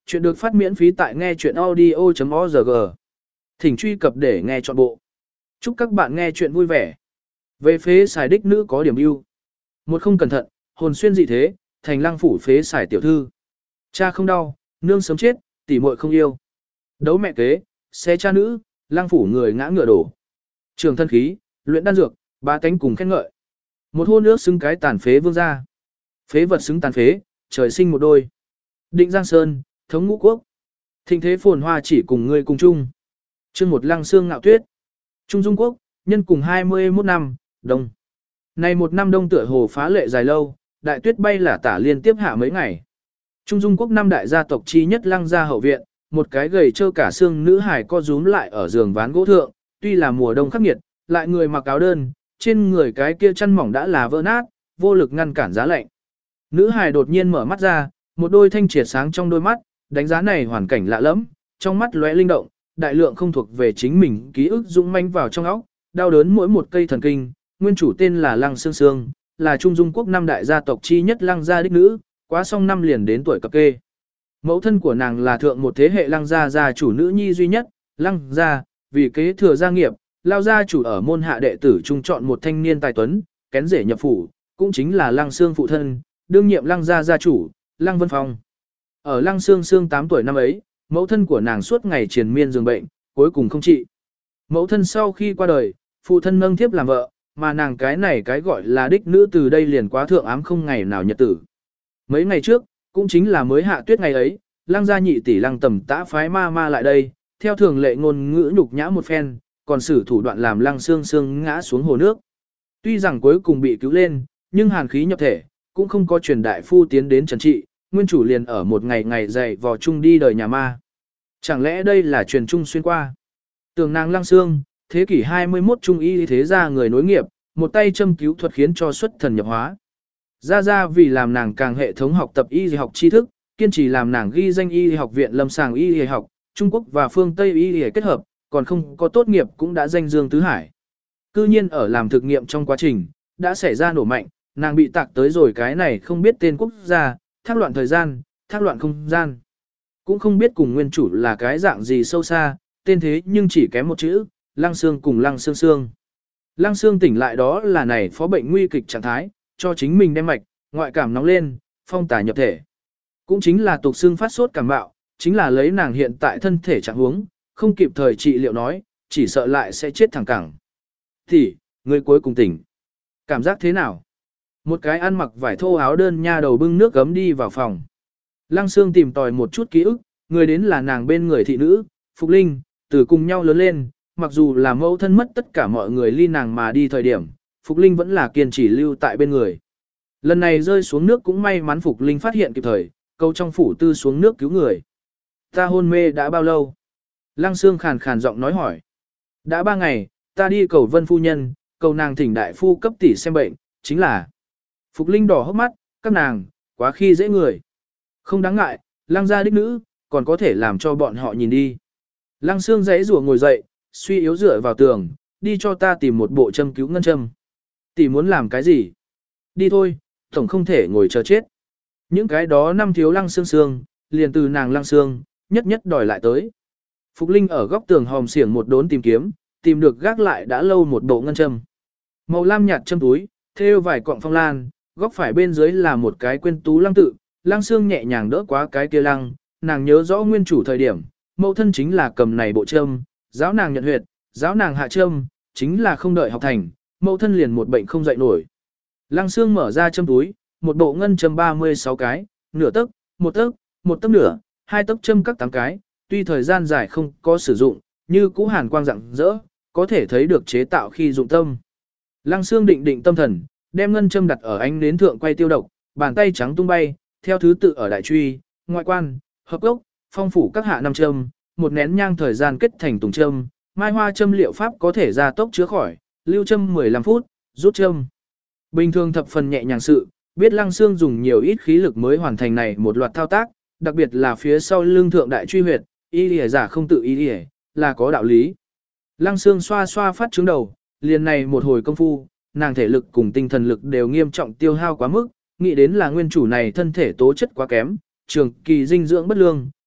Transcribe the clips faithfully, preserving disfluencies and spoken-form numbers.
Chuyện được phát miễn phí tại nghe chuyện audio chấm org. Thỉnh truy cập để nghe trọn bộ. Chúc các bạn nghe chuyện vui vẻ. Về phế xài đích nữ có điểm ưu. Một không cẩn thận, hồn xuyên dị thế, thành lăng phủ phế xài tiểu thư. Cha không đau, nương sớm chết, tỷ muội không yêu. Đấu mẹ kế, xe cha nữ, lăng phủ người ngã ngựa đổ. Trường thân khí, luyện đan dược, ba cánh cùng khen ngợi. Một hôn nước xứng cái tàn phế vương gia. Phế vật xứng tàn phế, trời sinh một đôi. Định Giang Sơn, thống ngũ quốc. Thịnh thế phồn hoa chỉ cùng ngươi cùng chung. Chương một lăng xương ngạo tuyết. Trung Dung quốc, nhân cùng hai mươi mốt năm, đông. Này một năm đông tựa hồ phá lệ dài lâu, đại tuyết bay là tả liên tiếp hạ mấy ngày. Trung Dung quốc năm đại gia tộc chi nhất lăng gia hậu viện, một cái gầy trơ cả xương nữ hài co rúm lại ở giường ván gỗ thượng, tuy là mùa đông khắc nghiệt, lại người mặc áo đơn, trên người cái kia chăn mỏng đã là vỡ nát, vô lực ngăn cản giá lạnh. Nữ hài đột nhiên mở mắt ra, một đôi thanh triệt sáng trong đôi mắt, đánh giá này hoàn cảnh lạ lẫm, trong mắt lóe linh động, đại lượng không thuộc về chính mình ký ức dũng manh vào trong óc, đau đớn mỗi một cây thần kinh, nguyên chủ tên là Lăng Sương Sương, là Trung Dung quốc năm đại gia tộc chi nhất Lăng gia đích nữ, quá xong năm liền đến tuổi cập kê. Mẫu thân của nàng là thượng một thế hệ Lăng gia gia chủ nữ nhi duy nhất, Lăng gia, vì kế thừa gia nghiệp, lao gia chủ ở môn hạ đệ tử trung chọn một thanh niên tài tuấn, kén rể nhập phủ, cũng chính là Lăng Sương phụ thân, đương nhiệm Lăng gia gia chủ, Lăng Vân Phong. Ở Lăng Sương Sương tám tuổi năm ấy, mẫu thân của nàng suốt ngày triền miên giường bệnh, cuối cùng không trị. Mẫu thân sau khi qua đời, phụ thân nâng thiếp làm vợ, mà nàng cái này cái gọi là đích nữ từ đây liền quá thượng ám không ngày nào nhật tử. Mấy ngày trước, cũng chính là mới hạ tuyết ngày ấy, Lăng gia nhị tỷ Lăng Tầm Tã phái ma ma lại đây, theo thường lệ ngôn ngữ nhục nhã một phen, còn sử thủ đoạn làm Lăng Sương Sương ngã xuống hồ nước. Tuy rằng cuối cùng bị cứu lên, nhưng hàn khí nhập thể, cũng không có truyền đại phu tiến đến trần trị, nguyên chủ liền ở một ngày ngày dậy vò chung đi đời nhà ma. Chẳng lẽ đây là truyền trung xuyên qua? Tưởng nàng Lăng Sương, thế kỷ hai mươi mốt trung y thế gia người nối nghiệp, một tay châm cứu thuật khiến cho xuất thần nhập hóa. Ra ra vì làm nàng càng hệ thống học tập y học tri thức, kiên trì làm nàng ghi danh y học viện lâm sàng y học, Trung Quốc và phương Tây y kết hợp, còn không có tốt nghiệp cũng đã danh dương tứ hải. Cư nhiên ở làm thực nghiệm trong quá trình, đã xảy ra nổ mạnh, nàng bị tạc tới rồi cái này không biết tên quốc gia, thác loạn thời gian, thác loạn không gian. Cũng không biết cùng nguyên chủ là cái dạng gì sâu xa, tên thế nhưng chỉ kém một chữ, Lăng Sương cùng Lăng Sương Sương. Lăng Sương tỉnh lại đó là này phó bệnh nguy kịch trạng thái, cho chính mình đem mạch, ngoại cảm nóng lên, phong tà nhập thể. Cũng chính là tục xương phát sốt cảm bạo, chính là lấy nàng hiện tại thân thể trạng huống, không kịp thời trị liệu nói, chỉ sợ lại sẽ chết thẳng cẳng. Thì, người cuối cùng tỉnh. Cảm giác thế nào? Một cái ăn mặc vải thô áo đơn nha đầu bưng nước gấm đi vào phòng. Lăng Sương tìm tòi một chút ký ức, người đến là nàng bên người thị nữ, Phục Linh, từ cùng nhau lớn lên, mặc dù là mẫu thân mất tất cả mọi người ly nàng mà đi thời điểm, Phục Linh vẫn là kiên trì lưu tại bên người. Lần này rơi xuống nước cũng may mắn Phục Linh phát hiện kịp thời, câu trong phủ tư xuống nước cứu người. Ta hôn mê đã bao lâu? Lăng Sương khàn khàn giọng nói hỏi. Đã ba ngày, ta đi cầu Vân phu nhân, cầu nàng thỉnh đại phu cấp tỷ xem bệnh, chính là. Phục Linh đỏ hốc mắt, các nàng, quá khi dễ người. Không đáng ngại, Lăng gia đích nữ, còn có thể làm cho bọn họ nhìn đi. Lăng Sương giãy rủa ngồi dậy, suy yếu dựa vào tường, đi cho ta tìm một bộ châm cứu ngân châm. Tỷ muốn làm cái gì? Đi thôi, tổng không thể ngồi chờ chết. Những cái đó năm thiếu Lăng Sương Sương, liền từ nàng Lăng Sương, nhất nhất đòi lại tới. Phục Linh ở góc tường hòm xiển một đốn tìm kiếm, tìm được gác lại đã lâu một bộ ngân châm. Màu lam nhạt châm túi, thêu vài cọng phong lan, góc phải bên dưới là một cái quên tú lăng tự, Lăng Sương nhẹ nhàng đỡ quá cái kia lăng, nàng nhớ rõ nguyên chủ thời điểm, mẫu thân chính là cầm này bộ châm, giáo nàng nhận huyệt, giáo nàng hạ châm, chính là không đợi học thành, mẫu thân liền một bệnh không dậy nổi. Lăng Sương mở ra châm túi, một bộ ngân châm ba mươi sáu cái, nửa tấc, một tấc, một tấc nửa, hai tấc châm các tám cái, tuy thời gian dài không có sử dụng, như cũ hàn quang rạng rỡ, có thể thấy được chế tạo khi dụng tâm. Lăng Sương định định tâm thần, đem ngân châm đặt ở ánh nến thượng quay tiêu độc, bàn tay trắng tung bay, theo thứ tự ở đại truy, ngoại quan, hợp gốc, phong phủ các hạ năm châm, một nén nhang thời gian kết thành tùng châm, mai hoa châm liệu pháp có thể gia tốc chữa khỏi, lưu châm mười lăm phút, rút châm. Bình thường thập phần nhẹ nhàng sự, biết Lăng Sương dùng nhiều ít khí lực mới hoàn thành này một loạt thao tác, đặc biệt là phía sau lưng thượng đại truy huyệt, y lìa giả không tự y lìa, là có đạo lý. Lăng Sương xoa xoa phát trứng đầu, liền này một hồi công phu, nàng thể lực cùng tinh thần lực đều nghiêm trọng tiêu hao quá mức, nghĩ đến là nguyên chủ này thân thể tố chất quá kém, trường kỳ dinh dưỡng bất lương,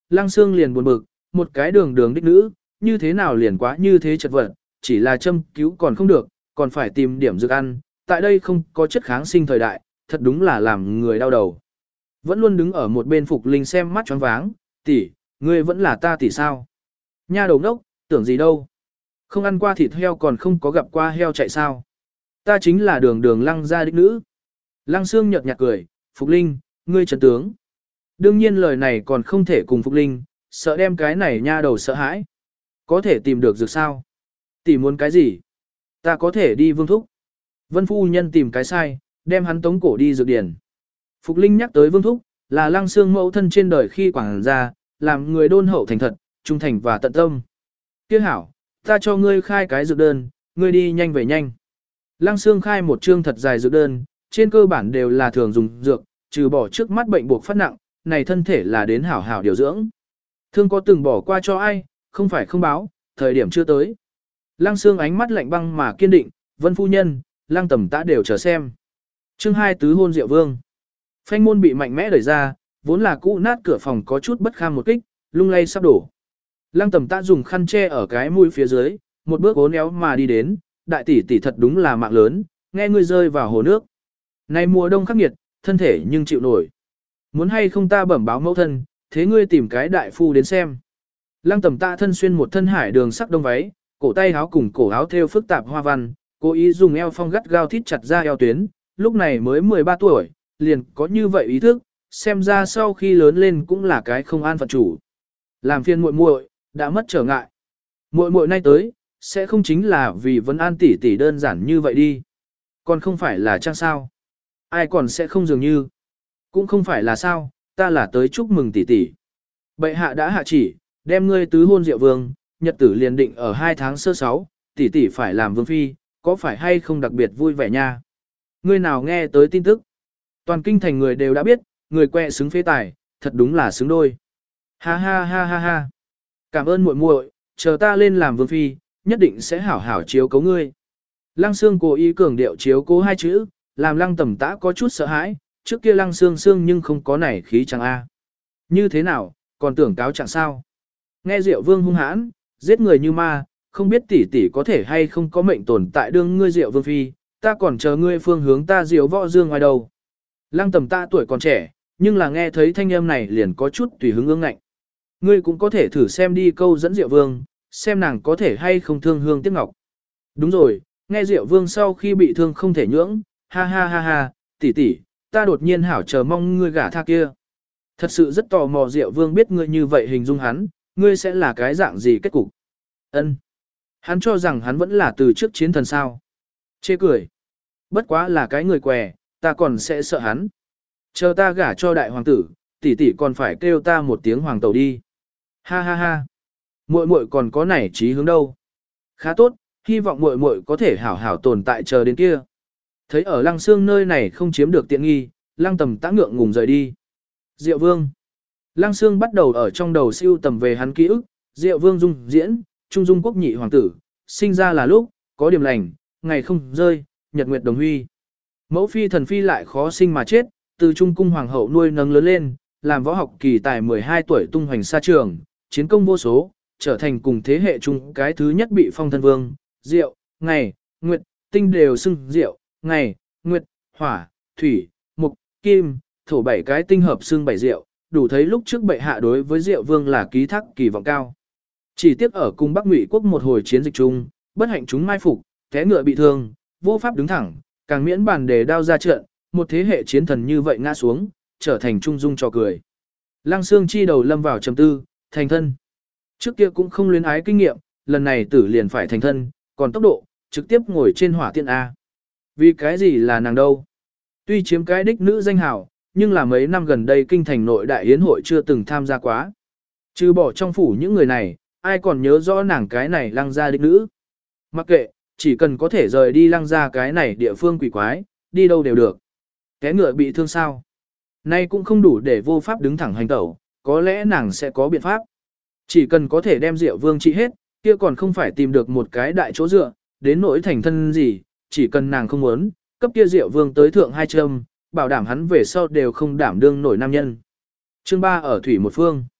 Lăng Sương liền buồn bực, một cái đường đường đích nữ, như thế nào liền quá như thế chật vật, chỉ là châm cứu còn không được, còn phải tìm điểm dược ăn, tại đây không có chất kháng sinh thời đại, thật đúng là làm người đau đầu. Vẫn luôn đứng ở một bên Phục Linh xem mắt choáng váng, tỷ, ngươi vẫn là ta tỷ sao? Nha đầu đốc, tưởng gì đâu? Không ăn qua thịt heo còn không có gặp qua heo chạy sao? Ta chính là đường đường Lăng gia đích nữ. Lăng Sương nhợt nhạt cười, Phục Linh, ngươi trấn tướng. Đương nhiên lời này còn không thể cùng Phục Linh, sợ đem cái này nha đầu sợ hãi. Có thể tìm được dược sao? Tỷ muốn cái gì? Ta có thể đi Vương Thúc. Vân phu nhân tìm cái sai, đem hắn tống cổ đi dược điển. Phục Linh nhắc tới Vương Thúc, là Lăng Sương mẫu thân trên đời khi quảng gia, làm người đôn hậu thành thật, trung thành và tận tâm. Tiếc hảo, ta cho ngươi khai cái dược đơn, ngươi đi nhanh về nhanh. Lăng Sương khai một chương thật dài dược đơn, trên cơ bản đều là thường dùng dược, trừ bỏ trước mắt bệnh buộc phát nặng, này thân thể là đến hảo hảo điều dưỡng. Thương có từng bỏ qua cho ai, không phải không báo, thời điểm chưa tới. Lăng Sương ánh mắt lạnh băng mà kiên định, Vân phu nhân, Lăng Tầm Tã đều chờ xem. Chương hai tứ hôn Diệu Vương. Phanh môn bị mạnh mẽ đẩy ra, vốn là cũ nát cửa phòng có chút bất kham một kích, lung lay sắp đổ. Lăng Tầm Tã dùng khăn che ở cái mũi phía dưới, một bước uốn éo mà đi đến, đại tỷ tỷ thật đúng là mạng lớn, nghe ngươi rơi vào hồ nước. Này mùa đông khắc nghiệt, thân thể nhưng chịu nổi. Muốn hay không ta bẩm báo mẫu thân, thế ngươi tìm cái đại phu đến xem. Lăng Tầm Tã thân xuyên một thân hải đường sắc đông váy, cổ tay áo cùng cổ áo thêu phức tạp hoa văn, cố ý dùng eo phong gắt gao thít chặt ra eo tuyến, lúc này mới mười ba tuổi, liền có như vậy ý thức, xem ra sau khi lớn lên cũng là cái không an phận chủ. Làm phiền muội muội, đã mất trở ngại. Muội muội nay tới, sẽ không chính là vì vấn an tỷ tỷ đơn giản như vậy đi. Còn không phải là trang sao. Ai còn sẽ không dường như. Cũng không phải là sao, ta là tới chúc mừng tỷ tỷ. Bệ hạ đã hạ chỉ, đem ngươi tứ hôn Diệu Vương, nhật tử liền định ở hai tháng sơ sáu, tỷ tỷ phải làm vương phi, có phải hay không đặc biệt vui vẻ nha. Ngươi nào nghe tới tin tức. Toàn kinh thành người đều đã biết, người quẹ xứng phế tài, thật đúng là xứng đôi. Ha ha ha ha ha. Cảm ơn muội muội, chờ ta lên làm vương phi, nhất định sẽ hảo hảo chiếu cố ngươi. Lăng Sương cố ý cường điệu chiếu cố hai chữ, làm Lăng Tầm Tã có chút sợ hãi, trước kia Lăng Sương Sương nhưng không có nảy khí chẳng a. Như thế nào, còn tưởng cáo trạng sao? Nghe Diệu Vương hung hãn, giết người như ma, không biết tỷ tỷ có thể hay không có mệnh tồn tại đương ngươi Diệu Vương phi, ta còn chờ ngươi phương hướng ta Diệu Võ Dương ngoài đầu. Lăng Tầm Tã tuổi còn trẻ, nhưng là nghe thấy thanh âm này liền có chút tùy hứng ương ngạnh. Ngươi cũng có thể thử xem đi câu dẫn Diệu Vương, xem nàng có thể hay không thương hương tiếc ngọc. Đúng rồi, nghe Diệu Vương sau khi bị thương không thể nhưỡng, ha ha ha ha, tỷ tỷ, ta đột nhiên hảo chờ mong ngươi gả tha kia. Thật sự rất tò mò Diệu Vương biết ngươi như vậy hình dung hắn, ngươi sẽ là cái dạng gì kết cục. Ân, hắn cho rằng hắn vẫn là từ trước chiến thần sao. Chê cười. Bất quá là cái người què, ta còn sẽ sợ hắn. Chờ ta gả cho đại hoàng tử, tỷ tỷ còn phải kêu ta một tiếng hoàng tẩu đi. Ha ha ha. Muội muội còn có nảy trí hướng đâu. Khá tốt, hy vọng muội muội có thể hảo hảo tồn tại chờ đến kia. Thấy ở Lăng Sương nơi này không chiếm được tiện nghi, Lăng Tầm Tã ngượng ngùng rời đi. Diệu Vương. Lăng Sương bắt đầu ở trong đầu siêu tầm về hắn ký ức, Diệu Vương dung diễn, trung dung quốc nhị hoàng tử, sinh ra là lúc, có điểm lành, ngày không rơi, nhật nguyệt đồng huy. Mẫu phi thần phi lại khó sinh mà chết, từ trung cung hoàng hậu nuôi nấng lớn lên, làm võ học kỳ tài mười hai tuổi tung hoành xa trường, chiến công vô số, trở thành cùng thế hệ chung cái thứ nhất bị phong thân vương, Diệu, ngày, nguyệt, tinh đều xưng Diệu, ngày, nguyệt, hỏa, thủy, mục, kim, thổ bảy cái tinh hợp xưng bảy Diệu, đủ thấy lúc trước bệ hạ đối với Diệu Vương là ký thác kỳ vọng cao. Chỉ tiếc ở cùng Bắc Ngụy quốc một hồi chiến dịch chung, bất hạnh chúng mai phục, té ngựa bị thương, vô pháp đứng thẳng, càng miễn bàn đề đao ra trận, một thế hệ chiến thần như vậy ngã xuống, trở thành trung dung trò cười. Lăng Sương chi đầu lâm vào trầm tư, thành thân. Trước kia cũng không luyến ái kinh nghiệm, lần này tử liền phải thành thân, còn tốc độ, trực tiếp ngồi trên hỏa tiện A. Vì cái gì là nàng đâu? Tuy chiếm cái đích nữ danh hào, nhưng là mấy năm gần đây kinh thành nội đại yến hội chưa từng tham gia quá. Trừ bỏ trong phủ những người này, ai còn nhớ rõ nàng cái này Lăng gia đích nữ. Mặc kệ, chỉ cần có thể rời đi Lăng gia cái này địa phương quỷ quái, đi đâu đều được. Cái ngựa bị thương sao? Nay cũng không đủ để vô pháp đứng thẳng hành tẩu, có lẽ nàng sẽ có biện pháp. Chỉ cần có thể đem Diệu Vương trị hết, kia còn không phải tìm được một cái đại chỗ dựa, đến nỗi thành thân gì, chỉ cần nàng không muốn, cấp kia Diệu Vương tới thượng hai châm, bảo đảm hắn về sau đều không đảm đương nổi nam nhân. Chương ba ở thủy một phương.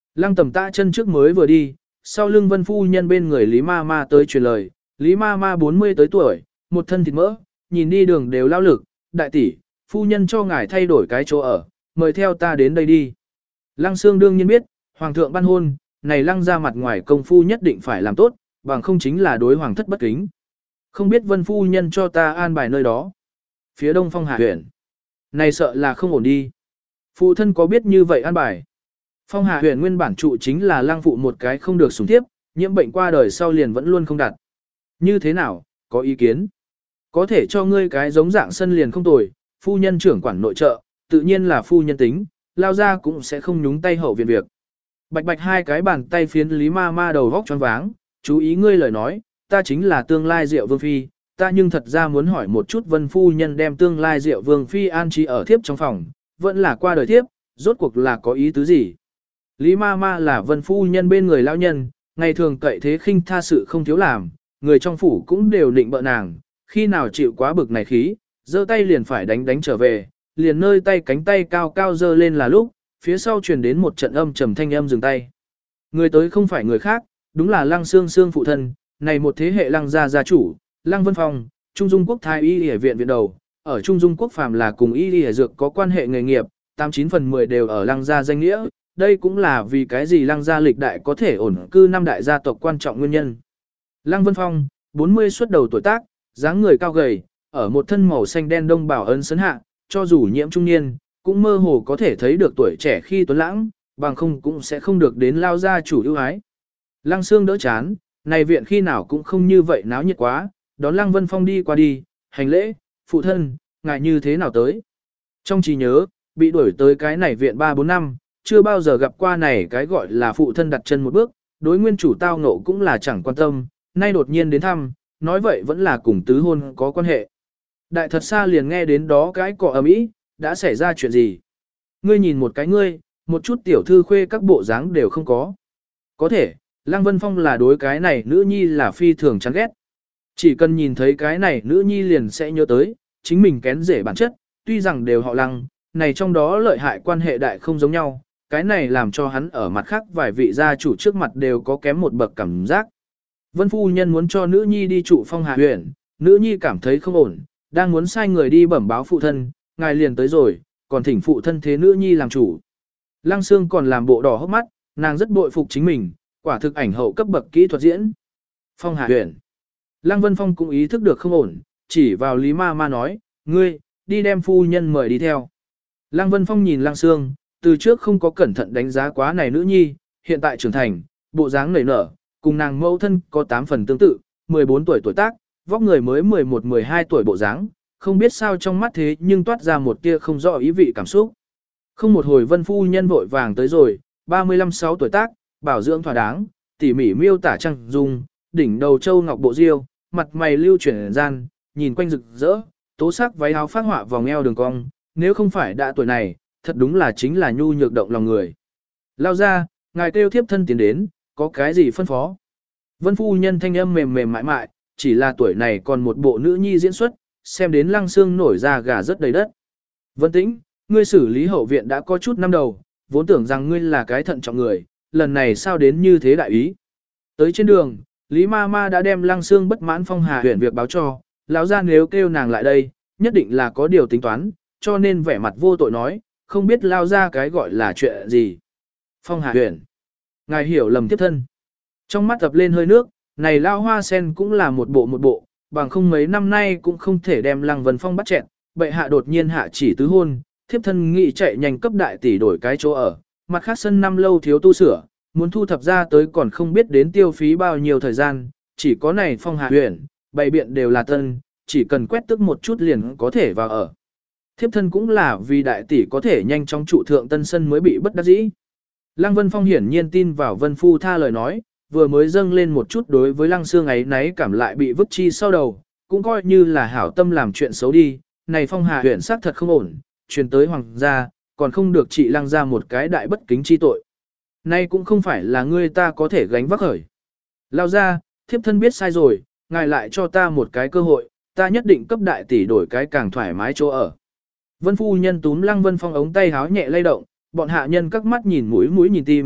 Lăng tầm tạ chân trước mới vừa đi, sau lưng vân phu nhân bên người Lý ma ma tới truyền lời, Lý ma ma bốn mươi tới tuổi, một thân thịt mỡ, nhìn đi đường đều lao lực, đại tỷ, phu nhân cho ngài thay đổi cái chỗ ở, mời theo ta đến đây đi. Lăng Sương đương nhiên biết, hoàng thượng ban hôn, này lăng ra mặt ngoài công phu nhất định phải làm tốt, bằng không chính là đối hoàng thất bất kính. Không biết vân phu nhân cho ta an bài nơi đó. Phía đông Phong Hà huyện. Này sợ là không ổn đi. Phụ thân có biết như vậy an bài. Phong Hà huyện nguyên bản trụ chính là lăng phụ một cái không được sủng tiếp, nhiễm bệnh qua đời sau liền vẫn luôn không đặt. Như thế nào, có ý kiến? Có thể cho ngươi cái giống dạng sân liền không tồi, phu nhân trưởng quản nội trợ, tự nhiên là phu nhân tính, lao ra cũng sẽ không nhúng tay hậu viện việc. Bạch bạch hai cái bàn tay phiến Lý ma ma đầu vóc choáng váng, chú ý ngươi lời nói, ta chính là tương lai Diệu Vương Phi, ta nhưng thật ra muốn hỏi một chút vân phu nhân đem tương lai Diệu Vương Phi an trí ở thiếp trong phòng, vẫn là qua đời thiếp, rốt cuộc là có ý tứ gì. Lý ma ma là vân phu nhân bên người lão nhân, ngày thường cậy thế khinh tha sự không thiếu làm, người trong phủ cũng đều định bợ nàng, khi nào chịu quá bực này khí, giơ tay liền phải đánh đánh trở về, liền nơi tay cánh tay cao cao giơ lên là lúc, phía sau truyền đến một trận âm trầm thanh âm dừng tay. Người tới không phải người khác, đúng là Lăng Sương Sương phụ thân, này một thế hệ Lăng gia gia chủ, Lăng Vân Phong, Trung Dung Quốc Thái y y viện viện đầu, ở Trung Dung Quốc phàm là cùng y y dược có quan hệ nghề nghiệp, tám chín phần mười đều ở Lăng gia danh nghĩa, đây cũng là vì cái gì Lăng gia lịch đại có thể ổn cư năm đại gia tộc quan trọng nguyên nhân. Lăng Vân Phong, bốn mươi xuất đầu tuổi tác, dáng người cao gầy, ở một thân màu xanh đen đông bảo ấn sấn hạ, cho dù nhiễm trung niên, cũng mơ hồ có thể thấy được tuổi trẻ khi tuấn lãng, bằng không cũng sẽ không được đến lao gia chủ ưu ái. Lăng Sương đỡ chán, này viện khi nào cũng không như vậy náo nhiệt quá, đón Lăng Vân Phong đi qua đi, hành lễ, phụ thân, ngài như thế nào tới. Trong trí nhớ, bị đuổi tới cái này viện ba bốn năm, chưa bao giờ gặp qua này cái gọi là phụ thân đặt chân một bước, đối nguyên chủ tao ngộ cũng là chẳng quan tâm, nay đột nhiên đến thăm, nói vậy vẫn là cùng tứ hôn có quan hệ. Đại thật xa liền nghe đến đó cái cọ ầm ĩ, đã xảy ra chuyện gì? Ngươi nhìn một cái ngươi, một chút tiểu thư khuê các bộ dáng đều không có. Có thể, Lăng Vân Phong là đối cái này nữ nhi là phi thường chán ghét. Chỉ cần nhìn thấy cái này nữ nhi liền sẽ nhớ tới, chính mình kén rể bản chất, tuy rằng đều họ Lăng, này trong đó lợi hại quan hệ đại không giống nhau, cái này làm cho hắn ở mặt khác vài vị gia chủ trước mặt đều có kém một bậc cảm giác. Vân phu nhân muốn cho nữ nhi đi trụ Phong Hà huyện, nữ nhi cảm thấy không ổn, đang muốn sai người đi bẩm báo phụ thân, ngài liền tới rồi, còn thỉnh phụ thân thế nữ nhi làm chủ. Lăng Sương còn làm bộ đỏ hốc mắt, nàng rất bội phục chính mình, quả thực ảnh hậu cấp bậc kỹ thuật diễn. Phong Hà huyện. Lăng Vân Phong cũng ý thức được không ổn, chỉ vào Lý ma ma nói, ngươi, đi đem phu nhân mời đi theo. Lăng Vân Phong nhìn Lăng Sương, từ trước không có cẩn thận đánh giá quá này nữ nhi, hiện tại trưởng thành, bộ dáng nảy nở, cùng nàng mẫu thân có tám phần tương tự, mười bốn tuổi tuổi tác, vóc người mới mười một mười hai tuổi bộ dáng, không biết sao trong mắt thế nhưng toát ra một tia không rõ ý vị cảm xúc. Không một hồi Vân phu nhân vội vàng tới rồi, ba mươi lăm sáu tuổi tác, bảo dưỡng thỏa đáng, tỉ mỉ miêu tả trang dung, đỉnh đầu châu ngọc bộ diêu, mặt mày lưu chuyển gian, nhìn quanh rực rỡ, tố sắc váy áo phát họa vòng eo đường cong, nếu không phải đã tuổi này, thật đúng là chính là nhu nhược động lòng người. Lao ra, ngài kêu thiếp thân tiến đến, có cái gì phân phó? Vân phu nhân thanh âm mềm mềm mại mại, chỉ là tuổi này còn một bộ nữ nhi diễn xuất, xem đến Lăng Sương nổi ra gà rất đầy đất. Vân Tĩnh, ngươi xử lý hậu viện đã có chút năm đầu, vốn tưởng rằng ngươi là cái thận trọng người, lần này sao đến như thế đại ý. Tới trên đường, Lý ma ma đã đem Lăng Sương bất mãn Phong Hà huyện việc báo cho, lão ra nếu kêu nàng lại đây, nhất định là có điều tính toán, cho nên vẻ mặt vô tội nói, không biết lao ra cái gọi là chuyện gì. Phong Hà huyện. Ngài hiểu lầm tiếp thân. Trong mắt tập lên hơi nước, này lao hoa sen cũng là một bộ một bộ, bằng không mấy năm nay cũng không thể đem Lăng Vân Phong bắt chẹn, bệ hạ đột nhiên hạ chỉ tứ hôn, thiếp thân nghị chạy nhanh cấp đại tỷ đổi cái chỗ ở, mặt khác sân năm lâu thiếu tu sửa, muốn thu thập ra tới còn không biết đến tiêu phí bao nhiêu thời gian, chỉ có này Phong Hà huyện, bày biện đều là tân, chỉ cần quét tức một chút liền có thể vào ở. Thiếp thân cũng là vì đại tỷ có thể nhanh chóng trụ thượng tân sân mới bị bất đắc dĩ. Lăng Vân Phong hiển nhiên tin vào Vân Phu tha lời nói, vừa mới dâng lên một chút đối với Lăng Sương ấy náy cảm lại bị vứt chi sau đầu, cũng coi như là hảo tâm làm chuyện xấu đi, này Phong Hà huyện xác thật không ổn, truyền tới hoàng gia, còn không được trị Lăng ra một cái đại bất kính chi tội. Nay cũng không phải là ngươi ta có thể gánh vác khởi. Lao ra, thiếp thân biết sai rồi, ngài lại cho ta một cái cơ hội, ta nhất định cấp đại tỷ đổi cái càng thoải mái chỗ ở. Vân phu nhân túm Lăng Vân Phong ống tay háo nhẹ lay động, bọn hạ nhân các mắt nhìn mũi mũi nhìn tim,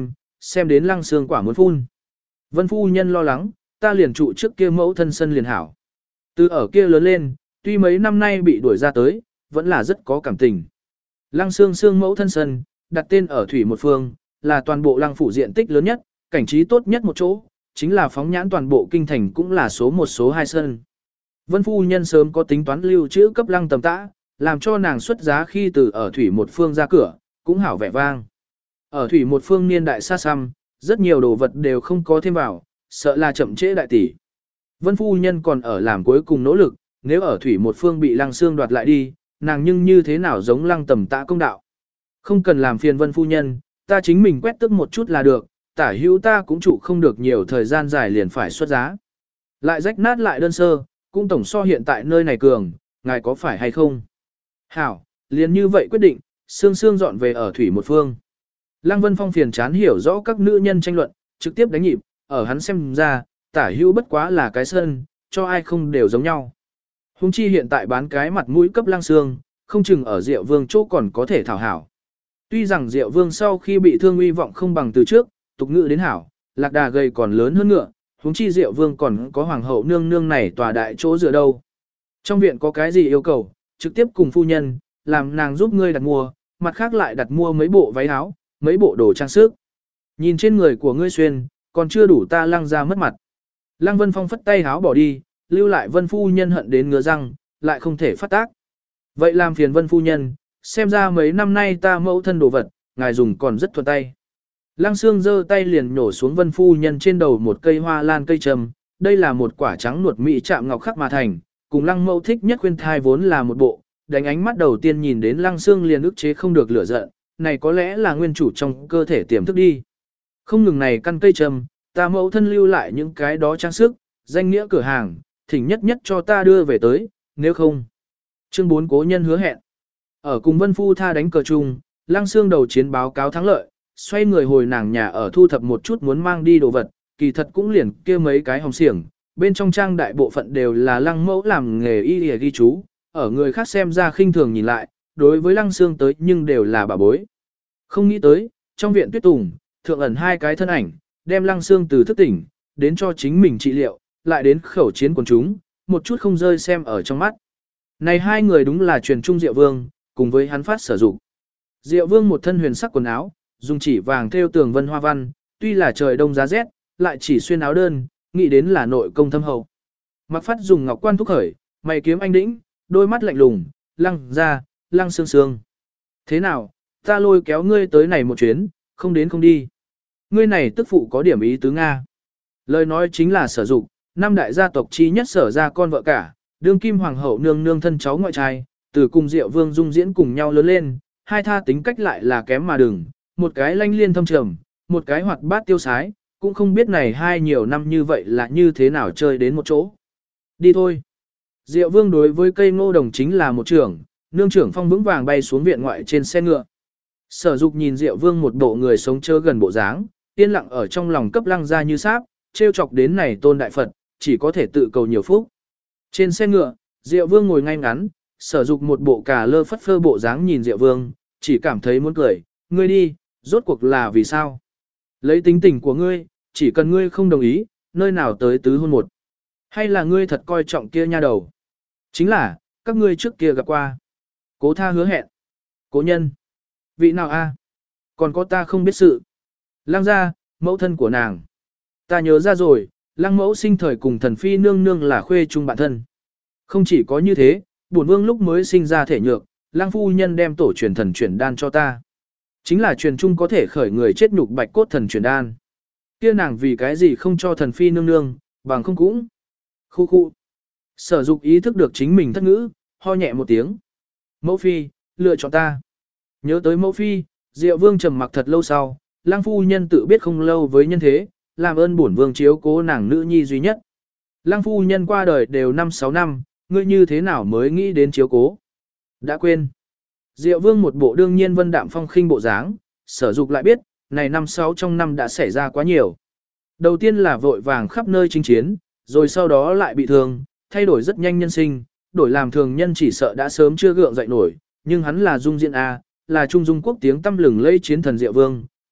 xem đến lăng xương quả muốn phun. Vân phu nhân lo lắng, ta liền trụ trước kia mẫu thân sân liền hảo. Từ ở kia lớn lên, tuy mấy năm nay bị đuổi ra tới, vẫn là rất có cảm tình. Lăng xương xương mẫu thân sân, đặt tên ở thủy một phương, là toàn bộ lăng phủ diện tích lớn nhất, cảnh trí tốt nhất một chỗ, chính là phóng nhãn toàn bộ kinh thành cũng là số một số hai sân. Vân phu nhân sớm có tính toán lưu trữ cấp lăng tầm tã, làm cho nàng xuất giá khi từ ở thủy một phương ra cửa, cũng hảo vẻ vang. Ở thủy một phương niên đại xa xăm, rất nhiều đồ vật đều không có thêm vào, sợ là chậm trễ đại tỷ. Vân phu nhân còn ở làm cuối cùng nỗ lực, nếu ở thủy một phương bị lăng xương đoạt lại đi, nàng nhưng như thế nào giống lăng tầm tã công đạo. Không cần làm phiền vân phu nhân, ta chính mình quét tức một chút là được, tả hữu ta cũng trụ không được nhiều thời gian dài liền phải xuất giá. Lại rách nát lại đơn sơ, cũng tổng so hiện tại nơi này cường, ngài có phải hay không? Hảo, liền như vậy quyết định, xương xương dọn về ở thủy một phương. Lăng Vân Phong phiền chán hiểu rõ các nữ nhân tranh luận, trực tiếp đánh nhịp, ở hắn xem ra, tả hữu bất quá là cái sân, cho ai không đều giống nhau. Hùng chi hiện tại bán cái mặt mũi cấp lăng xương, không chừng ở Diệu Vương chỗ còn có thể thảo hảo. Tuy rằng Diệu Vương sau khi bị thương uy vọng không bằng từ trước, tục ngữ đến hảo, lạc đà gầy còn lớn hơn ngựa, huống chi Diệu Vương còn có hoàng hậu nương nương này tòa đại chỗ dựa đâu. Trong viện có cái gì yêu cầu, trực tiếp cùng phu nhân, làm nàng giúp ngươi đặt mua, mặt khác lại đặt mua mấy bộ váy áo, mấy bộ đồ trang sức. Nhìn trên người của ngươi xuyên, còn chưa đủ ta lăng ra mất mặt. Lăng Vân Phong phất tay áo bỏ đi, lưu lại Vân phu nhân hận đến ngứa răng, lại không thể phát tác. Vậy làm phiền Vân phu nhân, xem ra mấy năm nay ta mẫu thân đồ vật, ngài dùng còn rất thuận tay. Lăng Sương giơ tay liền nhổ xuống Vân phu nhân trên đầu một cây hoa lan cây trầm, đây là một quả trắng nuột mỹ chạm ngọc khắc mà thành, cùng Lăng Mẫu thích nhất khuyên thai vốn là một bộ, đánh ánh mắt đầu tiên nhìn đến Lăng Sương liền ức chế không được lửa giận, này có lẽ là nguyên chủ trong cơ thể tiềm thức đi. Không ngừng này căn cây trầm, ta mẫu thân lưu lại những cái đó trang sức, danh nghĩa cửa hàng, thỉnh nhất nhất cho ta đưa về tới, nếu không. Chương bốn cố nhân hứa hẹn. Ở cùng Vân Phu tha đánh cờ chung, Lăng Sương đầu chiến báo cáo thắng lợi, xoay người hồi nàng nhà ở thu thập một chút muốn mang đi đồ vật, kỳ thật cũng liền kia mấy cái hồng xiềng, bên trong trang đại bộ phận đều là Lăng Mẫu làm nghề y y ghi chú, ở người khác xem ra khinh thường nhìn lại, đối với Lăng Sương tới nhưng đều là bà bối. Không nghĩ tới, trong viện tuyết tùng, thượng ẩn hai cái thân ảnh, đem Lăng Sương từ thức tỉnh, đến cho chính mình trị liệu, lại đến khẩu chiến quần chúng, một chút không rơi xem ở trong mắt. Này hai người đúng là truyền trung Diệu Vương, cùng với hắn phát sử dụng. Diệu Vương một thân huyền sắc quần áo, dùng chỉ vàng thêu tường vân hoa văn, tuy là trời đông giá rét, lại chỉ xuyên áo đơn, nghĩ đến là nội công thâm hậu. Mặc Phát dùng ngọc quan thúc khởi, mày kiếm anh đĩnh, đôi mắt lạnh lùng, lăng ra, lăng sương sương. Thế nào, ta lôi kéo ngươi tới này một chuyến, không đến không đi. Ngươi này tức phụ có điểm ý tứ Nga. Lời nói chính là Sở Dục, năm đại gia tộc chi nhất Sở ra con vợ cả, đương kim hoàng hậu nương nương thân cháu ngoại trai, từ cùng Diệu Vương dung diễn cùng nhau lớn lên, hai tha tính cách lại là kém mà đừng, một cái lanh liên thâm trầm, một cái hoạt bát tiêu sái, cũng không biết này hai nhiều năm như vậy là như thế nào chơi đến một chỗ. Đi thôi. Diệu Vương đối với cây ngô đồng chính là một trưởng, nương trưởng phong vững vàng bay xuống viện ngoại trên xe ngựa. Sở Dục nhìn Diệu Vương một bộ người sống chớ gần bộ dáng, yên lặng ở trong lòng cấp lăng ra như sáp, trêu chọc đến này tôn đại Phật, chỉ có thể tự cầu nhiều phúc. Trên xe ngựa, Diệu Vương ngồi ngay ngắn, Sở Dục một bộ cà lơ phất phơ bộ dáng nhìn Diệu Vương, chỉ cảm thấy muốn cười, ngươi đi, rốt cuộc là vì sao? Lấy tính tình của ngươi, chỉ cần ngươi không đồng ý, nơi nào tới tứ hôn một. Hay là ngươi thật coi trọng kia nha đầu? Chính là, các ngươi trước kia gặp qua. Cố tha hứa hẹn. Cố nhân. Vị nào a? Còn có ta không biết sự. Lăng gia, mẫu thân của nàng. Ta nhớ ra rồi, lăng mẫu sinh thời cùng thần phi nương nương là khuê chung bạn thân. Không chỉ có như thế, bổn vương lúc mới sinh ra thể nhược, lăng phu nhân đem tổ truyền thần chuyển đan cho ta. Chính là truyền chung có thể khởi người chết nhục bạch cốt thần chuyển đan. Kia nàng vì cái gì không cho thần phi nương nương, bằng không cũng. Khu khu. Sở Dục ý thức được chính mình thất ngữ, ho nhẹ một tiếng. Mẫu phi, lựa chọn ta. Nhớ tới mẫu phi, Diệu Vương trầm mặc thật lâu sau, lăng phu nhân tự biết không lâu với nhân thế, làm ơn bổn vương chiếu cố nàng nữ nhi duy nhất. Lăng phu nhân qua đời đều năm sáu năm, ngươi như thế nào mới nghĩ đến chiếu cố? Đã quên. Diệu Vương một bộ đương nhiên vân đạm phong khinh bộ dáng, Sở Dục lại biết, này năm sáu trong năm đã xảy ra quá nhiều. Đầu tiên là vội vàng khắp nơi chinh chiến, rồi sau đó lại bị thương, thay đổi rất nhanh nhân sinh, đổi làm thường nhân chỉ sợ đã sớm chưa gượng dậy nổi, nhưng hắn là dung diện A, là trung dung quốc tiếng tăm lừng lây chiến thần Diệu Vương,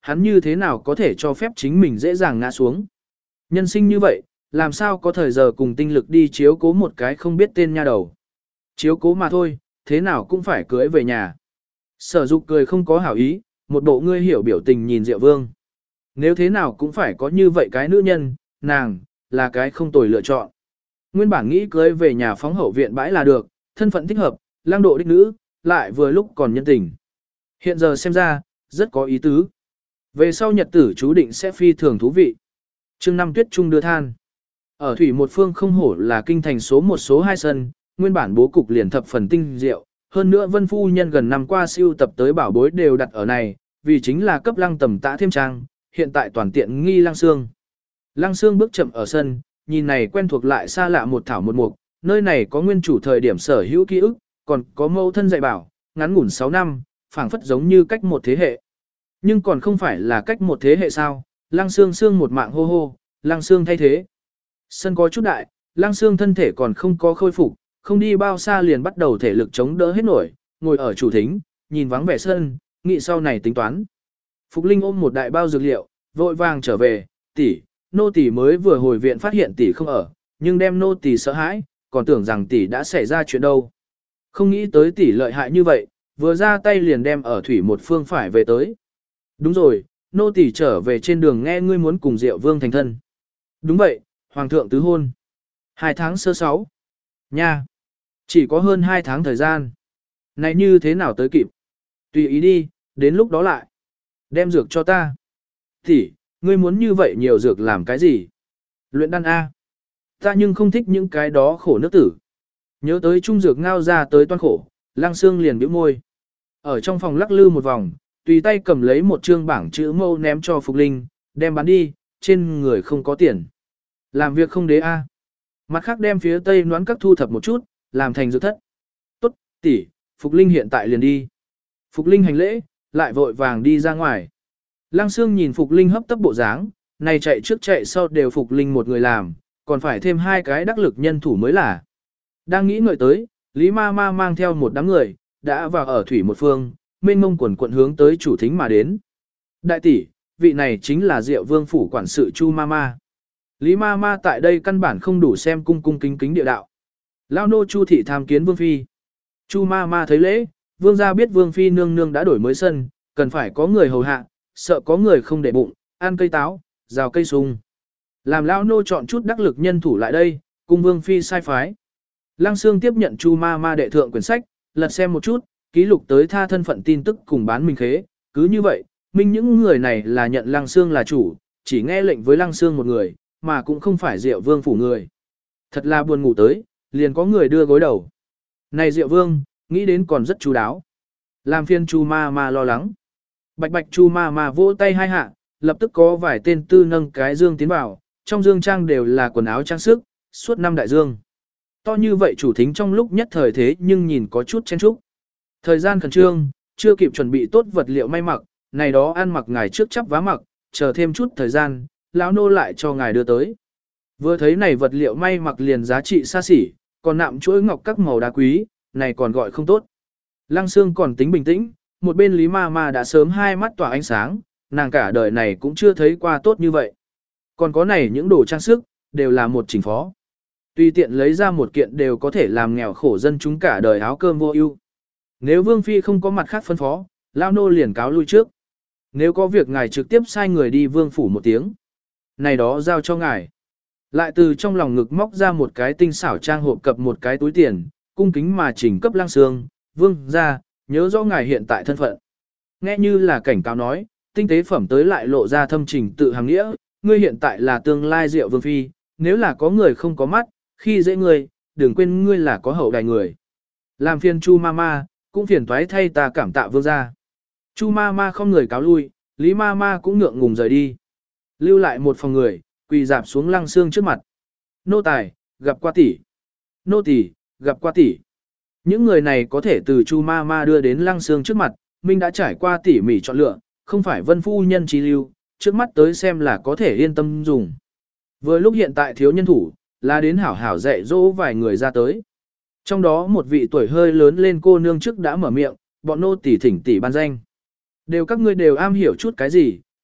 hắn như thế nào có thể cho phép chính mình dễ dàng ngã xuống. Nhân sinh như vậy, làm sao có thời giờ cùng tinh lực đi chiếu cố một cái không biết tên nha đầu. Chiếu cố mà thôi, thế nào cũng phải cưới về nhà. Sở Dục cười không có hảo ý, một bộ ngươi hiểu biểu tình nhìn Diệu Vương. Nếu thế nào cũng phải có như vậy cái nữ nhân, nàng, là cái không tồi lựa chọn. Nguyên bản nghĩ cưới về nhà phóng hậu viện bãi là được, thân phận thích hợp, lang độ đích nữ, lại vừa lúc còn nhân tình. Hiện giờ xem ra, rất có ý tứ. Về sau nhật tử chú định sẽ phi thường thú vị. Chương năm Tuyết Trung đưa than. Ở thủy một phương không hổ là kinh thành số một số hai sân, nguyên bản bố cục liền thập phần tinh diệu. Hơn nữa Vân Phu Nhân gần năm qua siêu tập tới bảo bối đều đặt ở này, vì chính là cấp lăng tầm tã thêm trang, hiện tại toàn tiện nghi lăng xương. Lăng xương bước chậm ở sân, nhìn này quen thuộc lại xa lạ một thảo một mục, nơi này có nguyên chủ thời điểm sở hữu ký ức, còn có mâu thân dạy bảo, ngắn ngủn sáu năm, phảng phất giống như cách một thế hệ. Nhưng còn không phải là cách một thế hệ sao, lăng xương xương một mạng hô hô, lăng xương thay thế. Sân có chút đại, lăng xương thân thể còn không có khôi phục, không đi bao xa liền bắt đầu thể lực chống đỡ hết nổi, ngồi ở chủ thính, nhìn vắng vẻ sân, nghĩ sau này tính toán. Phục Linh ôm một đại bao dược liệu, vội vàng trở về, tỷ, nô tỷ mới vừa hồi viện phát hiện tỷ không ở, nhưng đem nô tỷ sợ hãi, còn tưởng rằng tỷ đã xảy ra chuyện đâu. Không nghĩ tới tỷ lợi hại như vậy, vừa ra tay liền đem ở thủy một phương phải về tới. Đúng rồi, nô tỷ trở về trên đường nghe ngươi muốn cùng Diệu Vương thành thân. Đúng vậy, Hoàng thượng tứ hôn. Hai tháng sơ sáu. Nha. Chỉ có hơn hai tháng thời gian. Này như thế nào tới kịp? Tùy ý đi, đến lúc đó lại. Đem dược cho ta. Tỷ, ngươi muốn như vậy nhiều dược làm cái gì? Luyện đan A. Ta nhưng không thích những cái đó khổ nước tử. Nhớ tới trung dược ngao ra tới toan khổ, Lăng Xương liền bĩu môi. Ở trong phòng lắc lư một vòng, tùy tay cầm lấy một trương bảng chữ mâu ném cho Phục Linh, đem bán đi, trên người không có tiền. Làm việc không đế A. Mặt khác đem phía tây noán các thu thập một chút, làm thành dược thất. Tốt, tỷ, Phục Linh hiện tại liền đi. Phục Linh hành lễ, lại vội vàng đi ra ngoài. Lăng Xương nhìn Phục Linh hấp tấp bộ dáng, này chạy trước chạy sau đều Phục Linh một người làm, còn phải thêm hai cái đắc lực nhân thủ mới là. Đang nghĩ ngợi tới, Lý Ma Ma mang theo một đám người, đã vào ở thủy một phương, mênh mông quần quận hướng tới chủ thính mà đến. Đại tỷ, vị này chính là Diệu Vương phủ quản sự Chu Ma Ma. Lý Ma Ma tại đây căn bản không đủ xem cung cung kính kính địa đạo. Lao nô Chu thị tham kiến Vương phi. Chu Ma Ma thấy lễ, Vương gia biết Vương phi nương nương đã đổi mới sân, cần phải có người hầu hạ, sợ có người không để bụng, ăn cây táo, rào cây sung. Làm Lao nô chọn chút đắc lực nhân thủ lại đây, cung Vương phi sai phái. Lăng Xương tiếp nhận Chu Ma Ma đệ thượng quyển sách, lật xem một chút, ký lục tới tha thân phận tin tức cùng bán minh khế, cứ như vậy, minh những người này là nhận Lăng Xương là chủ, chỉ nghe lệnh với Lăng Xương một người, mà cũng không phải Diệu Vương phủ người. Thật là buồn ngủ tới, liền có người đưa gối đầu. Này Diệu Vương, nghĩ đến còn rất chú đáo. Làm phiên Chu Ma Ma lo lắng. Bạch bạch Chu Ma Ma vỗ tay hai hạ, lập tức có vài tên tư nâng cái dương tiến vào, trong dương trang đều là quần áo trang sức, suốt năm đại dương. To như vậy chủ thính trong lúc nhất thời thế nhưng nhìn có chút chen chúc. Thời gian khẩn trương, chưa kịp chuẩn bị tốt vật liệu may mặc, này đó ăn mặc ngài trước chắp vá mặc, chờ thêm chút thời gian, lão nô lại cho ngài đưa tới. Vừa thấy này vật liệu may mặc liền giá trị xa xỉ, còn nạm chuỗi ngọc các màu đá quý, này còn gọi không tốt. Lăng Xương còn tính bình tĩnh, một bên Lý Ma Ma đã sớm hai mắt tỏa ánh sáng, nàng cả đời này cũng chưa thấy qua tốt như vậy. Còn có này những đồ trang sức, đều là một chỉnh phó. Tùy tiện lấy ra một kiện đều có thể làm nghèo khổ dân chúng cả đời áo cơm vô ưu. Nếu Vương phi không có mặt khác phân phó, lao nô liền cáo lui trước. Nếu có việc ngài trực tiếp sai người đi Vương phủ một tiếng. Này đó giao cho ngài. Lại từ trong lòng ngực móc ra một cái tinh xảo trang hộp cập một cái túi tiền, cung kính mà chỉnh cấp Lăng Xương, Vương ra, nhớ rõ ngài hiện tại thân phận. Nghe như là cảnh cáo nói, tinh tế phẩm tới lại lộ ra thâm trình tự hàng nghĩa, ngươi hiện tại là tương lai Diệu Vương phi, nếu là có người không có mắt, khi dễ ngươi, đừng quên ngươi là có hậu đài người. Làm phiền Chu Ma Ma, cũng phiền toái thay ta cảm tạ Vương gia. Chu Ma Ma không người cáo lui, Lý Ma Ma cũng ngượng ngùng rời đi. Lưu lại một phòng người, quỳ dạp xuống Lăng Xương trước mặt. Nô tài, gặp qua tỷ. Nô tỷ, gặp qua tỷ. Những người này có thể từ Chu Ma Ma đưa đến Lăng Xương trước mặt, Minh đã trải qua tỉ mỉ chọn lựa, không phải Vân phu nhân trí lưu, trước mắt tới xem là có thể yên tâm dùng. Vừa lúc hiện tại thiếu nhân thủ, là đến hảo hảo dạy dỗ vài người ra tới. Trong đó một vị tuổi hơi lớn lên cô nương trước đã mở miệng, bọn nô tỷ thỉnh tỷ ban danh. Đều các ngươi đều am hiểu chút cái gì,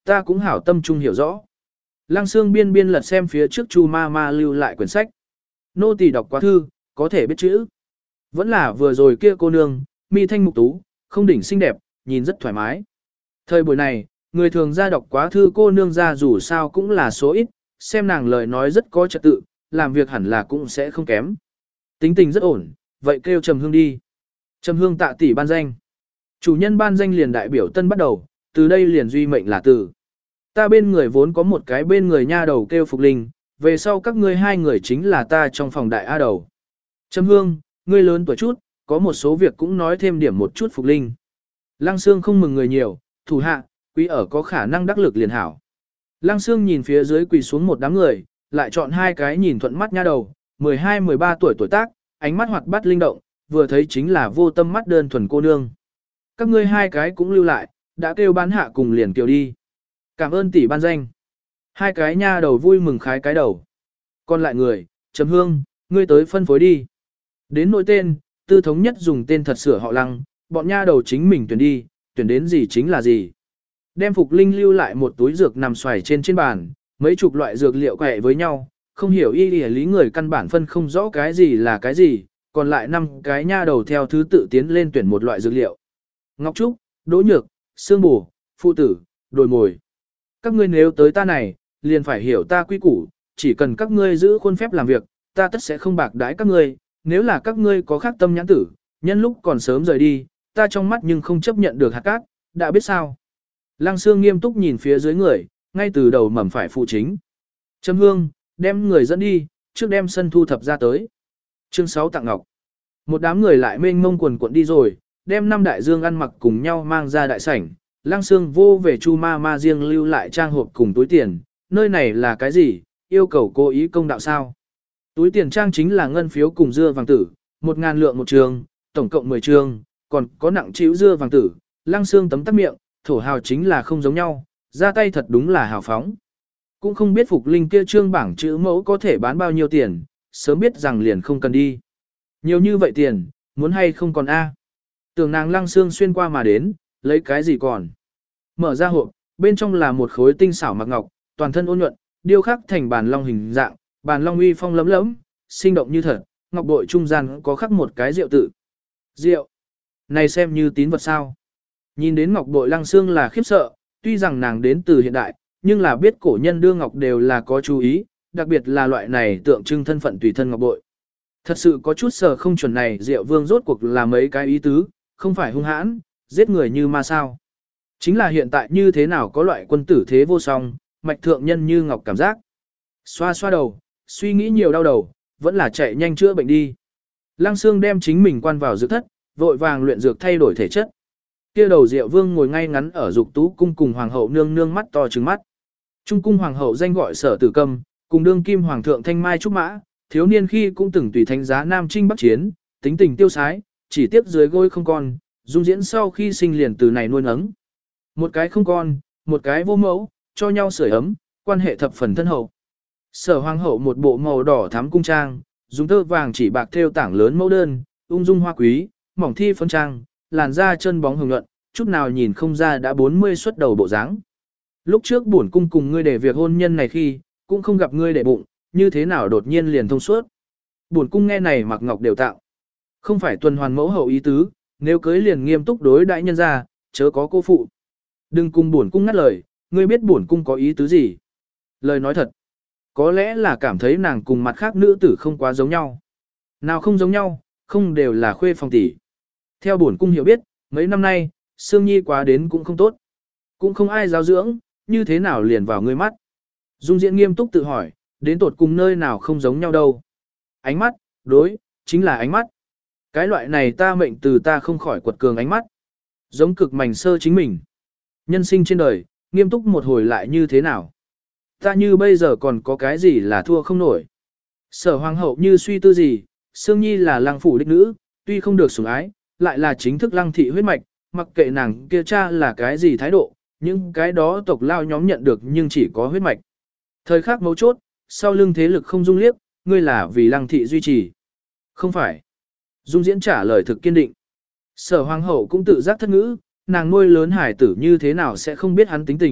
ta cũng hảo tâm trung hiểu rõ. Lăng Sương biên biên lật xem phía trước Chu ma ma lưu lại quyển sách. Nô tỳ đọc quá thư, có thể biết chữ. Vẫn là vừa rồi kia cô nương, mi thanh mục tú, không đỉnh xinh đẹp, nhìn rất thoải mái. Thời buổi này, người thường ra đọc quá thư cô nương ra dù sao cũng là số ít, xem nàng lời nói rất có trật tự, làm việc hẳn là cũng sẽ không kém. Tính tình rất ổn, vậy kêu Trầm Hương đi. Trầm Hương tạ tỷ ban danh. Chủ nhân ban danh liền đại biểu tân bắt đầu, từ đây liền duy mệnh là tử. Ta bên người vốn có một cái bên người nha đầu kêu Phục Linh, về sau các ngươi hai người chính là ta trong phòng đại A đầu. Trầm Hương, ngươi lớn tuổi chút, có một số việc cũng nói thêm điểm một chút Phục Linh. Lăng Sương không mừng người nhiều, thủ hạ, quý ở có khả năng đắc lực liền hảo. Lăng Sương nhìn phía dưới quỳ xuống một đám người, lại chọn hai cái nhìn thuận mắt nha đầu, mười hai mười ba tuổi tuổi tác, ánh mắt hoạt bát linh động, vừa thấy chính là vô tâm mắt đơn thuần cô nương. Các ngươi hai cái cũng lưu lại, đã kêu bán hạ cùng liền kêu đi. Cảm ơn tỷ ban danh. Hai cái nha đầu vui mừng khái cái đầu. Còn lại người, Trầm Hương, ngươi tới phân phối đi. Đến nội tên, tư thống nhất dùng tên thật sửa họ Lăng, bọn nha đầu chính mình tuyển đi, tuyển đến gì chính là gì. Đem Phục Linh lưu lại một túi dược nằm xoài trên trên bàn, mấy chục loại dược liệu quẹ với nhau, không hiểu y lý lý người căn bản phân không rõ cái gì là cái gì, còn lại năm cái nha đầu theo thứ tự tiến lên tuyển một loại dược liệu. Ngọc Trúc, Đỗ Nhược, Sương Bù, Phụ Tử, Đồi Mồi. Các ngươi nếu tới ta này, liền phải hiểu ta quy củ, chỉ cần các ngươi giữ khuôn phép làm việc, ta tất sẽ không bạc đãi các ngươi, nếu là các ngươi có khác tâm nhãn tử, nhân lúc còn sớm rời đi, ta trong mắt nhưng không chấp nhận được hạt cát, đã biết sao. Lăng Sương nghiêm túc nhìn phía dưới người, ngay từ đầu mầm phải phụ chính. Trầm Hương, đem người dẫn đi, trước đem sân thu thập ra tới. Chương sáu tặng ngọc. Một đám người lại mênh mông quần cuộn đi rồi, đem năm đại dương ăn mặc cùng nhau mang ra đại sảnh. Lăng Sương vô về Chu ma ma riêng lưu lại trang hộp cùng túi tiền, nơi này là cái gì, yêu cầu cố ý công đạo sao. Túi tiền trang chính là ngân phiếu cùng dưa vàng tử, một ngàn lượng một trường, tổng cộng mười trường, còn có nặng chịu dưa vàng tử. Lăng Sương tấm tắt miệng, thổ hào chính là không giống nhau, ra tay thật đúng là hào phóng. Cũng không biết Phục Linh kia trương bảng chữ mẫu có thể bán bao nhiêu tiền, sớm biết rằng liền không cần đi. Nhiều như vậy tiền, muốn hay không còn a? Tưởng nàng Lăng Sương xuyên qua mà đến, lấy cái gì còn? Mở ra hộp, bên trong là một khối tinh xảo mặc ngọc, toàn thân ôn nhuận, điêu khắc thành bàn long hình dạng, bàn long uy phong lấm lấm, sinh động như thật, ngọc bội trung gian có khắc một cái rượu tự. Rượu? Này xem như tín vật sao? Nhìn đến ngọc bội Lăng Sương là khiếp sợ, tuy rằng nàng đến từ hiện đại, nhưng là biết cổ nhân đưa ngọc đều là có chú ý, đặc biệt là loại này tượng trưng thân phận tùy thân ngọc bội. Thật sự có chút sở không chuẩn này Diệu Vương rốt cuộc là mấy cái ý tứ, không phải hung hãn, giết người như ma sao. Chính là hiện tại như thế nào có loại quân tử thế vô song, mạch thượng nhân như ngọc cảm giác. Xoa xoa đầu, suy nghĩ nhiều đau đầu, vẫn là chạy nhanh chữa bệnh đi. Lăng Sương đem chính mình quan vào dược thất, vội vàng luyện dược thay đổi thể chất. Kia đầu Diệu Vương ngồi ngay ngắn ở dục tú cung cùng hoàng hậu nương nương mắt to trừng mắt. Trung cung hoàng hậu danh gọi Sở Tử Câm, cùng đương kim hoàng thượng Thanh Mai Trúc Mã, thiếu niên khi cũng từng tùy thánh giá Nam Trinh Bắc Chiến, tính tình tiêu sái, chỉ tiếc dưới gối không con, dung diễn sau khi sinh liền từ này nuôi nấng. Một cái không con, một cái vô mẫu, cho nhau sưởi ấm, quan hệ thập phần thân hậu. Sở hoàng hậu một bộ màu đỏ thắm cung trang, dùng tơ vàng chỉ bạc thêu tảng lớn mẫu đơn, ung dung hoa quý, mỏng thi phấn trang, làn da chân bóng hồng nhuận, chút nào nhìn không ra đã bốn mươi xuất đầu bộ dáng. Lúc trước bổn cung cùng ngươi để việc hôn nhân này khi, cũng không gặp ngươi để bụng, như thế nào đột nhiên liền thông suốt. Bổn cung nghe này mặc ngọc đều tạo. Không phải tuần hoàn mẫu hậu ý tứ, nếu cưới liền nghiêm túc đối đãi nhân ra, chớ có cô phụ. Đừng cùng bổn cung ngắt lời, ngươi biết bổn cung có ý tứ gì. Lời nói thật, có lẽ là cảm thấy nàng cùng mặt khác nữ tử không quá giống nhau. Nào không giống nhau, không đều là khuê phòng tỷ. Theo bổn cung hiểu biết, mấy năm nay, Sương Nhi quá đến cũng không tốt. Cũng không ai giáo dưỡng, như thế nào liền vào ngươi mắt. Dung Diễn nghiêm túc tự hỏi, đến tột cùng nơi nào không giống nhau đâu. Ánh mắt, đối, chính là ánh mắt. Cái loại này ta mệnh từ ta không khỏi quật cường ánh mắt. Giống cực mảnh sơ chính mình. Nhân sinh trên đời, nghiêm túc một hồi lại như thế nào. Ta như bây giờ còn có cái gì là thua không nổi. Sở hoàng hậu như suy tư gì, Sương Nhi là lăng phủ đích nữ, tuy không được sủng ái, lại là chính thức lăng thị huyết mạch, mặc kệ nàng kia cha là cái gì thái độ, những cái đó tộc lao nhóm nhận được nhưng chỉ có huyết mạch. Thời khắc mấu chốt, sau lưng thế lực không dung liếc, ngươi là vì lăng thị duy trì. Không phải. Dung Diễn trả lời thực kiên định. Sở hoàng hậu cũng tự giác thất ngữ, nàng nuôi lớn hải tử như thế nào sẽ không biết hắn tính tình,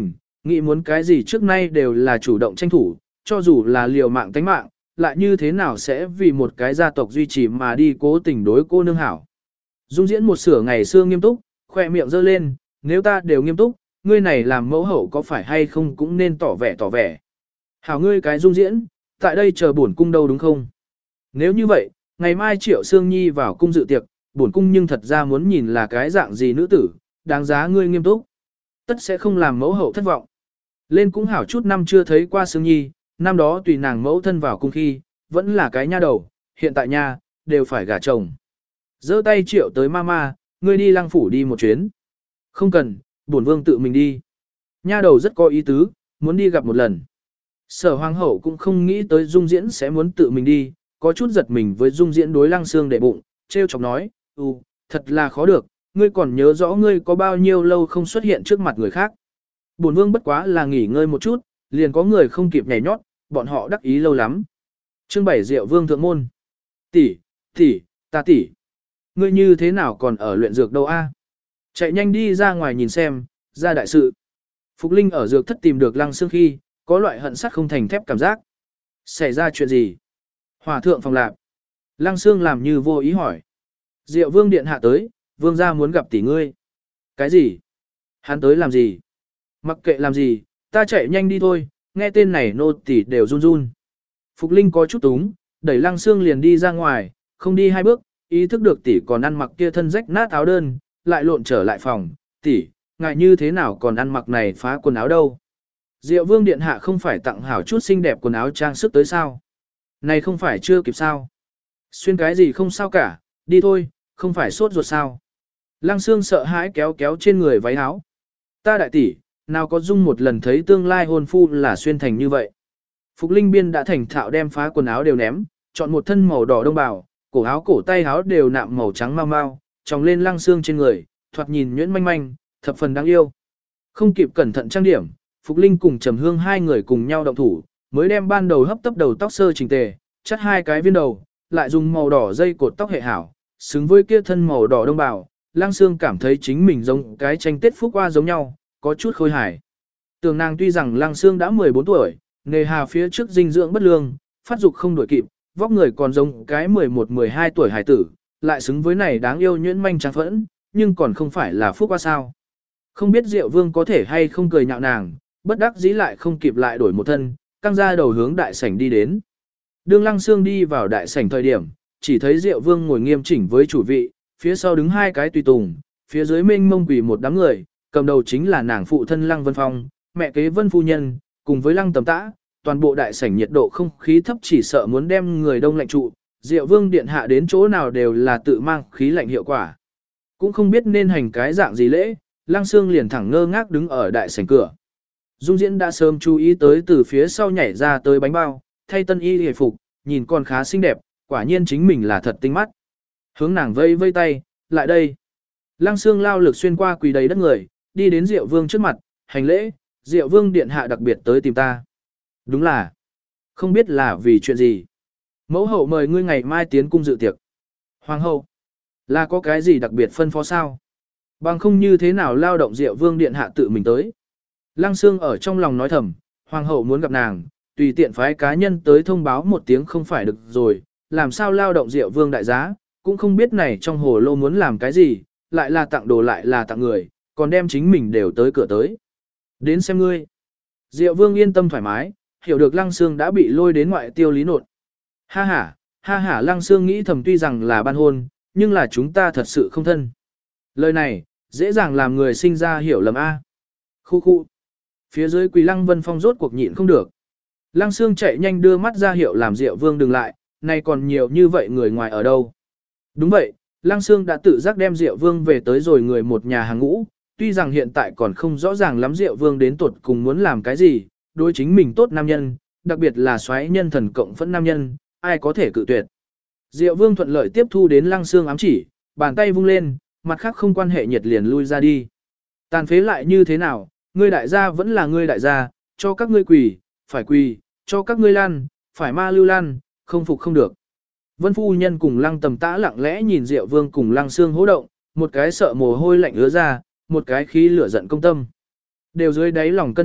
nghĩ muốn cái gì trước nay đều là chủ động tranh thủ, cho dù là liều mạng tánh mạng, lại như thế nào sẽ vì một cái gia tộc duy trì mà đi cố tình đối cô nương hảo. Dung diễn một sửa ngày xưa nghiêm túc, khoe miệng giơ lên, nếu ta đều nghiêm túc, ngươi này làm mẫu hậu có phải hay không cũng nên tỏ vẻ tỏ vẻ. Hảo ngươi cái Dung diễn, tại đây chờ bổn cung đâu đúng không? Nếu như vậy, ngày mai Triệu Sương Nhi vào cung dự tiệc, bổn cung nhưng thật ra muốn nhìn là cái dạng gì nữ tử, đáng giá ngươi nghiêm túc. Tất sẽ không làm mẫu hậu thất vọng. Lên cũng hảo chút năm chưa thấy qua Sương Nhi, năm đó tùy nàng mẫu thân vào cung khi, vẫn là cái nha đầu, hiện tại nha, đều phải gả chồng. Giơ tay Triệu tới mama, ngươi đi lăng phủ đi một chuyến. Không cần, bổn vương tự mình đi. Nha đầu rất có ý tứ, muốn đi gặp một lần. Sở hoàng hậu cũng không nghĩ tới Dung Diễn sẽ muốn tự mình đi, có chút giật mình với Dung Diễn đối Lăng Xương để bụng, trêu chọc nói, ừ, thật là khó được, ngươi còn nhớ rõ ngươi có bao nhiêu lâu không xuất hiện trước mặt người khác. Bổn vương bất quá là nghỉ ngơi một chút, liền có người không kịp nhảy nhót, bọn họ đắc ý lâu lắm. Chương bảy Diệu Vương thượng môn. Tỷ, tỷ, ta tỷ. Ngươi như thế nào còn ở luyện dược đâu a? Chạy nhanh đi ra ngoài nhìn xem, ra đại sự. Phục Linh ở dược thất tìm được Lăng Xương khi, có loại hận sắt không thành thép cảm giác. Xảy ra chuyện gì? Hòa thượng phòng lạp. Lăng Xương làm như vô ý hỏi. Diệu Vương điện hạ tới, vương gia muốn gặp tỷ ngươi. Cái gì? Hắn tới làm gì? Mặc kệ làm gì, ta chạy nhanh đi thôi, nghe tên này nô tỷ đều run run. Phục Linh có chút túng, đẩy Lăng Xương liền đi ra ngoài, không đi hai bước, ý thức được tỷ còn ăn mặc kia thân rách nát áo đơn, lại lộn trở lại phòng, tỷ, ngại như thế nào còn ăn mặc này phá quần áo đâu. Diệu Vương điện hạ không phải tặng hảo chút xinh đẹp quần áo trang sức tới sao? Này không phải chưa kịp sao? Xuyên cái gì không sao cả, đi thôi, không phải sốt ruột sao? Lăng Xương sợ hãi kéo kéo trên người váy áo. Ta đại tỷ, nào có dung một lần thấy tương lai hôn phu là xuyên thành như vậy. Phục Linh Biên đã thành thạo đem phá quần áo đều ném, chọn một thân màu đỏ đông bào, cổ áo cổ tay áo đều nạm màu trắng mau mau, tròng lên Lăng Xương trên người, thoạt nhìn nhuyễn manh manh, thập phần đáng yêu. Không kịp cẩn thận trang điểm, Phục Linh cùng Trầm Hương hai người cùng nhau động thủ, mới đem ban đầu hấp tấp đầu tóc sơ chỉnh tề, chắt hai cái viên đầu, lại dùng màu đỏ dây cột tóc hệ hảo, xứng với kia thân màu đỏ đông bào, Lăng Xương cảm thấy chính mình giống cái tranh Tết Phúc Hoa giống nhau, có chút khôi hài. Tưởng nàng tuy rằng Lăng Xương đã mười bốn tuổi, nghề hà phía trước dinh dưỡng bất lương, phát dục không đổi kịp, vóc người còn giống cái mười một mười hai tuổi hải tử, lại xứng với này đáng yêu nhuyễn manh trắng phẫn, nhưng còn không phải là Phúc Hoa sao. Không biết Diệu Vương có thể hay không cười nhạo nàng, bất đắc dĩ lại không kịp lại đổi một thân, căng ra đầu hướng đại sảnh đi đến. Đương Lăng Xương đi vào đại sảnh thời điểm, chỉ thấy Diệu Vương ngồi nghiêm chỉnh với chủ vị, phía sau đứng hai cái tùy tùng, phía dưới mênh mông quỳ một đám người, cầm đầu chính là nàng phụ thân Lăng Vân Phong, mẹ kế Vân Phu Nhân, cùng với Lăng Tầm Tã, toàn bộ đại sảnh nhiệt độ không khí thấp chỉ sợ muốn đem người đông lạnh trụ, Diệu Vương điện hạ đến chỗ nào đều là tự mang khí lạnh hiệu quả. Cũng không biết nên hành cái dạng gì lễ, Lăng Xương liền thẳng ngơ ngác đứng ở đại sảnh cửa. Dung Diễn đã sớm chú ý tới từ phía sau nhảy ra tới bánh bao, thay tân y hề phục, nhìn còn khá xinh đẹp, quả nhiên chính mình là thật tinh mắt. Hướng nàng vây vây tay, lại đây. Lăng Xương lao lực xuyên qua quỳ đầy đất người, đi đến Diệu Vương trước mặt, hành lễ, Diệu Vương điện hạ đặc biệt tới tìm ta. Đúng là, không biết là vì chuyện gì. Mẫu hậu mời ngươi ngày mai tiến cung dự tiệc. Hoàng hậu, là có cái gì đặc biệt phân phó sao? Bằng không như thế nào lao động Diệu Vương điện hạ tự mình tới. Lăng Xương ở trong lòng nói thầm, Hoàng hậu muốn gặp nàng, tùy tiện phái cá nhân tới thông báo một tiếng không phải được rồi, làm sao lao động Diệu Vương đại giá, cũng không biết này trong hồ lô muốn làm cái gì, lại là tặng đồ lại là tặng người, còn đem chính mình đều tới cửa tới. Đến xem ngươi. Diệu Vương yên tâm thoải mái, hiểu được Lăng Xương đã bị lôi đến ngoại tiêu lý nột. Ha ha, ha ha Lăng Xương nghĩ thầm tuy rằng là ban hôn, nhưng là chúng ta thật sự không thân. Lời này, dễ dàng làm người sinh ra hiểu lầm A. Khu khu. Phía dưới Quỳ Lăng Vân Phong rốt cuộc nhịn không được. Lăng Xương chạy nhanh đưa mắt ra hiệu làm Diệu Vương đừng lại, nay còn nhiều như vậy người ngoài ở đâu. Đúng vậy, Lăng Xương đã tự giác đem Diệu Vương về tới rồi người một nhà hàng ngũ, tuy rằng hiện tại còn không rõ ràng lắm Diệu Vương đến tuột cùng muốn làm cái gì, đối chính mình tốt nam nhân, đặc biệt là xoáy nhân thần cộng phẫn nam nhân, ai có thể cự tuyệt. Diệu Vương thuận lợi tiếp thu đến Lăng Xương ám chỉ, bàn tay vung lên, mặt khác không quan hệ nhiệt liền lui ra đi. Tàn phế lại như thế nào, ngươi đại gia vẫn là ngươi đại gia, cho các ngươi quỳ, phải quỳ, cho các ngươi lăn, phải ma lưu lăn, không phục không được. Vân Phu Nhân cùng Lăng Tầm Tã lặng lẽ nhìn Diệu Vương cùng Lăng Xương hô động, một cái sợ mồ hôi lạnh ứa ra, một cái khí lửa giận công tâm. Đều dưới đáy lòng cân nhắc,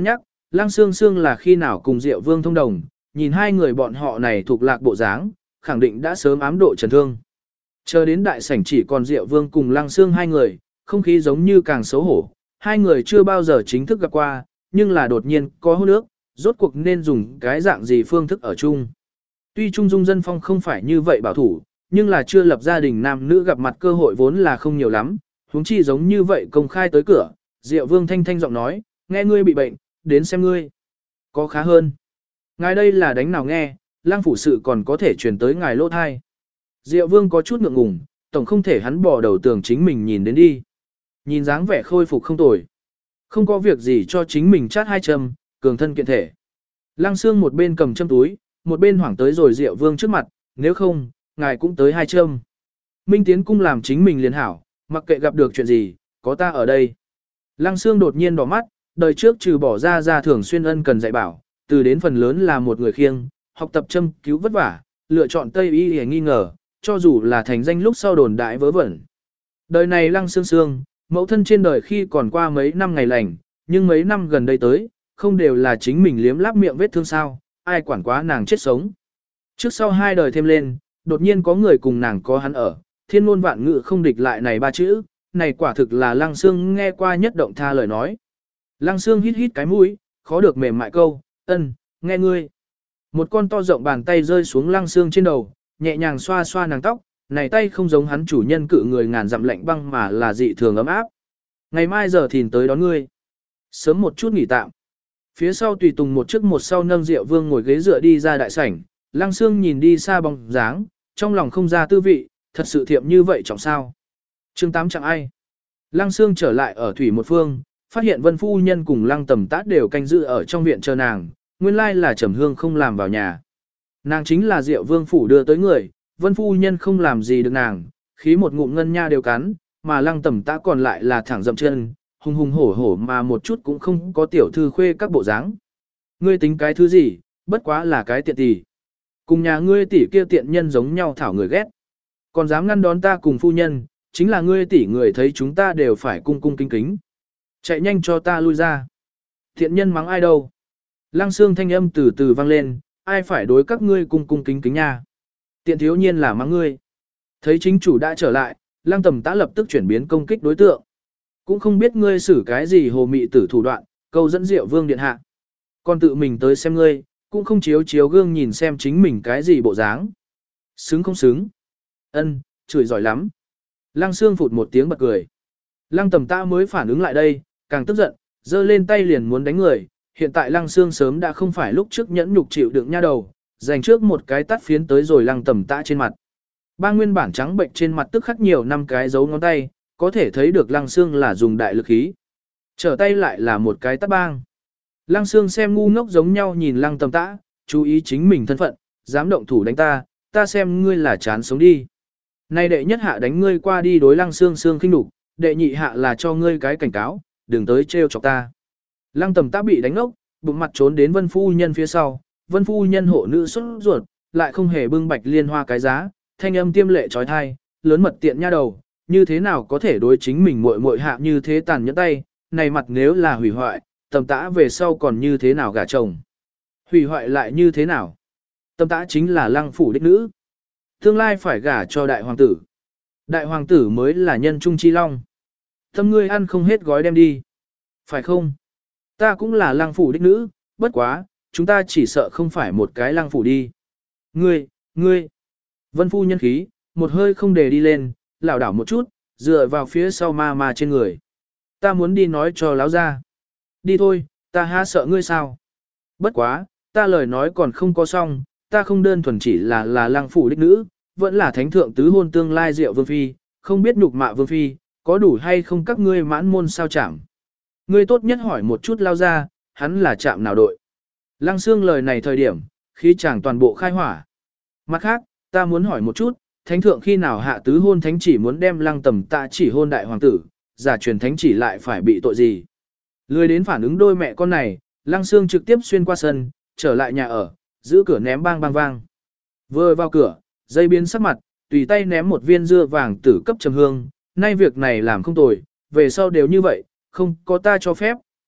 Lăng Sương Sương là khi nào cùng Diệu Vương thông đồng, nhìn hai người bọn họ này thuộc lạc bộ dáng, khẳng định đã sớm ám độ trần thương. Chờ đến đại sảnh chỉ còn Diệu Vương cùng Lăng Sương hai người, không khí giống như càng xấu hổ, hai người chưa bao giờ chính thức gặp qua, nhưng là đột nhiên có hôn ước, rốt cuộc nên dùng cái dạng gì phương thức ở chung. Tuy Trung Dung Dân Phong không phải như vậy bảo thủ, nhưng là chưa lập gia đình nam nữ gặp mặt cơ hội vốn là không nhiều lắm, huống chi giống như vậy công khai tới cửa, Diệu Vương thanh thanh giọng nói, nghe ngươi bị bệnh, đến xem ngươi. Có khá hơn. Ngài đây là đánh nào nghe, lang phủ sự còn có thể truyền tới ngài lỗ thai. Diệu Vương có chút ngượng ngùng, tổng không thể hắn bỏ đầu tường chính mình nhìn đến đi. Nhìn dáng vẻ khôi phục không tồi. Không có việc gì cho chính mình chát hai châm, cường thân kiện thể. Lăng Sương một bên cầm châm túi, một bên hoảng tới rồi Diệu Vương trước mặt, nếu không, ngài cũng tới hai châm. Minh Tiến cung làm chính mình liền hảo, mặc kệ gặp được chuyện gì, có ta ở đây. Lăng Sương đột nhiên đỏ mắt, đời trước trừ bỏ ra ra thường xuyên ân cần dạy bảo, từ đến phần lớn là một người khiêng, học tập châm cứu vất vả, lựa chọn Tây y để nghi ngờ, cho dù là thành danh lúc sau đồn đại vớ vẩn. Đời này Lăng Sương Sương, mẫu thân trên đời khi còn qua mấy năm ngày lành, nhưng mấy năm gần đây tới, không đều là chính mình liếm láp miệng vết thương sao, ai quản quá nàng chết sống. Trước sau hai đời thêm lên, đột nhiên có người cùng nàng có hắn ở, thiên ngôn vạn ngữ không địch lại này ba chữ, này quả thực là Lăng Sương nghe qua nhất động tha lời nói. Lăng Sương hít hít cái mũi, khó được mềm mại câu, ân, nghe ngươi. Một con to rộng bàn tay rơi xuống Lăng Sương trên đầu, nhẹ nhàng xoa xoa nàng tóc, này tay không giống hắn chủ nhân cự người ngàn dặm lạnh băng mà là dị thường ấm áp. Ngày mai giờ thìn tới đón ngươi. Sớm một chút nghỉ tạm. Phía sau tùy tùng một trước một sau nâng Diệu Vương ngồi ghế dựa đi ra đại sảnh, Lăng Sương nhìn đi xa bóng dáng, trong lòng không ra tư vị, thật sự thiệm như vậy trọng sao. Chương tám chẳng ai. Lăng Sương trở lại ở thủy một phương, phát hiện Vân Phu Nhân cùng Lăng Tầm Tát đều canh giữ ở trong viện chờ nàng, nguyên lai là Trầm Hương không làm vào nhà. Nàng chính là Diệu Vương phủ đưa tới người, Vân Phu Nhân không làm gì được nàng, khí một ngụm ngân nha đều cắn, mà Lăng Tầm Tát còn lại là thẳng dậm chân, hùng hùng hổ hổ mà một chút cũng không có tiểu thư khuê các bộ dáng. Ngươi tính cái thứ gì, bất quá là cái tiện tỷ. Cùng nhà ngươi tỷ kia tiện nhân giống nhau thảo người ghét. Còn dám ngăn đón ta cùng phu nhân, chính là ngươi tỷ người thấy chúng ta đều phải cung cung kính kính. Chạy nhanh cho ta lui ra. Thiện nhân mắng ai đâu. Lăng Sương thanh âm từ từ vang lên, ai phải đối các ngươi cung cung kính kính nha. Tiện thiếu nhiên là mắng ngươi. Thấy chính chủ đã trở lại, Lăng Tầm Tát lập tức chuyển biến công kích đối tượng. Cũng không biết ngươi xử cái gì hồ mị tử thủ đoạn, câu dẫn Diệu Vương điện hạ. Còn tự mình tới xem ngươi, cũng không chiếu chiếu gương nhìn xem chính mình cái gì bộ dáng. Xứng không xứng. Ân, chửi giỏi lắm. Lăng Sương phụt một tiếng bật cười. Lăng Tầm Tát mới phản ứng lại đây, càng tức giận, giơ lên tay liền muốn đánh người. Hiện tại Lăng Sương sớm đã không phải lúc trước nhẫn nhục chịu đựng nha đầu, dành trước một cái tát phiến tới rồi Lăng Tầm Tát trên mặt. Ba nguyên bản trắng bệnh trên mặt tức khắc nhiều năm cái dấu ngón tay, có thể thấy được Lăng Sương là dùng đại lực khí. Trở tay lại là một cái tát bang. Lăng Sương xem ngu ngốc giống nhau nhìn Lăng Tầm Tát, chú ý chính mình thân phận, dám động thủ đánh ta, ta xem ngươi là chán sống đi. Nay đệ nhất hạ đánh ngươi qua đi đối Lăng Sương Sương khinh nhục, đệ nhị hạ là cho ngươi cái cảnh cáo, đừng tới trêu chọc ta. Lăng Tầm Tát bị đánh ngốc, bụng mặt trốn đến Vân Phu Nhân phía sau, Vân Phu Nhân hộ nữ xuất ruột, lại không hề bưng bạch liên hoa cái giá, thanh âm tiêm lệ trói thai, lớn mật tiện nha đầu, như thế nào có thể đối chính mình muội muội hạ như thế tàn nhẫn tay, này mặt nếu là hủy hoại, Tầm Tát về sau còn như thế nào gả chồng. Hủy hoại lại như thế nào? Tầm Tát chính là Lăng phủ đích nữ. Tương lai phải gả cho đại hoàng tử. Đại hoàng tử mới là nhân trung chi long. Tâm ngươi ăn không hết gói đem đi. Phải không? Ta cũng là Lăng phủ đích nữ, bất quá, chúng ta chỉ sợ không phải một cái Lăng phủ đi. Ngươi, ngươi. Vân Phu Nhân khí, một hơi không để đi lên, lảo đảo một chút, dựa vào phía sau ma ma trên người. Ta muốn đi nói cho láo ra. Đi thôi, ta há sợ ngươi sao? Bất quá, ta lời nói còn không có xong, ta không đơn thuần chỉ là là Lăng phủ đích nữ, vẫn là thánh thượng tứ hôn tương lai Diệu Vương phi, không biết nhục mạ Vương phi, có đủ hay không các ngươi mãn môn sao chảm. Ngươi tốt nhất hỏi một chút lao ra, hắn là chạm nào đội. Lăng Sương lời này thời điểm, khi chàng toàn bộ khai hỏa. Mặt khác, ta muốn hỏi một chút, thánh thượng khi nào hạ tứ hôn thánh chỉ muốn đem Lăng Tầm Tát chỉ hôn đại hoàng tử, giả truyền thánh chỉ lại phải bị tội gì. Lười đến phản ứng đôi mẹ con này, Lăng Sương trực tiếp xuyên qua sân, trở lại nhà ở, giữ cửa ném bang bang vang. Vừa vào cửa, dây biến sắc mặt, tùy tay ném một viên dưa vàng tử cấp Trầm Hương, nay việc này làm không tồi, về sau đều như vậy, không có ta cho phép,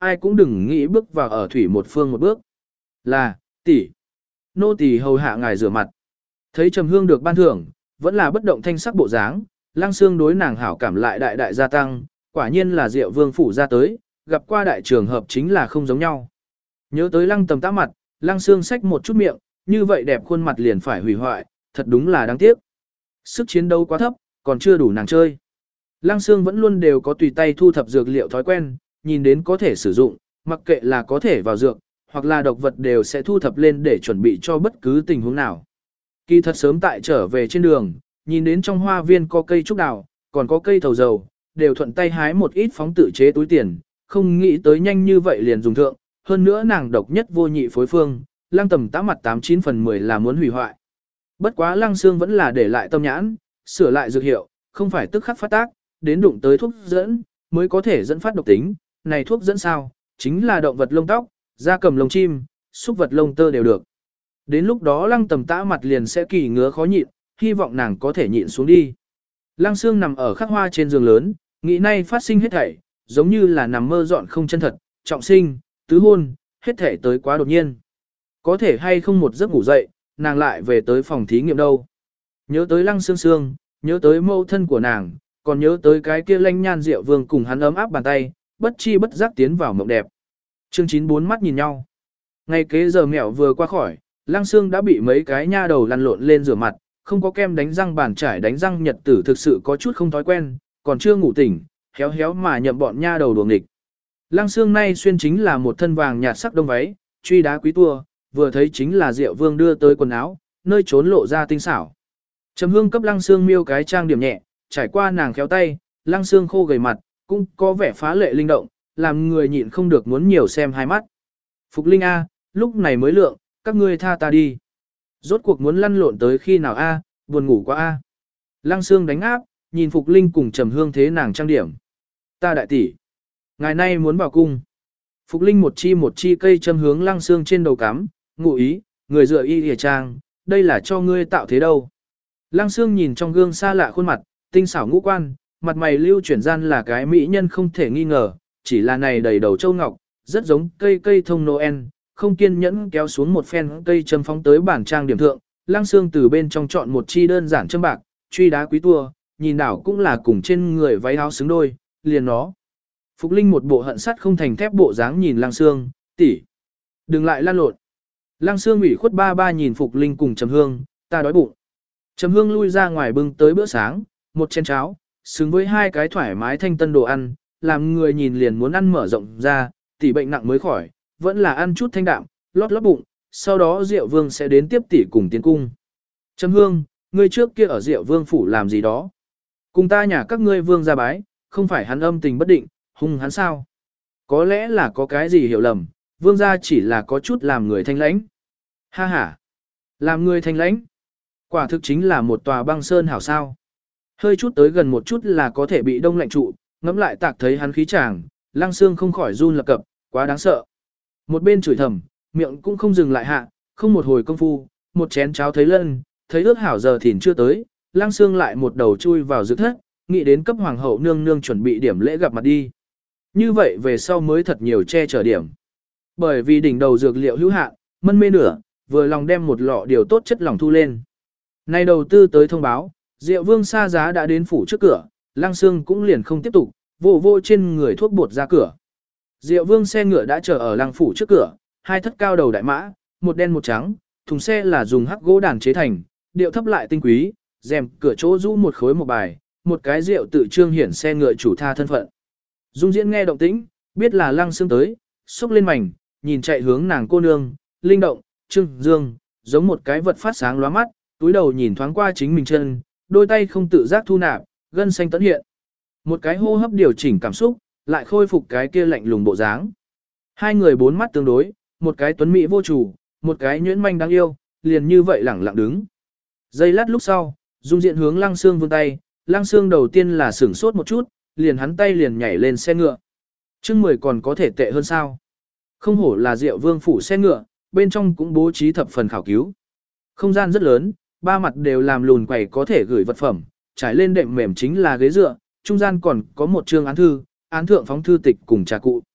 ai cũng đừng nghĩ bước vào ở thủy một phương một bước. Là, tỷ. Nô tỳ hầu hạ ngài rửa mặt. Thấy Trầm Hương được ban thưởng, vẫn là bất động thanh sắc bộ dáng, Lăng Xương đối nàng hảo cảm lại đại đại gia tăng, quả nhiên là Diệu Vương phủ ra tới, gặp qua đại trường hợp chính là không giống nhau. Nhớ tới Lăng Tầm Tã mặt, Lăng Xương xách một chút miệng, như vậy đẹp khuôn mặt liền phải hủy hoại, thật đúng là đáng tiếc. Sức chiến đấu quá thấp, còn chưa đủ nàng chơi. Lăng Xương vẫn luôn đều có tùy tay thu thập dược liệu thói quen, nhìn đến có thể sử dụng, mặc kệ là có thể vào dược, hoặc là độc vật đều sẽ thu thập lên để chuẩn bị cho bất cứ tình huống nào. Kỳ thật sớm tại trở về trên đường, nhìn đến trong hoa viên có cây trúc đào, còn có cây thầu dầu, đều thuận tay hái một ít phóng tự chế túi tiền, không nghĩ tới nhanh như vậy liền dùng thượng, hơn nữa nàng độc nhất vô nhị phối phương, Lăng Tầm Tã mặt tám chín phần mười là muốn hủy hoại. Bất quá Lăng Xương vẫn là để lại tâm nhãn, sửa lại dược hiệu, không phải tức khắc phát tác, đến đụng tới thuốc dẫn, mới có thể dẫn phát độc tính, này thuốc dẫn sao, chính là động vật lông tóc, da cầm lông chim, xúc vật lông tơ đều được. Đến lúc đó Lăng Tầm Tã mặt liền sẽ kỳ ngứa khó nhịn, hy vọng nàng có thể nhịn xuống đi. Lăng Xương nằm ở khắc hoa trên giường lớn, nghĩ nay phát sinh hết thảy, giống như là nằm mơ dọn không chân thật, trọng sinh, tứ hôn, hết thảy tới quá đột nhiên. Có thể hay không một giấc ngủ dậy, nàng lại về tới phòng thí nghiệm đâu. Nhớ tới Lăng Xương Xương, nhớ tới mâu thân của nàng, còn nhớ tới cái kia lanh nhan Diệu Vương cùng hắn ấm áp bàn tay, bất chi bất giác tiến vào mộng đẹp. Chương chín bốn mắt nhìn nhau. Ngày kế giờ mẹo vừa qua khỏi, Lăng Xương đã bị mấy cái nha đầu lăn lộn lên rửa mặt, không có kem đánh răng bàn trải đánh răng nhật tử thực sự có chút không thói quen, còn chưa ngủ tỉnh, héo héo mà nhậm bọn nha đầu đuổi nghịch. Lăng Xương nay xuyên chính là một thân vàng nhạt sắc đông váy, truy đá quý tua, vừa thấy chính là Diệu Vương đưa tới quần áo, nơi trốn lộ ra tinh xảo. Trầm Hương cấp Lăng Xương miêu cái trang điểm nhẹ, trải qua nàng khéo tay, Lăng Xương khô gầy mặt, cũng có vẻ phá lệ linh động, làm người nhịn không được muốn nhiều xem hai mắt. Phục Linh A, lúc này mới lượng, các ngươi tha ta đi. Rốt cuộc muốn lăn lộn tới khi nào A, buồn ngủ quá A. Lăng Xương đánh áp, nhìn Phục Linh cùng Trầm Hương thế nàng trang điểm. Ta đại tỷ, ngày nay muốn vào cung. Phục Linh một chi một chi cây châm hướng Lăng Xương trên đầu cắm, ngụ ý, người dựa y hề trang, đây là cho ngươi tạo thế đâu. Lăng Xương nhìn trong gương xa lạ khuôn mặt, tinh xảo ngũ quan, mặt mày lưu chuyển gian là cái mỹ nhân không thể nghi ngờ, chỉ là này đầy đầu châu ngọc, rất giống cây cây thông Noel, không kiên nhẫn kéo xuống một phen cây châm phóng tới bản trang điểm thượng, Lăng Xương từ bên trong chọn một chi đơn giản châm bạc, truy đá quý tua, nhìn đảo cũng là cùng trên người váy áo xứng đôi, liền nó. Phục Linh một bộ hận sắt không thành thép bộ dáng nhìn Lăng Xương, tỷ, đừng lại lan lộn. Lăng Xương ủy khuất ba ba nhìn Phục Linh cùng Trầm Hương, ta đói bụng. Trầm Hương lui ra ngoài bưng tới bữa sáng, một chén cháo, xứng với hai cái thoải mái thanh tân đồ ăn, làm người nhìn liền muốn ăn mở rộng ra, tỷ bệnh nặng mới khỏi, vẫn là ăn chút thanh đạm, lót lót bụng, sau đó Diệu Vương sẽ đến tiếp tỷ cùng tiến cung. Trầm Hương, ngươi trước kia ở Diệu Vương phủ làm gì đó? Cùng ta nhà các ngươi vương ra bái, không phải hắn âm tình bất định, hung hắn sao? Có lẽ là có cái gì hiểu lầm, vương gia chỉ là có chút làm người thanh lãnh. Ha ha, làm người thanh lãnh. Quả thực chính là một tòa băng sơn hảo sao. Hơi chút tới gần một chút là có thể bị đông lạnh trụ, ngẫm lại tạc thấy hắn khí chàng, Lăng Xương không khỏi run lập cập, quá đáng sợ. Một bên chửi thầm, miệng cũng không dừng lại hạ, không một hồi công phu, một chén cháo thấy lân, thấy ước hảo giờ thìn chưa tới, Lăng Xương lại một đầu chui vào dược thất, nghĩ đến cấp hoàng hậu nương nương chuẩn bị điểm lễ gặp mặt đi. Như vậy về sau mới thật nhiều che chở điểm. Bởi vì đỉnh đầu dược liệu hữu hạn, mân mê nửa, vừa lòng đem một lọ điều tốt chất lỏng thu lên. Nay đầu tư tới thông báo, Diệu Vương xa giá đã đến phủ trước cửa, Lăng Xương cũng liền không tiếp tục, vô vô trên người thuốc bột ra cửa. Diệu Vương xe ngựa đã chờ ở lăng phủ trước cửa, hai thất cao đầu đại mã, một đen một trắng, thùng xe là dùng hắc gỗ đàn chế thành, điệu thấp lại tinh quý, rèm cửa chỗ rũ một khối một bài, một cái rượu tự trương hiển xe ngựa chủ tha thân phận. Dung Diễn nghe động tĩnh, biết là Lăng Xương tới, xúc lên mảnh, nhìn chạy hướng nàng cô nương, linh động, trương dương, giống một cái vật phát sáng lóa mắt, túi đầu nhìn thoáng qua chính mình chân, đôi tay không tự giác thu nạp, gân xanh tấn hiện. Một cái hô hấp điều chỉnh cảm xúc, lại khôi phục cái kia lạnh lùng bộ dáng. Hai người bốn mắt tương đối, một cái tuấn mỹ vô chủ, một cái nhuyễn manh đáng yêu, liền như vậy lẳng lặng đứng. Giây lát lúc sau, Dung Diện hướng Lăng Xương vươn tay, Lăng Xương đầu tiên là sửng sốt một chút, liền hắn tay liền nhảy lên xe ngựa. Chương mười còn có thể tệ hơn sao? Không hổ là Diệu Vương phủ xe ngựa, bên trong cũng bố trí thập phần khảo cứu. Không gian rất lớn, ba mặt đều làm lùn quầy có thể gửi vật phẩm, trải lên đệm mềm chính là ghế dựa, trung gian còn có một chương án thư, án thượng phóng thư tịch cùng trà cụ.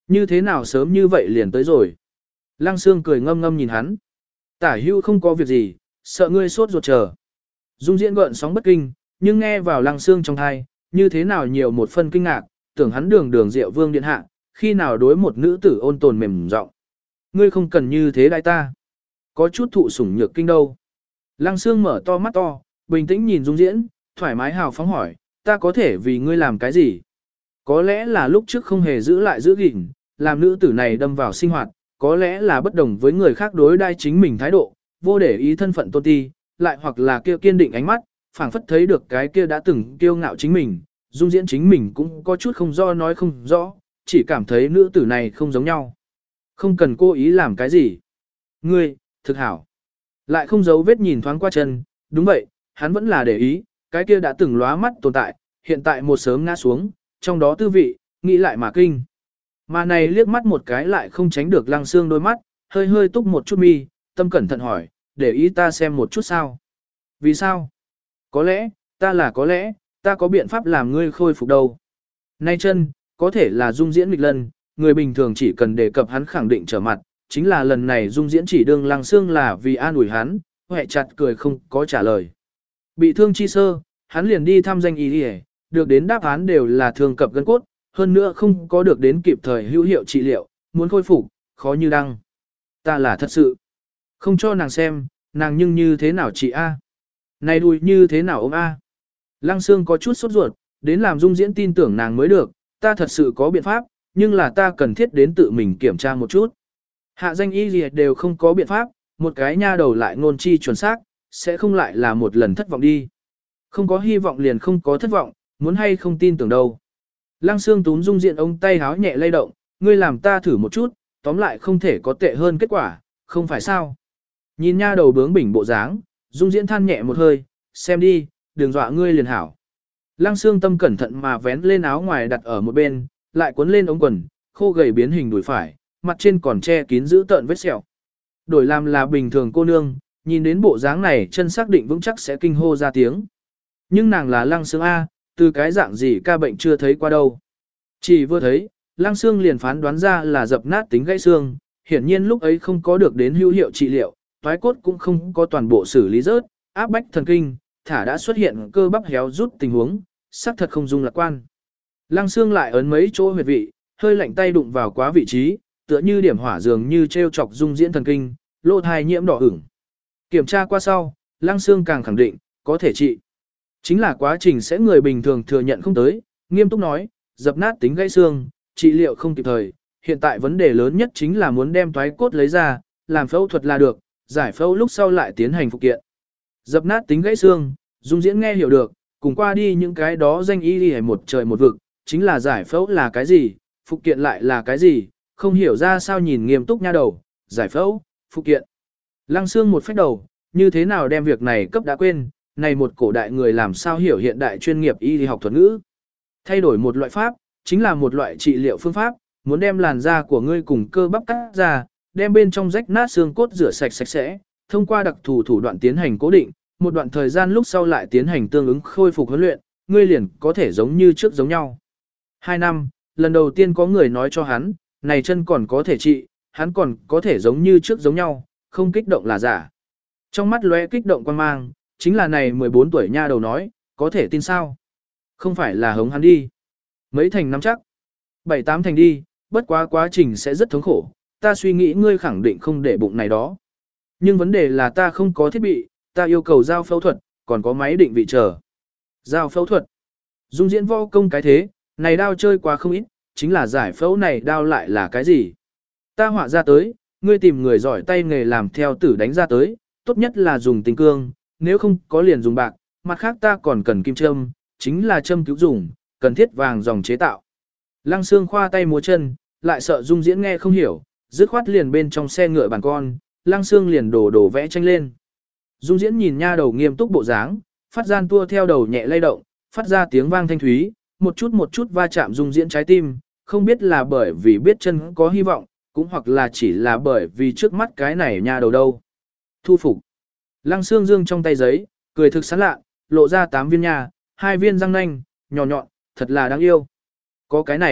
Như thế nào sớm như vậy liền tới rồi. Lăng Sương cười ngâm ngâm nhìn hắn. Tả hưu không có việc gì, sợ ngươi sốt ruột chờ. Dung Diễn gợn sóng bất kinh, nhưng nghe vào Lăng Sương trong thai, như thế nào nhiều một phân kinh ngạc, tưởng hắn đường đường Diệu Vương điện hạ, khi nào đối một nữ tử ôn tồn mềm giọng. Ngươi không cần như thế đại ta. Có chút thụ sủng nhược kinh đâu. Lăng Sương mở to mắt to, bình tĩnh nhìn Dung Diễn, thoải mái hào phóng hỏi, ta có thể vì ngươi làm cái gì? Có lẽ là lúc trước không hề giữ lại giữ gìn, làm nữ tử này đâm vào sinh hoạt, có lẽ là bất đồng với người khác đối đai chính mình thái độ, vô để ý thân phận tôn ti, lại hoặc là kia kiên định ánh mắt, phảng phất thấy được cái kia đã từng kiêu ngạo chính mình, Dung Diễn chính mình cũng có chút không do nói không rõ, chỉ cảm thấy nữ tử này không giống nhau. Không cần cố ý làm cái gì. Ngươi, thực hảo. Lại không giấu vết nhìn thoáng qua chân, đúng vậy, hắn vẫn là để ý, cái kia đã từng lóa mắt tồn tại, hiện tại một sớm ngã xuống, trong đó tư vị, nghĩ lại mà kinh. Mà này liếc mắt một cái lại không tránh được Lăng Sương đôi mắt, hơi hơi túc một chút mi, tâm cẩn thận hỏi, để ý ta xem một chút sao. Vì sao? Có lẽ, ta là có lẽ, ta có biện pháp làm ngươi khôi phục đâu. Nay chân, có thể là Dung Diễn nghịch lần, người bình thường chỉ cần đề cập hắn khẳng định trở mặt, chính là lần này Dung Diễn chỉ đương Lăng Sương là vì an ủi hắn, hoẹ chặt cười không có trả lời. Bị thương chi sơ, hắn liền đi thăm danh y đi, được đến đáp án đều là thương cập gân cốt, hơn nữa không có được đến kịp thời hữu hiệu trị liệu, muốn khôi phục, khó như đăng. Ta là thật sự, không cho nàng xem, nàng nhưng như thế nào chị A. Này đùi như thế nào ôm A. Lăng Sương có chút sốt ruột, đến làm Dung Diễn tin tưởng nàng mới được, ta thật sự có biện pháp, nhưng là ta cần thiết đến tự mình kiểm tra một chút. Hạ danh y gì đều không có biện pháp, một cái nha đầu lại ngôn chi chuẩn xác, sẽ không lại là một lần thất vọng đi. Không có hy vọng liền không có thất vọng, muốn hay không tin tưởng đâu. Lăng Sương túm Dung Diễn ống tay háo nhẹ lay động, ngươi làm ta thử một chút, tóm lại không thể có tệ hơn kết quả, không phải sao. Nhìn nha đầu bướng bỉnh bộ dáng, Dung Diễn than nhẹ một hơi, xem đi, đừng dọa ngươi liền hảo. Lăng Sương tâm cẩn thận mà vén lên áo ngoài đặt ở một bên, lại cuốn lên ống quần, khô gầy biến hình đùi phải, mặt trên còn che kín giữ tợn vết sẹo. Đổi làm là bình thường cô nương, nhìn đến bộ dáng này chân xác định vững chắc sẽ kinh hô ra tiếng. Nhưng nàng là Lăng Sương A, từ cái dạng gì ca bệnh chưa thấy qua đâu. Chỉ vừa thấy, Lăng Sương liền phán đoán ra là dập nát tính gãy xương, hiển nhiên lúc ấy không có được đến hữu hiệu trị liệu, toái cốt cũng không có toàn bộ xử lý rớt, áp bách thần kinh, thả đã xuất hiện cơ bắp héo rút tình huống, xác thật không dung lạc quan. Lăng Sương lại ấn mấy chỗ huyệt vị, hơi lạnh tay đụng vào quá vị trí, tựa như điểm hỏa dường như treo chọc Dung Diễn thần kinh, lỗ thai nhiễm đỏ ửng. Kiểm tra qua sau, Lăng Sương càng khẳng định, có thể trị. Chính là quá trình sẽ người bình thường thừa nhận không tới, nghiêm túc nói, dập nát tính gãy xương, trị liệu không kịp thời, hiện tại vấn đề lớn nhất chính là muốn đem toái cốt lấy ra, làm phẫu thuật là được, giải phẫu lúc sau lại tiến hành phục kiện. Dập nát tính gãy xương, Dung Diễn nghe hiểu được, cùng qua đi những cái đó danh y đi một trời một vực, chính là giải phẫu là cái gì, phục kiện lại là cái gì, không hiểu ra sao nhìn nghiêm túc nha đầu, giải phẫu, phục kiện. Lăng Sương một phách đầu, như thế nào đem việc này cấp đã quên, này một cổ đại người làm sao hiểu hiện đại chuyên nghiệp y học thuật ngữ. Thay đổi một loại pháp, chính là một loại trị liệu phương pháp, muốn đem làn da của ngươi cùng cơ bắp cắt ra, đem bên trong rách nát xương cốt rửa sạch sạch sẽ, thông qua đặc thù thủ đoạn tiến hành cố định, một đoạn thời gian lúc sau lại tiến hành tương ứng khôi phục huấn luyện, ngươi liền có thể giống như trước giống nhau. Hai năm, lần đầu tiên có người nói cho hắn, này chân còn có thể trị, hắn còn có thể giống như trước giống nhau, không kích động là giả. Trong mắt lóe kích động quan mang, chính là này mười bốn tuổi nha đầu nói, có thể tin sao? Không phải là hống hắn đi. Mấy thành năm chắc. Bảy tám thành đi, bất quá quá trình sẽ rất thống khổ, ta suy nghĩ ngươi khẳng định không để bụng này đó. Nhưng vấn đề là ta không có thiết bị, ta yêu cầu giao phẫu thuật, còn có máy định vị chờ. Giao phẫu thuật. Dung Diễn võ công cái thế, này đao chơi quá không ít, chính là giải phẫu này đao lại là cái gì? Ta họa ra tới, ngươi tìm người giỏi tay nghề làm theo tử đánh ra tới, tốt nhất là dùng tình cương, nếu không có liền dùng bạc, mặt khác ta còn cần kim châm, chính là châm cứu dùng, cần thiết vàng dòng chế tạo. Lăng Sương khoa tay múa chân, lại sợ Dung Diễn nghe không hiểu, dứt khoát liền bên trong xe ngựa bàn con, Lăng Sương liền đổ đổ vẽ tranh lên. Dung Diễn nhìn nha đầu nghiêm túc bộ dáng, phát gian tua theo đầu nhẹ lay động, phát ra tiếng vang thanh thúy, một chút một chút va chạm Dung Diễn trái tim, không biết là bởi vì biết chân có hy vọng, cũng hoặc là chỉ là bởi vì trước mắt cái này nha đầu đâu. Thu phục. Lăng Sương dương trong tay giấy, cười thực sán lạ, lộ ra tám viên nha, hai viên răng nanh, nhỏ nhọn, thật là đáng yêu. Có cái này,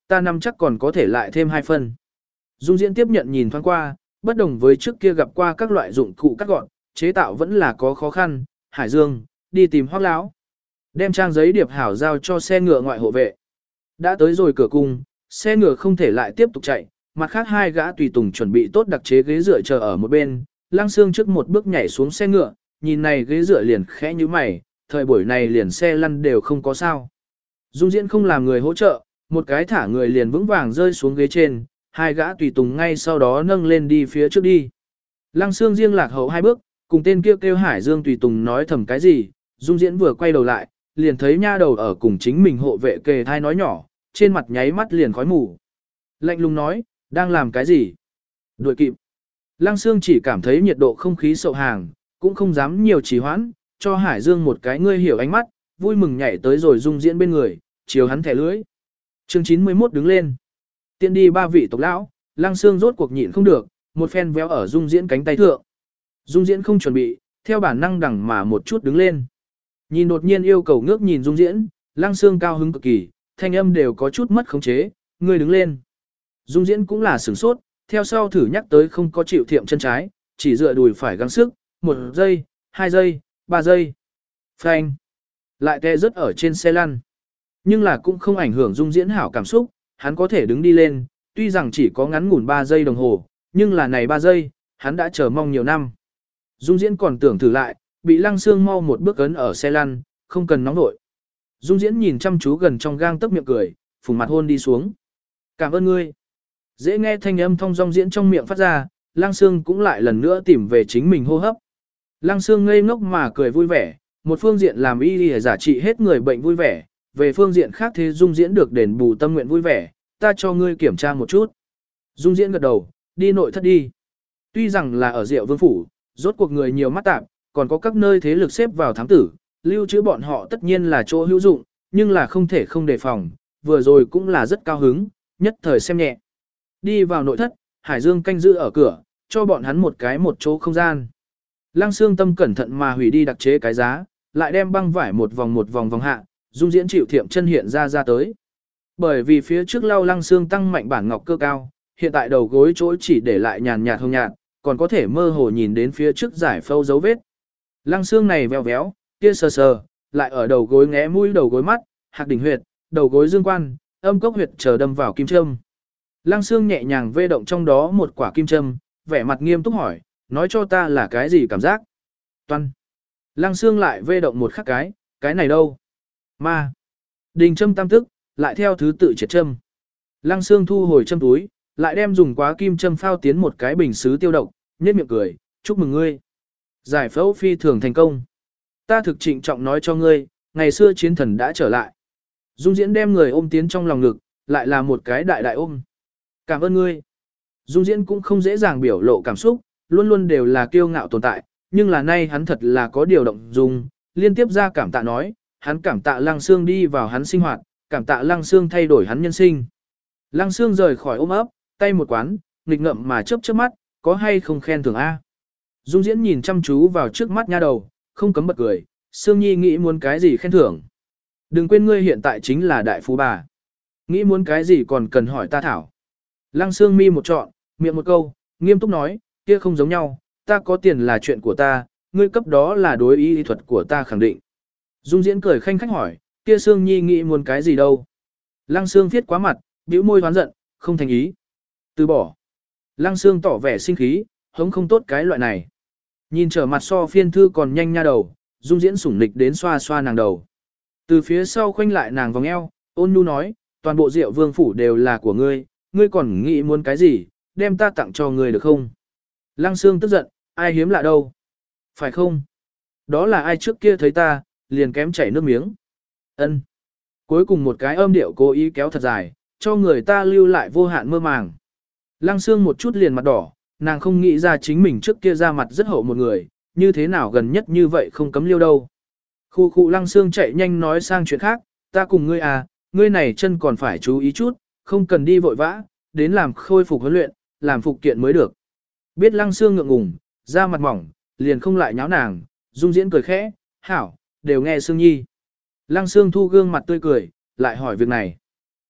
Ta nắm chắc còn có thể lại thêm hai phân. Dung Diễn tiếp nhận nhìn thoáng qua, bất đồng với trước kia gặp qua các loại dụng cụ cắt gọn, chế tạo vẫn là có khó khăn. Hải Dương, đi tìm Hoắc lão. Đem trang giấy điệp hảo giao cho xe ngựa ngoại hộ vệ. Đã tới rồi cửa cung, xe ngựa không thể lại tiếp tục chạy, mặt khác hai gã tùy tùng chuẩn bị tốt đặc chế ghế dựa chờ ở một bên. Lăng Xương trước một bước nhảy xuống xe ngựa, nhìn này ghế dựa liền khẽ như mày, thời buổi này liền xe lăn đều không có sao. Dung Diễn không làm người hỗ trợ, một cái thả người liền vững vàng rơi xuống ghế trên, hai gã tùy tùng ngay sau đó nâng lên đi phía trước đi. Lăng Xương riêng lạc hậu hai bước, cùng tên kia kêu, kêu Hải Dương tùy tùng nói thầm cái gì, Dung Diễn vừa quay đầu lại, liền thấy nha đầu ở cùng chính mình hộ vệ kề thai nói nhỏ, trên mặt nháy mắt liền khói mù. Lạnh lùng nói, đang làm cái gì? Đuổi kịp. Lăng Xương chỉ cảm thấy nhiệt độ không khí sậu hàng, cũng không dám nhiều trì hoãn, cho Hải Dương một cái ngươi hiểu ánh mắt, vui mừng nhảy tới rồi Dung Diễn bên người, chiều hắn thẻ lưỡi. Chương chín mươi mốt đứng lên. Tiện đi ba vị tộc lão, Lăng Xương rốt cuộc nhịn không được, một phen véo ở Dung Diễn cánh tay thượng. Dung Diễn không chuẩn bị, theo bản năng đằng mà một chút đứng lên. Nhìn đột nhiên yêu cầu ngước nhìn Dung Diễn, Lăng Xương cao hứng cực kỳ, thanh âm đều có chút mất khống chế, ngươi đứng lên. Dung Diễn cũng là sửng sốt, theo sau thử nhắc tới không có chịu thiệm chân trái, chỉ dựa đùi phải gắng sức, một giây, hai giây, ba giây. Phanh. Lại tè rớt ở trên xe lăn. Nhưng là cũng không ảnh hưởng Dung Diễn hảo cảm xúc, hắn có thể đứng đi lên, tuy rằng chỉ có ngắn ngủn ba giây đồng hồ, nhưng là này ba giây, hắn đã chờ mong nhiều năm. Dung Diễn còn tưởng thử lại, bị Lăng Xương mau một bước ấn ở xe lăn, không cần nóng nội. Dung Diễn nhìn chăm chú gần trong gang tấc miệng cười, phùng mặt hôn đi xuống. Cảm ơn ngươi. Dễ nghe thanh âm thong dong diễn trong miệng phát ra, Lăng Xương cũng lại lần nữa tìm về chính mình hô hấp. Lăng Xương ngây ngốc mà cười vui vẻ, một phương diện làm y y giả trị hết người bệnh vui vẻ, về phương diện khác thế Dung Diễn được đền bù tâm nguyện vui vẻ, ta cho ngươi kiểm tra một chút. Dung Diễn gật đầu, đi nội thất đi. Tuy rằng là ở Diệu Vương phủ, rốt cuộc người nhiều mắt tạp, còn có các nơi thế lực xếp vào thám tử, lưu trữ bọn họ tất nhiên là chỗ hữu dụng, nhưng là không thể không đề phòng, vừa rồi cũng là rất cao hứng, nhất thời xem nhẹ. Đi vào nội thất, Hải Dương canh giữ ở cửa, cho bọn hắn một cái một chỗ không gian. Lăng Xương tâm cẩn thận mà hủy đi đặc chế cái giá, lại đem băng vải một vòng một vòng vòng hạ, Dung Diễn chịu thiệm chân hiện ra ra tới. Bởi vì phía trước lau Lăng Xương tăng mạnh bản ngọc cơ cao, hiện tại đầu gối chỗ chỉ để lại nhàn nhạt hồng nhạt, còn có thể mơ hồ nhìn đến phía trước giải phâu dấu vết. Lăng Xương này veo véo, kia sờ sờ, lại ở đầu gối ngẽ mũi đầu gối mắt, hạc đỉnh huyệt, đầu gối dương quan, âm cốc huyệt chờ đâm vào kim châm. Lăng Xương nhẹ nhàng vê động trong đó một quả kim châm, vẻ mặt nghiêm túc hỏi, nói cho ta là cái gì cảm giác? Toan. Lăng Xương lại vê động một khắc cái, cái này đâu? Ma. Đình châm tam tức, lại theo thứ tự triệt châm. Lăng Xương thu hồi châm túi, lại đem dùng quá kim châm phao tiến một cái bình sứ tiêu độc, nhếch miệng cười, chúc mừng ngươi. Giải phẫu phi thường thành công. Ta thực trịnh trọng nói cho ngươi, ngày xưa chiến thần đã trở lại. Dung Diễn đem người ôm tiến trong lòng ngực, lại là một cái đại đại ôm. Cảm ơn ngươi. Dung Diễn cũng không dễ dàng biểu lộ cảm xúc, luôn luôn đều là kiêu ngạo tồn tại, nhưng là nay hắn thật là có điều động dung, liên tiếp ra cảm tạ nói, hắn cảm tạ Lăng Xương đi vào hắn sinh hoạt, cảm tạ Lăng Xương thay đổi hắn nhân sinh. Lăng Xương rời khỏi ôm ấp, tay một quán, nghịch ngậm mà chớp chớp mắt, có hay không khen thưởng A. Dung Diễn nhìn chăm chú vào trước mắt nha đầu, không cấm bật cười, Sương Nhi nghĩ muốn cái gì khen thưởng. Đừng quên ngươi hiện tại chính là đại phú bà. Nghĩ muốn cái gì còn cần hỏi ta thảo. Lăng Sương mi một trọn, miệng một câu, nghiêm túc nói, kia không giống nhau, ta có tiền là chuyện của ta, ngươi cấp đó là đối ý lý thuật của ta khẳng định. Dung Diễn cười khanh khách hỏi, kia Sương Nhi nghĩ muốn cái gì đâu. Lăng Sương viết quá mặt, bĩu môi hoán giận, không thành ý. Từ bỏ. Lăng Sương tỏ vẻ sinh khí, hống không tốt cái loại này. Nhìn trở mặt so phiên thư còn nhanh nha đầu, Dung Diễn sủng nịch đến xoa xoa nàng đầu. Từ phía sau khoanh lại nàng vòng eo, ôn nhu nói, toàn bộ Diệu Vương phủ đều là của ngươi, ngươi còn nghĩ muốn cái gì, đem ta tặng cho ngươi được không? Lăng Sương tức giận, ai hiếm lạ đâu? Phải không? Đó là ai trước kia thấy ta, liền kém chảy nước miếng. Ân. Cuối cùng một cái âm điệu cố ý kéo thật dài, cho người ta lưu lại vô hạn mơ màng. Lăng Sương một chút liền mặt đỏ, nàng không nghĩ ra chính mình trước kia ra mặt rất hậu một người, như thế nào gần nhất như vậy không cấm liêu đâu. Khu khu Lăng Sương chạy nhanh nói sang chuyện khác, ta cùng ngươi à, ngươi này chân còn phải chú ý chút, không cần đi vội vã, đến làm khôi phục huấn luyện, làm phục kiện mới được. Biết Lăng Sương ngượng ngùng, da mặt mỏng, liền không lại nháo nàng, Dung Diễn cười khẽ, hảo, đều nghe Sương Nhi. Lăng Sương thu gương mặt tươi cười, lại hỏi việc này.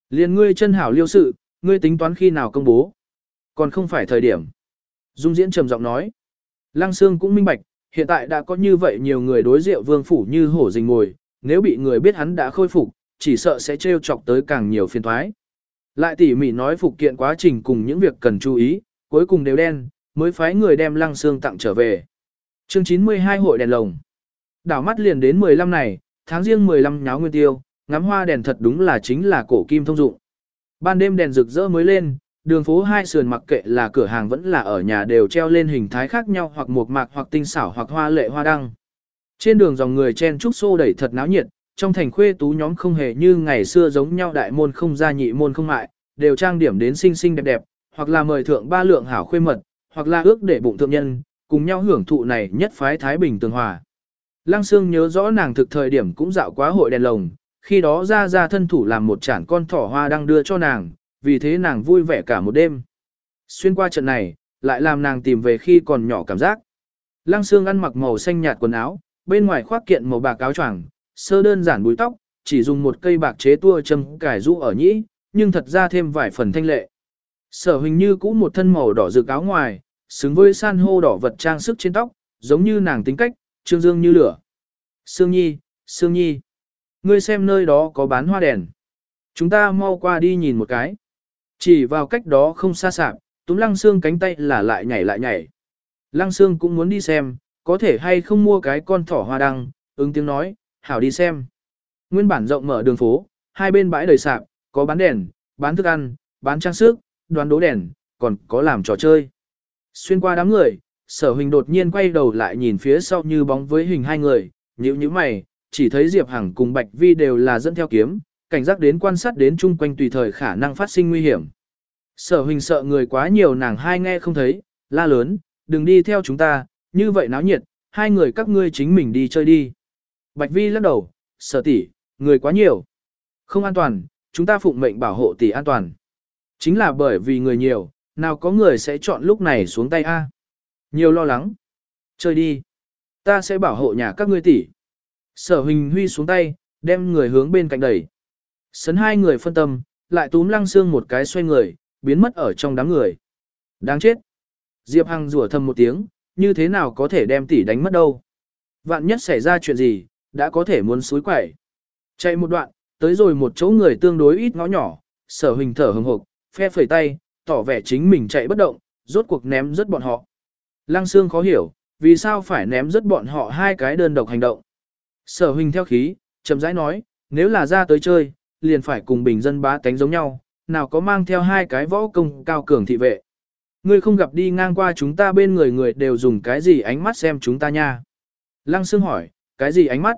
Liền ngươi chân hảo liêu sự, ngươi tính toán khi nào công bố. Còn không phải thời điểm. Dung Diễn trầm giọng nói. Lăng Sương cũng minh bạch, hiện tại đã có như vậy nhiều người đối Diệu Vương phủ như hổ rình ngồi, nếu bị người biết hắn đã khôi phục, chỉ sợ sẽ trêu chọc tới càng nhiều phiền toái. Lại tỉ mỉ nói phục kiện quá trình cùng những việc cần chú ý, cuối cùng đều đen, mới phái người đem Lăng Sương tặng trở về. Chương chín mươi hai hội đèn lồng. Đảo mắt liền đến mười lăm này, tháng riêng mười lăm nháo nguyên tiêu, ngắm hoa đèn thật đúng là chính là cổ kim thông dụng. Ban đêm đèn rực rỡ mới lên, đường phố hai sườn mặc kệ là cửa hàng vẫn là ở nhà đều treo lên hình thái khác nhau hoặc mộc mạc hoặc tinh xảo hoặc hoa lệ hoa đăng. Trên đường dòng người chen trúc xô đẩy thật náo nhiệt, trong thành khuê tú nhóm không hề như ngày xưa giống nhau đại môn không gia nhị môn không mại, đều trang điểm đến xinh xinh đẹp đẹp, hoặc là mời thượng ba lượng hảo khuê mật, hoặc là ước để bụng thượng nhân, cùng nhau hưởng thụ này nhất phái thái bình tường hòa. Lăng Sương nhớ rõ nàng thực thời điểm cũng dạo quá hội đèn lồng, khi đó ra ra thân thủ làm một chản con thỏ hoa đang đưa cho nàng, vì thế nàng vui vẻ cả một đêm. Xuyên qua trận này, lại làm nàng tìm về khi còn nhỏ cảm giác. Lăng Sương ăn mặc màu xanh nhạt quần áo, bên ngoài khoác kiện màu bạc áo choàng, sơ đơn giản búi tóc, chỉ dùng một cây bạc chế tua châm cài rũ ở nhĩ, nhưng thật ra thêm vài phần thanh lệ. Sở Huỳnh Như cũ một thân màu đỏ rực áo ngoài, xứng với san hô đỏ vật trang sức trên tóc, giống như nàng tính cách, trương dương như lửa. Sương Nhi, Sương Nhi, ngươi xem nơi đó có bán hoa đèn. Chúng ta mau qua đi nhìn một cái. Chỉ vào cách đó không xa sạp, túm Lăng Sương cánh tay là lại nhảy lại nhảy. Lăng Sương cũng muốn đi xem, có thể hay không mua cái con thỏ hoa đăng, ứng tiếng nói, hảo đi xem. Nguyên bản rộng mở đường phố, hai bên bãi đầy sạp, có bán đèn, bán thức ăn, bán trang sức, đoán đố đèn, còn có làm trò chơi. Xuyên qua đám người, Sở Huỳnh đột nhiên quay đầu lại nhìn phía sau như bóng với hình hai người, nhíu nhíu mày, chỉ thấy Diệp Hằng cùng Bạch Vi đều là dẫn theo kiếm, cảnh giác đến quan sát đến chung quanh tùy thời khả năng phát sinh nguy hiểm. Sở Huỳnh sợ người quá nhiều nàng hai nghe không thấy, la lớn, đừng đi theo chúng ta, như vậy náo nhiệt, hai người các ngươi chính mình đi chơi đi. Bạch Vi lắc đầu, Sở tỷ, người quá nhiều. Không an toàn, chúng ta phụng mệnh bảo hộ tỷ an toàn. Chính là bởi vì người nhiều, nào có người sẽ chọn lúc này xuống tay a? Nhiều lo lắng. Chơi đi. Ta sẽ bảo hộ nhà các ngươi tỷ. Sở Huỳnh Huy xuống tay, đem người hướng bên cạnh đẩy. Sấn hai người phân tâm, lại túm Lăng Sương một cái xoay người, biến mất ở trong đám người. Đáng chết. Diệp Hằng rủa thầm một tiếng, như thế nào có thể đem tỷ đánh mất đâu. Vạn nhất xảy ra chuyện gì, đã có thể muốn suối quẩy. Chạy một đoạn, tới rồi một chỗ người tương đối ít ngõ nhỏ, Sở Huỳnh thở hừng hực, phe phẩy tay, tỏ vẻ chính mình chạy bất động, rốt cuộc ném rất bọn họ. Lăng Sương khó hiểu, vì sao phải ném rất bọn họ hai cái đơn độc hành động. Sở Huỳnh theo khí, chậm rãi nói, nếu là ra tới chơi, liền phải cùng bình dân bá tánh giống nhau, nào có mang theo hai cái võ công cao cường thị vệ. Ngươi không gặp đi ngang qua chúng ta bên người người đều dùng cái gì ánh mắt xem chúng ta nha. Lăng Sương hỏi, cái gì ánh mắt?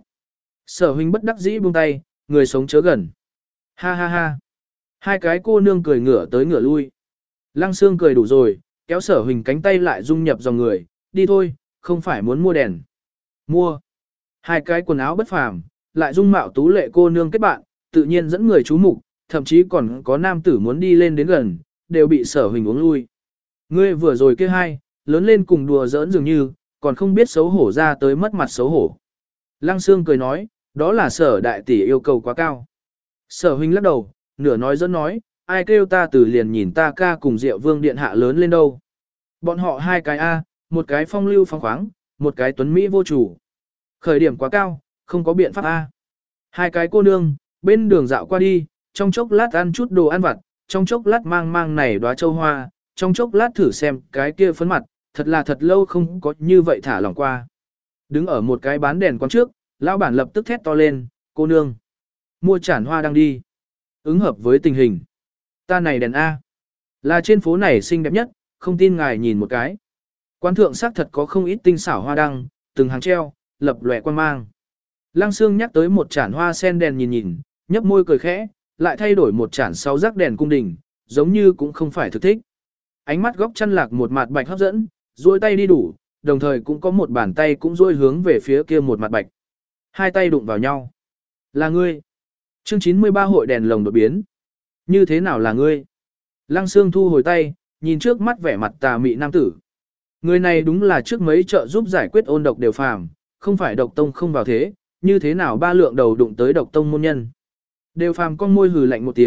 Sở Huỳnh bất đắc dĩ buông tay, người sống chớ gần. Ha ha ha. Hai cái cô nương cười ngửa tới ngửa lui. Lăng Sương cười đủ rồi, kéo Sở Huỳnh cánh tay lại dung nhập dòng người, đi thôi, không phải muốn mua đèn. Mua. Hai cái quần áo bất phàm, lại dung mạo tú lệ cô nương kết bạn, tự nhiên dẫn người chú mục, thậm chí còn có nam tử muốn đi lên đến gần, đều bị Sở Huỳnh uống lui. Ngươi vừa rồi kia hai, lớn lên cùng đùa giỡn dường như, còn không biết xấu hổ ra tới mất mặt xấu hổ. Lăng Sương cười nói, đó là Sở đại tỷ yêu cầu quá cao. Sở Huỳnh lắc đầu, nửa nói dẫn nói, ai kêu ta từ liền nhìn ta ca cùng Diệu Vương điện hạ lớn lên đâu. Bọn họ hai cái A, một cái phong lưu phong khoáng, một cái tuấn Mỹ vô chủ. Khởi điểm quá cao, không có biện pháp A. Hai cái cô nương, bên đường dạo qua đi, trong chốc lát ăn chút đồ ăn vặt, trong chốc lát mang mang này đóa châu hoa, trong chốc lát thử xem cái kia phấn mặt, thật là thật lâu không có như vậy thả lỏng qua. Đứng ở một cái bán đèn quán trước, lão bản lập tức thét to lên, cô nương, mua chản hoa đang đi. Ứng hợp với tình hình. Ta này đèn A. Là trên phố này xinh đẹp nhất, không tin ngài nhìn một cái. Quán thượng xác thật có không ít tinh xảo hoa đăng, từng hàng treo, lập lòe quan mang. Lăng Sương nhắc tới một chản hoa sen đèn nhìn nhìn, nhấp môi cười khẽ, lại thay đổi một chản sáu rắc đèn cung đình, giống như cũng không phải thực thích. Ánh mắt góc chăn lạc một mặt bạch hấp dẫn, duỗi tay đi đủ, đồng thời cũng có một bàn tay cũng duỗi hướng về phía kia một mặt bạch. Hai tay đụng vào nhau. Là ngươi. Chương chín mươi ba hội đèn lồng đột biến. Như thế nào là ngươi? Lăng Sương thu hồi tay, nhìn trước mắt vẻ mặt tà mị nam tử. Người này đúng là trước mấy trợ giúp giải quyết ôn độc đều phàm, không phải độc tông không vào thế, như thế nào ba lượng đầu đụng tới độc tông môn nhân. Đều phàm con môi hừ lạnh một tiếng,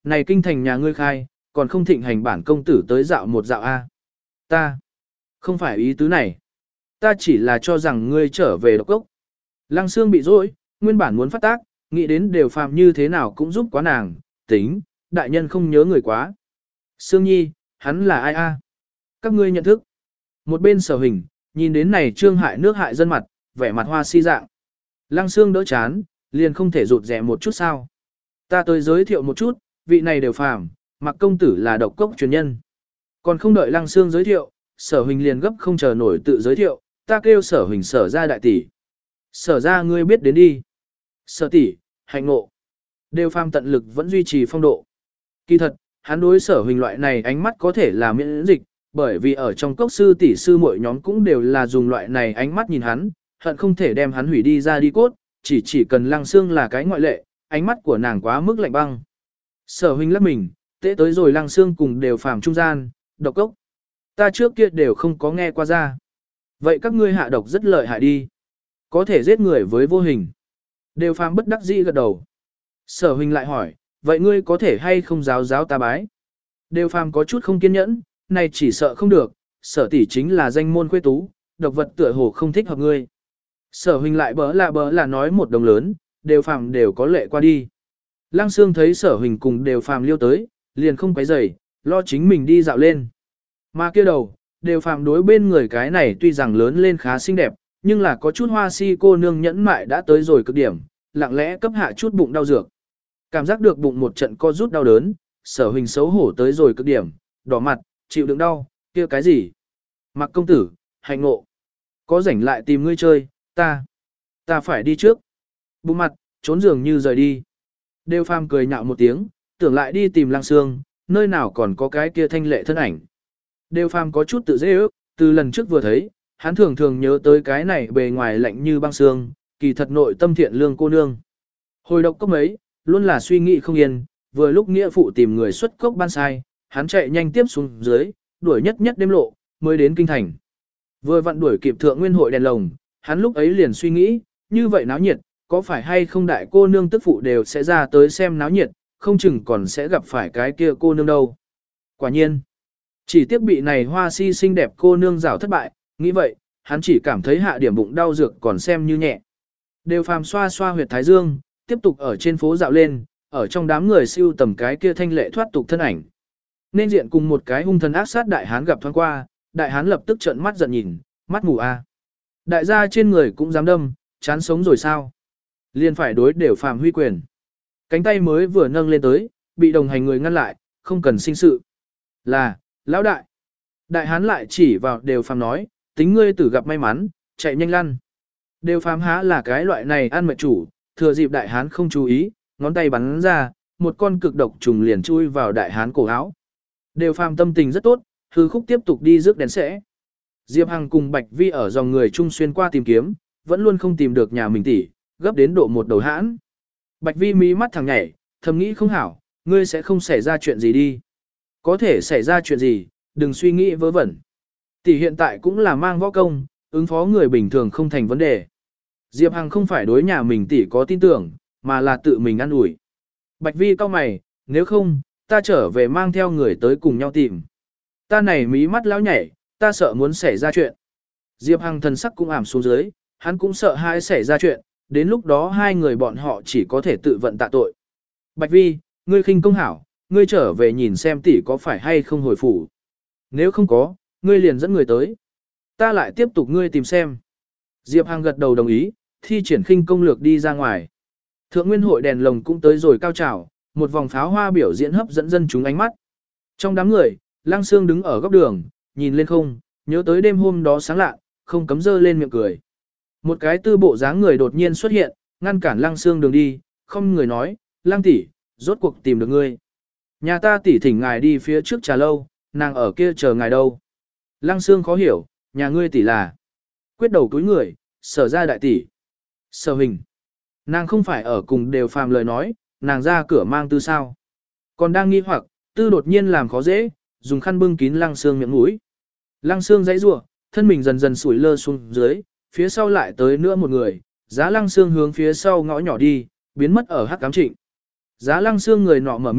này kinh thành nhà ngươi khai, còn không thịnh hành bản công tử tới dạo một dạo a. Ta, không phải ý tứ này. Ta chỉ là cho rằng ngươi trở về độc cốc. Lăng Sương bị dối, nguyên bản muốn phát tác, nghĩ đến đều phàm như thế nào cũng giúp quá nàng, tính, đại nhân không nhớ người quá. Sương Nhi, hắn là ai a? Các ngươi nhận thức. Một bên Sở Hình, nhìn đến này trương hại nước hại dân mặt, vẻ mặt hoa si dạng. Lăng Sương đỡ chán, liền không thể rụt rẻ một chút sao. Ta tới giới thiệu một chút, vị này đều phàm, Mặc công tử là độc cốc truyền nhân. Còn không đợi Lăng Sương giới thiệu, Sở Huỳnh liền gấp không chờ nổi tự giới thiệu, ta kêu Sở Huỳnh Sở ra đại tỷ. Sở ra ngươi biết đến đi. Sở tỷ, hạnh ngộ. Đều phàm tận lực vẫn duy trì phong độ. Kỳ thật, hắn đối Sở Huỳnh loại này ánh mắt có thể là miễn dịch, bởi vì ở trong cốc sư tỷ sư mỗi nhóm cũng đều là dùng loại này ánh mắt nhìn hắn, hận không thể đem hắn hủy đi ra đi cốt, chỉ chỉ cần Lăng Sương là cái ngoại lệ, ánh mắt của nàng quá mức lạnh băng. Sở Huỳnh lắc mình, tế tới rồi Lăng Sương cùng đều phàm trung gian, độc cốc. Ta trước kia đều không có nghe qua ra. Vậy các ngươi hạ độc rất lợi hại đi. Có thể giết người với vô hình. Đều phàm bất đắc dĩ gật đầu. Sở Huỳnh lại hỏi, vậy ngươi có thể hay không giáo giáo ta bái? Đều phàm có chút không kiên nhẫn, này chỉ sợ không được, sở tỷ chính là danh môn khuê tú, độc vật tựa hồ không thích hợp ngươi. Sở Huỳnh lại bỡ là bỡ là nói một đồng lớn, đều phàm đều có lệ qua đi. Lăng Sương thấy Sở Huỳnh cùng đều phàm liêu tới, liền không quấy rầy, lo chính mình đi dạo lên. Mà kia đầu, đều phàm đối bên người cái này tuy rằng lớn lên khá xinh đẹp, nhưng là có chút hoa si cô nương nhẫn mại đã tới rồi cực điểm, lặng lẽ cấp hạ chút bụng đau dược. Cảm giác được bụng một trận co rút đau đớn, Sở Huỳnh xấu hổ tới rồi cực điểm, đỏ mặt, chịu đựng đau, kia cái gì? Mặc công tử, hạnh ngộ. Có rảnh lại tìm ngươi chơi, ta, ta phải đi trước. Bụng mặt, trốn giường như rời đi. Đều phàm cười nhạo một tiếng, tưởng lại đi tìm Lăng Sương, nơi nào còn có cái kia thanh lệ thân ảnh. Đều phàm có chút tự dễ ước, từ lần trước vừa thấy, hắn thường thường nhớ tới cái này bề ngoài lạnh như băng xương, kỳ thật nội tâm thiện lương cô nương. Hồi độc cốc ấy, luôn là suy nghĩ không yên, vừa lúc nghĩa phụ tìm người xuất cốc ban sai, hắn chạy nhanh tiếp xuống dưới, đuổi nhất nhất đêm lộ, mới đến kinh thành. Vừa vặn đuổi kịp thượng nguyên hội đèn lồng, hắn lúc ấy liền suy nghĩ, như vậy náo nhiệt, có phải hay không đại cô nương tức phụ đều sẽ ra tới xem náo nhiệt, không chừng còn sẽ gặp phải cái kia cô nương đâu. Quả nhiên, chỉ tiếc bị này hoa si xinh đẹp cô nương rảo thất bại, nghĩ vậy, hắn chỉ cảm thấy hạ điểm bụng đau dược còn xem như nhẹ. Đều phàm xoa xoa huyệt thái dương, tiếp tục ở trên phố dạo lên, ở trong đám người siêu tầm cái kia thanh lệ thoát tục thân ảnh. Nên diện cùng một cái hung thần ác sát đại hán gặp thoáng qua, đại hán lập tức trợn mắt giận nhìn, mắt mù a. Đại gia trên người cũng dám đâm, chán sống rồi sao? Liên phải đối đều phàm huy quyền. Cánh tay mới vừa nâng lên tới, bị đồng hành người ngăn lại, không cần sinh sự. Là, lão đại. Đại hán lại chỉ vào đều phàm nói, tính ngươi tử gặp may mắn, chạy nhanh lăn. Đều phàm há là cái loại này ăn mệt chủ, thừa dịp đại hán không chú ý, ngón tay bắn ra, một con cực độc trùng liền chui vào đại hán cổ áo. Đều phàm tâm tình rất tốt, hư khúc tiếp tục đi rước đèn sẽ. Diệp Hằng cùng Bạch Vi ở dòng người chung xuyên qua tìm kiếm, vẫn luôn không tìm được nhà mình tỷ, gấp đến độ một đầu hãn. Bạch Vi mí mắt thẳng nhảy, thầm nghĩ không hảo, ngươi sẽ không xảy ra chuyện gì đi. Có thể xảy ra chuyện gì, đừng suy nghĩ vớ vẩn. Tỷ hiện tại cũng là mang võ công, ứng phó người bình thường không thành vấn đề. Diệp Hằng không phải đối nhà mình tỷ có tin tưởng, mà là tự mình ăn ủi. Bạch Vi cau mày, nếu không, ta trở về mang theo người tới cùng nhau tìm. Ta này mí mắt lão nhảy, ta sợ muốn xảy ra chuyện. Diệp Hằng thần sắc cũng ảm xuống dưới, hắn cũng sợ hãi xảy ra chuyện, đến lúc đó hai người bọn họ chỉ có thể tự vận tạ tội. Bạch Vi, ngươi khinh công hảo, ngươi trở về nhìn xem tỷ có phải hay không hồi phủ. Nếu không có, ngươi liền dẫn người tới. Ta lại tiếp tục ngươi tìm xem. Diệp Hằng gật đầu đồng ý, thi triển khinh công lược đi ra ngoài. Thượng nguyên hội đèn lồng cũng tới rồi cao trào, một vòng pháo hoa biểu diễn hấp dẫn dân chúng ánh mắt. Trong đám người, Lăng Sương đứng ở góc đường, nhìn lên không, nhớ tới đêm hôm đó sáng lạ, không cấm dơ lên miệng cười. Một cái tư bộ dáng người đột nhiên xuất hiện, ngăn cản Lăng Sương đường đi, không người nói, Lăng tỷ, rốt cuộc tìm được ngươi. Nhà ta tỷ thỉnh ngài đi phía trước trà lâu, nàng ở kia chờ ngài đâu. Lăng Sương khó hiểu, nhà ngươi tỷ là. Quyết đầu túi người, sở ra đại tỷ. Sở hình. Nàng không phải ở cùng đều phàm lời nói, nàng ra cửa mang tư sao. Còn đang nghi hoặc, tư đột nhiên làm khó dễ, dùng khăn bưng kín Lăng Sương miệng mũi. Lăng Sương dãy rủa, thân mình dần dần sủi lơ xuống dưới, phía sau lại tới nữa một người, giá Lăng Sương hướng phía sau ngõ nhỏ đi, biến mất ở hắc cám trịnh. Giá Lăng Sương người nọ mở miệng,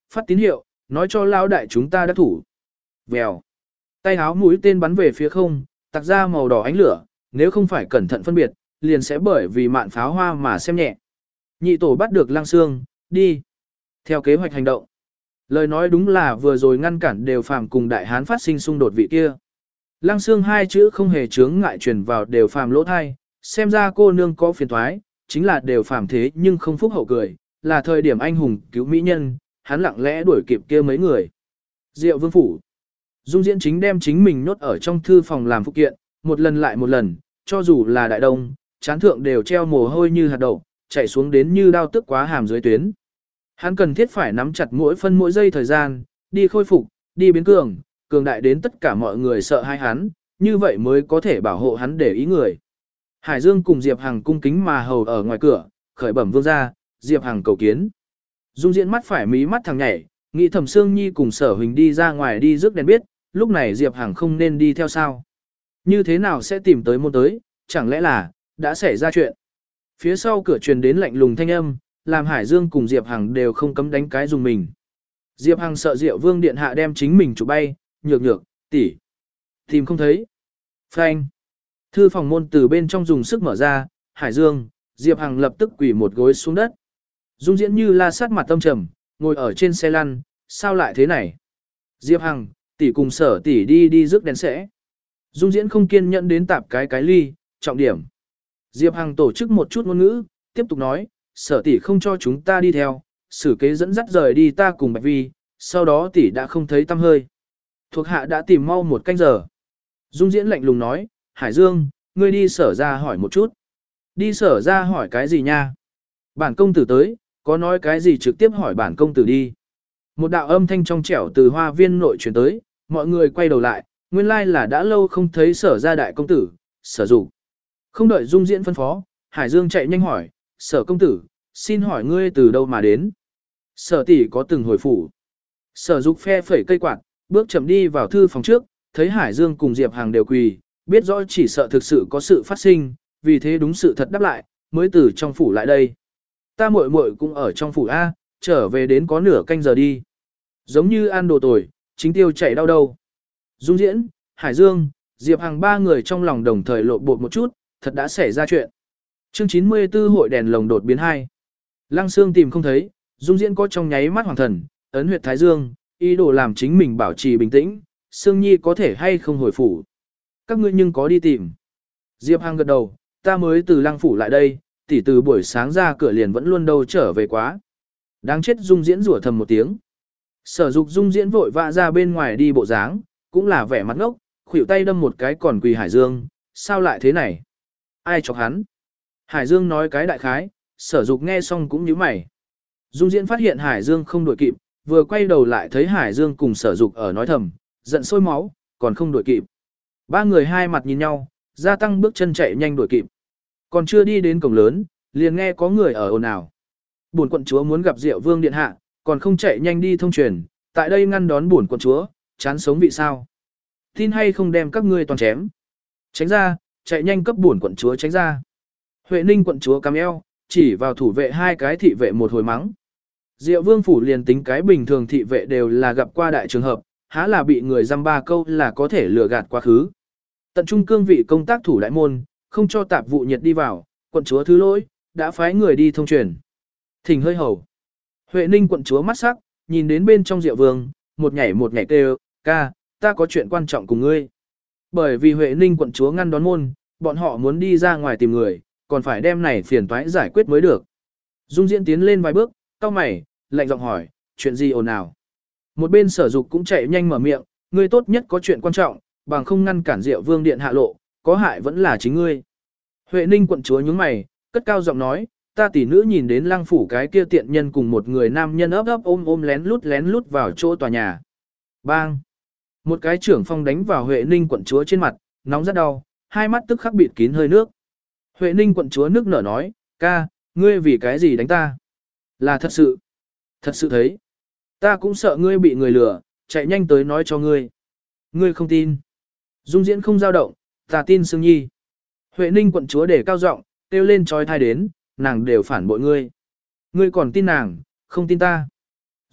phát tín hiệu, nói cho lão đại chúng ta đã thủ. Vèo. Tay háo mũi tên bắn về phía không, tạc ra màu đỏ ánh lửa, nếu không phải cẩn thận phân biệt, liền sẽ bởi vì mạn pháo hoa mà xem nhẹ. Nhị tổ bắt được Lăng Xương, đi. Theo kế hoạch hành động. Lời nói đúng là vừa rồi ngăn cản Đều Phàm cùng Đại Hán phát sinh xung đột vị kia. Lăng Xương hai chữ không hề chướng ngại truyền vào Đều Phàm lỗ thai, xem ra cô nương có phiền toái, chính là Đều Phàm thế nhưng không phúc hậu cười, là thời điểm anh hùng cứu mỹ nhân, hắn lặng lẽ đuổi kịp kia mấy người. Diệu Vương phủ. Dung Diễn Chính đem chính mình nhốt ở trong thư phòng làm phụ kiện, một lần lại một lần, cho dù là đại đông, chán thượng đều treo mồ hôi như hạt đậu, chạy xuống đến như đao tức quá hàm dưới tuyến. Hắn cần thiết phải nắm chặt mỗi phân mỗi giây thời gian, đi khôi phục, đi biến cường, cường đại đến tất cả mọi người sợ hai hắn, như vậy mới có thể bảo hộ hắn để ý người. Hải Dương cùng Diệp Hằng cung kính mà hầu ở ngoài cửa, khởi bẩm vương gia, Diệp Hằng cầu kiến. Dung Diễn mắt phải mí mắt thằng nhảy, nghĩ Thẩm Sương Nhi cùng Sở Huỳnh đi ra ngoài đi rước đèn biết, lúc này Diệp Hằng không nên đi theo sao. Như thế nào sẽ tìm tới môn tới, chẳng lẽ là, đã xảy ra chuyện. Phía sau cửa truyền đến lạnh lùng thanh âm, làm Hải Dương cùng Diệp Hằng đều không cấm đánh cái dùng mình. Diệp Hằng sợ Diệu Vương điện hạ đem chính mình chụp bay, nhược nhược, tỷ, tìm không thấy. Phanh. Thư phòng môn từ bên trong dùng sức mở ra, Hải Dương, Diệp Hằng lập tức quỳ một gối xuống đất. Dung Diễn như la sát mặt tâm trầm, ngồi ở trên xe lăn, sao lại thế này? Diệp Hằng, tỷ cùng Sở tỷ đi đi rước đèn sẽ. Dung Diễn không kiên nhẫn đến tạp cái cái ly, trọng điểm. Diệp Hằng tổ chức một chút ngôn ngữ, tiếp tục nói, Sở tỷ không cho chúng ta đi theo, xử kế dẫn dắt rời đi ta cùng Bạch Vi, sau đó tỷ đã không thấy tăm hơi. Thuộc hạ đã tìm mau một canh giờ. Dung Diễn lạnh lùng nói, Hải Dương, ngươi đi Sở ra hỏi một chút. Đi Sở ra hỏi cái gì nha? Bản công tử tới, có nói cái gì trực tiếp hỏi bản công tử đi. Một đạo âm thanh trong trẻo từ hoa viên nội truyền tới, mọi người quay đầu lại, nguyên lai là đã lâu không thấy Sở ra đại công tử, Sở Dục. Không đợi Dung Diễn phân phó, Hải Dương chạy nhanh hỏi, Sở công tử, xin hỏi ngươi từ đâu mà đến? Sở tỷ có từng hồi phủ. Sở Dục phe phẩy cây quạt, bước chậm đi vào thư phòng trước, thấy Hải Dương cùng Diệp Hằng đều quỳ, biết rõ chỉ sợ thực sự có sự phát sinh, vì thế đúng sự thật đáp lại, mới từ trong phủ lại đây. Ta muội muội cũng ở trong phủ A, trở về đến có nửa canh giờ đi. Giống như ăn đồ tồi, chính tiêu chạy đau đâu. Dung Diễn, Hải Dương, Diệp Hằng ba người trong lòng đồng thời lộ bột một chút, thật đã xảy ra chuyện. Chương chín mươi tư hội đèn lồng đột biến hai. Lăng Xương tìm không thấy, Dung Diễn có trong nháy mắt hoàng thần, ấn huyệt Thái Dương, ý đồ làm chính mình bảo trì bình tĩnh, Sương Nhi có thể hay không hồi phủ. Các ngươi nhưng có đi tìm. Diệp Hằng gật đầu, ta mới từ Lăng phủ lại đây, tỷ từ buổi sáng ra cửa liền vẫn luôn đâu trở về quá. Đáng chết Dung Diễn rủa thầm một tiếng. Sở Dục Dung Diễn vội vã ra bên ngoài đi bộ dáng, cũng là vẻ mặt ngốc, khuỷu tay đâm một cái còn quỳ Hải Dương, sao lại thế này? Ai chọc hắn? Hải Dương nói cái đại khái, Sở Dục nghe xong cũng nhíu mày. Dung Diễn phát hiện Hải Dương không đuổi kịp, vừa quay đầu lại thấy Hải Dương cùng Sở Dục ở nói thầm, giận sôi máu, còn không đuổi kịp. Ba người hai mặt nhìn nhau, gia tăng bước chân chạy nhanh đuổi kịp. Còn chưa đi đến cổng lớn, liền nghe có người ở ồn ào. Bổn quận chúa muốn gặp Diệu Vương điện hạ, còn không chạy nhanh đi thông truyền, tại đây ngăn đón bổn quận chúa, chán sống vị sao? Tin hay không đem các ngươi toàn chém. Tránh ra, chạy nhanh cấp bổn quận chúa tránh ra. Huệ Ninh quận chúa cắm eo, chỉ vào thủ vệ hai cái thị vệ một hồi mắng. Diệu Vương phủ liền tính cái bình thường thị vệ đều là gặp qua đại trường hợp, há là bị người dăm ba câu là có thể lừa gạt quá khứ. Tận trung cương vị công tác thủ đại môn, không cho tạp vụ nhiệt đi vào, quận chúa thứ lỗi, đã phái người đi thông truyền. Thỉnh hơi hầu. Huệ Ninh quận chúa mắt sắc, nhìn đến bên trong Diệu Vương, một nhảy một nhảy kêu, ca, ta có chuyện quan trọng cùng ngươi. Bởi vì Huệ Ninh quận chúa ngăn đón môn, bọn họ muốn đi ra ngoài tìm người, còn phải đem này phiền toái giải quyết mới được. Dung Diễn tiến lên vài bước, cau mày, lạnh giọng hỏi, chuyện gì ồn ào? Một bên Sở Dục cũng chạy nhanh mở miệng, ngươi tốt nhất có chuyện quan trọng, bằng không ngăn cản Diệu Vương điện hạ lộ, có hại vẫn là chính ngươi. Huệ Ninh quận chúa nhướng mày, cất cao giọng nói, ta tỷ nữ nhìn đến Lăng phủ cái kia tiện nhân cùng một người nam nhân ấp ấp ôm ôm lén lút lén lút vào chỗ tòa nhà. Bang! Một cái trưởng phong đánh vào Huệ Ninh quận chúa trên mặt, nóng rất đau, hai mắt tức khắc bịt kín hơi nước. Huệ Ninh quận chúa nước nở nói, ca, ngươi vì cái gì đánh ta? Là thật sự. Thật sự thấy. Ta cũng sợ ngươi bị người lừa, chạy nhanh tới nói cho ngươi. Ngươi không tin. Dung Diễn không dao động, ta tin Sương Nhi. Huệ Ninh quận chúa để cao giọng, kêu lên trói thai đến, nàng đều phản bội ngươi. Ngươi còn tin nàng, không tin ta.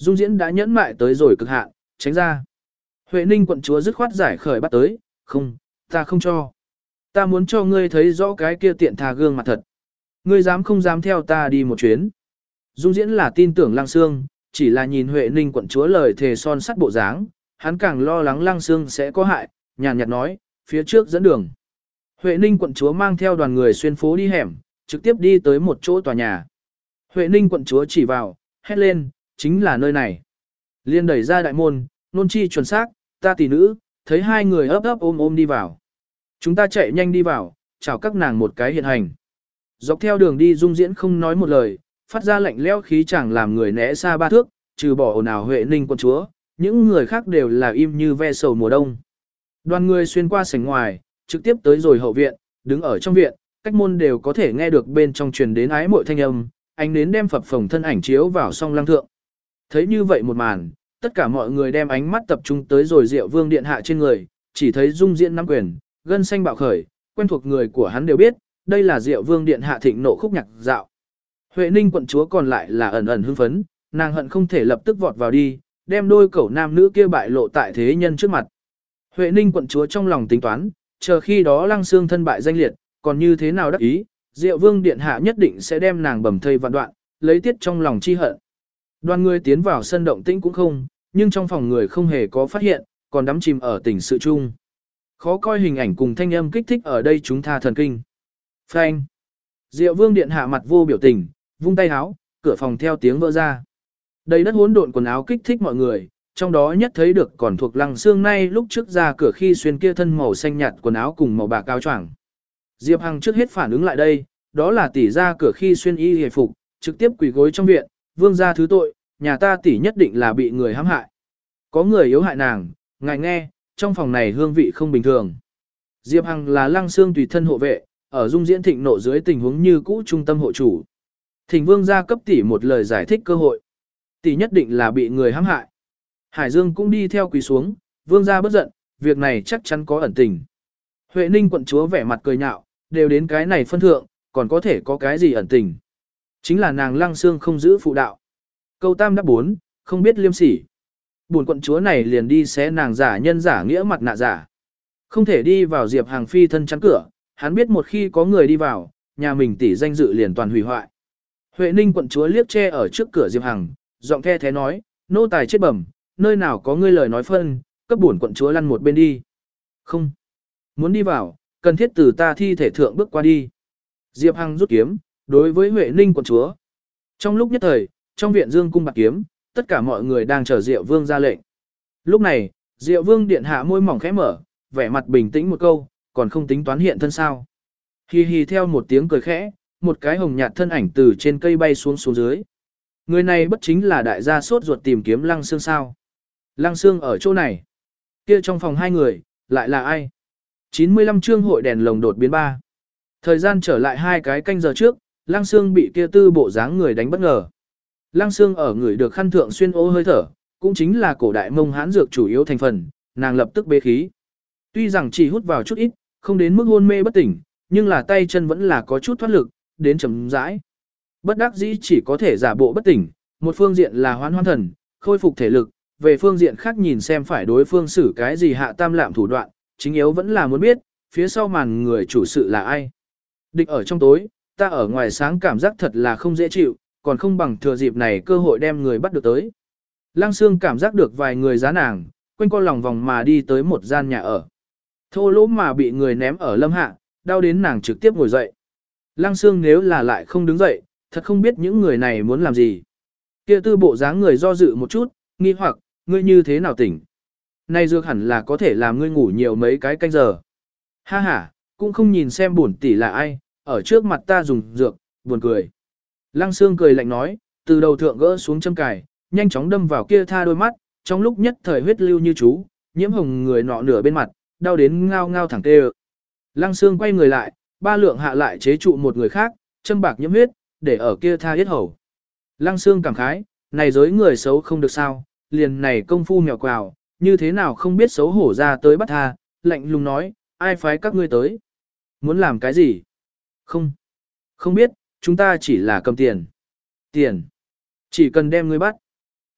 Dung Diễn đã nhẫn mại tới rồi cực hạn, tránh ra. Huệ Ninh quận chúa dứt khoát giải khởi bắt tới, không, ta không cho. Ta muốn cho ngươi thấy rõ cái kia tiện thà gương mặt thật. Ngươi dám không dám theo ta đi một chuyến. Dung Diễn là tin tưởng Lăng Xương, chỉ là nhìn Huệ Ninh quận chúa lời thề son sắt bộ dáng, hắn càng lo lắng Lăng Xương sẽ có hại, nhàn nhạt nói, phía trước dẫn đường. Huệ Ninh quận chúa mang theo đoàn người xuyên phố đi hẻm, trực tiếp đi tới một chỗ tòa nhà. Huệ Ninh quận chúa chỉ vào, hét lên, chính là nơi này. Liên đẩy ra đại môn, nôn chi chuẩn xác, ta tỷ nữ, thấy hai người ấp ấp ôm ôm đi vào. Chúng ta chạy nhanh đi vào, chào các nàng một cái hiện hành. Dọc theo đường đi Dung Diễn không nói một lời, phát ra lạnh lẽo khí chẳng làm người né xa ba thước, trừ bỏ ồn ào Huệ Ninh quận chúa, những người khác đều là im như ve sầu mùa đông. Đoàn người xuyên qua sảnh ngoài, trực tiếp tới rồi hậu viện, đứng ở trong viện, cách môn đều có thể nghe được bên trong truyền đến ái mội thanh âm, ánh nến đem phập phồng thân ảnh chiếu vào song lăng thượng. Thấy như vậy một màn, tất cả mọi người đem ánh mắt tập trung tới rồi Diệu Vương điện hạ trên người, chỉ thấy Dung Diễn nắm quyền, gân xanh bạo khởi, quen thuộc người của hắn đều biết, đây là Diệu Vương điện hạ thịnh nộ khúc nhạc dạo. Huệ Ninh quận chúa còn lại là ẩn ẩn hưng phấn, nàng hận không thể lập tức vọt vào đi, đem đôi cẩu nam nữ kia bại lộ tại thế nhân trước mặt. Huệ Ninh quận chúa trong lòng tính toán, chờ khi đó Lăng Xương thân bại danh liệt, còn như thế nào đắc ý, Diệu Vương điện hạ nhất định sẽ đem nàng bầm thây vạn đoạn, lấy tiết trong lòng chi hận. Đoàn người tiến vào sân động tĩnh cũng không, nhưng trong phòng người không hề có phát hiện, còn đắm chìm ở tình sự chung. Khó coi hình ảnh cùng thanh âm kích thích ở đây chúng tha thần kinh. Phanh. Diệu Vương điện hạ mặt vô biểu tình, vung tay áo, cửa phòng theo tiếng vỡ ra. Đầy đất hỗn độn quần áo kích thích mọi người, trong đó nhất thấy được còn thuộc Lăng Xương nay lúc trước ra cửa khi xuyên kia thân màu xanh nhạt quần áo cùng màu bạc áo choàng. Diệp Hằng trước hết phản ứng lại đây, đó là tỷ ra cửa khi xuyên y hề phục, trực tiếp quỳ gối trong viện, vương gia thứ tội, nhà ta tỷ nhất định là bị người hãm hại. Có người yếu hại nàng, ngài nghe, trong phòng này hương vị không bình thường. Diệp Hằng là Lăng Xương tùy thân hộ vệ, ở Dung Diễn thịnh nộ dưới tình huống như cũ trung tâm hộ chủ. Thỉnh vương gia cấp tỷ một lời giải thích cơ hội. Tỷ nhất định là bị người hãm hại. Hải Dương cũng đi theo quỳ xuống, vương gia bất giận, việc này chắc chắn có ẩn tình. Huệ Ninh quận chúa vẻ mặt cười nhạo, đều đến cái này phân thượng, còn có thể có cái gì ẩn tình. Chính là nàng Lăng Xương không giữ phụ đạo. Câu tam đáp bốn, không biết liêm sỉ. Buồn quận chúa này liền đi xé nàng giả nhân giả nghĩa mặt nạ giả. Không thể đi vào Diệp Hàng phi thân chắn cửa, hắn biết một khi có người đi vào, nhà mình tỷ danh dự liền toàn hủy hoại. Huệ Ninh quận chúa liếc che ở trước cửa Diệp Hằng, giọng the thế nói, nô tài chết bẩm, nơi nào có ngươi lời nói phân, cấp bổn quận chúa lăn một bên đi. Không. Muốn đi vào, cần thiết từ ta thi thể thượng bước qua đi. Diệp Hằng rút kiếm, đối với Huệ Ninh quận chúa. Trong lúc nhất thời, trong viện Dương cung bạc kiếm, tất cả mọi người đang chờ Diệu Vương ra lệnh. Lúc này, Diệu Vương điện hạ môi mỏng khẽ mở, vẻ mặt bình tĩnh một câu, còn không tính toán hiện thân sao. Hi hi theo một tiếng cười khẽ, một cái hồng nhạt thân ảnh từ trên cây bay xuống xuống dưới. Người này bất chính là đại gia sốt ruột tìm kiếm Lăng Xương sao. Lăng Xương ở chỗ này. Kia trong phòng hai người, lại là ai? chín mươi lăm chương hội đèn lồng đột biến ba. Thời gian trở lại hai cái canh giờ trước, Lăng Xương bị kia tư bộ dáng người đánh bất ngờ. Lăng Xương ở người được khăn thượng xuyên ô hơi thở, cũng chính là cổ đại Mông Hán dược chủ yếu thành phần, nàng lập tức bế khí. Tuy rằng chỉ hút vào chút ít, không đến mức hôn mê bất tỉnh, nhưng là tay chân vẫn là có chút thoát lực, đến chấm rãi. Bất đắc dĩ chỉ có thể giả bộ bất tỉnh, một phương diện là hoán hoan thần, khôi phục thể lực, về phương diện khác nhìn xem phải đối phương xử cái gì hạ tam lạm thủ đoạn, chính yếu vẫn là muốn biết, phía sau màn người chủ sự là ai. Địch ở trong tối, ta ở ngoài sáng cảm giác thật là không dễ chịu, còn không bằng thừa dịp này cơ hội đem người bắt được tới. Lăng Xương cảm giác được vài người giá nàng, quanh co lòng vòng mà đi tới một gian nhà ở. Thô lỗ mà bị người ném ở lâm hạ, đau đến nàng trực tiếp ngồi dậy. Lăng Xương nếu là lại không đứng dậy, thật không biết những người này muốn làm gì. Kia tư bộ dáng người do dự một chút, nghi hoặc, ngươi như thế nào tỉnh. Này dược hẳn là có thể làm ngươi ngủ nhiều mấy cái canh giờ. Ha ha, cũng không nhìn xem bổn tỷ là ai, ở trước mặt ta dùng dược, buồn cười. Lăng Xương cười lạnh nói, từ đầu thượng gỡ xuống châm cài, nhanh chóng đâm vào kia tha đôi mắt, trong lúc nhất thời huyết lưu như chú, nhiễm hồng người nọ nửa bên mặt, đau đến ngao ngao thẳng tê. Lăng Xương quay người lại, ba lượng hạ lại chế trụ một người khác, châm bạc nhiễm huyết, để ở kia tha yết hầu. Lăng Xương cảm khái, này giới người xấu không được sao, liền này công phu mèo quào, như thế nào không biết xấu hổ ra tới bắt tha, lạnh lùng nói, ai phái các ngươi tới? Muốn làm cái gì? Không, không biết, chúng ta chỉ là cầm tiền. Tiền, chỉ cần đem ngươi bắt.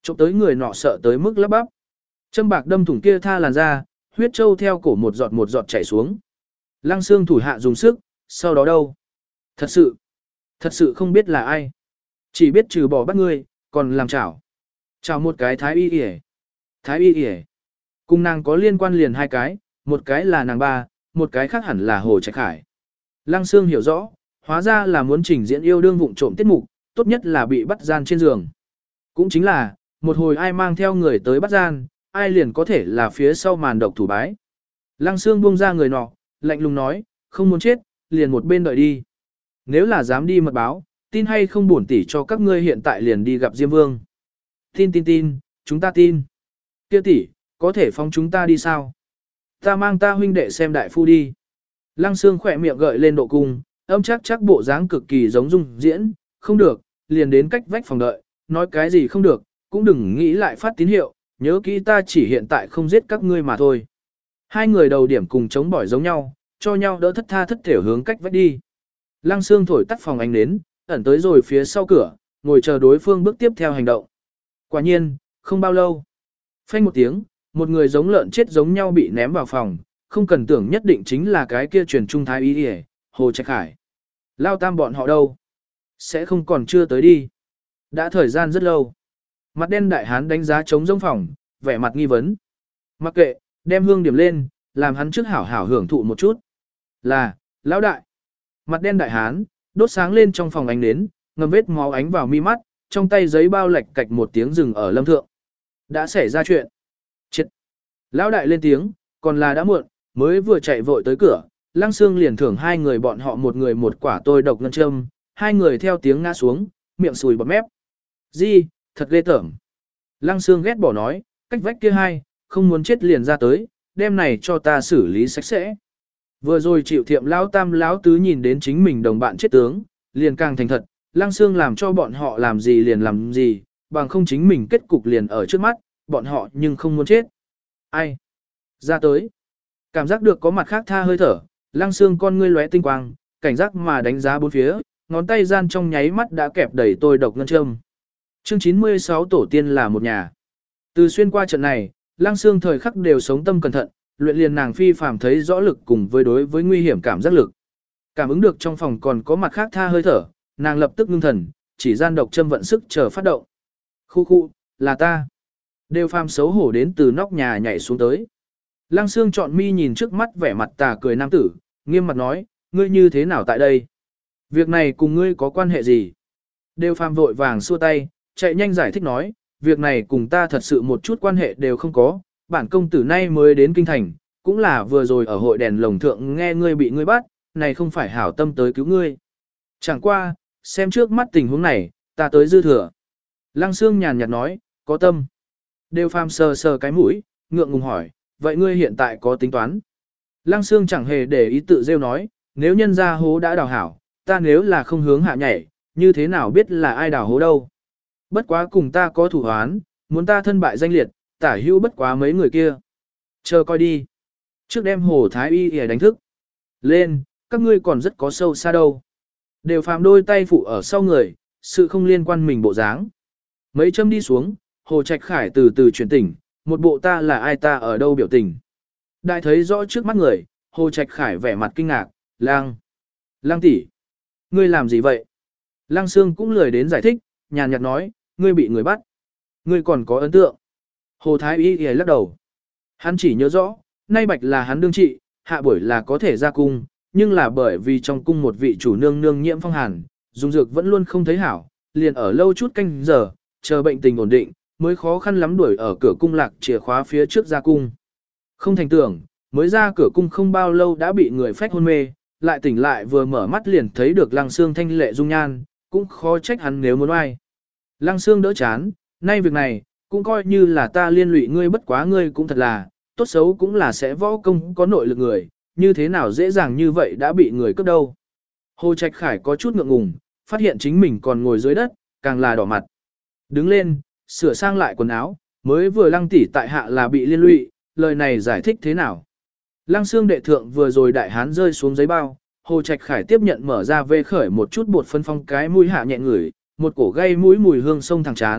Chụp tới người nọ sợ tới mức lắp bắp. Châm bạc đâm thủng kia tha làn da, huyết trâu theo cổ một giọt một giọt chảy xuống. Lăng Xương thủ hạ dùng sức, sau đó đâu? Thật sự, thật sự không biết là ai. Chỉ biết trừ bỏ bắt ngươi, còn làm chảo. Chảo một cái thái y yể. Thái y yể. Cùng nàng có liên quan liền hai cái, một cái là nàng ba, một cái khác hẳn là Hồ Trạch Khải. Lăng Xương hiểu rõ, hóa ra là muốn trình diễn yêu đương vụng trộm tiết mục, tốt nhất là bị bắt gian trên giường. Cũng chính là, một hồi ai mang theo người tới bắt gian, ai liền có thể là phía sau màn độc thủ bái. Lăng Xương buông ra người nọ, lạnh lùng nói, không muốn chết, liền một bên đợi đi. Nếu là dám đi mật báo, tin hay không bổn tỷ cho các ngươi hiện tại liền đi gặp Diêm Vương. Tin tin tin, chúng ta tin. Kia tỷ, có thể phóng chúng ta đi sao? Ta mang ta huynh đệ xem đại phu đi. Lăng Xương khỏe miệng gợi lên độ cung, âm chắc chắc bộ dáng cực kỳ giống dung diễn, không được, liền đến cách vách phòng đợi, nói cái gì không được, cũng đừng nghĩ lại phát tín hiệu, nhớ kỹ ta chỉ hiện tại không giết các ngươi mà thôi. Hai người đầu điểm cùng chống bỏi giống nhau, cho nhau đỡ thất tha thất thểu hướng cách vách đi. Lăng Xương thổi tắt phòng ánh nến, ẩn tới rồi phía sau cửa, ngồi chờ đối phương bước tiếp theo hành động. Quả nhiên, không bao lâu. Phanh một tiếng, một người giống lợn chết giống nhau bị ném vào phòng, không cần tưởng nhất định chính là cái kia truyền trung thái y y, Hồ Trạch Khải. Lao tam bọn họ đâu? Sẽ không còn chưa tới đi. Đã thời gian rất lâu. Mặt đen đại hán đánh giá trống rỗng phòng, vẻ mặt nghi vấn. Mặc kệ, đem hương điểm lên, làm hắn trước hảo hảo hưởng thụ một chút. Là, lão đại. Mặt đen đại hán, đốt sáng lên trong phòng ánh nến, ngầm vết máu ánh vào mi mắt, trong tay giấy bao lệch cạch một tiếng rừng ở lâm thượng. Đã xảy ra chuyện. Chết. Lão đại lên tiếng, còn là đã muộn, mới vừa chạy vội tới cửa, Lăng Xương liền thưởng hai người bọn họ một người một quả tôi độc ngân châm, hai người theo tiếng ngã xuống, miệng sùi bọt mép. Di, thật ghê tởm. Lăng Xương ghét bỏ nói, cách vách kia hai, không muốn chết liền ra tới, đem này cho ta xử lý sạch sẽ. Vừa rồi chịu thiệm lão tam lão tứ nhìn đến chính mình đồng bạn chết tướng, liền càng thành thật, Lăng Xương làm cho bọn họ làm gì liền làm gì, bằng không chính mình kết cục liền ở trước mắt, bọn họ nhưng không muốn chết. Ai? Ra tới. Cảm giác được có mặt khác tha hơi thở, Lăng Xương con ngươi lóe tinh quang, cảnh giác mà đánh giá bốn phía, ngón tay gian trong nháy mắt đã kẹp đầy tôi độc ngân châm. Chương chín mươi sáu tổ tiên là một nhà. Từ xuyên qua trận này, Lăng Xương thời khắc đều sống tâm cẩn thận, luyện liền nàng phi phàm thấy rõ lực cùng với đối với nguy hiểm cảm giác lực. Cảm ứng được trong phòng còn có mặt khác tha hơi thở, nàng lập tức ngưng thần, chỉ gian độc châm vận sức chờ phát động. Khu khu, là ta. Đều phàm xấu hổ đến từ nóc nhà nhảy xuống tới. Lăng Xương chọn mi nhìn trước mắt vẻ mặt tà cười nam tử, nghiêm mặt nói, ngươi như thế nào tại đây? Việc này cùng ngươi có quan hệ gì? Đều phàm vội vàng xua tay, chạy nhanh giải thích nói, việc này cùng ta thật sự một chút quan hệ đều không có, bản công tử nay mới đến kinh thành, cũng là vừa rồi ở hội đèn lồng thượng nghe ngươi bị ngươi bắt, này không phải hảo tâm tới cứu ngươi. Chẳng qua, xem trước mắt tình huống này, ta tới dư thừa. Lăng Xương nhàn nhạt nói, có tâm. Đều phàm sờ sờ cái mũi, ngượng ngùng hỏi, vậy ngươi hiện tại có tính toán? Lăng Xương chẳng hề để ý tự rêu nói, nếu nhân ra hố đã đào hảo, ta nếu là không hướng hạ nhảy, như thế nào biết là ai đào hố đâu? Bất quá cùng ta có thủ hoán, muốn ta thân bại danh liệt, tả hữu bất quá mấy người kia. Chờ coi đi. Trước đem Hồ Thái Y để đánh thức. Lên, các ngươi còn rất có sâu xa đâu. Đều phàm đôi tay phụ ở sau người, sự không liên quan mình bộ dáng. Mấy châm đi xuống, Hồ Trạch Khải từ từ chuyển tỉnh, một bộ ta là ai ta ở đâu biểu tình. Đại thấy rõ trước mắt người, Hồ Trạch Khải vẻ mặt kinh ngạc, lang. Lang tỷ, ngươi làm gì vậy? Lăng Xương cũng lười đến giải thích, nhàn nhạt nói, ngươi bị người bắt. Ngươi còn có ấn tượng. Hồ Thái Y ghề lắc đầu. Hắn chỉ nhớ rõ, nay bạch là hắn đương trị, hạ buổi là có thể ra cung, nhưng là bởi vì trong cung một vị chủ nương nương nhiễm phong hàn, dùng dược vẫn luôn không thấy hảo, liền ở lâu chút canh giờ, chờ bệnh tình ổn định, mới khó khăn lắm đuổi ở cửa cung lạc chìa khóa phía trước ra cung. Không thành tưởng, mới ra cửa cung không bao lâu đã bị người phách hôn mê, lại tỉnh lại vừa mở mắt liền thấy được Lăng Xương thanh lệ dung nhan, cũng khó trách hắn nếu muốn oai. Lăng Xương đỡ chán, nay việc này, cũng coi như là ta liên lụy ngươi, bất quá ngươi cũng thật là, tốt xấu cũng là sẽ võ công có nội lực người, như thế nào dễ dàng như vậy đã bị người cướp đâu. Hồ Trạch Khải có chút ngượng ngùng, phát hiện chính mình còn ngồi dưới đất, càng là đỏ mặt. Đứng lên, sửa sang lại quần áo, mới vừa Lăng tỷ tại hạ là bị liên lụy, lời này giải thích thế nào. Lăng Xương đệ thượng vừa rồi đại hán rơi xuống giấy bao, Hồ Trạch Khải tiếp nhận mở ra vê khởi một chút bột phân phong cái mũi hạ nhẹ ngửi, một cổ gây mũi mùi hương sông thẳng chán,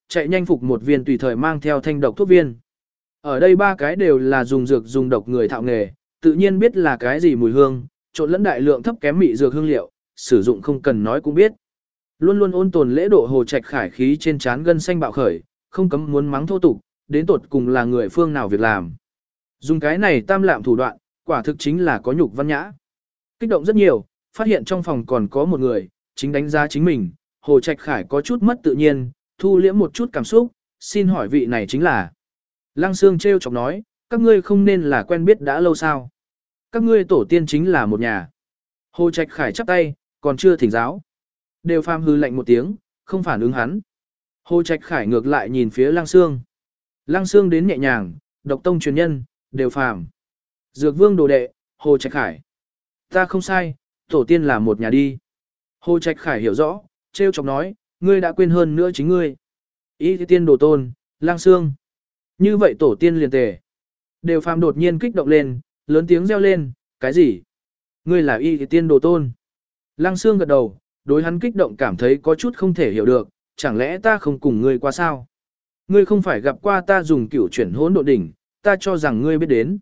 chạy nhanh phục một viên tùy thời mang theo thanh độc thuốc viên. Ở đây ba cái đều là dùng dược dùng độc người thạo nghề, tự nhiên biết là cái gì mùi hương, trộn lẫn đại lượng thấp kém mị dược hương liệu, sử dụng không cần nói cũng biết. Luôn luôn ôn tồn lễ độ Hồ Trạch Khải khí trên trán gân xanh bạo khởi, không cấm muốn mắng thô tục, đến tột cùng là người phương nào việc làm. Dùng cái này tam lạm thủ đoạn, quả thực chính là có nhục văn nhã. Kích động rất nhiều, phát hiện trong phòng còn có một người, chính đánh giá chính mình, Hồ Trạch Khải có chút mất tự nhiên, thu liễm một chút cảm xúc, xin hỏi vị này chính là. Lăng Sương trêu chọc nói, các ngươi không nên là quen biết đã lâu sao. Các ngươi tổ tiên chính là một nhà. Hồ Trạch Khải chắp tay, còn chưa thỉnh giáo. Đều phàm hư lạnh một tiếng, không phản ứng hắn. Hồ Trạch Khải ngược lại nhìn phía Lăng Sương. Lăng Sương đến nhẹ nhàng, độc tông truyền nhân, đều phàm. Dược vương đồ đệ, Hồ Trạch Khải. Ta không sai, tổ tiên là một nhà đi. Hồ Trạch Khải hiểu rõ, trêu chọc nói, ngươi đã quên hơn nữa chính ngươi. Ý tiên đồ tôn, Lăng Sương. Như vậy tổ tiên liền tề. Đều phàm đột nhiên kích động lên, lớn tiếng reo lên, cái gì? Ngươi là y tiên đồ tôn. Lăng Sương gật đầu, đối hắn kích động cảm thấy có chút không thể hiểu được, chẳng lẽ ta không cùng ngươi qua sao? Ngươi không phải gặp qua ta dùng cửu chuyển hỗn độn đỉnh, ta cho rằng ngươi biết đến.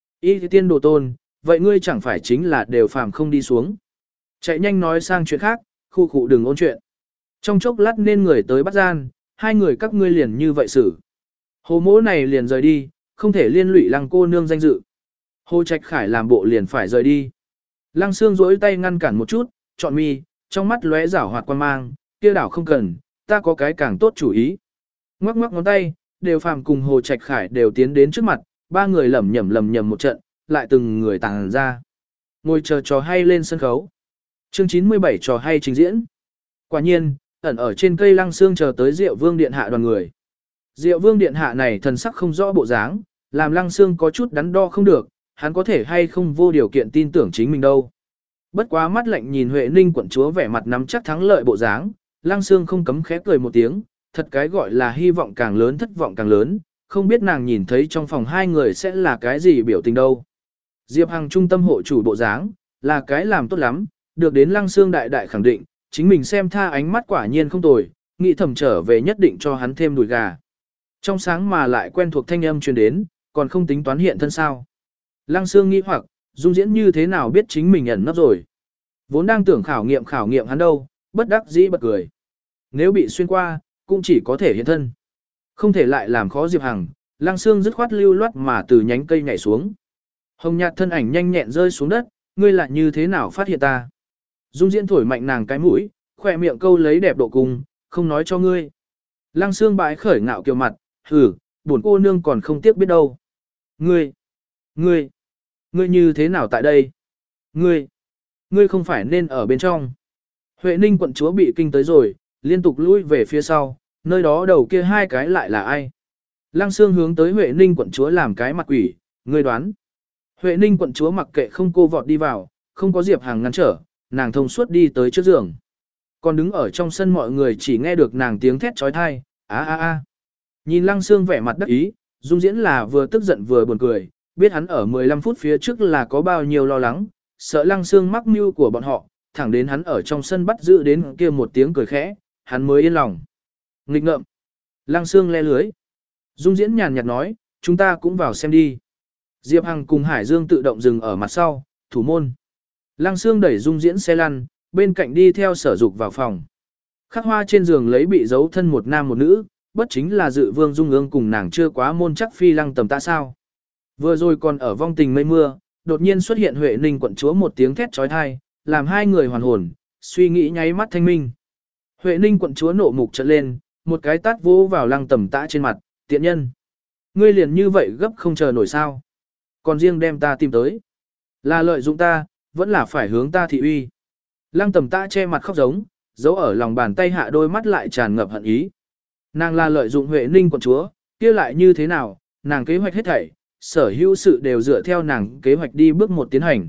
Y tiên đồ tôn, vậy ngươi chẳng phải chính là đều phàm không đi xuống. Chạy nhanh nói sang chuyện khác, khu khu đừng ôn chuyện. Trong chốc lát nên người tới bắt gian, hai người các ngươi liền như vậy xử. Hồ mỗ này liền rời đi, không thể liên lụy Lăng cô nương danh dự. Hồ Trạch Khải làm bộ liền phải rời đi. Lăng Sương duỗi tay ngăn cản một chút, chọn mi, trong mắt lóe rảo hoạt quan mang, kia đảo không cần, ta có cái càng tốt chủ ý. Ngoắc ngoắc ngón tay, đều phàm cùng Hồ Trạch Khải đều tiến đến trước mặt, ba người lẩm nhẩm lẩm nhẩm một trận, lại từng người tàng ra. Ngồi chờ trò hay lên sân khấu. Chương chín mươi bảy trò hay trình diễn. Quả nhiên, ẩn ở trên cây Lăng Sương chờ tới Diệu Vương điện hạ đoàn người. Diệu Vương điện hạ này thần sắc không rõ bộ dáng, làm Lăng Sương có chút đắn đo không được, hắn có thể hay không vô điều kiện tin tưởng chính mình đâu. Bất quá mắt lạnh nhìn Huệ Ninh quận chúa vẻ mặt nắm chắc thắng lợi bộ dáng, Lăng Sương không cấm khẽ cười một tiếng, thật cái gọi là hy vọng càng lớn thất vọng càng lớn, không biết nàng nhìn thấy trong phòng hai người sẽ là cái gì biểu tình đâu. Diệp Hằng trung tâm hộ chủ bộ dáng, là cái làm tốt lắm, được đến Lăng Sương đại đại khẳng định, chính mình xem tha ánh mắt quả nhiên không tồi, nghĩ thầm trở về nhất định cho hắn thêm đùi gà. Trong sáng mà lại quen thuộc thanh âm truyền đến, còn không tính toán hiện thân sao. Lăng Sương nghĩ hoặc, Dung Diễn như thế nào biết chính mình ẩn nấp rồi. Vốn đang tưởng khảo nghiệm khảo nghiệm hắn đâu, bất đắc dĩ bật cười. Nếu bị xuyên qua, cũng chỉ có thể hiện thân. Không thể lại làm khó Diệp Hằng, Lăng Sương dứt khoát lưu loát mà từ nhánh cây nhảy xuống. Hồng nhạt thân ảnh nhanh nhẹn rơi xuống đất, ngươi lại như thế nào phát hiện ta. Dung Diễn thổi mạnh nàng cái mũi, khỏe miệng câu lấy đẹp độ cùng, không nói cho ngươi. Lăng Sương bãi khởi ngạo kiều mặt, hử, buồn cô nương còn không tiếc biết đâu. Ngươi, ngươi, ngươi như thế nào tại đây? Ngươi, ngươi không phải nên ở bên trong. Huệ Ninh quận chúa bị kinh tới rồi, liên tục lui về phía sau, nơi đó đầu kia hai cái lại là ai? Lăng Sương hướng tới Huệ Ninh quận chúa làm cái mặt quỷ, ngươi đoán. Huệ Ninh quận chúa mặc kệ không cô vọt đi vào, không có Diệp Hằng ngăn trở, nàng thông suốt đi tới trước giường. Còn đứng ở trong sân mọi người chỉ nghe được nàng tiếng thét trói thai, á á á. Nhìn Lăng Sương vẻ mặt đắc ý, Dung Diễn là vừa tức giận vừa buồn cười, biết hắn ở mười lăm phút phía trước là có bao nhiêu lo lắng, sợ Lăng Sương mắc mưu của bọn họ, thẳng đến hắn ở trong sân bắt giữ đến kia một tiếng cười khẽ, hắn mới yên lòng. Nghịch ngợm. Lăng Sương le lưới. Dung Diễn nhàn nhạt nói, chúng ta cũng vào xem đi. Diệp Hằng cùng Hải Dương tự động dừng ở mặt sau, thủ môn. Lăng Sương đẩy Dung Diễn xe lăn, bên cạnh đi theo Sở Dục vào phòng. Khắc hoa trên giường lấy bị giấu thân một nam một nữ, bất chính là Dự Vương Dung Ương cùng nàng chưa quá môn chắc phi Lăng Tầm ta sao. Vừa rồi còn ở vong tình mây mưa, đột nhiên xuất hiện Huệ Ninh quận chúa một tiếng thét trói thai, làm hai người hoàn hồn, suy nghĩ nháy mắt thanh minh. Huệ Ninh quận chúa nộ mục trợn lên, một cái tát vỗ vào Lăng Tầm Tã trên mặt, tiện nhân. Ngươi liền như vậy gấp không chờ nổi sao. Còn riêng đem ta tìm tới. Là lợi dụng ta, vẫn là phải hướng ta thị uy. Lăng Tầm Tã che mặt khóc giống, giấu ở lòng bàn tay hạ đôi mắt lại tràn ngập hận ý. Nàng là lợi dụng Huệ Ninh quận chúa, kia lại như thế nào, nàng kế hoạch hết thảy, sở hữu sự đều dựa theo nàng kế hoạch đi bước một tiến hành.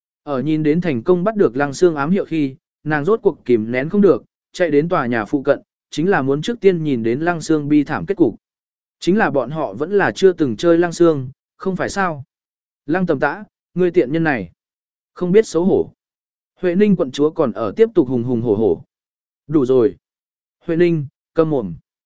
Ở nhìn đến thành công bắt được Lăng Sương ám hiệu khi, nàng rốt cuộc kìm nén không được, chạy đến tòa nhà phụ cận, chính là muốn trước tiên nhìn đến Lăng Sương bi thảm kết cục. Chính là bọn họ vẫn là chưa từng chơi Lăng Sương, không phải sao? Lăng Tầm Tã, ngươi tiện nhân này, không biết xấu hổ. Huệ Ninh quận chúa còn ở tiếp tục hùng hùng hổ hổ. Đủ rồi. Huệ Ninh, câm mồm.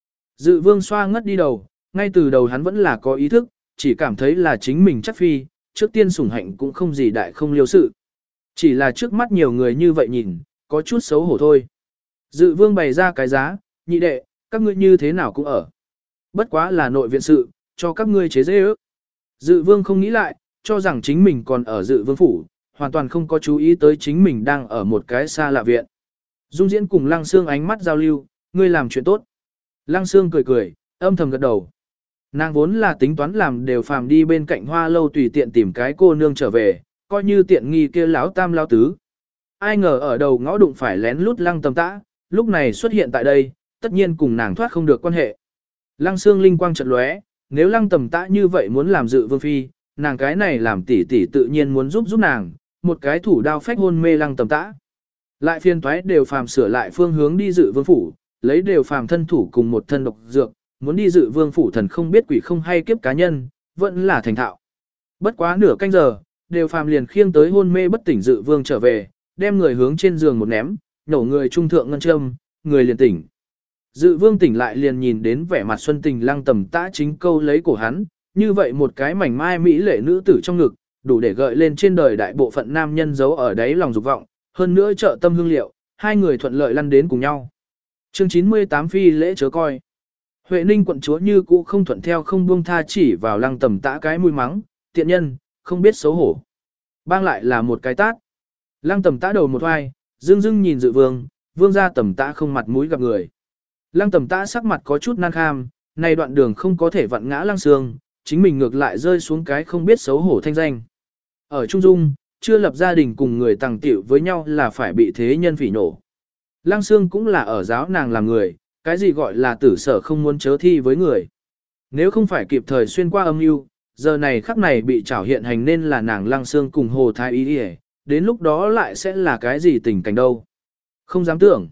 Dự vương xoa ngất đi đầu, ngay từ đầu hắn vẫn là có ý thức, chỉ cảm thấy là chính mình chắc phi, trước tiên sủng hạnh cũng không gì đại không liêu sự. Chỉ là trước mắt nhiều người như vậy nhìn, có chút xấu hổ thôi. Dự vương bày ra cái giá, nhị đệ, các ngươi như thế nào cũng ở. Bất quá là nội viện sự, cho các ngươi chế dễ ước. Dự vương không nghĩ lại, cho rằng chính mình còn ở dự vương phủ, hoàn toàn không có chú ý tới chính mình đang ở một cái xa lạ viện. Dung Diễn cùng Lăng Sương ánh mắt giao lưu, ngươi làm chuyện tốt. Lăng Sương cười cười, âm thầm gật đầu. Nàng vốn là tính toán làm đều phàm đi bên cạnh hoa lâu tùy tiện tìm cái cô nương trở về, coi như tiện nghi kia lão tam lão tứ. Ai ngờ ở đầu ngõ đụng phải lén lút Lăng Tầm Tã, lúc này xuất hiện tại đây, tất nhiên cùng nàng thoát không được quan hệ. Lăng Sương linh quang chợt lóe, nếu Lăng Tầm Tã như vậy muốn làm dự vương phi, nàng cái này làm tỷ tỷ tự nhiên muốn giúp giúp nàng, một cái thủ đao phách hôn mê Lăng Tầm Tã. Lại phiên toái đều phàm sửa lại phương hướng đi dự vương phủ, lấy đều phàm thân thủ cùng một thân độc dược, muốn đi dự vương phủ thần không biết quỷ không hay kiếp cá nhân, vẫn là thành thạo. Bất quá nửa canh giờ, đều phàm liền khiêng tới hôn mê bất tỉnh dự vương trở về, đem người hướng trên giường một ném, nổ người trung thượng ngân châm, người liền tỉnh. Dự vương tỉnh lại liền nhìn đến vẻ mặt xuân tình Lăng Tầm Tã chính câu lấy cổ hắn, như vậy một cái mảnh mai mỹ lệ nữ tử trong ngực, đủ để gợi lên trên đời đại bộ phận nam nhân giấu ở đáy lòng dục vọng, hơn nữa trợ tâm hương liệu, hai người thuận lợi lăn đến cùng nhau. Chương chín mươi tám phi lễ chớ coi. Huệ Ninh quận chúa như cũ không thuận theo không buông tha chỉ vào Lăng Tầm Tã cái mũi mắng, tiện nhân, không biết xấu hổ. Bang lại là một cái tát. Lăng Tầm Tã đầu một oai, dưng dưng nhìn dự vương, vương ra Tầm Tã không mặt mũi gặp người. Lăng Tầm Tã sắc mặt có chút nan kham, này đoạn đường không có thể vặn ngã Lăng Sương, chính mình ngược lại rơi xuống cái không biết xấu hổ thanh danh. Ở Trung Dung, chưa lập gia đình cùng người tàng tiểu với nhau là phải bị thế nhân phỉ nổ. Lăng Sương cũng là ở giáo nàng làm người, cái gì gọi là tử sở không muốn chớ thi với người. Nếu không phải kịp thời xuyên qua âm mưu, giờ này khắc này bị trảo hiện hành nên là nàng Lăng Sương cùng Hồ Thái Y đi, đến lúc đó lại sẽ là cái gì tình cảnh đâu. Không dám tưởng.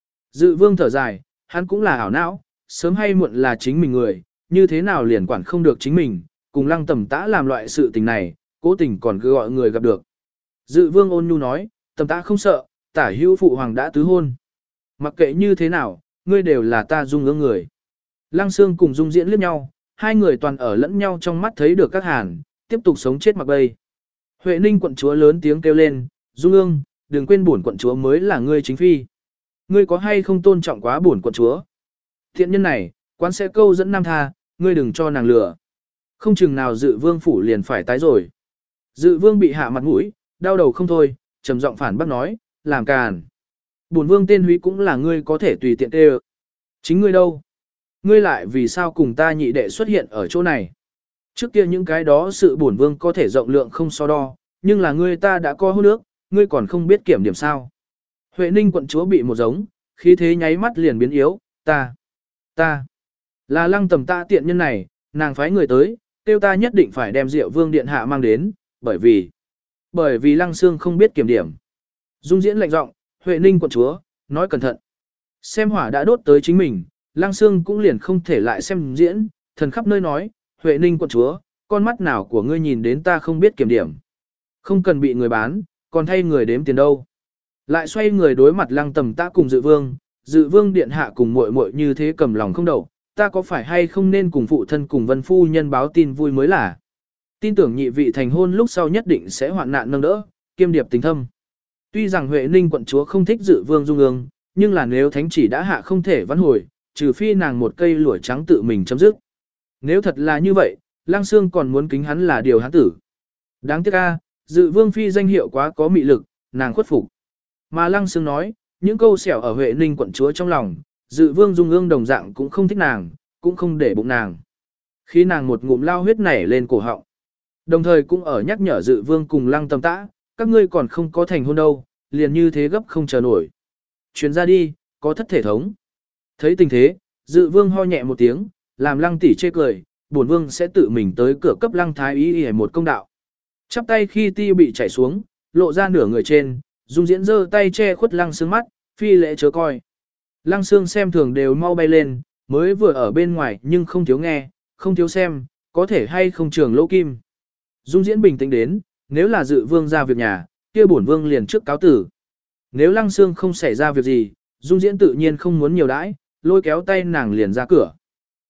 Dự vương thở dài, hắn cũng là ảo não, sớm hay muộn là chính mình người, như thế nào liền quản không được chính mình, cùng Lăng Tầm Tã làm loại sự tình này, cố tình còn cứ gọi người gặp được. Dự vương ôn nhu nói, Tầm Tã không sợ, tả hữu phụ hoàng đã tứ hôn. Mặc kệ như thế nào, ngươi đều là ta Dung ương người. Lăng Sương cùng Dung Diễn liếc nhau, hai người toàn ở lẫn nhau trong mắt thấy được các hàn, tiếp tục sống chết mặc bay. Huệ Ninh quận chúa lớn tiếng kêu lên, Dung ương, đừng quên bổn quận chúa mới là ngươi chính phi. Ngươi có hay không tôn trọng quá bổn quận chúa? Thiện nhân này, quán sẽ câu dẫn nam tha, ngươi đừng cho nàng lừa. Không chừng nào dự vương phủ liền phải tái rồi. Dự vương bị hạ mặt mũi, đau đầu không thôi, trầm giọng phản bác nói, làm càn. Bổn vương tên Húy cũng là ngươi có thể tùy tiện tê ợ. Chính ngươi đâu? Ngươi lại vì sao cùng ta nhị đệ xuất hiện ở chỗ này? Trước kia những cái đó sự bổn vương có thể rộng lượng không so đo, nhưng là ngươi ta đã có hôn nước, ngươi còn không biết kiểm điểm sao. Huệ Ninh quận chúa bị một giống, khí thế nháy mắt liền biến yếu, ta, ta, là Lăng Tầm Tã tiện nhân này, nàng phái người tới, tiêu ta nhất định phải đem Diệu Vương điện hạ mang đến, bởi vì, bởi vì Lăng Sương không biết kiểm điểm. Dung Diễn lạnh giọng, Huệ Ninh quận chúa, nói cẩn thận. Xem hỏa đã đốt tới chính mình, Lăng Sương cũng liền không thể lại xem diễn, thần khắp nơi nói, Huệ Ninh quận chúa, con mắt nào của ngươi nhìn đến ta không biết kiểm điểm. Không cần bị người bán, còn thay người đếm tiền đâu. Lại xoay người đối mặt Lăng Tầm Tã cùng Dự Vương, Dự Vương điện hạ cùng muội muội như thế cầm lòng không đậu, ta có phải hay không nên cùng phụ thân cùng Vân phu nhân báo tin vui mới là. Tin tưởng nhị vị thành hôn lúc sau nhất định sẽ hoạn nạn nâng đỡ, kiêm điệp tình thâm. Tuy rằng Huệ Ninh quận chúa không thích Dự Vương dung ương, nhưng là nếu thánh chỉ đã hạ không thể vãn hồi, trừ phi nàng một cây lụa trắng tự mình chấm dứt. Nếu thật là như vậy, Lăng Sương còn muốn kính hắn là điều hắn tử. Đáng tiếc a, Dự Vương phi danh hiệu quá có mị lực, nàng khuất phục. Mà Lăng Sương nói, những câu xẻo ở Huệ Ninh quận chúa trong lòng, Dự Vương dung ương đồng dạng cũng không thích nàng, cũng không để bụng nàng. Khi nàng một ngụm lao huyết nảy lên cổ họng, đồng thời cũng ở nhắc nhở Dự Vương cùng Lăng Tầm Tã, các ngươi còn không có thành hôn đâu, liền như thế gấp không chờ nổi. Chuyến ra đi, có thất thể thống. Thấy tình thế, Dự Vương ho nhẹ một tiếng, làm Lăng tỷ chê cười, bổn vương sẽ tự mình tới cửa cấp Lăng thái y y một công đạo. Chắp tay khi ti bị chảy xuống, lộ ra nửa người trên, Dung Diễn giơ tay che khuất Lăng Sương mắt, phi lễ chớ coi. Lăng Sương xem thường đều mau bay lên, mới vừa ở bên ngoài nhưng không thiếu nghe, không thiếu xem, có thể hay không trường lỗ kim. Dung Diễn bình tĩnh đến, nếu là Dự Vương ra việc nhà, kia bổn vương liền trước cáo tử. Nếu Lăng Sương không xảy ra việc gì, Dung Diễn tự nhiên không muốn nhiều đãi, lôi kéo tay nàng liền ra cửa.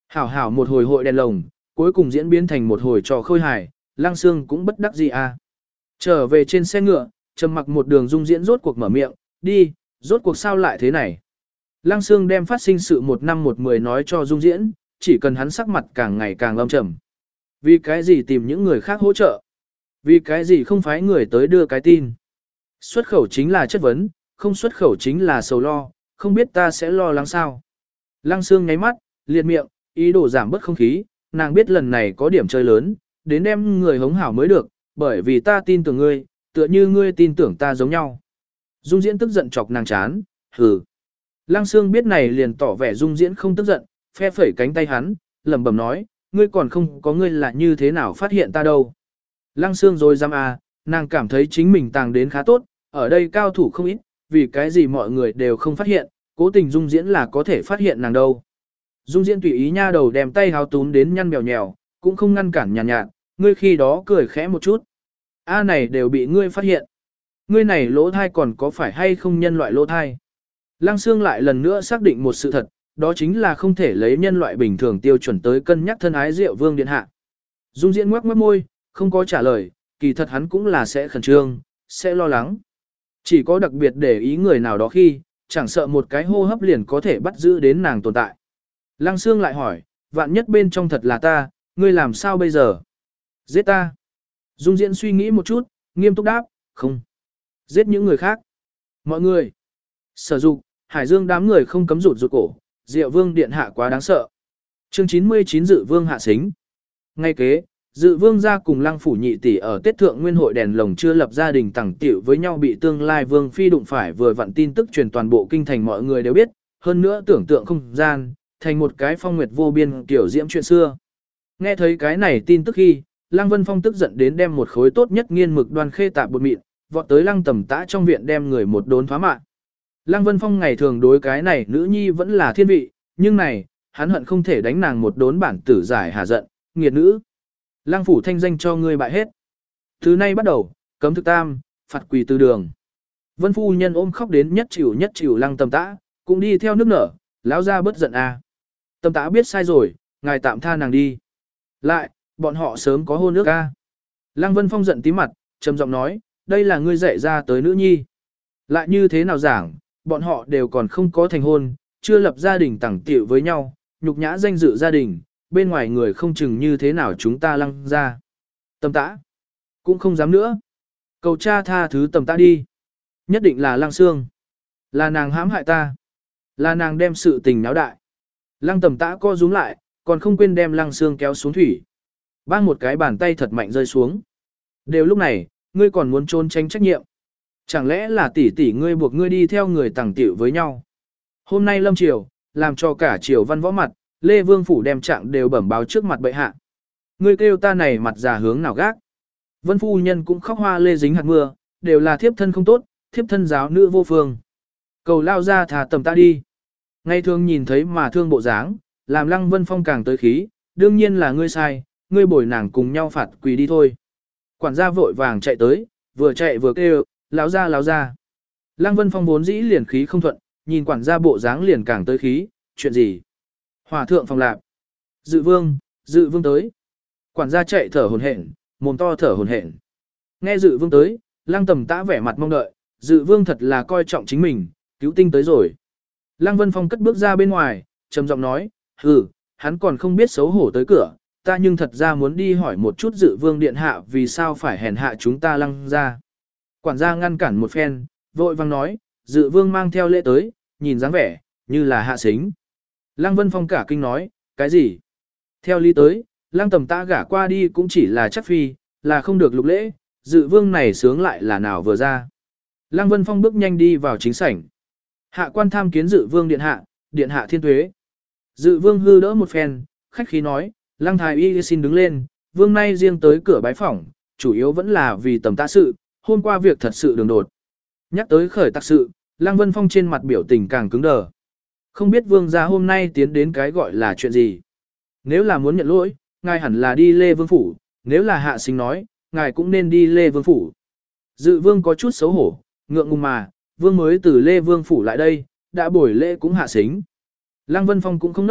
Hảo hảo một hồi hội đèn lồng, cuối cùng diễn biến thành một hồi trò khôi hài, Lăng Sương cũng bất đắc gì à. Trở về trên xe ngựa, trầm mặc một đường Dung Diễn rốt cuộc mở miệng, đi, rốt cuộc sao lại thế này. Lăng Sương đem phát sinh sự một năm một mười nói cho Dung Diễn, chỉ cần hắn sắc mặt càng ngày càng âm trầm. Vì cái gì tìm những người khác hỗ trợ? Vì cái gì không phái người tới đưa cái tin? Xuất khẩu chính là chất vấn, không xuất khẩu chính là sầu lo, không biết ta sẽ lo lắng sao. Lăng Sương nháy mắt, liệt miệng, ý đồ giảm bớt không khí, nàng biết lần này có điểm chơi lớn, đến đem người hống hảo mới được, bởi vì ta tin tưởng ngươi, tựa như ngươi tin tưởng ta giống nhau. Dung Diễn tức giận chọc nàng chán, hừ. Lăng Sương biết này liền tỏ vẻ Dung Diễn không tức giận, phe phẩy cánh tay hắn, lẩm bẩm nói, ngươi còn không có ngươi là như thế nào phát hiện ta đâu. Lăng Sương rồi dám à, nàng cảm thấy chính mình tàng đến khá tốt, ở đây cao thủ không ít, vì cái gì mọi người đều không phát hiện, cố tình Dung Diễn là có thể phát hiện nàng đâu. Dung Diễn tùy ý nha đầu đem tay háo túm đến nhăn bèo nhèo, cũng không ngăn cản nhàn nhạt, nhạt, ngươi khi đó cười khẽ một chút. A này đều bị ngươi phát hiện. Ngươi này lỗ thai còn có phải hay không nhân loại lỗ thai? Lăng Sương lại lần nữa xác định một sự thật, đó chính là không thể lấy nhân loại bình thường tiêu chuẩn tới cân nhắc thân ái Diệu Vương điện hạ. Dung Diễn ngoác mất môi, không có trả lời, kỳ thật hắn cũng là sẽ khẩn trương, sẽ lo lắng. Chỉ có đặc biệt để ý người nào đó khi, chẳng sợ một cái hô hấp liền có thể bắt giữ đến nàng tồn tại. Lăng Sương lại hỏi, vạn nhất bên trong thật là ta, ngươi làm sao bây giờ? Giết ta. Dung Diễn suy nghĩ một chút, nghiêm túc đáp, không. Giết những người khác. Mọi người. Sở dục, Hải Dương đám người không cấm rụt rụt cổ, Diệu Vương điện hạ quá đáng sợ. Chương chín mươi chín Dự Vương hạ xính. Ngay kế, Dự Vương gia cùng Lăng phủ nhị tỷ ở Tết Thượng Nguyên hội đèn lồng chưa lập gia đình tẳng tiểu với nhau bị tương lai Vương phi đụng phải vừa vặn tin tức truyền toàn bộ kinh thành mọi người đều biết, hơn nữa tưởng tượng không gian, thành một cái phong nguyệt vô biên kiểu diễm chuyện xưa. Nghe thấy cái này tin tức khi, Lăng Vân Phong tức giận đến đem một khối tốt nhất nghiên mực đoan khê tạp bột mịn, vọt tới Lăng Tầm Tã trong viện đem người một đốn phá mạng. Lăng Vân Phong ngày thường đối cái này nữ nhi vẫn là thiên vị, nhưng này, hắn hận không thể đánh nàng một đốn bản tử giải hà giận, nghiệt nữ. Lăng phủ thanh danh cho ngươi bại hết. Từ nay bắt đầu, cấm thực tam, phạt quỳ từ đường. Vân phu nhân ôm khóc đến nhất chịu nhất chịu Lăng Tầm Tã, cũng đi theo nước nở, lão ra bớt giận a. Tầm Tã biết sai rồi, ngài tạm tha nàng đi. Lại, bọn họ sớm có hôn ước a. Lăng Vân Phong giận tím mặt, trầm giọng nói, đây là ngươi dạy ra tới nữ nhi. Lại như thế nào giảng, bọn họ đều còn không có thành hôn, chưa lập gia đình tẳng tiểu với nhau, nhục nhã danh dự gia đình, bên ngoài người không chừng như thế nào chúng ta Lăng ra. Tầm Tã, cũng không dám nữa. Cầu cha tha thứ Tầm Tã đi. Nhất định là Lăng Sương. Là nàng hãm hại ta. Là nàng đem sự tình náo đại. Lăng Tầm Tã co rúm lại, còn không quên đem Lăng Sương kéo xuống thủy. Bang một cái bàn tay thật mạnh rơi xuống. Đều lúc này, ngươi còn muốn trốn tránh trách nhiệm. Chẳng lẽ là tỷ tỷ ngươi buộc ngươi đi theo người tàng tiểu với nhau. Hôm nay lâm triều, làm cho cả triều văn võ mặt, Lê Vương phủ đem trạng đều bẩm báo trước mặt bệ hạ. Ngươi kêu ta này mặt già hướng nào gác. Vân phu nhân cũng khóc hoa lê dính hạt mưa, đều là thiếp thân không tốt, thiếp thân giáo nữ vô phương. Cầu lao ra thả Tầm Tã đi. Ngày thường nhìn thấy mà thương bộ dáng, làm Lăng Vân Phong càng tới khí, đương nhiên là ngươi sai, ngươi bồi nàng cùng nhau phạt quỳ đi thôi. Quản gia vội vàng chạy tới, vừa chạy vừa kêu, lão ra lão ra. Lăng Vân Phong vốn dĩ liền khí không thuận, nhìn quản gia bộ dáng liền càng tới khí, chuyện gì? Hòa thượng phòng lạp. Dự Vương, Dự Vương tới. Quản gia chạy thở hổn hển, mồm to thở hổn hển. Nghe Dự Vương tới, Lăng Tầm Tã vẻ mặt mong đợi, Dự Vương thật là coi trọng chính mình, cứu tinh tới rồi. Lăng Vân Phong cất bước ra bên ngoài, trầm giọng nói, hừ, hắn còn không biết xấu hổ tới cửa, ta nhưng thật ra muốn đi hỏi một chút Dự Vương điện hạ vì sao phải hèn hạ chúng ta Lăng ra. Quản gia ngăn cản một phen, vội vang nói, Dự Vương mang theo lễ tới, nhìn dáng vẻ, như là hạ xính. Lăng Vân Phong cả kinh nói, cái gì? Theo lý tới, Lăng Tầm Tã gả qua đi cũng chỉ là chắc phi, là không được lục lễ, Dự Vương này sướng lại là nào vừa ra. Lăng Vân Phong bước nhanh đi vào chính sảnh. Hạ quan tham kiến Dự Vương điện hạ, điện hạ thiên tuế. Dự Vương hư đỡ một phen, khách khí nói, Lăng Thái Y xin đứng lên, Vương nay riêng tới cửa bái phỏng, chủ yếu vẫn là vì Tầm Tã sự, hôm qua việc thật sự đường đột. Nhắc tới khởi tặc sự, Lăng Vân Phong trên mặt biểu tình càng cứng đờ. Không biết Vương gia hôm nay tiến đến cái gọi là chuyện gì. Nếu là muốn nhận lỗi, ngài hẳn là đi Lê Vương phủ, nếu là hạ sinh nói, ngài cũng nên đi Lê Vương phủ. Dự Vương có chút xấu hổ, ngượng ngùng mà, Vương mới từ Lê Vương phủ lại đây, đã buổi lễ cũng hạ xính. Lăng Vân Phong cũng không nốc,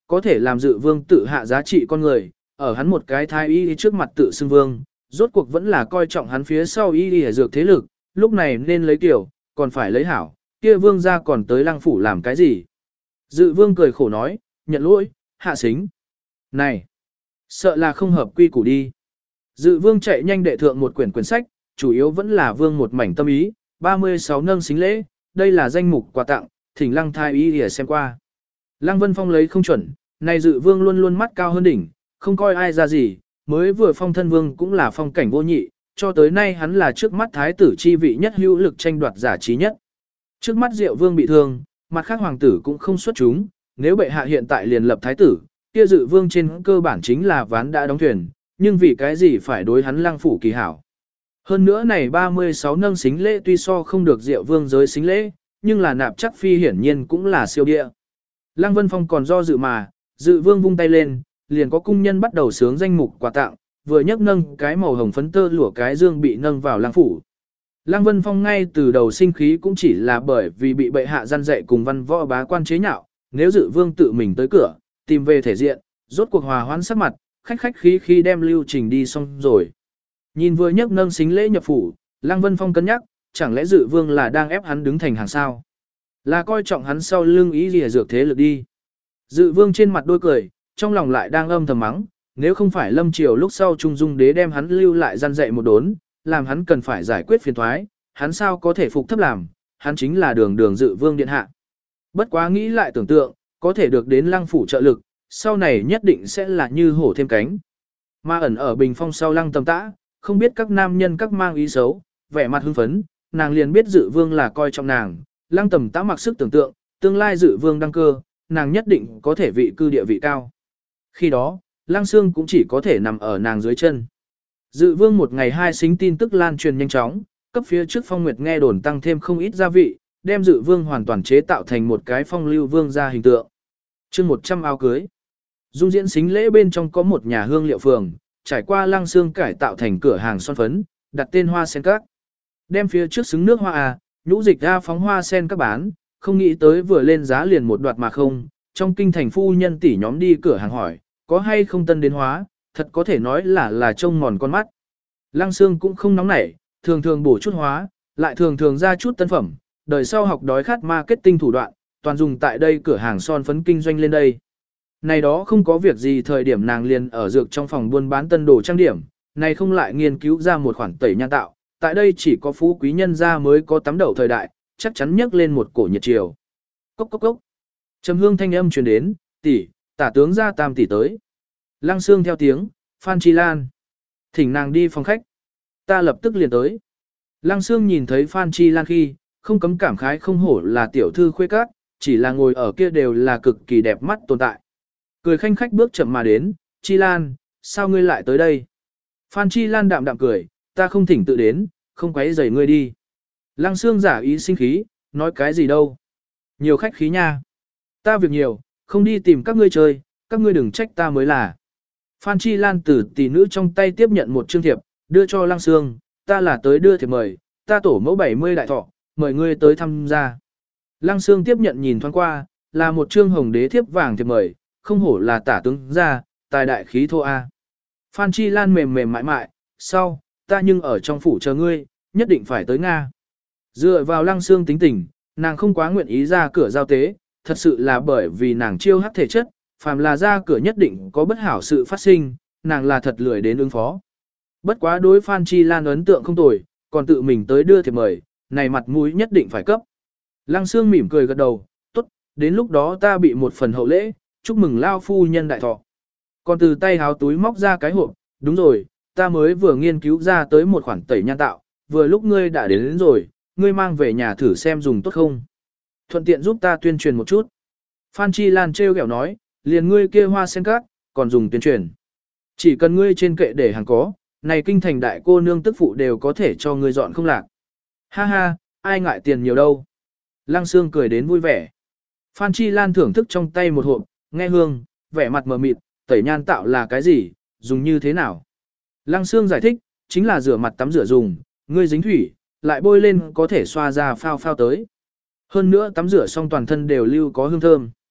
có thể làm Dự Vương tự hạ giá trị con người, ở hắn một cái thái y trước mặt tự xưng vương, rốt cuộc vẫn là coi trọng hắn phía sau y y dược thế lực, lúc này nên lấy tiểu, còn phải lấy hảo, kia vương gia còn tới lăng phủ làm cái gì. Dự Vương cười khổ nói, nhận lỗi, hạ xính. Này, sợ là không hợp quy củ đi. Dự Vương chạy nhanh đệ thượng một quyển quyển sách, chủ yếu vẫn là vương một mảnh tâm ý, ba mươi sáu nâng xính lễ, đây là danh mục quà tặng, thỉnh lăng thái y để xem qua. Lăng Vân Phong lấy không chuẩn, này Dự Vương luôn luôn mắt cao hơn đỉnh, không coi ai ra gì, mới vừa phong thân vương cũng là phong cảnh vô nhị, cho tới nay hắn là trước mắt thái tử chi vị nhất hữu lực tranh đoạt giả trí nhất. Trước mắt Diệu Vương bị thương, mặt khác hoàng tử cũng không xuất chúng, nếu bệ hạ hiện tại liền lập thái tử, kia Dự Vương trên cơ bản chính là ván đã đóng thuyền, nhưng vì cái gì phải đối hắn lăng phủ kỳ hảo. Hơn nữa này ba mươi sáu nâng xính lễ tuy so không được Diệu Vương giới xính lễ, nhưng là nạp chắc phi hiển nhiên cũng là siêu địa. Lăng Vân Phong còn do dự mà, Dự Vương vung tay lên, liền có cung nhân bắt đầu sướng danh mục quà tặng, vừa nhấc nâng cái màu hồng phấn tơ lụa cái dương bị nâng vào lăng phủ. Lăng Vân Phong ngay từ đầu sinh khí cũng chỉ là bởi vì bị bệ hạ gian dạy cùng văn võ bá quan chế nhạo, nếu Dự Vương tự mình tới cửa, tìm về thể diện, rốt cuộc hòa hoãn sắc mặt, khách khách khí khí đem lưu trình đi xong rồi. Nhìn vừa nhấc nâng xính lễ nhập phủ, Lăng Vân Phong cân nhắc, chẳng lẽ Dự Vương là đang ép hắn đứng thành hàng sao? Là coi trọng hắn sau lưng ý gì dược thế lực đi. Dự Vương trên mặt đôi cười, trong lòng lại đang âm thầm mắng, nếu không phải Lâm Triều lúc sau Trung Dung Đế đem hắn lưu lại gian dạy một đốn, làm hắn cần phải giải quyết phiền toái, hắn sao có thể phục thấp làm, hắn chính là đường đường Dự Vương điện hạ. Bất quá nghĩ lại tưởng tượng, có thể được đến Lăng phủ trợ lực, sau này nhất định sẽ là như hổ thêm cánh. Mà ẩn ở bình phong sau Lăng Tầm Tã, không biết các nam nhân các mang ý xấu, vẻ mặt hưng phấn, nàng liền biết Dự Vương là coi trọng nàng, Lăng Tầm Tã mặc sức tưởng tượng, tương lai Dự Vương đăng cơ, nàng nhất định có thể vị cư địa vị cao. Khi đó, Lăng Xương cũng chỉ có thể nằm ở nàng dưới chân. Dự Vương một ngày hai xính tin tức lan truyền nhanh chóng, cấp phía trước Phong Nguyệt nghe đồn tăng thêm không ít gia vị, đem Dự Vương hoàn toàn chế tạo thành một cái phong lưu vương gia hình tượng. Chương một trăm áo cưới. Dung diễn xính lễ bên trong có một nhà hương liệu phường, trải qua Lăng Xương cải tạo thành cửa hàng son phấn, đặt tên Hoa Sen Các. Đem phía trước xứng nước hoa à, nhũ dịch ra phóng hoa sen các bán, không nghĩ tới vừa lên giá liền một đoạt mà không, trong kinh thành phu nhân tỷ nhóm đi cửa hàng hỏi, có hay không tân đến hóa, thật có thể nói là là trông mòn con mắt. Lăng Xương cũng không nóng nảy, thường thường bổ chút hóa, lại thường thường ra chút tân phẩm, đời sau học đói khát marketing thủ đoạn, toàn dùng tại đây cửa hàng son phấn kinh doanh lên đây. Này đó không có việc gì thời điểm nàng liền ở dược trong phòng buôn bán tân đồ trang điểm, này không lại nghiên cứu ra một khoản tẩy nhan tạo, tại đây chỉ có phú quý nhân gia mới có tắm đầu thời đại, chắc chắn nhấc lên một cổ nhiệt chiều. Cốc cốc cốc. Trầm hương thanh âm truyền đến, tỷ, tả tướng gia tam tỷ tới. Lăng Xương theo tiếng, Phan Chi Lan. Thỉnh nàng đi phòng khách. Ta lập tức liền tới. Lăng Xương nhìn thấy Phan Chi Lan khi, không cấm cảm khái không hổ là tiểu thư khuê các, chỉ là ngồi ở kia đều là cực kỳ đẹp mắt tồn tại. Cười khanh khách bước chậm mà đến, Chi Lan, sao ngươi lại tới đây? Phan Chi Lan đạm đạm cười, ta không thỉnh tự đến, không quấy rầy ngươi đi. Lăng Xương giả ý sinh khí, nói cái gì đâu. Nhiều khách khí nha. Ta việc nhiều, không đi tìm các ngươi chơi, các ngươi đừng trách ta mới là. Phan Chi Lan từ tỷ nữ trong tay tiếp nhận một chương thiệp, đưa cho Lăng Xương, ta là tới đưa thiệp mời, ta tổ mẫu bảy mươi đại thọ, mời ngươi tới tham gia. Lăng Xương tiếp nhận nhìn thoáng qua, là một chương hồng đế thiếp vàng thiệp mời, không hổ là tả tướng gia, tài đại khí thô a. Phan Chi Lan mềm mềm mại mại, sau, ta nhưng ở trong phủ chờ ngươi, nhất định phải tới Nga. Dựa vào Lăng Xương tính tình, nàng không quá nguyện ý ra cửa giao tế, thật sự là bởi vì nàng chiêu hắc thể chất, phàm là ra cửa nhất định có bất hảo sự phát sinh, nàng là thật lười đến ứng phó. Bất quá đối Phan Chi Lan ấn tượng không tồi, còn tự mình tới đưa thiệp mời, này mặt mũi nhất định phải cấp. Lăng Xương mỉm cười gật đầu, tốt, đến lúc đó ta bị một phần hậu lễ, chúc mừng lao phu nhân đại thọ. Còn từ tay háo túi móc ra cái hộp, đúng rồi, ta mới vừa nghiên cứu ra tới một khoản tẩy nhan tạo, vừa lúc ngươi đã đến, đến rồi, ngươi mang về nhà thử xem dùng tốt không. Thuận tiện giúp ta tuyên truyền một chút. Phan Chi Lan trêu ghẹo nói, liền ngươi kia Hoa Sen Các, còn dùng tuyên truyền. Chỉ cần ngươi trên kệ để hàng có, này kinh thành đại cô nương tức phụ đều có thể cho ngươi dọn không lạc. Ha ha, ai ngại tiền nhiều đâu. Lăng Xương cười đến vui vẻ. Phan Chi Lan thưởng thức trong tay một hộp, nghe hương, vẻ mặt mờ mịt, tẩy nhan tạo là cái gì, dùng như thế nào. Lăng Xương giải thích, chính là rửa mặt tắm rửa dùng, ngươi dính thủy, lại bôi lên có thể xoa ra phao phao tới. Hơn nữa tắm rửa xong toàn thân đều lưu có hương thơm.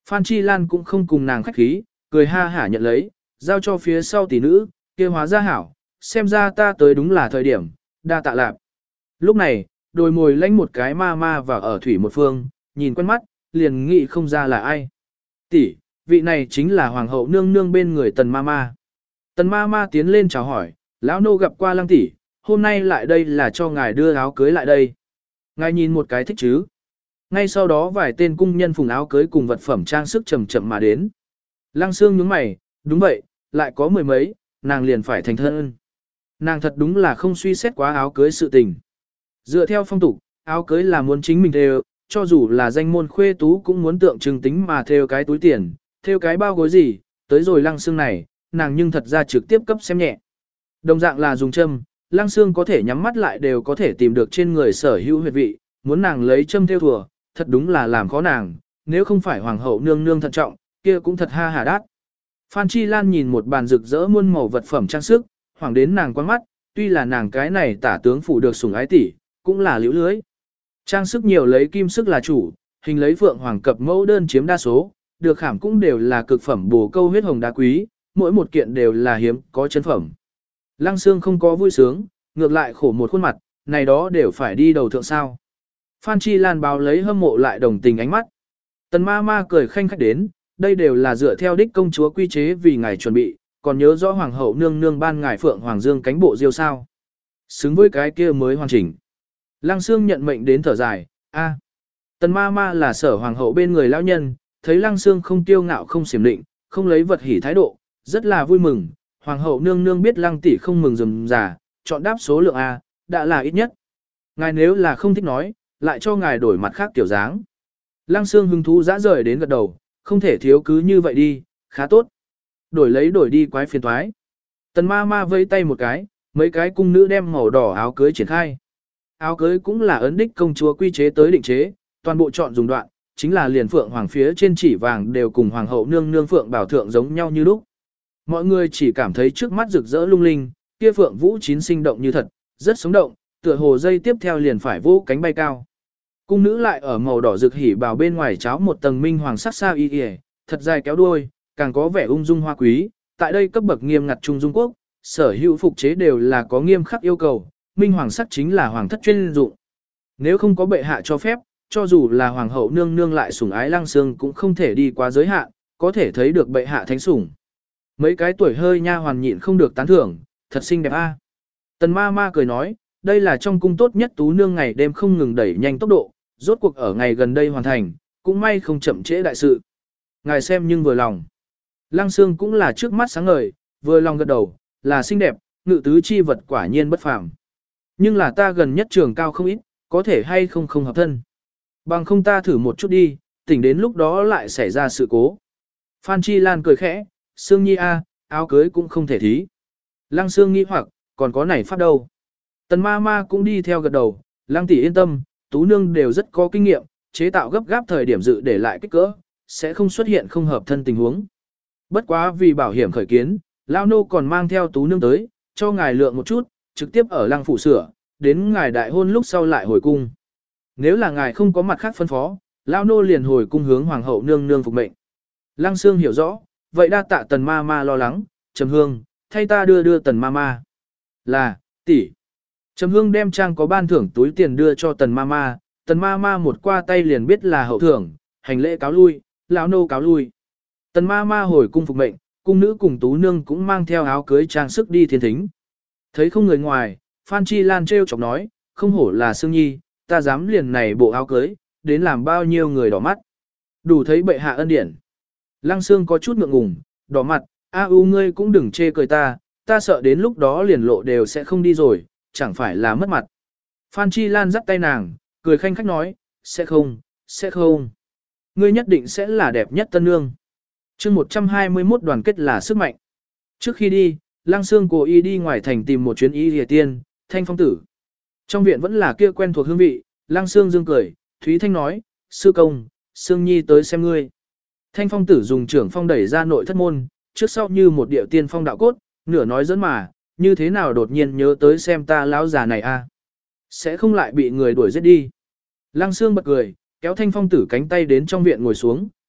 Phan Chi Lan cũng không cùng nàng khách khí, cười ha hả nhận lấy, giao cho phía sau tỷ nữ, kia hóa ra hảo, xem ra ta tới đúng là thời điểm, đa tạ lạp. Lúc này, đồi mồi lánh một cái ma ma vào ở thủy một phương, nhìn quen mắt, liền nghĩ không ra là ai. Tỷ, vị này chính là hoàng hậu nương nương bên người tần ma ma. Tần ma ma tiến lên chào hỏi, lão nô gặp qua lăng tỷ, hôm nay lại đây là cho ngài đưa áo cưới lại đây. Ngài nhìn một cái thích chứ. Ngay sau đó vài tên cung nhân phùng áo cưới cùng vật phẩm trang sức chậm chậm mà đến. Lăng Sương nhướng mày, đúng vậy, lại có mười mấy, nàng liền phải thành thân. Nàng thật đúng là không suy xét quá áo cưới sự tình. Dựa theo phong tục, áo cưới là muốn chính mình thêu, cho dù là danh môn khuê tú cũng muốn tượng trưng tính mà thêu cái túi tiền, thêu cái bao gối gì, tới rồi Lăng Sương này, nàng nhưng thật ra trực tiếp cấp xem nhẹ. Đồng dạng là dùng châm, Lăng Sương có thể nhắm mắt lại đều có thể tìm được trên người sở hữu huyệt vị, muốn nàng lấy châm thêu thùa, thật đúng là làm khó nàng, nếu không phải hoàng hậu nương nương thận trọng, kia cũng thật ha hà đát. Phan Chi Lan nhìn một bàn rực rỡ muôn màu vật phẩm trang sức, hoàng đến nàng quán mắt, tuy là nàng cái này tả tướng phủ được sủng ái tỷ, cũng là liễu lưới. Trang sức nhiều lấy kim sức là chủ, hình lấy phượng hoàng cập mẫu đơn chiếm đa số, được khảm cũng đều là cực phẩm bổ câu huyết hồng đá quý, mỗi một kiện đều là hiếm có chân phẩm. Lăng Sương không có vui sướng, ngược lại khổ một khuôn mặt, này đó đều phải đi đầu thượng sao. Phan Chi Lan báo lấy hâm mộ lại đồng tình ánh mắt. Tần ma ma cười khanh khách đến, đây đều là dựa theo đích công chúa quy chế vì ngài chuẩn bị, còn nhớ rõ hoàng hậu nương nương ban ngài phượng hoàng dương cánh bộ diêu sao. Xứng với cái kia mới hoàn chỉnh. Lăng Sương nhận mệnh đến thở dài, a, Tần ma ma là sở hoàng hậu bên người lão nhân, thấy Lăng Sương không tiêu ngạo không xiểm định, không lấy vật hỉ thái độ, rất là vui mừng. Hoàng hậu nương nương biết Lăng tỷ không mừng dùm giả, chọn đáp số lượng A, đã là ít nhất. Ngài nếu là không thích nói, lại cho ngài đổi mặt khác tiểu dáng. Lăng Sương hứng thú dã rời đến gật đầu, không thể thiếu cứ như vậy đi, khá tốt. Đổi lấy đổi đi quái phiền toái. Tần ma ma vẫy tay một cái, mấy cái cung nữ đem màu đỏ áo cưới triển khai. Áo cưới cũng là ấn đích công chúa quy chế tới định chế, toàn bộ chọn dùng đoạn, chính là liền phượng hoàng phía trên chỉ vàng đều cùng hoàng hậu nương nương phượng bảo thượng giống nhau như lúc. Mọi người chỉ cảm thấy trước mắt rực rỡ lung linh, kia phượng vũ chín sinh động như thật, rất sống động, tựa hồ dây tiếp theo liền phải vỗ cánh bay cao. Cung nữ lại ở màu đỏ rực hỉ bào bên ngoài cháo một tầng minh hoàng sắc sao y y, thật dài kéo đuôi, càng có vẻ ung dung hoa quý. Tại đây cấp bậc nghiêm ngặt Trung Dung Quốc, sở hữu phục chế đều là có nghiêm khắc yêu cầu, minh hoàng sắc chính là hoàng thất chuyên dụng. Nếu không có bệ hạ cho phép, cho dù là hoàng hậu nương nương lại sủng ái Lăng Sương cũng không thể đi quá giới hạn, có thể thấy được bệ hạ thánh sủng. Mấy cái tuổi hơi nha hoàn nhịn không được tán thưởng, thật xinh đẹp a. Tần ma ma cười nói, đây là trong cung tốt nhất tú nương ngày đêm không ngừng đẩy nhanh tốc độ, rốt cuộc ở ngày gần đây hoàn thành, cũng may không chậm trễ đại sự. Ngài xem nhưng vừa lòng. Lăng Sương cũng là trước mắt sáng ngời, vừa lòng gật đầu, là xinh đẹp, ngự tứ chi vật quả nhiên bất phàm. Nhưng là ta gần nhất trường cao không ít, có thể hay không không hợp thân. Bằng không ta thử một chút đi, tỉnh đến lúc đó lại xảy ra sự cố. Phan Chi Lan cười khẽ, Sương Nhi a, áo cưới cũng không thể thí. Lăng Sương nghĩ hoặc, còn có này pháp đâu. Tần ma ma cũng đi theo gật đầu, Lăng tỷ yên tâm, tú nương đều rất có kinh nghiệm, chế tạo gấp gáp thời điểm dự để lại kích cỡ, sẽ không xuất hiện không hợp thân tình huống. Bất quá vì bảo hiểm khởi kiến, Lao nô còn mang theo tú nương tới, cho ngài lượng một chút, trực tiếp ở Lăng phủ sửa, đến ngài đại hôn lúc sau lại hồi cung. Nếu là ngài không có mặt khác phân phó, Lao nô liền hồi cung hướng hoàng hậu nương nương phục mệnh. Lăng Sương hiểu rõ, vậy đa tạ tần ma ma lo lắng, Trầm Hương, thay ta đưa đưa tần ma ma. Là, tỷ. Trầm Hương đem trang có ban thưởng túi tiền đưa cho tần ma ma, tần ma ma một qua tay liền biết là hậu thưởng, hành lễ cáo lui, lão nô cáo lui. Tần ma ma hồi cung phục mệnh, cung nữ cùng tú nương cũng mang theo áo cưới trang sức đi thiên thính. Thấy không người ngoài, Phan Chi Lan trêu chọc nói, không hổ là Sương Nhi, ta dám liền này bộ áo cưới, đến làm bao nhiêu người đỏ mắt. Đủ thấy bệ hạ ân điển. Lăng Sương có chút ngượng ngùng, đỏ mặt, a u ngươi cũng đừng chê cười ta, ta sợ đến lúc đó liền lộ đều sẽ không đi rồi, chẳng phải là mất mặt. Phan Chi Lan dắt tay nàng, cười khanh khách nói, sẽ không, sẽ không. Ngươi nhất định sẽ là đẹp nhất tân nương. chương một trăm hai mươi mốt đoàn kết là sức mạnh. Trước khi đi, Lăng Sương cố ý đi ngoài thành tìm một chuyến y lìa tiên, Thanh Phong tử. Trong viện vẫn là kia quen thuộc hương vị, Lăng Sương dương cười, Thúy Thanh nói, sư công, Sương Nhi tới xem ngươi. Thanh Phong tử dùng trưởng phong đẩy ra nội thất môn, trước sau như một điệu tiên phong đạo cốt, nửa nói dẫn mà, như thế nào đột nhiên nhớ tới xem ta lão già này a, sẽ không lại bị người đuổi giết đi. Lăng Sương bật cười, kéo Thanh Phong tử cánh tay đến trong viện ngồi xuống,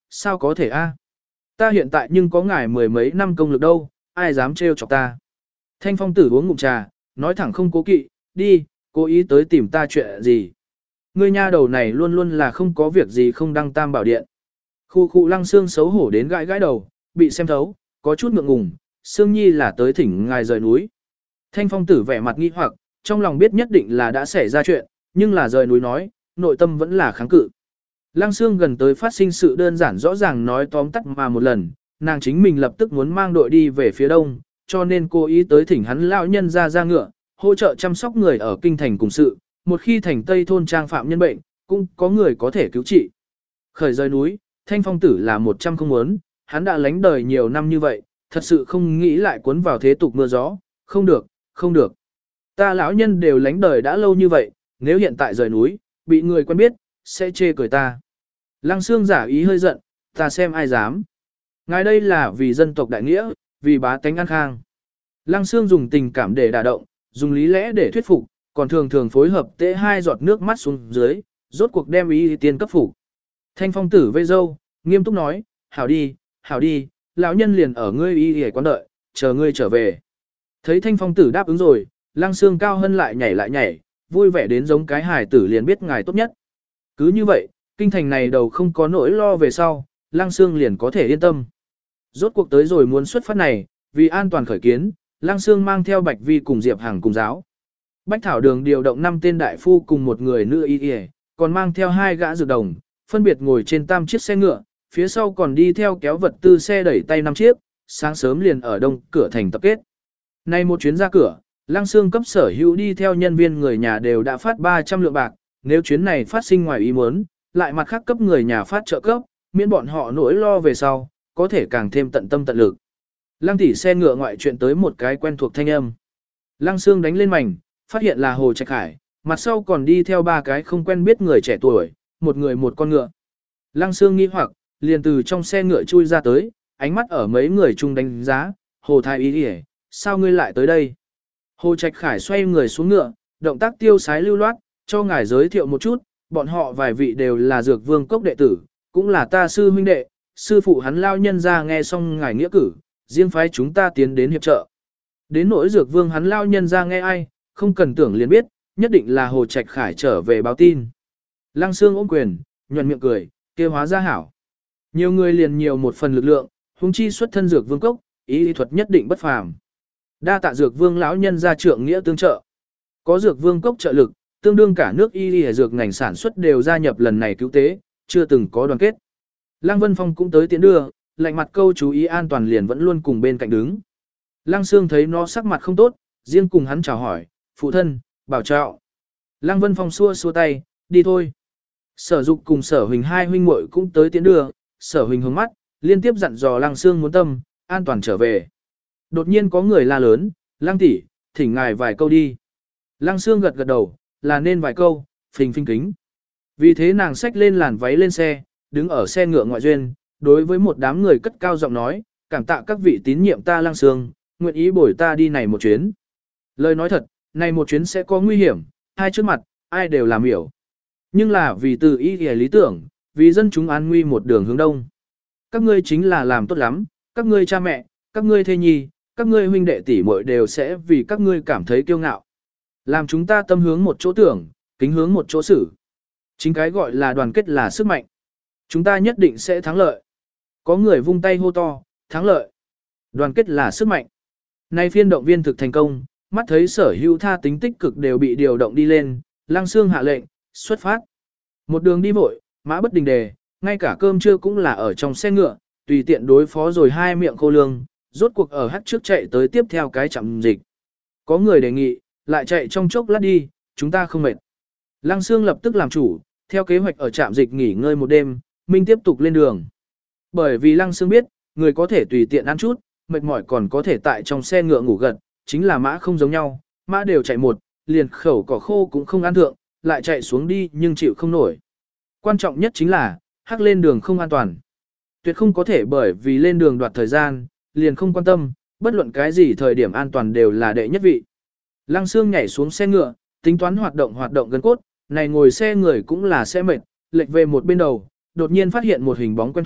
sao có thể a? Ta hiện tại nhưng có ngài mười mấy năm công lực đâu, ai dám trêu chọc ta. Thanh phong tử uống ngụm trà, nói thẳng không cố kỵ, đi, cố ý tới tìm ta chuyện gì. Ngươi nha đầu này luôn luôn là không có việc gì không đăng tam bảo điện. Khu khu Lăng Sương xấu hổ đến gãi gãi đầu, bị xem thấu, có chút ngượng ngùng, Sương Nhi là tới thỉnh ngài rời núi. Thanh phong tử vẻ mặt nghi hoặc, trong lòng biết nhất định là đã xảy ra chuyện, nhưng là rời núi nói, nội tâm vẫn là kháng cự. Lăng Sương gần tới phát sinh sự đơn giản rõ ràng nói tóm tắt mà một lần, nàng chính mình lập tức muốn mang đội đi về phía đông, cho nên cố ý tới thỉnh hắn lão nhân ra ra ngựa, hỗ trợ chăm sóc người ở kinh thành cùng sự, một khi thành Tây thôn trang phạm nhân bệnh, cũng có người có thể cứu trị. Khởi rời núi, Thanh phong tử là một trăm không muốn, hắn đã lánh đời nhiều năm như vậy, thật sự không nghĩ lại cuốn vào thế tục mưa gió, không được, không được. Ta lão nhân đều lánh đời đã lâu như vậy, nếu hiện tại rời núi, bị người quen biết, sẽ chê cười ta. Lăng Sương giả ý hơi giận, ta xem ai dám. Ngài đây là vì dân tộc đại nghĩa, vì bá tánh an khang. Lăng Sương dùng tình cảm để đả động, dùng lý lẽ để thuyết phục, còn thường thường phối hợp tễ hai giọt nước mắt xuống dưới, rốt cuộc đem ý tiên cấp phục. Thanh phong tử vây dâu, nghiêm túc nói, hảo đi, hảo đi, lão nhân liền ở ngươi y hề quán đợi, chờ ngươi trở về. Thấy thanh phong tử đáp ứng rồi, Lăng Sương cao hân lại nhảy lại nhảy, vui vẻ đến giống cái hài tử liền biết ngài tốt nhất. Cứ như vậy, kinh thành này đầu không có nỗi lo về sau, Lăng Sương liền có thể yên tâm. Rốt cuộc tới rồi muốn xuất phát này, vì an toàn khởi kiến, Lăng Sương mang theo Bạch Vi cùng Diệp Hằng cùng giáo. Bách Thảo Đường điều động năm tên đại phu cùng một người nữ y y, còn mang theo hai gã dược đồng, phân biệt ngồi trên tam chiếc xe ngựa, phía sau còn đi theo kéo vật tư xe đẩy tay năm chiếc, sáng sớm liền ở đông cửa thành tập kết. Nay một chuyến ra cửa, Lăng Sương cấp sở hữu đi theo nhân viên người nhà đều đã phát ba trăm lượng bạc, nếu chuyến này phát sinh ngoài ý muốn, lại mặt khác cấp người nhà phát trợ cấp, miễn bọn họ nỗi lo về sau, có thể càng thêm tận tâm tận lực. Lăng tỷ xe ngựa ngoại chuyện tới một cái quen thuộc thanh âm. Lăng Sương đánh lên mảnh, phát hiện là Hồ Trạch Hải, mặt sau còn đi theo ba cái không quen biết người trẻ tuổi, một người một con ngựa. Lăng Sương nghi hoặc, liền từ trong xe ngựa chui ra tới, ánh mắt ở mấy người chung đánh giá, Hồ Thái Y đi, sao ngươi lại tới đây? Hồ Trạch Khải xoay người xuống ngựa, động tác tiêu sái lưu loát, cho ngài giới thiệu một chút, bọn họ vài vị đều là Dược Vương Cốc đệ tử, cũng là ta sư huynh đệ, sư phụ hắn lao nhân ra nghe xong ngài nghĩa cử, riêng phái chúng ta tiến đến hiệp trợ. Đến nỗi Dược Vương hắn lao nhân ra nghe ai, không cần tưởng liền biết, nhất định là Hồ Trạch Khải trở về báo tin. Lăng Sương ôm quyền, nhuận miệng cười, kia hóa ra hảo. Nhiều người liền nhiều một phần lực lượng, huống chi xuất thân Dược Vương Cốc, ý lý thuật nhất định bất phàm. Đa tạ Dược Vương lão nhân ra trượng nghĩa tương trợ. Có Dược Vương Cốc trợ lực, tương đương cả nước y y dược ngành sản xuất đều gia nhập lần này cứu tế, chưa từng có đoàn kết. Lăng Vân Phong cũng tới tiễn đưa, lạnh mặt câu chú ý an toàn liền vẫn luôn cùng bên cạnh đứng. Lăng Sương thấy nó sắc mặt không tốt, riêng cùng hắn chào hỏi, phụ thân, bảo trọng. Lăng Vân Phong xua xua tay, đi thôi. Sở Dục cùng Sở Huỳnh hai huynh muội cũng tới tiễn đưa, Sở Huỳnh hướng mắt, liên tiếp dặn dò Lăng Sương muốn tâm, an toàn trở về. Đột nhiên có người la lớn, Lăng tỷ, thỉnh ngài vài câu đi. Lăng Sương gật gật đầu, là nên vài câu, phình phình kính. Vì thế nàng xách lên làn váy lên xe, đứng ở xe ngựa ngoại duyên, đối với một đám người cất cao giọng nói, cảm tạ các vị tín nhiệm ta Lăng Sương, nguyện ý bồi ta đi này một chuyến. Lời nói thật, này một chuyến sẽ có nguy hiểm, hai trước mặt, ai đều làm hiểu. Nhưng là vì từ ý nghĩa lý tưởng, vì dân chúng an nguy một đường hướng đông. Các ngươi chính là làm tốt lắm, các ngươi cha mẹ, các ngươi thê nhi, các ngươi huynh đệ tỷ muội đều sẽ vì các ngươi cảm thấy kiêu ngạo. Làm chúng ta tâm hướng một chỗ tưởng, kính hướng một chỗ xử. Chính cái gọi là đoàn kết là sức mạnh. Chúng ta nhất định sẽ thắng lợi. Có người vung tay hô to, thắng lợi. Đoàn kết là sức mạnh. Nay phiên động viên thực thành công, mắt thấy sở hữu tha tính tích cực đều bị điều động đi lên, Lăng Sương hạ lệnh, xuất phát. Một đường đi vội, mã bất đình đề, ngay cả cơm trưa cũng là ở trong xe ngựa, tùy tiện đối phó rồi hai miệng khô lương, rốt cuộc ở hắt trước chạy tới tiếp theo cái chậm dịch. Có người đề nghị, lại chạy trong chốc lát đi, chúng ta không mệt. Lăng Sương lập tức làm chủ, theo kế hoạch ở trạm dịch nghỉ ngơi một đêm, Minh tiếp tục lên đường. Bởi vì Lăng Sương biết, người có thể tùy tiện ăn chút, mệt mỏi còn có thể tại trong xe ngựa ngủ gật, chính là mã không giống nhau, mã đều chạy một, liền khẩu cỏ khô cũng không ăn thượng, lại chạy xuống đi nhưng chịu không nổi. Quan trọng nhất chính là, hắc lên đường không an toàn. Tuyệt không có thể bởi vì lên đường đoạt thời gian, liền không quan tâm, bất luận cái gì thời điểm an toàn đều là đệ nhất vị. Lăng Sương nhảy xuống xe ngựa, tính toán hoạt động hoạt động gân cốt, này ngồi xe người cũng là xe mệt, lệch về một bên đầu, đột nhiên phát hiện một hình bóng quen thuộc,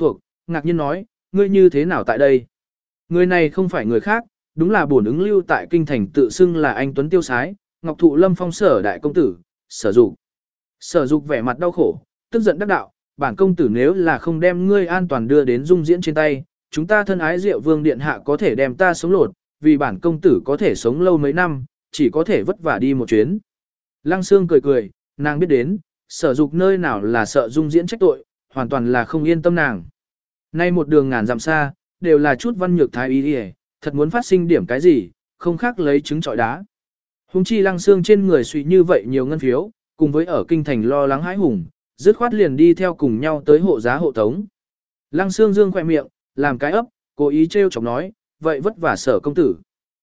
ngạc nhiên nói, ngươi như thế nào tại đây? Người này không phải người khác, đúng là bổn ứng lưu tại kinh thành tự xưng là anh Tuấn Tiêu Sái, Ngọc Thụ Lâm Phong sở đại công tử, Sở Dục. Sở Dục vẻ mặt đau khổ, tức giận đắc đạo, bản công tử nếu là không đem ngươi an toàn đưa đến dung diễn trên tay, chúng ta thân ái Diệu Vương điện hạ có thể đem ta sống lột, vì bản công tử có thể sống lâu mấy năm, chỉ có thể vất vả đi một chuyến. Lăng Sương cười cười, nàng biết đến, Sở Dục nơi nào là sợ dung diễn trách tội, hoàn toàn là không yên tâm nàng. Nay một đường ngàn dặm xa, đều là chút văn nhược thái y đi, thật muốn phát sinh điểm cái gì, không khác lấy trứng trọi đá. Hùng chi Lăng Sương trên người suy như vậy nhiều ngân phiếu, cùng với ở kinh thành lo lắng hãi hùng, dứt khoát liền đi theo cùng nhau tới hộ giá hộ tống. Lăng Sương dương khỏe miệng, làm cái ấp, cố ý trêu chọc nói, vậy vất vả Sở công tử.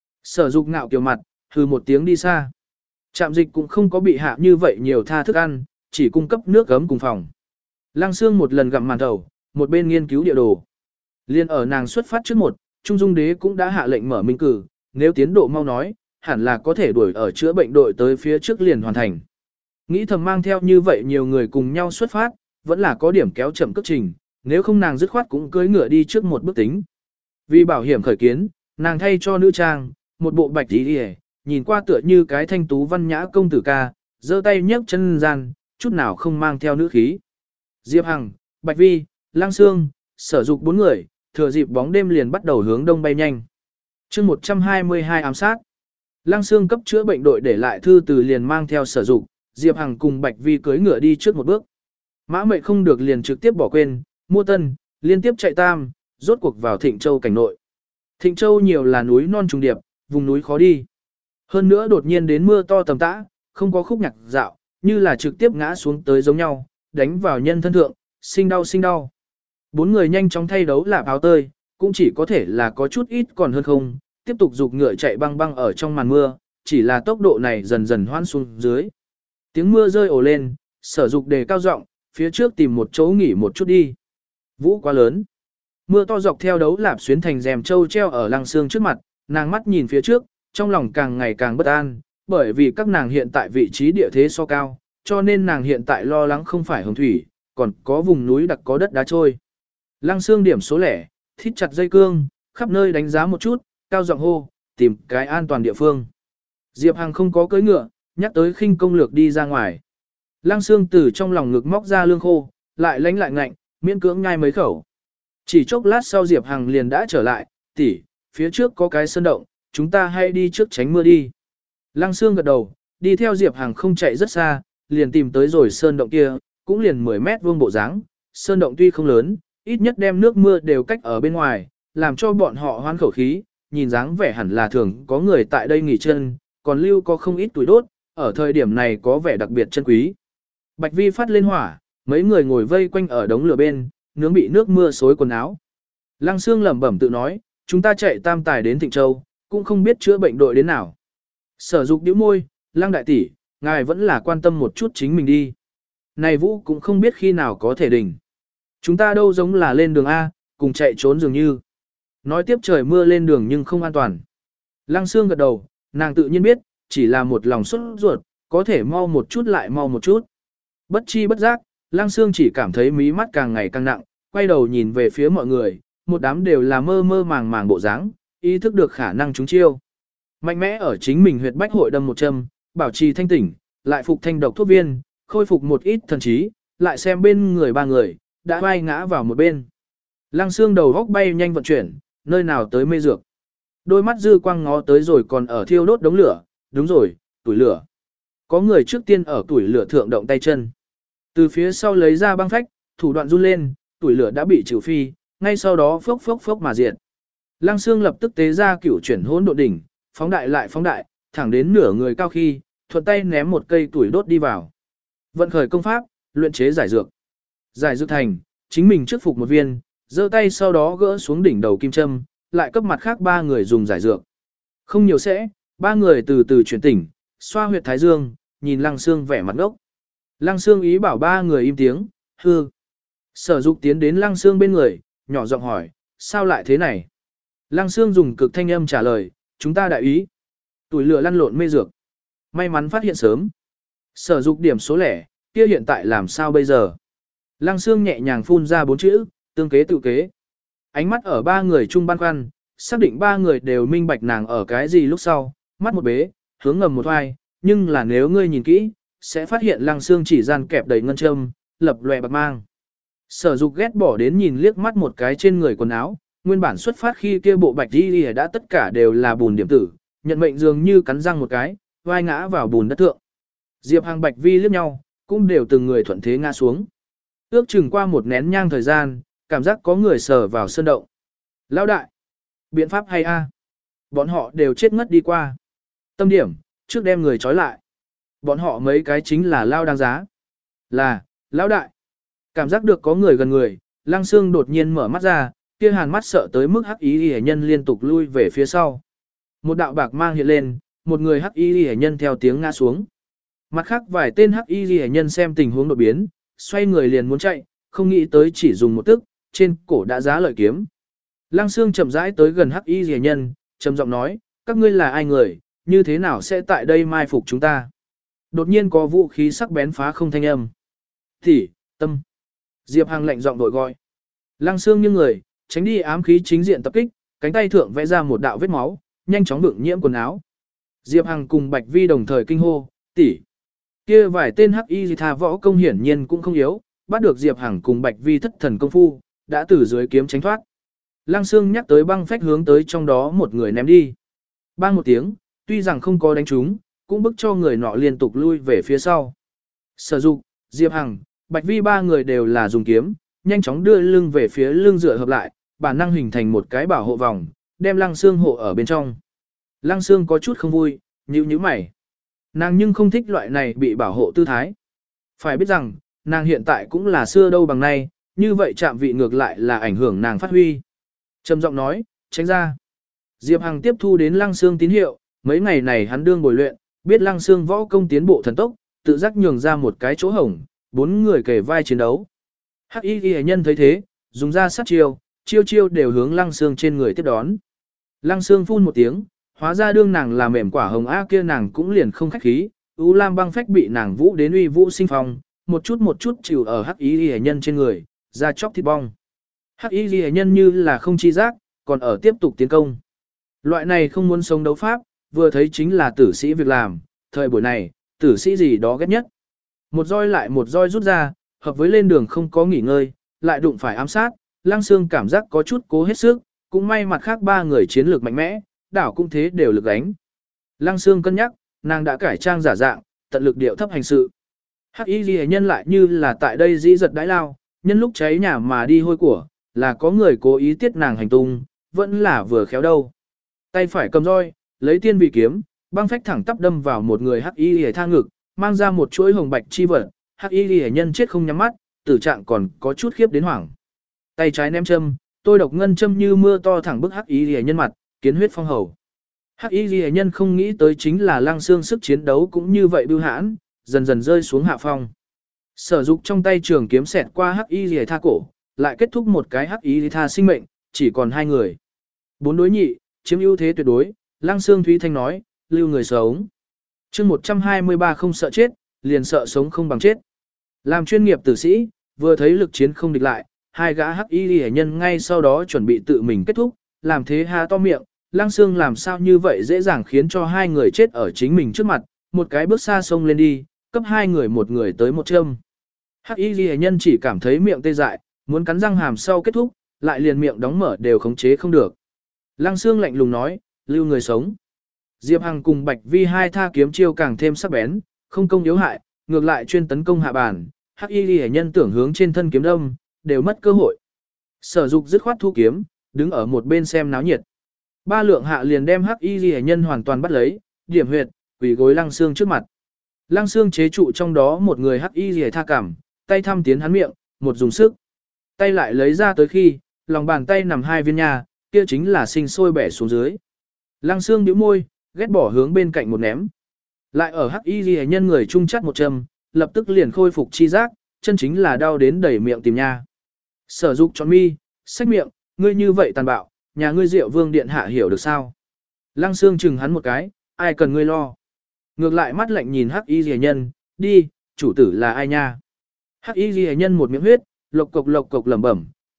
Sở Dục ngạo kiều mặt, hừ một tiếng đi xa. Trạm dịch cũng không có bị hạ như vậy nhiều tha thức ăn, chỉ cung cấp nước gấm cùng phòng. Lăng Sương một lần gặm màn thầu, một bên nghiên cứu địa đồ. Liên ở nàng xuất phát trước một, Trung Dung Đế cũng đã hạ lệnh mở minh cử, nếu tiến độ mau nói, hẳn là có thể đuổi ở chữa bệnh đội tới phía trước liền hoàn thành. Nghĩ thầm mang theo như vậy nhiều người cùng nhau xuất phát, vẫn là có điểm kéo chậm cước trình, nếu không nàng dứt khoát cũng cưỡi ngựa đi trước một bước tính. Vì bảo hiểm khởi kiến, nàng thay cho nữ trang, một bộ bạch tí đi nhìn qua tựa như cái thanh tú văn nhã công tử ca, giơ tay nhấc chân gian, chút nào không mang theo nữ khí. Diệp Hằng, Bạch Vi, Lang Sương, Sở Dục bốn người, thừa dịp bóng đêm liền bắt đầu hướng đông bay nhanh. chương một trăm hai mươi hai ám sát. Lang Sương cấp chữa bệnh đội để lại thư từ liền mang theo Sở Dục, Diệp Hằng cùng Bạch Vi cưỡi ngựa đi trước một bước. Mã Mệ không được liền trực tiếp bỏ quên, mua tân, liên tiếp chạy tam, rốt cuộc vào Thịnh Châu cảnh nội. Thịnh Châu nhiều là núi non trùng điệp, vùng núi khó đi. Hơn nữa đột nhiên đến mưa to tầm tã, không có khúc nhạc dạo, như là trực tiếp ngã xuống tới giống nhau, đánh vào nhân thân thượng, sinh đau sinh đau. Bốn người nhanh chóng thay đấu lạp áo tơi, cũng chỉ có thể là có chút ít còn hơn không, tiếp tục dục ngựa chạy băng băng ở trong màn mưa, chỉ là tốc độ này dần dần hoan xuống dưới. Tiếng mưa rơi ồ lên, Sở Dục đề cao giọng, phía trước tìm một chỗ nghỉ một chút đi. Vũ quá lớn. Mưa to dọc theo đấu lạp xuyến thành rèm châu treo ở Lăng Sương trước mặt, nàng mắt nhìn phía trước, trong lòng càng ngày càng bất an, bởi vì các nàng hiện tại vị trí địa thế so cao, cho nên nàng hiện tại lo lắng không phải hồng thủy, còn có vùng núi đặc có đất đá trôi. Lăng Sương điểm số lẻ, thít chặt dây cương, khắp nơi đánh giá một chút, cao giọng hô, tìm cái an toàn địa phương. Diệp Hằng không có cưỡi ngựa, nhắc tới khinh công lược đi ra ngoài. Lăng Sương từ trong lòng ngực móc ra lương khô, lại lánh lại ngạnh, miễn cưỡng nhai mấy khẩu. Chỉ chốc lát sau Diệp Hằng liền đã trở lại, tỷ, phía trước có cái sơn động, chúng ta hay đi trước tránh mưa đi. Lăng Sương gật đầu, đi theo Diệp Hằng không chạy rất xa, liền tìm tới rồi sơn động kia, cũng liền mười mét vuông bộ dáng. Sơn động tuy không lớn, ít nhất đem nước mưa đều cách ở bên ngoài, làm cho bọn họ hoan khẩu khí, nhìn dáng vẻ hẳn là thường có người tại đây nghỉ chân, còn lưu có không ít tuổi đốt, ở thời điểm này có vẻ đặc biệt chân quý. Bạch Vi phát lên hỏa, mấy người ngồi vây quanh ở đống lửa bên, nướng bị nước mưa xối quần áo. Lăng Sương lẩm bẩm tự nói, chúng ta chạy tam tài đến Thịnh Châu, cũng không biết chữa bệnh đội đến nào. Sở Dục nhíu môi, Lăng đại tỷ, ngài vẫn là quan tâm một chút chính mình đi. Này Vũ cũng không biết khi nào có thể đỉnh. Chúng ta đâu giống là lên đường A, cùng chạy trốn dường như. Nói tiếp trời mưa lên đường nhưng không an toàn. Lăng Sương gật đầu, nàng tự nhiên biết, chỉ là một lòng xuất ruột, có thể mau một chút lại mau một chút. Bất chi bất giác, Lăng Sương chỉ cảm thấy mí mắt càng ngày càng nặng, quay đầu nhìn về phía mọi người, một đám đều là mơ mơ màng màng bộ dáng, ý thức được khả năng trúng chiêu. Mạnh mẽ ở chính mình huyệt bách hội đâm một châm, bảo trì thanh tỉnh, lại phục thanh độc thuốc viên, khôi phục một ít thần trí, lại xem bên người ba người, đã vai ngã vào một bên. Lăng Sương đầu góc bay nhanh vận chuyển, nơi nào tới mê dược. Đôi mắt dư quang ngó tới rồi còn ở thiêu đốt đống lửa, đúng rồi, tuổi lửa. Có người trước tiên ở tuổi lửa thượng động tay chân. Từ phía sau lấy ra băng phách, thủ đoạn run lên, tuổi lửa đã bị trừ phi, ngay sau đó phốc phốc phốc mà diệt. Lăng Sương lập tức tế ra cửu chuyển hỗn độn đỉnh, phóng đại lại phóng đại, thẳng đến nửa người cao khi, thuận tay ném một cây tuổi đốt đi vào. Vận khởi công pháp, luyện chế giải dược. Giải dược thành, chính mình trước phục một viên, giơ tay sau đó gỡ xuống đỉnh đầu kim châm, lại cấp mặt khác ba người dùng giải dược. Không nhiều sẽ, ba người từ từ chuyển tỉnh, xoa huyệt thái dương, nhìn Lăng Sương vẻ mặt ngốc. Lăng Sương ý bảo ba người im tiếng, hư. Sở Dục tiến đến Lăng Sương bên người, nhỏ giọng hỏi, sao lại thế này? Lăng Sương dùng cực thanh âm trả lời, chúng ta đại ý. Tuổi lửa lăn lộn mê dược. May mắn phát hiện sớm. Sở Dục điểm số lẻ, kia hiện tại làm sao bây giờ? Lăng Sương nhẹ nhàng phun ra bốn chữ, Tương kế tự kế. Ánh mắt ở ba người chung băn khoăn, xác định ba người đều minh bạch nàng ở cái gì lúc sau, mắt một bế, hướng ngầm một hoài, nhưng là nếu ngươi nhìn kỹ, sẽ phát hiện Lăng Xương chỉ gian kẹp đầy ngân châm, lập lòe bạc mang. Sở Dục ghét bỏ đến nhìn liếc mắt một cái trên người quần áo, nguyên bản xuất phát khi kia bộ bạch y đã tất cả đều là bùn điểm tử, nhận mệnh dường như cắn răng một cái, vai ngã vào bùn đất thượng. Diệp Hằng Bạch Vi liếc nhau, cũng đều từng người thuận thế ngã xuống. Ước chừng qua một nén nhang thời gian, cảm giác có người sờ vào sơn động. Lão đại, biện pháp hay a? Bọn họ đều chết ngất đi qua. Tâm điểm, trước đem người trói lại. Bọn họ mấy cái chính là lao đáng giá. Là, lão đại. Cảm giác được có người gần người, Lăng Xương đột nhiên mở mắt ra, kia hàn mắt sợ tới mức hắc y hệ nhân liên tục lui về phía sau. Một đạo bạc mang hiện lên, một người hắc y hệ nhân theo tiếng ngã xuống. Mặt khác vài tên hắc y hệ nhân xem tình huống đột biến, xoay người liền muốn chạy, không nghĩ tới chỉ dùng một tức, trên cổ đã giá lợi kiếm. Lăng Xương chậm rãi tới gần hắc y hệ nhân, trầm giọng nói, các ngươi là ai người, như thế nào sẽ tại đây mai phục chúng ta? Đột nhiên có vũ khí sắc bén phá không thanh âm. Thì, tâm. Diệp Hằng lạnh giọng đội gọi. Lăng Xương như người, tránh đi ám khí chính diện tập kích, cánh tay thượng vẽ ra một đạo vết máu, nhanh chóng vượng nhiễm quần áo. Diệp Hằng cùng Bạch Vi đồng thời kinh hô, tỷ. Kia vài tên hắc y tha võ công hiển nhiên cũng không yếu, bắt được Diệp Hằng cùng Bạch Vi thất thần công phu, đã từ dưới kiếm tránh thoát. Lăng Xương nhắc tới băng phách hướng tới trong đó một người ném đi. Bang một tiếng, tuy rằng không có đánh trúng, cũng bức cho người nọ liên tục lui về phía sau. Sở Dục, Diệp Hằng, Bạch Vi ba người đều là dùng kiếm, nhanh chóng đưa lưng về phía lưng dựa hợp lại, bản năng hình thành một cái bảo hộ vòng, đem Lăng Xương hộ ở bên trong. Lăng Xương có chút không vui, nhíu nhíu mày. Nàng nhưng không thích loại này bị bảo hộ tư thái. Phải biết rằng, nàng hiện tại cũng là xưa đâu bằng nay, như vậy chạm vị ngược lại là ảnh hưởng nàng phát huy. Trầm giọng nói, tránh ra. Diệp Hằng tiếp thu đến Lăng Xương tín hiệu, mấy ngày này hắn đương bồi luyện, biết Lăng Xương võ công tiến bộ thần tốc, tự giác nhường ra một cái chỗ hổng, bốn người kề vai chiến đấu. Hắc y ghi nhân thấy thế, dùng ra sát chiêu, chiêu chiêu đều hướng Lăng Xương trên người tiếp đón. Lăng Xương phun một tiếng, hóa ra đương nàng là mềm quả hồng a kia nàng cũng liền không khách khí, U Lam băng phách bị nàng vũ đến uy vũ sinh phong, một chút một chút chịu ở hắc y ghi nhân trên người, ra chóc thịt bong. Hắc y ghi nhân như là không chi giác, còn ở tiếp tục tiến công. Loại này không muốn sống đấu pháp, vừa thấy chính là tử sĩ việc làm, thời buổi này, tử sĩ gì đó ghét nhất. Một roi lại một roi rút ra, hợp với lên đường không có nghỉ ngơi, lại đụng phải ám sát, Lăng Xương cảm giác có chút cố hết sức, cũng may mặt khác ba người chiến lược mạnh mẽ, đảo cũng thế đều lực đánh. Lăng Xương cân nhắc, nàng đã cải trang giả dạng, tận lực điệu thấp hành sự. Hắc y ghi nhân lại như là tại đây dĩ giật đãi lao, nhân lúc cháy nhà mà đi hôi của, là có người cố ý tiết nàng hành tung, vẫn là vừa khéo đâu. Tay phải cầm roi, lấy tiên vị kiếm, băng phách thẳng tắp đâm vào một người hắc y ghi tha ngực, mang ra một chuỗi hồng bạch chi vật, hắc y ghi nhân chết không nhắm mắt, tử trạng còn có chút khiếp đến hoảng. Tay trái ném châm, tôi độc ngân châm như mưa to thẳng bức hắc y ghi nhân mặt, kiến huyết phong hầu. Hắc y ghi nhân không nghĩ tới chính là Lăng Xương sức chiến đấu cũng như vậy bưu hãn, dần dần rơi xuống hạ phong. Sở Dục trong tay trường kiếm xẹt qua hắc y ghi tha cổ, lại kết thúc một cái hắc y ghi tha sinh mệnh, chỉ còn hai người. Bốn đối nhị, chiếm ưu thế tuyệt đối, Lăng Xương Thúy Thanh nói, lưu người sống. chương một trăm hai mươi ba không sợ chết, liền sợ sống không bằng chết. Làm chuyên nghiệp tử sĩ, vừa thấy lực chiến không địch lại, hai gã hắc y hệ nhân ngay sau đó chuẩn bị tự mình kết thúc, làm thế há to miệng, Lăng Xương làm sao như vậy dễ dàng khiến cho hai người chết ở chính mình trước mặt, một cái bước xa sông lên đi, cấp hai người một người tới một châm. Hắc y hệ nhân chỉ cảm thấy miệng tê dại, muốn cắn răng hàm sau kết thúc, lại liền miệng đóng mở đều khống chế không được. Lăng Xương lạnh lùng nói, lưu người sống. Diệp Hằng cùng Bạch Vi hai tha kiếm chiêu càng thêm sắc bén, không công yếu hại, ngược lại chuyên tấn công hạ bản, hắc y hệ nhân tưởng hướng trên thân kiếm đâm, đều mất cơ hội. Sở Dục dứt khoát thu kiếm, đứng ở một bên xem náo nhiệt. Ba lượng hạ liền đem hắc y hệ nhân hoàn toàn bắt lấy, điểm huyệt, quỳ gối Lăng Xương trước mặt. Lăng Xương chế trụ trong đó một người hắc y hệ tha cảm, tay thăm tiến hắn miệng, một dùng sức. Tay lại lấy ra tới khi, lòng bàn tay nằm hai viên nha, kia chính là sinh sôi bẻ xuống dưới. Lăng Xương bĩu môi, ghét bỏ hướng bên cạnh một ném. Lại ở hắc y ghi nhân người trung chắt một châm, lập tức liền khôi phục chi giác, chân chính là đau đến đẩy miệng tìm nha. Sở Dục tròn mi, xách miệng, ngươi như vậy tàn bạo, nhà ngươi Diệu Vương điện hạ hiểu được sao? Lăng Xương chừng hắn một cái, ai cần ngươi lo? Ngược lại mắt lạnh nhìn hắc y ghi nhân, đi, chủ tử là ai nha? Hắc y ghi nhân một miệng huyết, lộc cộc lộc cộc lẩm bẩm,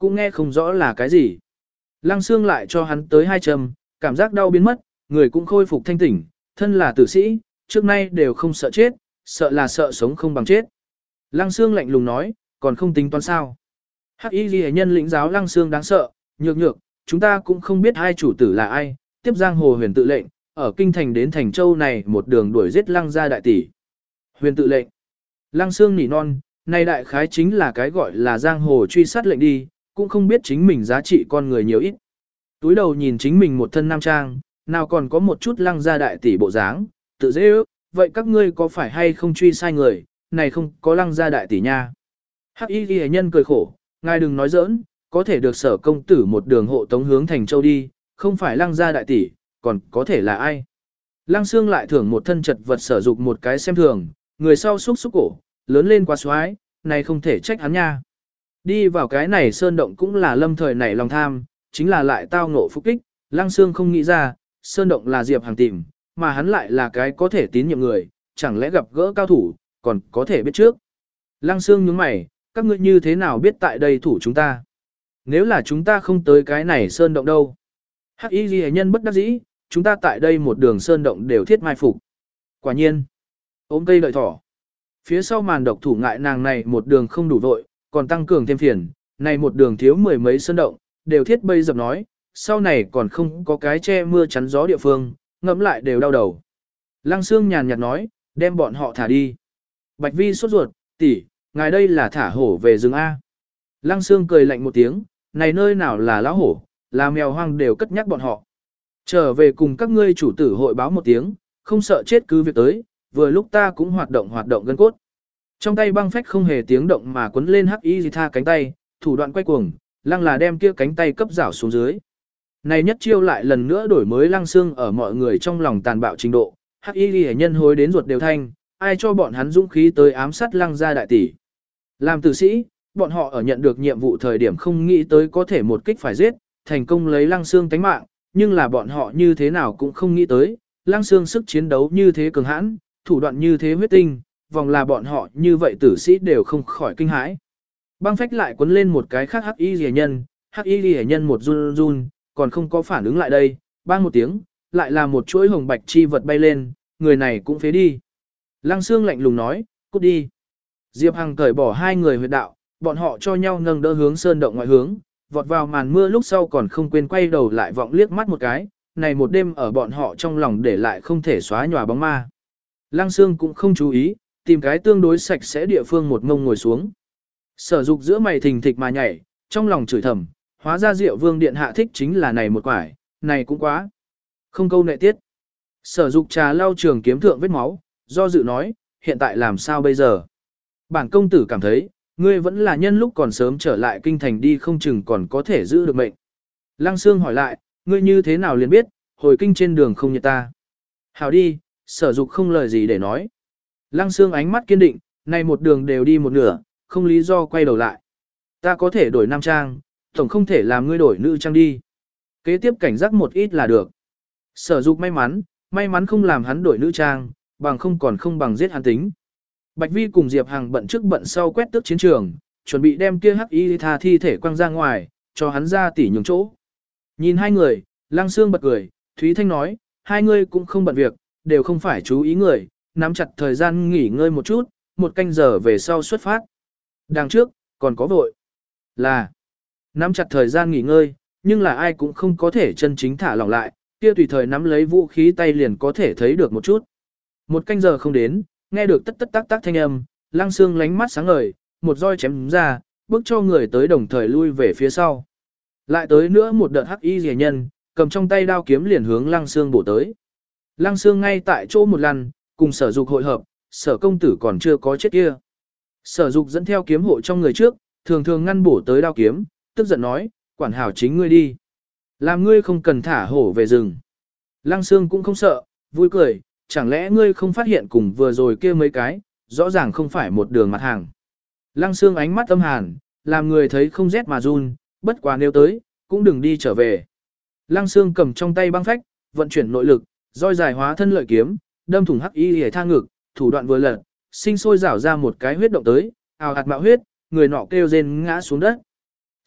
cũng nghe không rõ là cái gì. Lăng Xương lại cho hắn tới hai châm, cảm giác đau biến mất, người cũng khôi phục thanh tỉnh, thân là tử sĩ, trước nay đều không sợ chết, sợ là sợ sống không bằng chết. Lăng Xương lạnh lùng nói, còn không tính toán sao. Hắc Y Ghi nhân lĩnh giáo Lăng Xương đáng sợ, nhược nhược, chúng ta cũng không biết hai chủ tử là ai, tiếp giang hồ huyền tự lệnh, ở kinh thành đến thành châu này một đường đuổi giết Lăng gia đại tỷ. Huyền tự lệnh. Lăng Xương nỉ non, này đại khái chính là cái gọi là giang hồ truy sát lệnh đi, cũng không biết chính mình giá trị con người nhiều ít. Túi đầu nhìn chính mình một thân nam trang, nào còn có một chút Lăng gia đại tỷ bộ dáng, tự dễ ước, vậy các ngươi có phải hay không truy sai người, này không có Lăng gia đại tỷ nha. Hắc Y Ghi nhân cười khổ, ngài đừng nói giỡn, có thể được sở công tử một đường hộ tống hướng thành châu đi, không phải Lăng gia đại tỷ, còn có thể là ai. Lăng Xương lại thưởng một thân chật vật sở dục một cái xem thường, người sau xúc xúc cổ, lớn lên quá xoái, này không thể trách hắn nha. Đi vào cái này sơn động cũng là lâm thời nảy lòng tham, chính là lại tao ngộ phúc kích, Lăng Xương không nghĩ ra, sơn động là Diệp Hằng tìm, mà hắn lại là cái có thể tín nhiệm người, chẳng lẽ gặp gỡ cao thủ, còn có thể biết trước. Lăng Xương nhướng mày, các ngươi như thế nào biết tại đây thủ chúng ta? Nếu là chúng ta không tới cái này sơn động đâu? Hắc Y Ghi nhân bất đắc dĩ, chúng ta tại đây một đường sơn động đều thiết mai phục. Quả nhiên, ôm cây đợi thỏ. Phía sau màn độc thủ ngại nàng này một đường không đủ vội, còn tăng cường thêm phiền, này một đường thiếu mười mấy sơn động, đều thiết bây dập nói, sau này còn không có cái che mưa chắn gió địa phương, ngẫm lại đều đau đầu. Lăng Xương nhàn nhạt nói, đem bọn họ thả đi. Bạch Vi sốt ruột, tỷ, ngài đây là thả hổ về rừng A. Lăng Xương cười lạnh một tiếng, này nơi nào là lão hổ, là mèo hoang đều cất nhắc bọn họ. Trở về cùng các ngươi chủ tử hội báo một tiếng, không sợ chết cứ việc tới, vừa lúc ta cũng hoạt động hoạt động gân cốt. Trong tay băng phách không hề tiếng động mà quấn lên Hắc Y Tha cánh tay, thủ đoạn quay cuồng, Lăng là đem kia cánh tay cấp rảo xuống dưới. Này nhất chiêu lại lần nữa đổi mới Lăng Xương ở mọi người trong lòng tàn bạo trình độ, Hắc Y nhân hối đến ruột đều thanh, ai cho bọn hắn dũng khí tới ám sát Lăng gia đại tỷ. Làm tử sĩ, bọn họ ở nhận được nhiệm vụ thời điểm không nghĩ tới có thể một kích phải giết, thành công lấy Lăng Xương tánh mạng, nhưng là bọn họ như thế nào cũng không nghĩ tới, Lăng Xương sức chiến đấu như thế cường hãn, thủ đoạn như thế huyết tinh, vòng là bọn họ như vậy tử sĩ đều không khỏi kinh hãi. Băng phách lại quấn lên một cái khác Hắc Y Liễu nhân, Hắc Y Liễu nhân một run run, còn không có phản ứng lại đây, bang một tiếng, lại là một chuỗi hồng bạch chi vật bay lên, người này cũng phế đi. Lăng Xương lạnh lùng nói, cút đi. Diệp Hằng cởi bỏ hai người huyệt đạo, bọn họ cho nhau nâng đỡ hướng sơn động ngoại hướng, vọt vào màn mưa lúc sau còn không quên quay đầu lại vọng liếc mắt một cái, này một đêm ở bọn họ trong lòng để lại không thể xóa nhòa bóng ma. Lăng Xương cũng không chú ý, tìm cái tương đối sạch sẽ địa phương một ngông ngồi xuống. Sở Dục giữa mày thình thịch mà nhảy, trong lòng chửi thầm, hóa ra Diệu Vương điện hạ thích chính là này một quải, này cũng quá. Không câu nệ tiết. Sở Dục trà lau trường kiếm thượng vết máu, do dự nói, hiện tại làm sao bây giờ? Bản công tử cảm thấy, ngươi vẫn là nhân lúc còn sớm trở lại kinh thành đi không chừng còn có thể giữ được mệnh. Lăng Xương hỏi lại, ngươi như thế nào liền biết, hồi kinh trên đường không nhật ta. Hảo đi, Sở Dục không lời gì để nói. Lăng Xương ánh mắt kiên định, này một đường đều đi một nửa, không lý do quay đầu lại. Ta có thể đổi nam trang, tổng không thể làm ngươi đổi nữ trang đi. Kế tiếp cảnh giác một ít là được. Sở Dục may mắn, may mắn không làm hắn đổi nữ trang, bằng không còn không bằng giết hắn tính. Bạch Vi cùng Diệp Hằng bận trước bận sau quét tước chiến trường, chuẩn bị đem kia Hắc Y Tha thi thể quăng ra ngoài, cho hắn ra tỉ nhường chỗ. Nhìn hai người, Lăng Xương bật cười, Thúy Thanh nói, hai người cũng không bận việc, đều không phải chú ý người, nắm chặt thời gian nghỉ ngơi một chút, một canh giờ về sau xuất phát. Đằng trước, còn có vội. Là, nắm chặt thời gian nghỉ ngơi, nhưng là ai cũng không có thể chân chính thả lỏng lại, kia tùy thời nắm lấy vũ khí tay liền có thể thấy được một chút. Một canh giờ không đến, nghe được tất tất tác tác thanh âm, Lăng Xương lánh mắt sáng ngời, một roi chém ra, bước cho người tới đồng thời lui về phía sau. Lại tới nữa một đợt Hắc Y rìa nhân, cầm trong tay đao kiếm liền hướng Lăng Xương bổ tới. Lăng Xương ngay tại chỗ một lần, cùng Sở Dục hội hợp, Sở công tử còn chưa có chết kia. Sở Dục dẫn theo kiếm hộ trong người trước, thường thường ngăn bổ tới đao kiếm, tức giận nói, quản hảo chính ngươi đi. Làm ngươi không cần thả hổ về rừng. Lăng Xương cũng không sợ, vui cười, chẳng lẽ ngươi không phát hiện cùng vừa rồi kia mấy cái, rõ ràng không phải một đường mặt hàng. Lăng Xương ánh mắt âm hàn, làm người thấy không rét mà run, bất quá nếu tới, cũng đừng đi trở về. Lăng Xương cầm trong tay băng phách, vận chuyển nội lực, roi dài hóa thân lợi kiếm, đâm thủng Hắc Y hề thang ngực, thủ đoạn vừa lật, sinh sôi rảo ra một cái huyết động tới, ào hạt mạo huyết, người nọ kêu rên ngã xuống đất.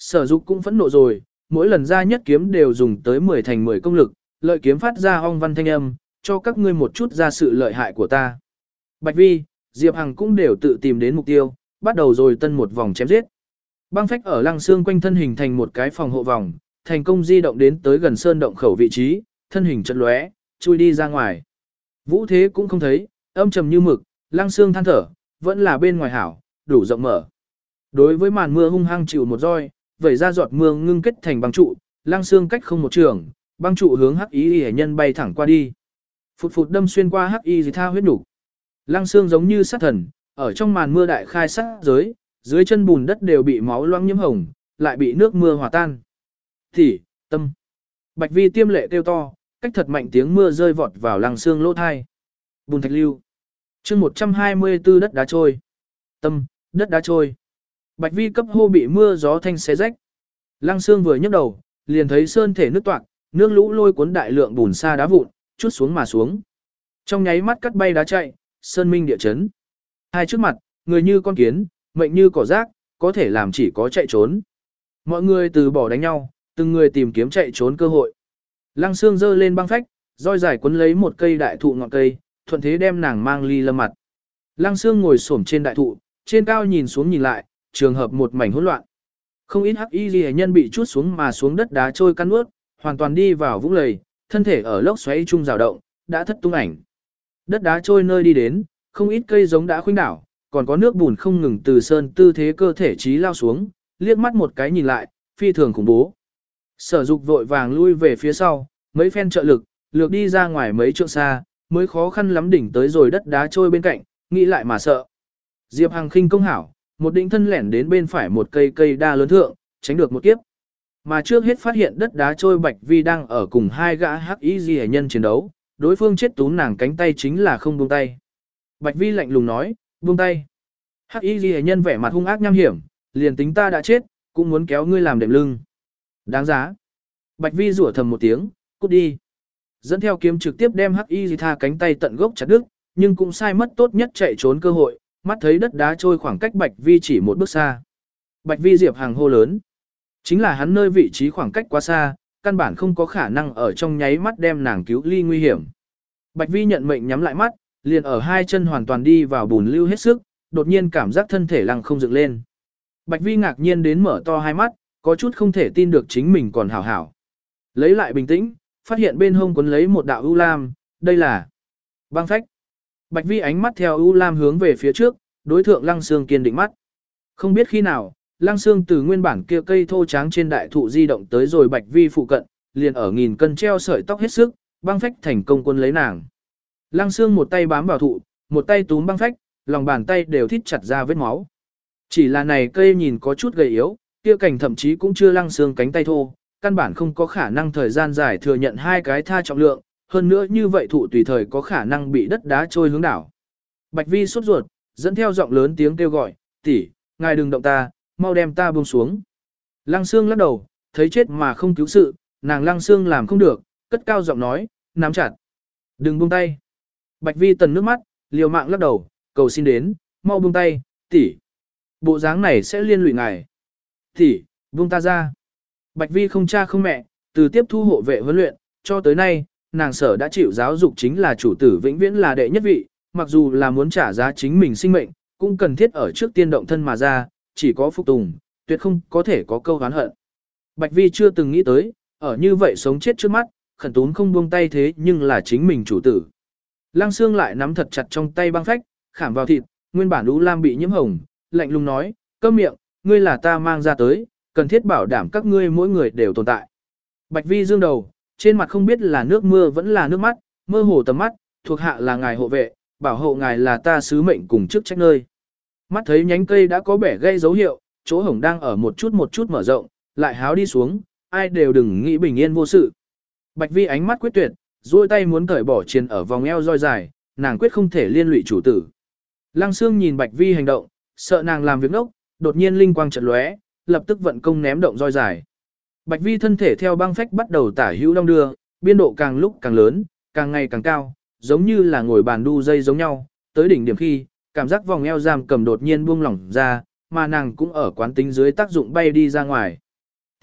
Sở Dục cũng phẫn nộ rồi, mỗi lần ra nhất kiếm đều dùng tới mười thành mười công lực, lợi kiếm phát ra ong văn thanh âm, cho các ngươi một chút ra sự lợi hại của ta. Bạch Vi, Diệp Hằng cũng đều tự tìm đến mục tiêu, bắt đầu rồi tân một vòng chém giết. Băng phách ở Lăng Xương quanh thân hình thành một cái phòng hộ vòng, thành công di động đến tới gần sơn động khẩu vị trí, thân hình chợt lóe, chui đi ra ngoài. Vũ Thế cũng không thấy, âm trầm như mực, Lăng Xương than thở, vẫn là bên ngoài hảo, đủ rộng mở. Đối với màn mưa hung hăng chịu một roi, vẩy ra giọt mưa ngưng kết thành băng trụ, Lăng Xương cách không một trường, băng trụ hướng Hắc Y Liễu nhân bay thẳng qua đi. Phụt phụt đâm xuyên qua Hắc Y Liễu tha huyết nục. Lăng Xương giống như sát thần, ở trong màn mưa đại khai sát giới, dưới chân bùn đất đều bị máu loãng nhiễm hồng, lại bị nước mưa hòa tan. Thì, tâm. Bạch Vi tiêm lệ kêu to, cách thật mạnh tiếng mưa rơi vọt vào Lăng Xương lỗ thai. Bùn thạch lưu. Chương một trăm hai mươi tư đất đá trôi. Tâm, đất đá trôi. Bạch Vi cấp hô bị mưa gió thanh xé rách. Lăng Xương vừa nhấc đầu, liền thấy sơn thể nứt toạc, nước lũ lôi cuốn đại lượng bùn sa đá vụn, chút xuống mà xuống. Trong nháy mắt cắt bay đá chạy, sơn minh địa chấn. Hai trước mặt, người như con kiến, mệnh như cỏ rác, có thể làm chỉ có chạy trốn. Mọi người từ bỏ đánh nhau, từng người tìm kiếm chạy trốn cơ hội. Lăng Xương giơ lên băng phách, roi dài quấn lấy một cây đại thụ ngọn cây, thuận thế đem nàng mang ly lâm mặt. Lăng Xương ngồi xổm trên đại thụ, trên cao nhìn xuống nhìn lại, trường hợp một mảnh hỗn loạn. Không ít Hắc Y Liễu nhân bị chuốt xuống mà xuống đất đá trôi căn nuốt, hoàn toàn đi vào vũng lầy, thân thể ở lốc xoáy chung rào động, đã thất tung ảnh. Đất đá trôi nơi đi đến, không ít cây giống đã khuynh đảo, còn có nước bùn không ngừng từ sơn tư thế cơ thể trí lao xuống, liếc mắt một cái nhìn lại, phi thường khủng bố. Sở Dục vội vàng lui về phía sau, mấy phen trợ lực, lược đi ra ngoài mấy trượng xa, mới khó khăn lắm đỉnh tới rồi đất đá trôi bên cạnh, nghĩ lại mà sợ. Diệp Hằng khinh công hảo, một định thân lẻn đến bên phải một cây cây đa lớn thượng, tránh được một kiếp. Mà trước hết phát hiện đất đá trôi Bạch Vi đang ở cùng hai gã Hắc Y Liễu nhân chiến đấu, đối phương chết túm nàng cánh tay chính là không buông tay. Bạch Vi lạnh lùng nói, buông tay. Hắc Y Liễu nhân vẻ mặt hung ác nham hiểm, liền tính ta đã chết, cũng muốn kéo ngươi làm đệm lưng. Đáng giá. Bạch Vi rủa thầm một tiếng, cút đi. Dẫn theo kiếm trực tiếp đem Hắc Y Tha cánh tay tận gốc chặt đứt, nhưng cũng sai mất tốt nhất chạy trốn cơ hội, mắt thấy đất đá trôi khoảng cách Bạch Vi chỉ một bước xa. Bạch Vi Diệp Hằng hô lớn. Chính là hắn nơi vị trí khoảng cách quá xa, căn bản không có khả năng ở trong nháy mắt đem nàng cứu ly nguy hiểm. Bạch Vi nhận mệnh nhắm lại mắt, liền ở hai chân hoàn toàn đi vào bùn lưu hết sức, đột nhiên cảm giác thân thể lăng không dựng lên. Bạch Vi ngạc nhiên đến mở to hai mắt, có chút không thể tin được chính mình còn hảo hảo. Lấy lại bình tĩnh, phát hiện bên hông quấn lấy một đạo u lam, đây là băng phách. Bạch Vi ánh mắt theo u lam hướng về phía trước, đối thượng Lăng Xương kiên định mắt. Không biết khi nào, Lăng Xương từ nguyên bản kia cây thô tráng trên đại thụ di động tới rồi Bạch Vi phụ cận, liền ở nghìn cân treo sợi tóc hết sức, băng phách thành công quân lấy nàng. Lăng Xương một tay bám vào thụ, một tay túm băng phách, lòng bàn tay đều thít chặt ra vết máu. Chỉ là này cây nhìn có chút gầy yếu, kia cảnh thậm chí cũng chưa Lăng Xương cánh tay thô, căn bản không có khả năng thời gian dài thừa nhận hai cái tha trọng lượng, hơn nữa như vậy thụ tùy thời có khả năng bị đất đá trôi hướng đảo. Bạch Vi sốt ruột, dẫn theo giọng lớn tiếng kêu gọi, tỷ, ngài đừng động ta, mau đem ta buông xuống. Lăng Xương lắc đầu, thấy chết mà không cứu sự, nàng Lăng Xương làm không được, cất cao giọng nói, nắm chặt. Đừng buông tay. Bạch Vi tần nước mắt, liều mạng lắc đầu, cầu xin đến, mau buông tay, tỷ. Bộ dáng này sẽ liên lụy ngài. Tỷ, buông ta ra. Bạch Vi không cha không mẹ, từ tiếp thu hộ vệ huấn luyện, cho tới nay, nàng sở đã chịu giáo dục chính là chủ tử vĩnh viễn là đệ nhất vị, mặc dù là muốn trả giá chính mình sinh mệnh, cũng cần thiết ở trước tiên động thân mà ra, chỉ có phục tùng, tuyệt không có thể có câu oán hận. Bạch Vi chưa từng nghĩ tới, ở như vậy sống chết trước mắt, khẩn tún không buông tay thế nhưng là chính mình chủ tử. Lăng Xương lại nắm thật chặt trong tay băng phách, khảm vào thịt, nguyên bản u lam bị nhiễm hồng, lạnh lùng nói, câm miệng, ngươi là ta mang ra tới, cần thiết bảo đảm các ngươi mỗi người đều tồn tại. Bạch Vi dương đầu, trên mặt không biết là nước mưa vẫn là nước mắt, mơ hồ tầm mắt, thuộc hạ là ngài hộ vệ, bảo hộ ngài là ta sứ mệnh cùng chức trách nơi. Mắt thấy nhánh cây đã có bẻ gây dấu hiệu, chỗ hổng đang ở một chút một chút mở rộng, lại háo đi xuống, ai đều đừng nghĩ bình yên vô sự. Bạch Vi ánh mắt quyết tuyệt, duỗi tay muốn cởi bỏ chiền ở vòng eo roi dài, nàng quyết không thể liên lụy chủ tử. Lăng Xương nhìn Bạch Vi hành động, sợ nàng làm việc ngốc, đột nhiên linh quang chợt lóe, lập tức vận công ném động roi dài. Bạch Vi thân thể theo băng phách bắt đầu tả hữu đong đưa, biên độ càng lúc càng lớn, càng ngày càng cao, giống như là ngồi bàn đu dây giống nhau, tới đỉnh điểm khi, cảm giác vòng eo giam cầm đột nhiên buông lỏng ra, mà nàng cũng ở quán tính dưới tác dụng bay đi ra ngoài.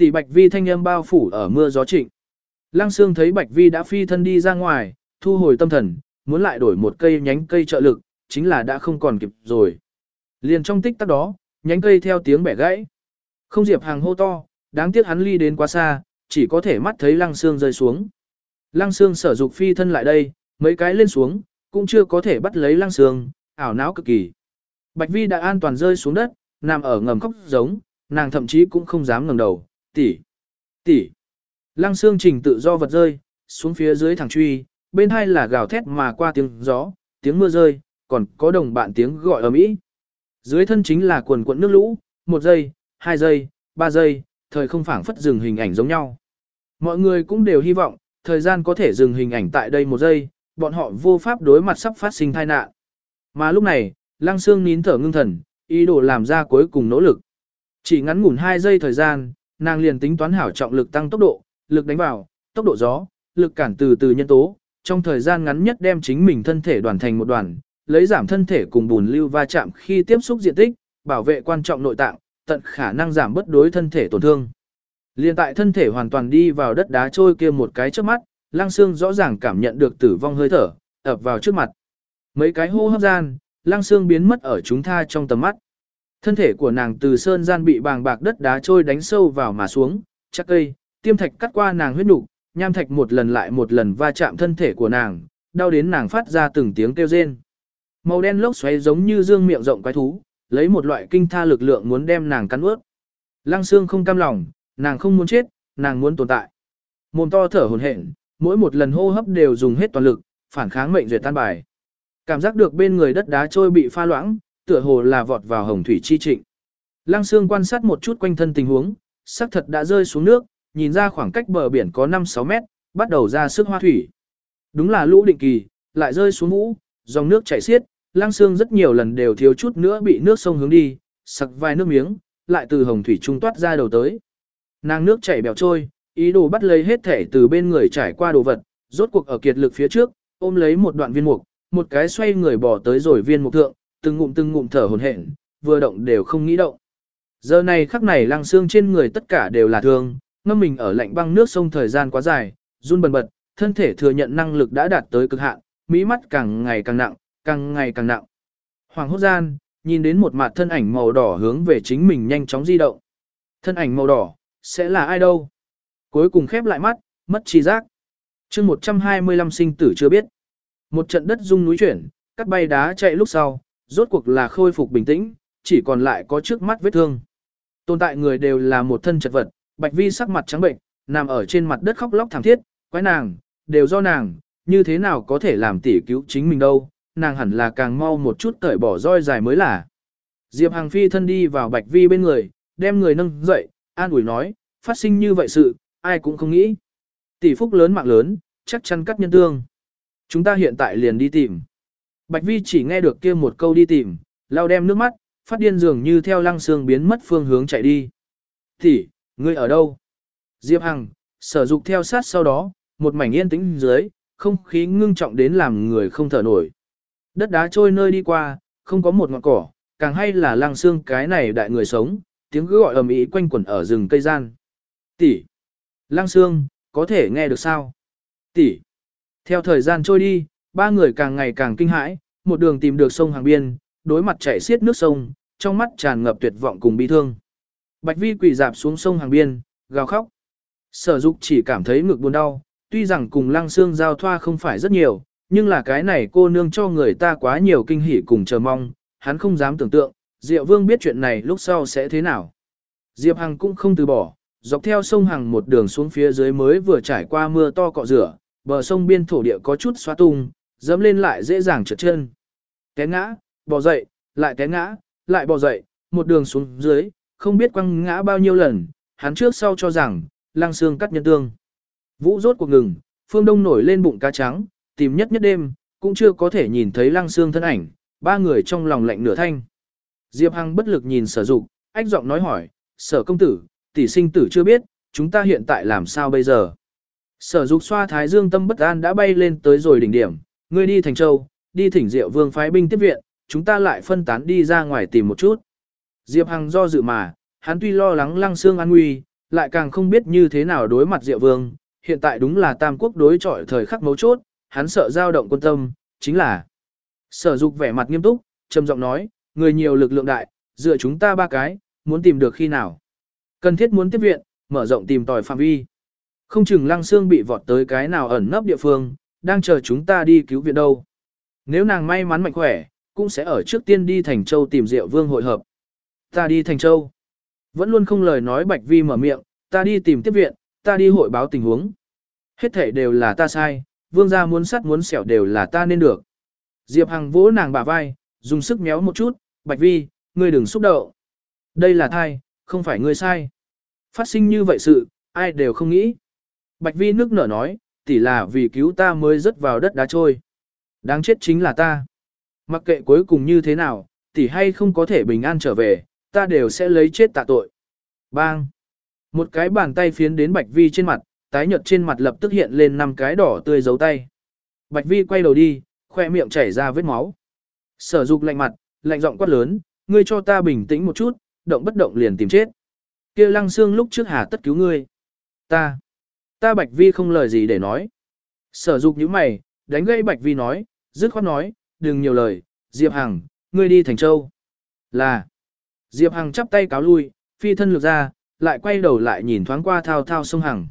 Tỷ Bạch Vi thanh âm bao phủ ở mưa gió trịnh. Lăng Sương thấy Bạch Vi đã phi thân đi ra ngoài, thu hồi tâm thần, muốn lại đổi một cây nhánh cây trợ lực, chính là đã không còn kịp rồi. Liền trong tích tắc đó, nhánh cây theo tiếng bẻ gãy. Không Diệp Hằng hô to, đáng tiếc hắn ly đến quá xa, chỉ có thể mắt thấy Lăng Sương rơi xuống. Lăng Sương sở dục phi thân lại đây, mấy cái lên xuống, cũng chưa có thể bắt lấy Lăng Sương, ảo não cực kỳ. Bạch Vi đã an toàn rơi xuống đất, nằm ở ngầm khóc giống, nàng thậm chí cũng không dám ngẩng đầu, tỷ, tỷ. Lăng Sương trình tự do vật rơi, xuống phía dưới thẳng truy, bên hai là gào thét mà qua tiếng gió, tiếng mưa rơi, còn có đồng bạn tiếng gọi ầm ĩ. Dưới thân chính là quần quận nước lũ, một giây, hai giây, ba giây, thời không phảng phất dừng hình ảnh giống nhau. Mọi người cũng đều hy vọng, thời gian có thể dừng hình ảnh tại đây một giây, bọn họ vô pháp đối mặt sắp phát sinh tai nạn. Mà lúc này, Lăng Sương nín thở ngưng thần, ý đồ làm ra cuối cùng nỗ lực. Chỉ ngắn ngủn hai giây thời gian, nàng liền tính toán hảo trọng lực tăng tốc độ, lực đánh vào, tốc độ gió, lực cản từ từ nhân tố, trong thời gian ngắn nhất đem chính mình thân thể đoàn thành một đoàn, lấy giảm thân thể cùng bùn lưu va chạm khi tiếp xúc diện tích, bảo vệ quan trọng nội tạng, tận khả năng giảm bất đối thân thể tổn thương. Liên tại thân thể hoàn toàn đi vào đất đá trôi kia một cái trước mắt, Lăng Sương rõ ràng cảm nhận được tử vong hơi thở, ập vào trước mặt. Mấy cái hô hấp gian, Lăng Sương biến mất ở chúng tha trong tầm mắt. Thân thể của nàng từ sơn gian bị bàng bạc đất đá trôi đánh sâu vào mà xuống, chắc cây, tiêm thạch cắt qua nàng huyết nục, nham thạch một lần lại một lần va chạm thân thể của nàng, đau đến nàng phát ra từng tiếng kêu rên. Màu đen lốc xoáy giống như dương miệng rộng quái thú, lấy một loại kinh tha lực lượng muốn đem nàng cắn ướt. Lăng Sương không cam lòng, nàng không muốn chết, nàng muốn tồn tại. Mồm to thở hổn hển, mỗi một lần hô hấp đều dùng hết toàn lực, phản kháng mệnh duyệt tan bài. Cảm giác được bên người đất đá trôi bị pha loãng, tựa hồ là vọt vào hồng thủy chi trịnh. Lăng Sương quan sát một chút quanh thân tình huống, xác thật đã rơi xuống nước, nhìn ra khoảng cách bờ biển có năm sáu mét, bắt đầu ra sức hoa thủy. Đúng là lũ định kỳ, lại rơi xuống vũ, dòng nước chảy xiết, Lăng Sương rất nhiều lần đều thiếu chút nữa bị nước sông hướng đi, sặc vài nước miếng, lại từ hồng thủy trung toát ra đầu tới. Nàng nước chảy bèo trôi, ý đồ bắt lấy hết thể từ bên người trải qua đồ vật, rốt cuộc ở kiệt lực phía trước, ôm lấy một đoạn viên mục, một cái xoay người bỏ tới rồi viên mục thượng, từng ngụm từng ngụm thở hổn hển, vừa động đều không nghĩ động. Giờ này khắc này Lăng Sương trên người tất cả đều là thương, ngâm mình ở lạnh băng nước sông thời gian quá dài, run bần bật, thân thể thừa nhận năng lực đã đạt tới cực hạn, mỹ mắt càng ngày càng nặng, càng ngày càng nặng. Hoàng hốt gian, nhìn đến một mặt thân ảnh màu đỏ hướng về chính mình nhanh chóng di động. Thân ảnh màu đỏ, sẽ là ai đâu? Cuối cùng khép lại mắt, mất chi giác. chương một trăm hai mươi lăm sinh tử chưa biết. Một trận đất rung núi chuyển, cắt bay đá chạy lúc sau, rốt cuộc là khôi phục bình tĩnh, chỉ còn lại có trước mắt vết thương. Tồn tại người đều là một thân chật vật, Bạch Vi sắc mặt trắng bệnh, nằm ở trên mặt đất khóc lóc thảm thiết, quái nàng, đều do nàng, như thế nào có thể làm tỷ cứu chính mình đâu, nàng hẳn là càng mau một chút cởi bỏ roi dài mới là. Diệp Hằng phi thân đi vào Bạch Vi bên người, đem người nâng dậy, an ủi nói, phát sinh như vậy sự, ai cũng không nghĩ. Tỷ phúc lớn mạng lớn, chắc chắn cắt nhân tương. Chúng ta hiện tại liền đi tìm. Bạch Vi chỉ nghe được kia một câu đi tìm, lau đem nước mắt, phát điên dường như theo Lăng Sương biến mất phương hướng chạy đi. Tỷ, ngươi ở đâu? Diệp Hằng, Sở Dục theo sát sau đó, một mảnh yên tĩnh dưới, không khí ngưng trọng đến làm người không thở nổi. Đất đá trôi nơi đi qua, không có một ngọn cỏ, càng hay là Lăng Sương cái này đại người sống, tiếng cứ gọi ầm ĩ quanh quẩn ở rừng cây gian. Tỷ, Lăng Sương, có thể nghe được sao? Tỷ. Theo thời gian trôi đi, ba người càng ngày càng kinh hãi, một đường tìm được sông hàng biên, đối mặt chảy xiết nước sông, trong mắt tràn ngập tuyệt vọng cùng bi thương. Bạch Vi quỳ dạp xuống sông hàng biên, gào khóc. Sở Dục chỉ cảm thấy ngực buồn đau, tuy rằng cùng Lăng Sương giao thoa không phải rất nhiều, nhưng là cái này cô nương cho người ta quá nhiều kinh hỉ cùng chờ mong, hắn không dám tưởng tượng, Diệu Vương biết chuyện này lúc sau sẽ thế nào. Diệp Hằng cũng không từ bỏ, dọc theo sông Hằng một đường xuống phía dưới mới vừa trải qua mưa to cọ rửa, bờ sông biên thổ địa có chút xóa tung, dẫm lên lại dễ dàng trượt chân. Té ngã, bò dậy, lại té ngã, lại bò dậy, một đường xuống dưới, không biết quăng ngã bao nhiêu lần, hắn trước sau cho rằng, Lăng Sương cắt nhân tương. Vũ rốt cuộc ngừng, phương đông nổi lên bụng cá trắng, tìm nhất nhất đêm, cũng chưa có thể nhìn thấy Lăng Sương thân ảnh, ba người trong lòng lạnh nửa thanh. Diệp Hằng bất lực nhìn Sở Dục, ách giọng nói hỏi, Sở công tử, tỷ sinh tử chưa biết, chúng ta hiện tại làm sao bây giờ? Sở Dục xoa thái dương tâm bất an đã bay lên tới rồi đỉnh điểm, ngươi đi Thành Châu, đi thỉnh Diệu Vương phái binh tiếp viện, chúng ta lại phân tán đi ra ngoài tìm một chút. Diệp Hằng do dự mà, hắn tuy lo lắng Lăng Sương an nguy, lại càng không biết như thế nào đối mặt Diệu Vương, hiện tại đúng là tam quốc đối chọi thời khắc mấu chốt, hắn sợ dao động quân tâm, chính là. Sở Dục vẻ mặt nghiêm túc, trầm giọng nói, người nhiều lực lượng đại, dựa chúng ta ba cái, muốn tìm được khi nào. Cần thiết muốn tiếp viện, mở rộng tìm tòi phạm vi. Không chừng Lăng Xương bị vọt tới cái nào ẩn nấp địa phương, đang chờ chúng ta đi cứu viện đâu. Nếu nàng may mắn mạnh khỏe, cũng sẽ ở trước tiên đi Thành Châu tìm Diệu Vương hội hợp. Ta đi Thành Châu. Vẫn luôn không lời nói Bạch Vi mở miệng, ta đi tìm tiếp viện, ta đi hội báo tình huống. Hết thể đều là ta sai, Vương gia muốn sắt muốn xẻo đều là ta nên được. Diệp Hằng vỗ nàng bả vai, dùng sức méo một chút, Bạch Vi, ngươi đừng xúc động. Đây là thai, không phải ngươi sai. Phát sinh như vậy sự, ai đều không nghĩ. Bạch Vi nước nở nói, tỷ là vì cứu ta mới rớt vào đất đá trôi. Đáng chết chính là ta. Mặc kệ cuối cùng như thế nào, tỷ hay không có thể bình an trở về, ta đều sẽ lấy chết tạ tội. Bang! Một cái bàn tay phiến đến Bạch Vi trên mặt, tái nhợt trên mặt lập tức hiện lên năm cái đỏ tươi dấu tay. Bạch Vi quay đầu đi, khoe miệng chảy ra vết máu. Sở Dục lạnh mặt, lạnh giọng quát lớn, ngươi cho ta bình tĩnh một chút, động bất động liền tìm chết. Kia Lăng Xương lúc trước hà tất cứu ngươi. Ta, ta Bạch Vi không lời gì để nói. Sở Dục nhíu mày, đánh gây Bạch Vi nói, dứt khoát nói, đừng nhiều lời, Diệp Hằng, ngươi đi Thành Châu. Là. Diệp Hằng chắp tay cáo lui, phi thân lược ra, lại quay đầu lại nhìn thoáng qua thao thao sông Hằng.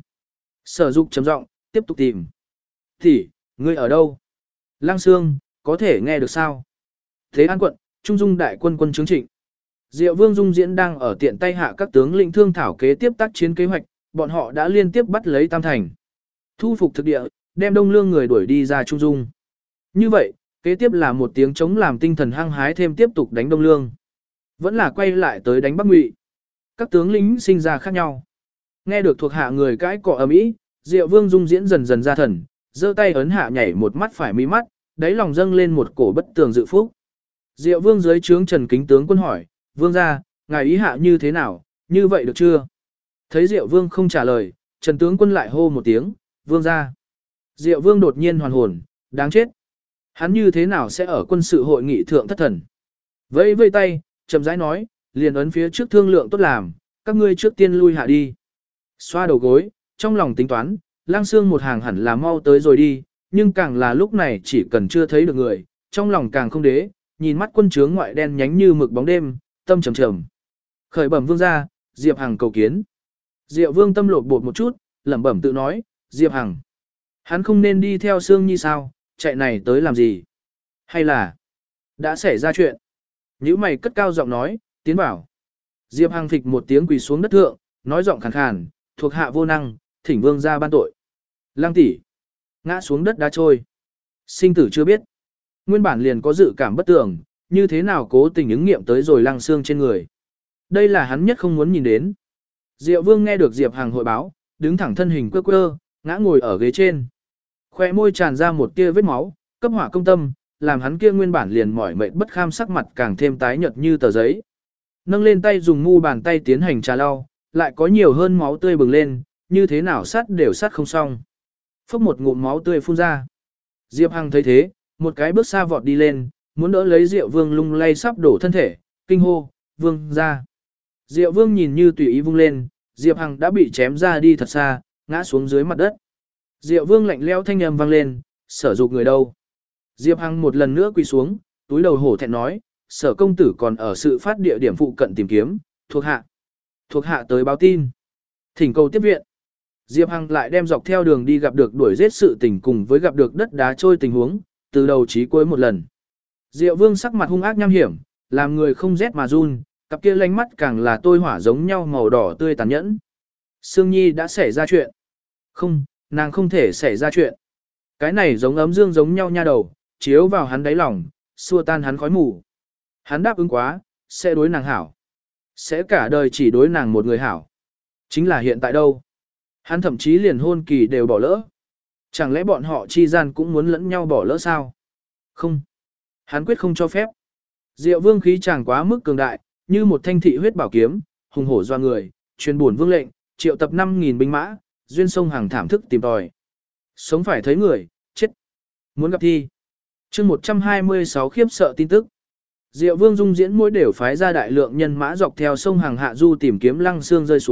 Sở Dục trầm giọng, tiếp tục tìm. Thì, ngươi ở đâu? Lăng Xương, có thể nghe được sao? Thế An quận, Trung Dung đại quân quân chứng trịnh. Diệu Vương Dung Diễn đang ở tiện tay hạ các tướng lĩnh thương thảo kế tiếp tác chiến kế hoạch, bọn họ đã liên tiếp bắt lấy Tam Thành. Thu phục thực địa, đem Đông Lương người đuổi đi ra Trung Dung. Như vậy, kế tiếp là một tiếng chống làm tinh thần hăng hái thêm tiếp tục đánh Đông Lương. Vẫn là quay lại tới đánh Bắc Ngụy. Các tướng lĩnh sinh ra khác nhau. Nghe được thuộc hạ người cãi cọ ầm ĩ, Diệu Vương Dung Diễn dần dần ra thần, giơ tay ấn hạ nhảy một mắt phải mi mắt, đáy lòng dâng lên một cổ bất tường dự phúc. Diệu Vương dưới trướng Trần Kính tướng quân hỏi, Vương gia, ngài ý hạ như thế nào, như vậy được chưa? Thấy Diệu Vương không trả lời, Trần tướng quân lại hô một tiếng, Vương gia. Diệu Vương đột nhiên hoàn hồn, đáng chết. Hắn như thế nào sẽ ở quân sự hội nghị thượng thất thần? Vẫy vây tay, chậm rãi nói, liền ấn phía trước thương lượng tốt làm, các ngươi trước tiên lui hạ đi. Xoa đầu gối, trong lòng tính toán, Lăng Xương một hàng hẳn là mau tới rồi đi, nhưng càng là lúc này chỉ cần chưa thấy được người, trong lòng càng không đế, nhìn mắt quân trướng ngoại đen nhánh như mực bóng đêm, tâm trầm trầm. Khởi bẩm Vương gia, Diệp Hằng cầu kiến. Diệu Vương tâm lột bột một chút, lẩm bẩm tự nói, Diệp Hằng. Hắn không nên đi theo Sương Nhi sao, chạy này tới làm gì? Hay là đã xảy ra chuyện? Nhữ mày cất cao giọng nói, tiến bảo. Diệp Hằng phịch một tiếng quỳ xuống đất thượng, nói giọng khàn khàn, thuộc hạ vô năng, thỉnh Vương gia ban tội. Lăng tỷ ngã xuống đất đá trôi. Sinh tử chưa biết. Nguyên bản liền có dự cảm bất tường, như thế nào cố tình ứng nghiệm tới rồi Lăng Xương trên người. Đây là hắn nhất không muốn nhìn đến. Diệu Vương nghe được Diệp Hằng hội báo, đứng thẳng thân hình quơ quơ, ngã ngồi ở ghế trên. Khoe môi tràn ra một tia vết máu, cấp hỏa công tâm, làm hắn kia nguyên bản liền mỏi mệt bất kham sắc mặt càng thêm tái nhợt như tờ giấy. Nâng lên tay dùng mu bàn tay tiến hành trà lau, lại có nhiều hơn máu tươi bừng lên, như thế nào sát đều sát không xong. Phốc một ngụm máu tươi phun ra. Diệp Hằng thấy thế, một cái bước xa vọt đi lên, muốn đỡ lấy Diệu Vương lung lay sắp đổ thân thể, kinh hô, Vương ra. Diệu Vương nhìn như tùy ý vung lên, Diệp Hằng đã bị chém ra đi thật xa, ngã xuống dưới mặt đất. Diệu Vương lạnh lẽo thanh âm vang lên, Sở Dục người đâu? Diệp Hằng một lần nữa quỳ xuống, túi đầu hổ thẹn nói, Sở công tử còn ở sự phát địa điểm phụ cận tìm kiếm, thuộc hạ. Thuộc hạ tới báo tin. Thỉnh cầu tiếp viện. Diệp Hằng lại đem dọc theo đường đi gặp được đuổi giết sự tình cùng với gặp được đất đá trôi tình huống, từ đầu chí cuối một lần. Diệu Vương sắc mặt hung ác nham hiểm, làm người không rét mà run, cặp kia lánh mắt càng là tôi hỏa giống nhau màu đỏ tươi tàn nhẫn. Sương Nhi đã xảy ra chuyện. Không, nàng không thể xảy ra chuyện. Cái này giống ấm dương giống nhau nha đầu, chiếu vào hắn đáy lòng, xua tan hắn khói mù. Hắn đáp ứng quá, sẽ đối nàng hảo. Sẽ cả đời chỉ đối nàng một người hảo. Chính là hiện tại đâu. Hắn thậm chí liền hôn kỳ đều bỏ lỡ. Chẳng lẽ bọn họ chi gian cũng muốn lẫn nhau bỏ lỡ sao? Không. Hắn quyết không cho phép. Diệu Vương khí chàng quá mức cường đại, như một thanh thị huyết bảo kiếm, hùng hổ doa người, truyền buồn vương lệnh, triệu tập năm nghìn binh mã, duyên sông hàng thảm thức tìm tòi. Sống phải thấy người, chết. Muốn gặp thi. chương một trăm hai mươi sáu khiếp sợ tin tức. Diệu Vương Dung Diễn mỗi đều phái ra đại lượng nhân mã dọc theo sông hàng hạ du tìm kiếm Lăng Xương rơi xuống,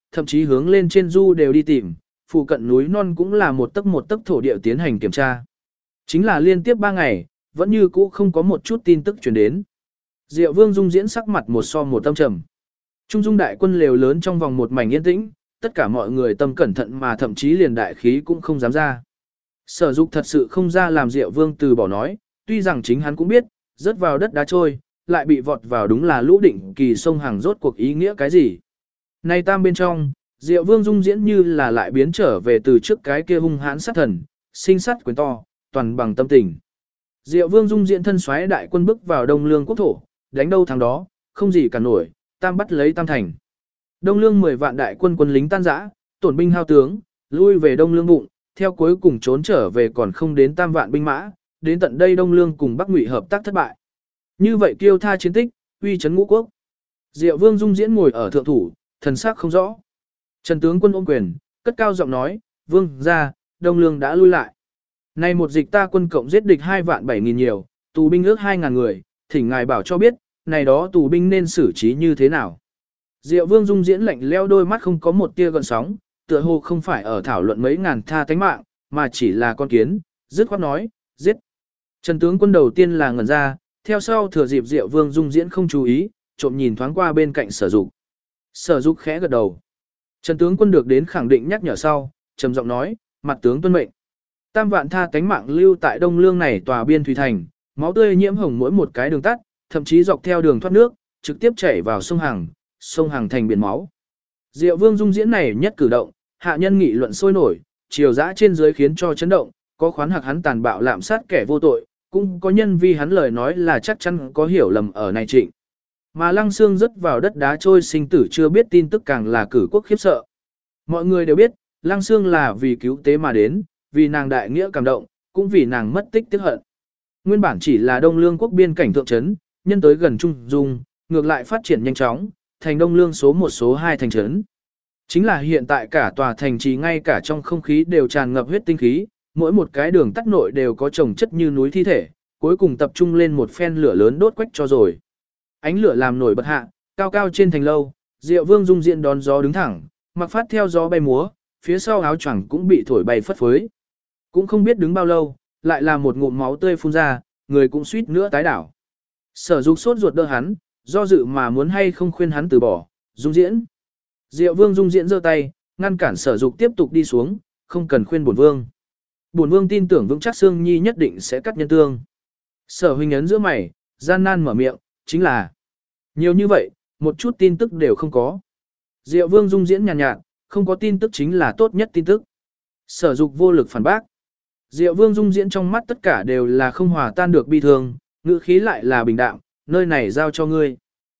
thậm chí hướng lên trên du đều đi tìm, phụ cận núi non cũng là một tấc một tấc thổ địa tiến hành kiểm tra. Chính là liên tiếp ba ngày, vẫn như cũ không có một chút tin tức truyền đến. Diệu Vương Dung diễn sắc mặt một so một tâm trầm. Trung dung đại quân lều lớn trong vòng một mảnh yên tĩnh, tất cả mọi người tâm cẩn thận mà thậm chí liền đại khí cũng không dám ra. Sở Dục thật sự không ra làm Diệu Vương từ bỏ nói, tuy rằng chính hắn cũng biết, rớt vào đất đá trôi, lại bị vọt vào đúng là lũ định kỳ sông hàng rốt cuộc ý nghĩa cái gì. Nay tam bên trong, Diệu Vương Dung diễn như là lại biến trở về từ trước cái kia hung hãn sát thần, sinh sát quyền to, toàn bằng tâm tình. Diệu Vương Dung diễn thân xoáy đại quân bước vào Đông Lương quốc thổ, đánh đâu thắng đó, không gì cả nổi, tam bắt lấy tam thành. Đông Lương mười vạn đại quân quân lính tan rã, tổn binh hao tướng, lui về Đông Lương bụng, theo cuối cùng trốn trở về còn không đến tam vạn binh mã, đến tận đây Đông Lương cùng Bắc Ngụy hợp tác thất bại. Như vậy kiêu tha chiến tích, uy chấn ngũ quốc. Diệu Vương Dung diễn ngồi ở thượng thủ, thần sắc không rõ. Trần tướng quân ôm quyền, cất cao giọng nói, vương ra, Đông Lương đã lui lại. Nay một dịch ta quân cộng giết địch hai vạn bảy nghìn nhiều, tù binh ước hai ngàn người, thỉnh ngài bảo cho biết, này đó tù binh nên xử trí như thế nào. Diệu Vương Dung diễn lạnh leo đôi mắt không có một tia gợn sóng, tựa hồ không phải ở thảo luận mấy ngàn tha tánh mạng, mà chỉ là con kiến, dứt khoát nói, giết. Trần tướng quân đầu tiên là ngẩn ra, theo sau thừa dịp Diệu Vương Dung diễn không chú ý, trộm nhìn thoáng qua bên cạnh Sở Dục. Sở Dục khẽ gật đầu. Trần tướng quân được đến khẳng định nhắc nhở sau, trầm giọng nói, mặt tướng tuân mệnh. Tam vạn tha tánh mạng lưu tại Đông Lương này tòa biên thủy thành, máu tươi nhiễm hồng mỗi một cái đường tắt, thậm chí dọc theo đường thoát nước, trực tiếp chảy vào sông Hằng, sông Hằng thành biển máu. Diệu Vương Dung diễn này nhất cử động, hạ nhân nghị luận sôi nổi, triều dã trên dưới khiến cho chấn động, có khoán hạc hắn tàn bạo lạm sát kẻ vô tội, cũng có nhân vi hắn lời nói là chắc chắn có hiểu lầm ở này trịnh. Mà Lăng Xương rớt vào đất đá trôi sinh tử chưa biết tin tức càng là cử quốc khiếp sợ. Mọi người đều biết, Lăng Xương là vì cứu tế mà đến, vì nàng đại nghĩa cảm động, cũng vì nàng mất tích tiếc hận. Nguyên bản chỉ là Đông Lương quốc biên cảnh thượng trấn, nhân tới gần Trung Dung, ngược lại phát triển nhanh chóng, thành Đông Lương số một số hai thành trấn. Chính là hiện tại cả tòa thành trì ngay cả trong không khí đều tràn ngập huyết tinh khí, mỗi một cái đường tắt nội đều có chồng chất như núi thi thể, cuối cùng tập trung lên một phen lửa lớn đốt quách cho rồi. Ánh lửa làm nổi bật hạ, cao cao trên thành lâu, Diệu Vương Dung diễn đón gió đứng thẳng, mặc phát theo gió bay múa, phía sau áo choàng cũng bị thổi bay phất phới. Cũng không biết đứng bao lâu, lại là một ngụm máu tươi phun ra, người cũng suýt nữa tái đảo. Sở Dục sốt ruột đỡ hắn, do dự mà muốn hay không khuyên hắn từ bỏ, Dung diễn. Diệu Vương Dung diễn giơ tay, ngăn cản Sở Dục tiếp tục đi xuống, không cần khuyên bổn vương. Bổn vương tin tưởng vững chắc Sương Nhi nhất định sẽ cắt nhân tương. Sở huynh ấn giữa mày, gian nan mở miệng, chính là nhiều như vậy, một chút tin tức đều không có. Diệu Vương Dung diễn nhàn nhạt, nhạt, không có tin tức chính là tốt nhất tin tức. Sở Dục vô lực phản bác. Diệu Vương Dung diễn trong mắt tất cả đều là không hòa tan được bi thương, ngữ khí lại là bình đạm, nơi này giao cho ngươi.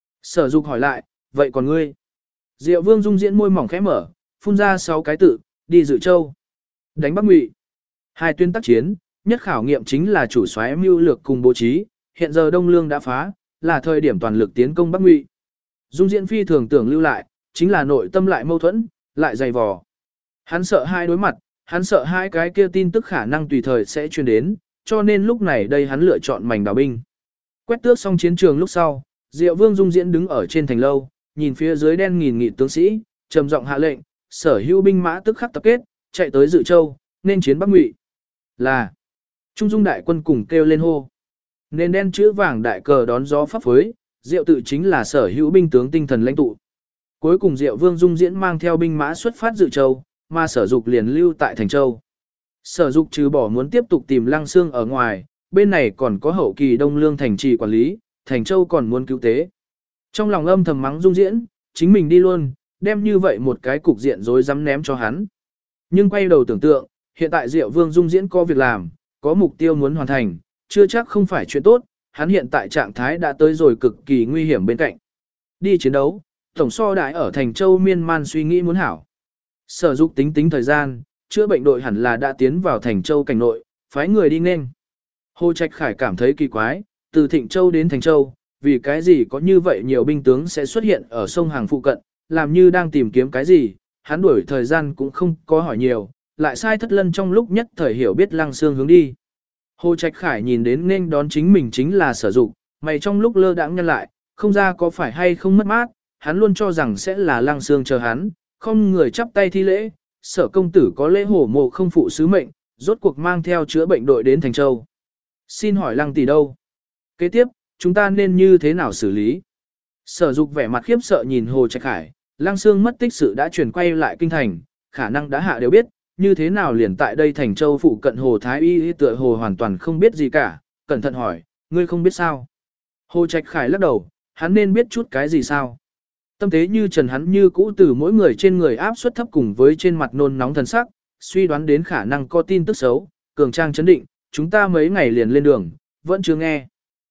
Sở Dục hỏi lại, vậy còn ngươi? Diệu Vương Dung diễn môi mỏng khẽ mở, phun ra sáu cái tự, đi Dự Châu, đánh Bắc Ngụy. Hai tuyến tác chiến, nhất khảo nghiệm chính là chủ soái mưu lược cùng bố trí, hiện giờ Đông Lương đã phá, là thời điểm toàn lực tiến công Bắc Ngụy. Dung diễn phi thường tưởng lưu lại, chính là nội tâm lại mâu thuẫn, lại dày vò. Hắn sợ hai đối mặt, hắn sợ hai cái kia tin tức khả năng tùy thời sẽ truyền đến, cho nên lúc này đây hắn lựa chọn mảnh đào binh. Quét tước xong chiến trường lúc sau, Diệu Vương Dung diễn đứng ở trên thành lâu, nhìn phía dưới đen nghìn nghị tướng sĩ, trầm giọng hạ lệnh, sở hữu binh mã tức khắc tập kết, chạy tới Dự Châu, nên chiến Bắc Ngụy. Là Trung Dung đại quân cùng kêu lên hô. Nên đen chữ vàng đại cờ đón gió pháp phối, Diệu tự chính là sở hữu binh tướng tinh thần lãnh tụ. Cuối cùng Diệu Vương Dung diễn mang theo binh mã xuất phát Dự Châu, mà Sở Dục liền lưu tại Thành Châu. Sở Dục trừ bỏ muốn tiếp tục tìm Lăng Xương ở ngoài, bên này còn có hậu kỳ Đông Lương thành trì quản lý, Thành Châu còn muốn cứu tế. Trong lòng âm thầm mắng Dung diễn, chính mình đi luôn, đem như vậy một cái cục diện rối rắm ném cho hắn. Nhưng quay đầu tưởng tượng, hiện tại Diệu Vương Dung diễn có việc làm, có mục tiêu muốn hoàn thành, chưa chắc không phải chuyện tốt, hắn hiện tại trạng thái đã tới rồi cực kỳ nguy hiểm bên cạnh. Đi chiến đấu, tổng so đại ở Thành Châu miên man suy nghĩ muốn hảo. Sở Dục tính tính thời gian, chữa bệnh đội hẳn là đã tiến vào Thành Châu cảnh nội, phái người đi nên. Hồ Trạch Khải cảm thấy kỳ quái, từ Thịnh Châu đến Thành Châu, vì cái gì có như vậy nhiều binh tướng sẽ xuất hiện ở sông Hàng phụ cận, làm như đang tìm kiếm cái gì, hắn đuổi thời gian cũng không có hỏi nhiều, lại sai thất lân trong lúc nhất thời hiểu biết Lăng Xương hướng đi. Hồ Trạch Khải nhìn đến nên đón chính mình chính là Sở Dục, mày trong lúc lơ đãng nhân lại, không ra có phải hay không mất mát, hắn luôn cho rằng sẽ là Lăng Xương chờ hắn, Không người chắp tay thi lễ, Sở công tử có lễ hổ mộ không phụ sứ mệnh, rốt cuộc mang theo chữa bệnh đội đến Thành Châu. Xin hỏi Lăng tỷ đâu? Kế tiếp, chúng ta nên như thế nào xử lý? Sở Dục vẻ mặt khiếp sợ nhìn Hồ Trạch Khải, Lăng Xương mất tích sự đã chuyển quay lại kinh thành, khả năng đã hạ đều biết, như thế nào liền tại đây Thành Châu phụ cận Hồ Thái Y tựa hồ hoàn toàn không biết gì cả, cẩn thận hỏi, ngươi không biết sao? Hồ Trạch Khải lắc đầu, hắn nên biết chút cái gì sao? Tâm thế như trần hắn như cũ từ mỗi người trên người áp suất thấp cùng với trên mặt nôn nóng thần sắc, suy đoán đến khả năng có tin tức xấu, cường trang chấn định, chúng ta mấy ngày liền lên đường, vẫn chưa nghe.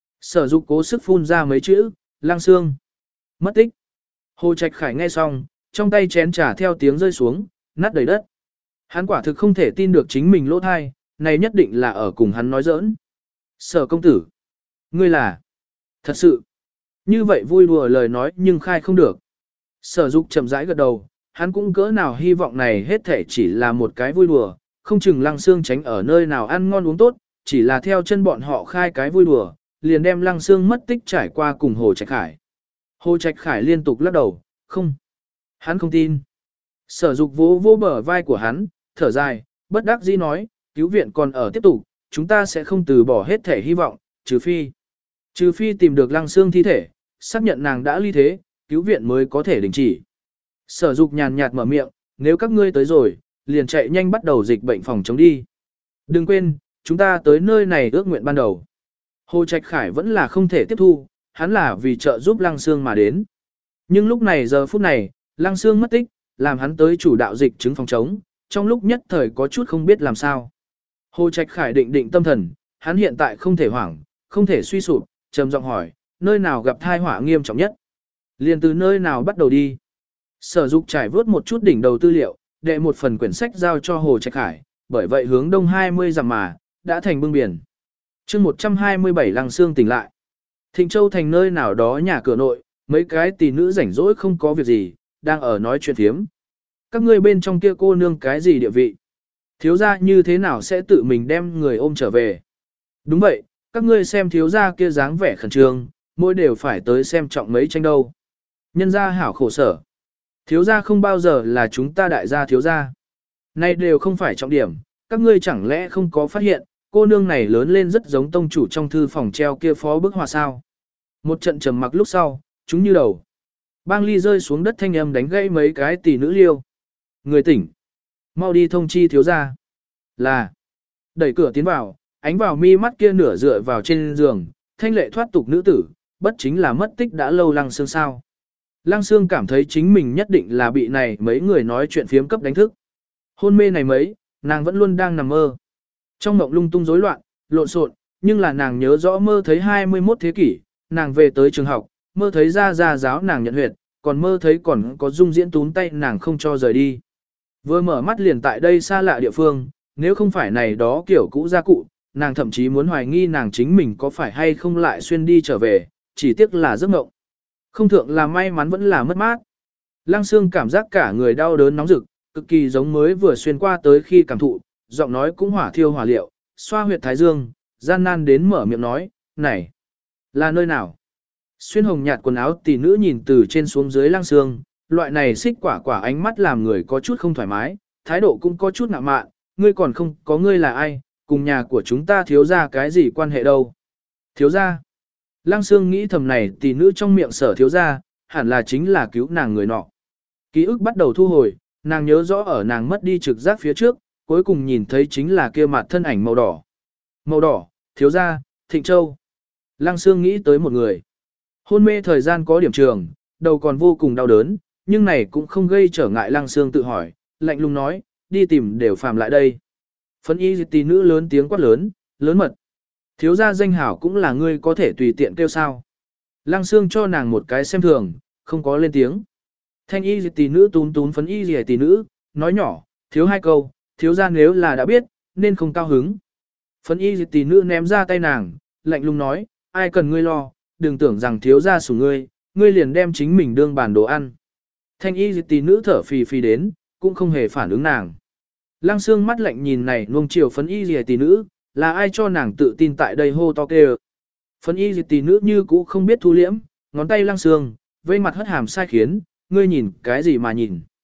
Sở Dục cố sức phun ra mấy chữ, Lăng Xương mất tích. Hồ Trạch Khải nghe xong, trong tay chén trà theo tiếng rơi xuống, nát đầy đất. Hắn quả thực không thể tin được chính mình lỗ thai, này nhất định là ở cùng hắn nói giỡn. Sở công tử, ngươi là thật sự. Như vậy vui đùa lời nói nhưng khai không được. Sở Dục chậm rãi gật đầu, hắn cũng cỡ nào hy vọng này hết thể chỉ là một cái vui đùa, không chừng Lăng Xương tránh ở nơi nào ăn ngon uống tốt, chỉ là theo chân bọn họ khai cái vui đùa, liền đem Lăng Xương mất tích trải qua cùng Hồ Trạch Khải. Hồ Trạch Khải liên tục lắc đầu, không. Hắn không tin. Sở Dục vỗ vỗ bờ vai của hắn, thở dài, bất đắc dĩ nói, cứu viện còn ở tiếp tục, chúng ta sẽ không từ bỏ hết thể hy vọng, trừ phi. Trừ phi tìm được Lăng Xương thi thể, xác nhận nàng đã ly thế, cứu viện mới có thể đình chỉ. Sở Dục nhàn nhạt mở miệng, nếu các ngươi tới rồi, liền chạy nhanh bắt đầu dịch bệnh phòng chống đi. Đừng quên, chúng ta tới nơi này ước nguyện ban đầu. Hồ Trạch Khải vẫn là không thể tiếp thu, hắn là vì trợ giúp Lăng Xương mà đến. Nhưng lúc này giờ phút này, Lăng Xương mất tích, làm hắn tới chủ đạo dịch chứng phòng chống, trong lúc nhất thời có chút không biết làm sao. Hồ Trạch Khải định định tâm thần, hắn hiện tại không thể hoảng, không thể suy sụp, trầm giọng hỏi, nơi nào gặp tai họa nghiêm trọng nhất? Liền từ nơi nào bắt đầu đi? Sở Dục trải vớt một chút đỉnh đầu tư liệu, đệ một phần quyển sách giao cho Hồ Trạch Khải, bởi vậy hướng đông hai mươi dặm mà, đã thành bưng biển. chương một trăm hai mươi bảy Lăng Xương tỉnh lại. Thịnh Châu thành nơi nào đó nhà cửa nội, mấy cái tỷ nữ rảnh rỗi không có việc gì, đang ở nói chuyện thiếm. Các ngươi bên trong kia cô nương cái gì địa vị? Thiếu gia như thế nào sẽ tự mình đem người ôm trở về? Đúng vậy, các ngươi xem thiếu gia kia dáng vẻ khẩn trương, mỗi đều phải tới xem trọng mấy tranh đâu. Nhân gia hảo khổ sở. Thiếu gia không bao giờ là chúng ta đại gia thiếu gia. Nay đều không phải trọng điểm, các ngươi chẳng lẽ không có phát hiện, cô nương này lớn lên rất giống tông chủ trong thư phòng treo kia phó bức họa sao. Một trận trầm mặc lúc sau, chúng như đầu. Bang ly rơi xuống đất thanh âm đánh gãy mấy cái tỷ nữ liêu. Người tỉnh. Mau đi thông chi thiếu gia. Là. Đẩy cửa tiến vào, ánh vào mi mắt kia nửa dựa vào trên giường, thanh lệ thoát tục nữ tử, bất chính là mất tích đã lâu Lăng Xương sao. Lăng Xương cảm thấy chính mình nhất định là bị này mấy người nói chuyện phiếm cấp đánh thức. Hôn mê này mấy, nàng vẫn luôn đang nằm mơ. Trong mộng lung tung rối loạn, lộn xộn, nhưng là nàng nhớ rõ mơ thấy hai mươi mốt thế kỷ, nàng về tới trường học, mơ thấy ra ra giáo nàng nhận huyệt, còn mơ thấy còn có dung diễn túm tay nàng không cho rời đi. Vừa mở mắt liền tại đây xa lạ địa phương, nếu không phải này đó kiểu cũ gia cụ, nàng thậm chí muốn hoài nghi nàng chính mình có phải hay không lại xuyên đi trở về, chỉ tiếc là giấc mộng. Không thượng là may mắn vẫn là mất mát. Lăng Xương cảm giác cả người đau đớn nóng rực, cực kỳ giống mới vừa xuyên qua tới khi cảm thụ, giọng nói cũng hỏa thiêu hỏa liệu, xoa huyệt thái dương, gian nan đến mở miệng nói, này, là nơi nào? Xuyên hồng nhạt quần áo tỷ nữ nhìn từ trên xuống dưới Lăng Xương, loại này xích quả quả ánh mắt làm người có chút không thoải mái, thái độ cũng có chút ngạo mạn, ngươi còn không có ngươi là ai, cùng nhà của chúng ta thiếu ra cái gì quan hệ đâu. Thiếu ra. Lăng Xương nghĩ thầm này tỷ nữ trong miệng sở thiếu ra, hẳn là chính là cứu nàng người nọ. Ký ức bắt đầu thu hồi, nàng nhớ rõ ở nàng mất đi trực giác phía trước, cuối cùng nhìn thấy chính là kia mặt thân ảnh màu đỏ. Màu đỏ, thiếu ra, Thịnh Châu. Lăng Xương nghĩ tới một người. Hôn mê thời gian có điểm trường, đầu còn vô cùng đau đớn, nhưng này cũng không gây trở ngại Lăng Xương tự hỏi, lạnh lùng nói, đi tìm đều phàm lại đây. Phấn y tỷ nữ lớn tiếng quát lớn, lớn mật. Thiếu gia danh hảo cũng là ngươi có thể tùy tiện kêu sao. Lăng Xương cho nàng một cái xem thường, không có lên tiếng. Thanh y tỷ nữ tún tún phấn y tỷ nữ, nói nhỏ, thiếu hai câu, thiếu gia nếu là đã biết, nên không cao hứng. Phấn y tỷ nữ ném ra tay nàng, lạnh lùng nói, ai cần ngươi lo, đừng tưởng rằng thiếu gia sủng ngươi, ngươi liền đem chính mình đương bàn đồ ăn. Thanh y tỷ nữ thở phì phì đến, cũng không hề phản ứng nàng. Lăng Xương mắt lạnh nhìn này nuông chiều phấn y tỷ nữ, là ai cho nàng tự tin tại đây hô to kêu. Phấn y tỷ nữ như cũ không biết thu liễm, ngón tay Lăng Xương, vây mặt hất hàm sai khiến, ngươi nhìn cái gì mà nhìn.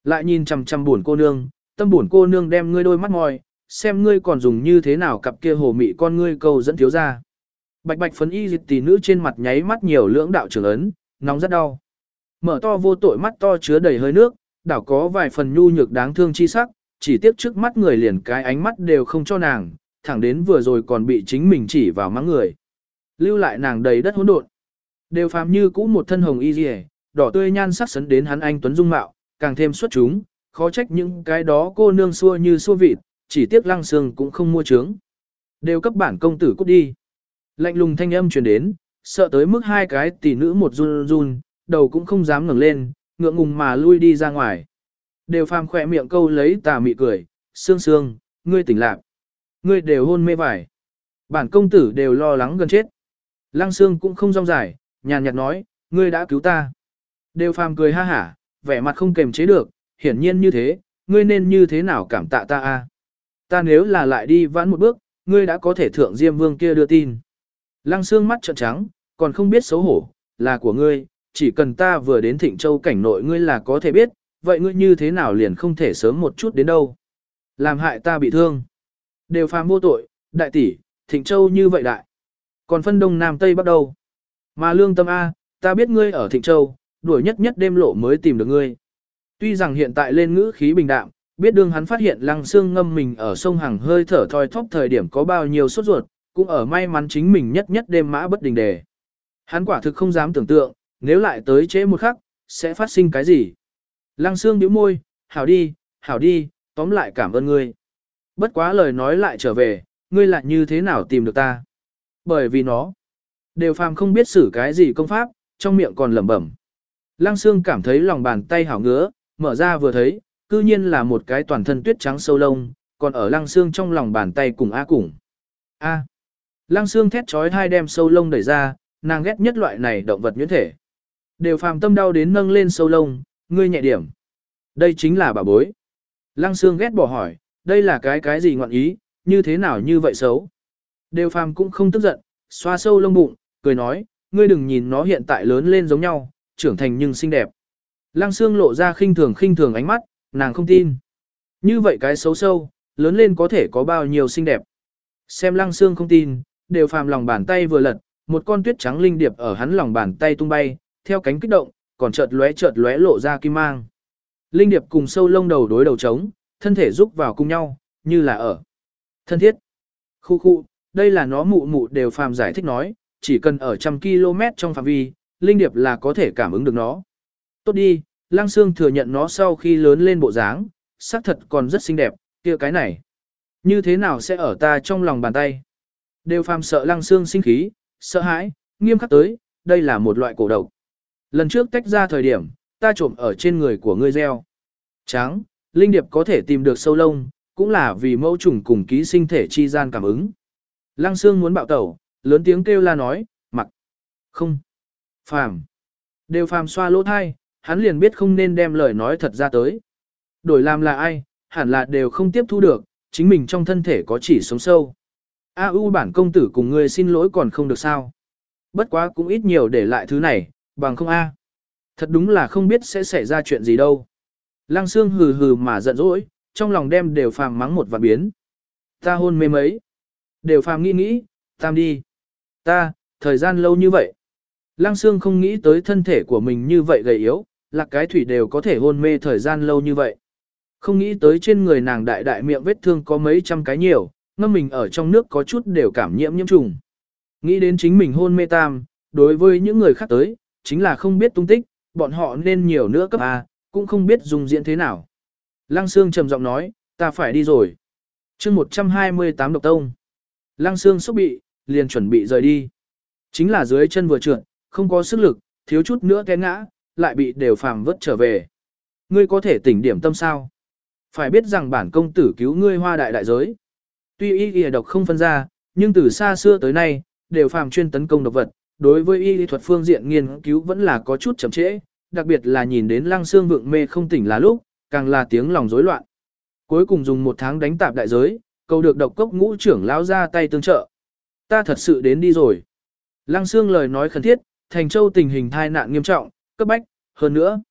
Lại nhìn chằm chằm buồn cô nương, tâm buồn cô nương đem ngươi đôi mắt ngòi, xem ngươi còn dùng như thế nào cặp kia hồ mị con ngươi câu dẫn thiếu ra. Bạch bạch phấn y dịch tỷ nữ trên mặt nháy mắt nhiều lưỡng đạo trưởng ấn, nóng rất đau. Mở to vô tội mắt to chứa đầy hơi nước, đảo có vài phần nhu nhược đáng thương chi sắc, chỉ tiếc trước mắt người liền cái ánh mắt đều không cho nàng, thẳng đến vừa rồi còn bị chính mình chỉ vào mắng người. Lưu lại nàng đầy đất hỗn độn. Đều phàm như cũ một thân hồng y liễu, đỏ tươi nhan sắc sấn đến hắn anh tuấn dung mạo, càng thêm xuất chúng, khó trách những cái đó cô nương xua như xua vịt, chỉ tiếc Lăng Sương cũng không mua trướng. Đều cấp bản công tử cút đi. Lạnh lùng thanh âm truyền đến, sợ tới mức hai cái tỷ nữ một run run, đầu cũng không dám ngẩng lên, ngượng ngùng mà lui đi ra ngoài. Đều phàm khỏe miệng câu lấy tà mị cười, Sương Sương, ngươi tỉnh lạc. Ngươi đều hôn mê vải. Bản công tử đều lo lắng gần chết. Lăng Sương cũng không rong dài, nhàn nhạt nói, ngươi đã cứu ta. Đều phàm cười ha hả, vẻ mặt không kềm chế được, hiển nhiên như thế, ngươi nên như thế nào cảm tạ ta a? Ta nếu là lại đi vãn một bước, ngươi đã có thể thượng Diêm Vương kia đưa tin. Lăng Sương mắt trợn trắng, còn không biết xấu hổ, là của ngươi, chỉ cần ta vừa đến Thịnh Châu cảnh nội ngươi là có thể biết, vậy ngươi như thế nào liền không thể sớm một chút đến đâu. Làm hại ta bị thương. Đều phàm vô tội, đại tỷ, Thịnh Châu như vậy đại. Còn phân đông nam tây bắc đâu. Mà lương tâm A, ta biết ngươi ở Thịnh Châu, đuổi nhất nhất đêm lộ mới tìm được ngươi. Tuy rằng hiện tại lên ngữ khí bình đạm, biết đương hắn phát hiện Lăng Sương ngâm mình ở sông Hằng hơi thở thoi thóp thời điểm có bao nhiêu sốt ruột, cũng ở may mắn chính mình nhất nhất đêm mã bất đình đề. Hắn quả thực không dám tưởng tượng, nếu lại tới trễ một khắc, sẽ phát sinh cái gì. Lăng Sương nhíu môi, hảo đi, hảo đi, tóm lại cảm ơn ngươi. Bất quá lời nói lại trở về, ngươi lại như thế nào tìm được ta? Bởi vì nó, đều phàm không biết xử cái gì công pháp, trong miệng còn lẩm bẩm. Lăng Sương cảm thấy lòng bàn tay hảo ngứa, mở ra vừa thấy, cư nhiên là một cái toàn thân tuyết trắng sâu lông, còn ở Lăng Sương trong lòng bàn tay cùng A cùng. A. Lăng Sương thét trói hai đem sâu lông đẩy ra, nàng ghét nhất loại này động vật nhuyễn thể. Đều phàm tâm đau đến nâng lên sâu lông, ngươi nhẹ điểm. Đây chính là bà bối. Lăng Sương ghét bỏ hỏi, đây là cái cái gì ngọn ý, như thế nào như vậy xấu. Đều phàm cũng không tức giận, xoa sâu lông bụng, cười nói, ngươi đừng nhìn nó hiện tại lớn lên giống nhau, trưởng thành nhưng xinh đẹp. Lăng Sương lộ ra khinh thường khinh thường ánh mắt, nàng không tin. Như vậy cái xấu sâu, lớn lên có thể có bao nhiêu xinh đẹp. Xem Lăng Sương không tin, đều phàm lòng bàn tay vừa lật, một con tuyết trắng linh điệp ở hắn lòng bàn tay tung bay, theo cánh kích động, còn chợt lóe chợt lóe lộ ra kim mang. Linh điệp cùng sâu lông đầu đối đầu trống, thân thể rúc vào cùng nhau, như là ở thân thiết. Khu khu, đây là nó mụ mụ đều phàm giải thích nói, chỉ cần ở trăm km trong phạm vi, linh điệp là có thể cảm ứng được nó. Tốt đi, Lăng Sương thừa nhận nó sau khi lớn lên bộ dáng, xác thật còn rất xinh đẹp, kia cái này. Như thế nào sẽ ở ta trong lòng bàn tay? Đều phàm sợ Lăng Sương sinh khí, sợ hãi, nghiêm khắc tới, đây là một loại cổ độc. Lần trước tách ra thời điểm, ta trộm ở trên người của ngươi gieo. Tráng, linh điệp có thể tìm được sâu lông, cũng là vì mẫu trùng cùng ký sinh thể chi gian cảm ứng. Lăng Sương muốn bạo tẩu, lớn tiếng kêu la nói, mặc. Không. Phàm. Đều phàm xoa lỗ thai, hắn liền biết không nên đem lời nói thật ra tới. Đổi làm là ai, hẳn là đều không tiếp thu được, chính mình trong thân thể có chỉ sống sâu. A u bản công tử cùng ngươi xin lỗi còn không được sao. Bất quá cũng ít nhiều để lại thứ này, bằng không a. Thật đúng là không biết sẽ xảy ra chuyện gì đâu. Lăng Sương hừ hừ mà giận dỗi, trong lòng đem đều phàm mắng một vạn biến. Ta hôn mê mấy. Đều phàm nghĩ nghĩ, tam đi. Ta, thời gian lâu như vậy. Lăng Sương không nghĩ tới thân thể của mình như vậy gầy yếu, lạc cái thủy đều có thể hôn mê thời gian lâu như vậy. Không nghĩ tới trên người nàng đại đại miệng vết thương có mấy trăm cái nhiều, ngâm mình ở trong nước có chút đều cảm nhiễm nhiễm trùng. Nghĩ đến chính mình hôn mê tam, đối với những người khác tới, chính là không biết tung tích, bọn họ nên nhiều nữa cấp A, cũng không biết dùng diễn thế nào. Lăng Sương trầm giọng nói, ta phải đi rồi. chương một trăm hai mươi tám độc tông. Lăng Sương sốc bị, liền chuẩn bị rời đi. Chính là dưới chân vừa trượt, không có sức lực, thiếu chút nữa té ngã, lại bị đều phàm vớt trở về. Ngươi có thể tỉnh điểm tâm sao? Phải biết rằng bản công tử cứu ngươi hoa đại đại giới. Tuy y y độc không phân ra, nhưng từ xa xưa tới nay, đều phàm chuyên tấn công độc vật, đối với y lý thuật phương diện nghiên cứu vẫn là có chút chậm trễ, đặc biệt là nhìn đến Lăng Sương vượng mê không tỉnh là lúc, càng là tiếng lòng rối loạn. Cuối cùng dùng một tháng đánh tạp đại giới, cầu được độc cốc ngũ trưởng lão ra tay tương trợ. Ta thật sự đến đi rồi. Lăng Sương lời nói khẩn thiết, Thành Châu tình hình tai nạn nghiêm trọng, cấp bách, hơn nữa.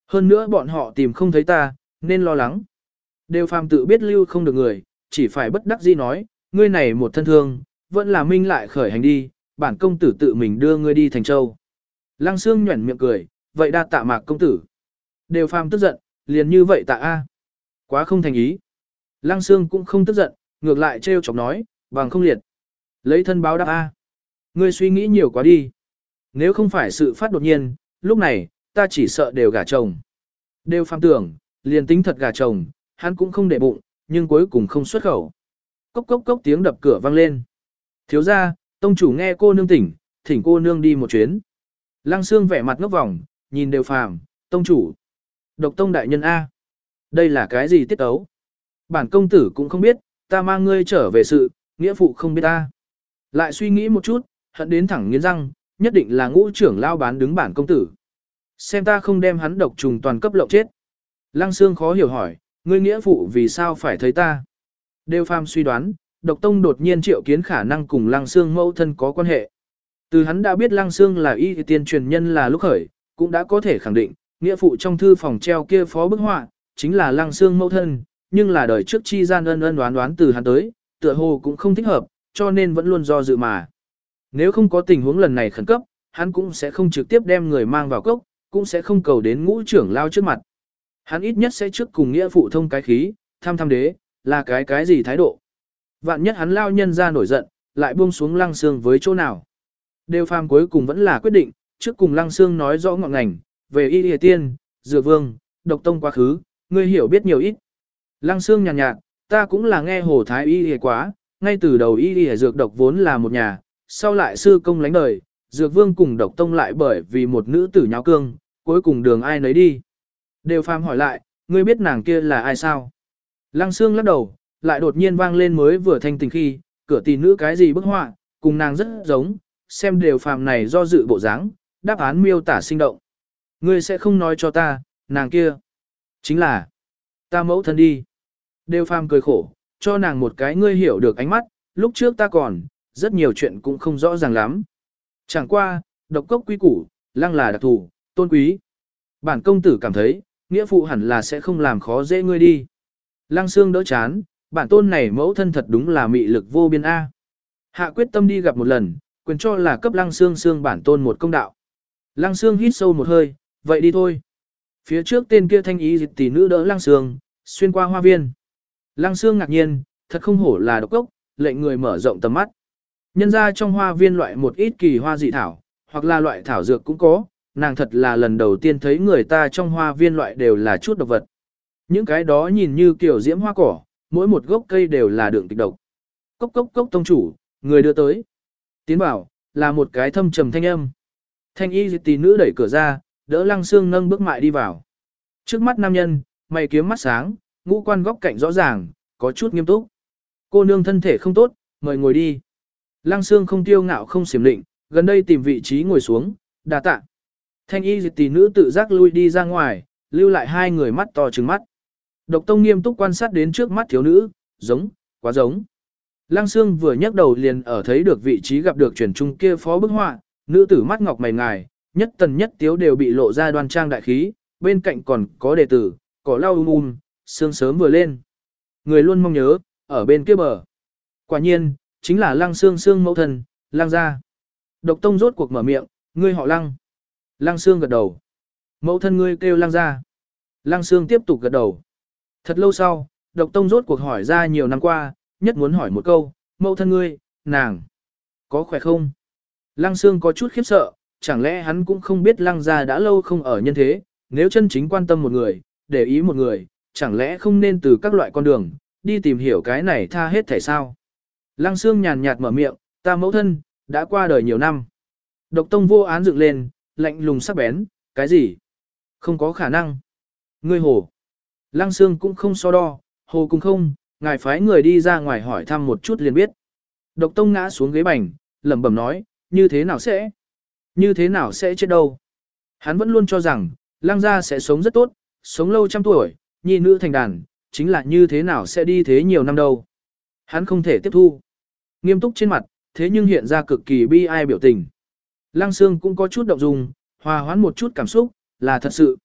Hơn nữa bọn họ tìm không thấy ta, nên lo lắng. Đều phàm tự biết lưu không được người, chỉ phải bất đắc dĩ nói, ngươi này một thân thương, vẫn là minh lại khởi hành đi, bản công tử tự mình đưa ngươi đi thành châu. Lăng Sương nhuẩn miệng cười, vậy đa tạ Mạc công tử. Đều phàm tức giận, liền như vậy tạ a. Quá không thành ý. Lăng Sương cũng không tức giận, ngược lại trêu chọc nói, bằng không liệt. Lấy thân báo đáp a. Ngươi suy nghĩ nhiều quá đi. Nếu không phải sự phát đột nhiên, lúc này, ta chỉ sợ đều gả chồng. Đều phàm tưởng, liền tính thật gả chồng, hắn cũng không để bụng, nhưng cuối cùng không xuất khẩu. Cốc cốc cốc tiếng đập cửa vang lên. Thiếu gia, tông chủ nghe cô nương tỉnh, thỉnh cô nương đi một chuyến. Lăng Sương vẻ mặt ngốc vòng, nhìn đều phàm, tông chủ. Độc tông đại nhân A. Đây là cái gì tiết ấu? Bản công tử cũng không biết, ta mang ngươi trở về sự, nghĩa phụ không biết ta. Lại suy nghĩ một chút, hận đến thẳng nghiến răng, nhất định là ngũ trưởng lao bán đứng bản công tử. Xem ta không đem hắn độc trùng toàn cấp lộng chết. Lăng Sương khó hiểu hỏi, ngươi nghĩa phụ vì sao phải thấy ta? Đều phàm suy đoán, độc tông đột nhiên triệu kiến khả năng cùng Lăng Sương mẫu thân có quan hệ. Từ hắn đã biết Lăng Sương là y tiên truyền nhân là lúc khởi, cũng đã có thể khẳng định, nghĩa phụ trong thư phòng treo kia phó bức họa, chính là Lăng Sương mẫu thân, nhưng là đời trước chi gian ân ân đoán đoán từ hắn tới, tựa hồ cũng không thích hợp, cho nên vẫn luôn do dự mà. Nếu không có tình huống lần này khẩn cấp, hắn cũng sẽ không trực tiếp đem người mang vào cốc, cũng sẽ không cầu đến ngũ trưởng lao trước mặt. Hắn ít nhất sẽ trước cùng nghĩa phụ thông cái khí, tham tham đế, là cái cái gì thái độ. Vạn nhất hắn lao nhân ra nổi giận, lại buông xuống Lăng Sương với chỗ nào. Đều phàm cuối cùng vẫn là quyết định, trước cùng Lăng Sương nói rõ ngọn ngành, về y địa tiên, dược vương, độc tông quá khứ, ngươi hiểu biết nhiều ít. Lăng Sương nhàn nhạt, nhạt, ta cũng là nghe hồ thái y địa quá, ngay từ đầu y địa dược độc vốn là một nhà, sau lại sư công lánh đời, dược vương cùng độc tông lại bởi vì một nữ tử nháo cương, cuối cùng đường ai nấy đi. Đều phàm hỏi lại, ngươi biết nàng kia là ai sao? Lăng Sương lắc đầu, lại đột nhiên vang lên mới vừa thanh tình khi, cửa tỷ nữ cái gì bức họa, cùng nàng rất giống, xem đều phàm này do dự bộ dáng, đáp án miêu tả sinh động. Ngươi sẽ không nói cho ta, nàng kia. Chính là, ta mẫu thân đi. Đều phàm cười khổ, cho nàng một cái ngươi hiểu được ánh mắt, lúc trước ta còn, rất nhiều chuyện cũng không rõ ràng lắm. Chẳng qua, độc cốc quý củ, lăng là đặc thù, tôn quý. Bản công tử cảm thấy, nghĩa phụ hẳn là sẽ không làm khó dễ ngươi đi. Lăng Sương đỡ chán, bản tôn này mẫu thân thật đúng là mị lực vô biên A. Hạ quyết tâm đi gặp một lần, quyền cho là cấp Lăng Sương Sương bản tôn một công đạo. Lăng Sương hít sâu một hơi, vậy đi thôi. Phía trước tên kia thanh ý dịch tỷ nữ đỡ Lăng Sương, xuyên qua hoa viên. Lăng Sương ngạc nhiên, thật không hổ là độc cốc, lệnh người mở rộng tầm mắt. Nhân ra trong hoa viên loại một ít kỳ hoa dị thảo, hoặc là loại thảo dược cũng có, nàng thật là lần đầu tiên thấy người ta trong hoa viên loại đều là chút độc vật. Những cái đó nhìn như kiểu diễm hoa cỏ, mỗi một gốc cây đều là đường kịch độc. Cốc cốc cốc tông chủ, người đưa tới. Tiến bảo, là một cái thâm trầm thanh âm. Thanh y tỷ nữ đẩy cửa ra, đỡ Lăng Sương nâng bước mại đi vào. Trước mắt nam nhân, mày kiếm mắt sáng, ngũ quan góc cạnh rõ ràng, có chút nghiêm túc. Cô nương thân thể không tốt, mời ngồi đi. Lăng Sương không tiêu ngạo không xiểm định, gần đây tìm vị trí ngồi xuống, đà tạ. Thanh y tỷ nữ tự giác lui đi ra ngoài, lưu lại hai người mắt to trừng mắt. Độc tông nghiêm túc quan sát đến trước mắt thiếu nữ, giống, quá giống. Lăng Sương vừa nhấc đầu liền ở thấy được vị trí gặp được truyền trung kia phó bức họa, nữ tử mắt ngọc mày ngài, nhất tần nhất tiếu đều bị lộ ra đoan trang đại khí, bên cạnh còn có đệ tử, cỏ lau um um, sương sớm vừa lên. Người luôn mong nhớ, ở bên kia bờ. Quả nhiên, chính là Lăng Sương Sương mẫu thân, Lăng gia. Độc tông rốt cuộc mở miệng, ngươi họ Lăng. Lăng Sương gật đầu. Mẫu thân ngươi kêu Lăng gia. Lăng Sương tiếp tục gật đầu. Thật lâu sau, độc tông rốt cuộc hỏi ra nhiều năm qua, nhất muốn hỏi một câu, mẫu thân ngươi, nàng, có khỏe không? Lăng Sương có chút khiếp sợ, chẳng lẽ hắn cũng không biết Lăng gia đã lâu không ở nhân thế, nếu chân chính quan tâm một người, để ý một người, chẳng lẽ không nên từ các loại con đường, đi tìm hiểu cái này tha hết thể sao? Lăng Sương nhàn nhạt mở miệng, ta mẫu thân, đã qua đời nhiều năm. Độc tông vô án dựng lên, lạnh lùng sắc bén, cái gì? Không có khả năng. Ngươi hồ. Lăng Sương cũng không so đo, hồ cùng không, ngài phái người đi ra ngoài hỏi thăm một chút liền biết. Độc tông ngã xuống ghế bành, lẩm bẩm nói, như thế nào sẽ? Như thế nào sẽ chết đâu? Hắn vẫn luôn cho rằng, Lăng gia sẽ sống rất tốt, sống lâu trăm tuổi, nhi nữ thành đàn, chính là như thế nào sẽ đi thế nhiều năm đâu. Hắn không thể tiếp thu. Nghiêm túc trên mặt, thế nhưng hiện ra cực kỳ bi ai biểu tình. Lăng Sương cũng có chút động dung, hòa hoãn một chút cảm xúc, là thật sự.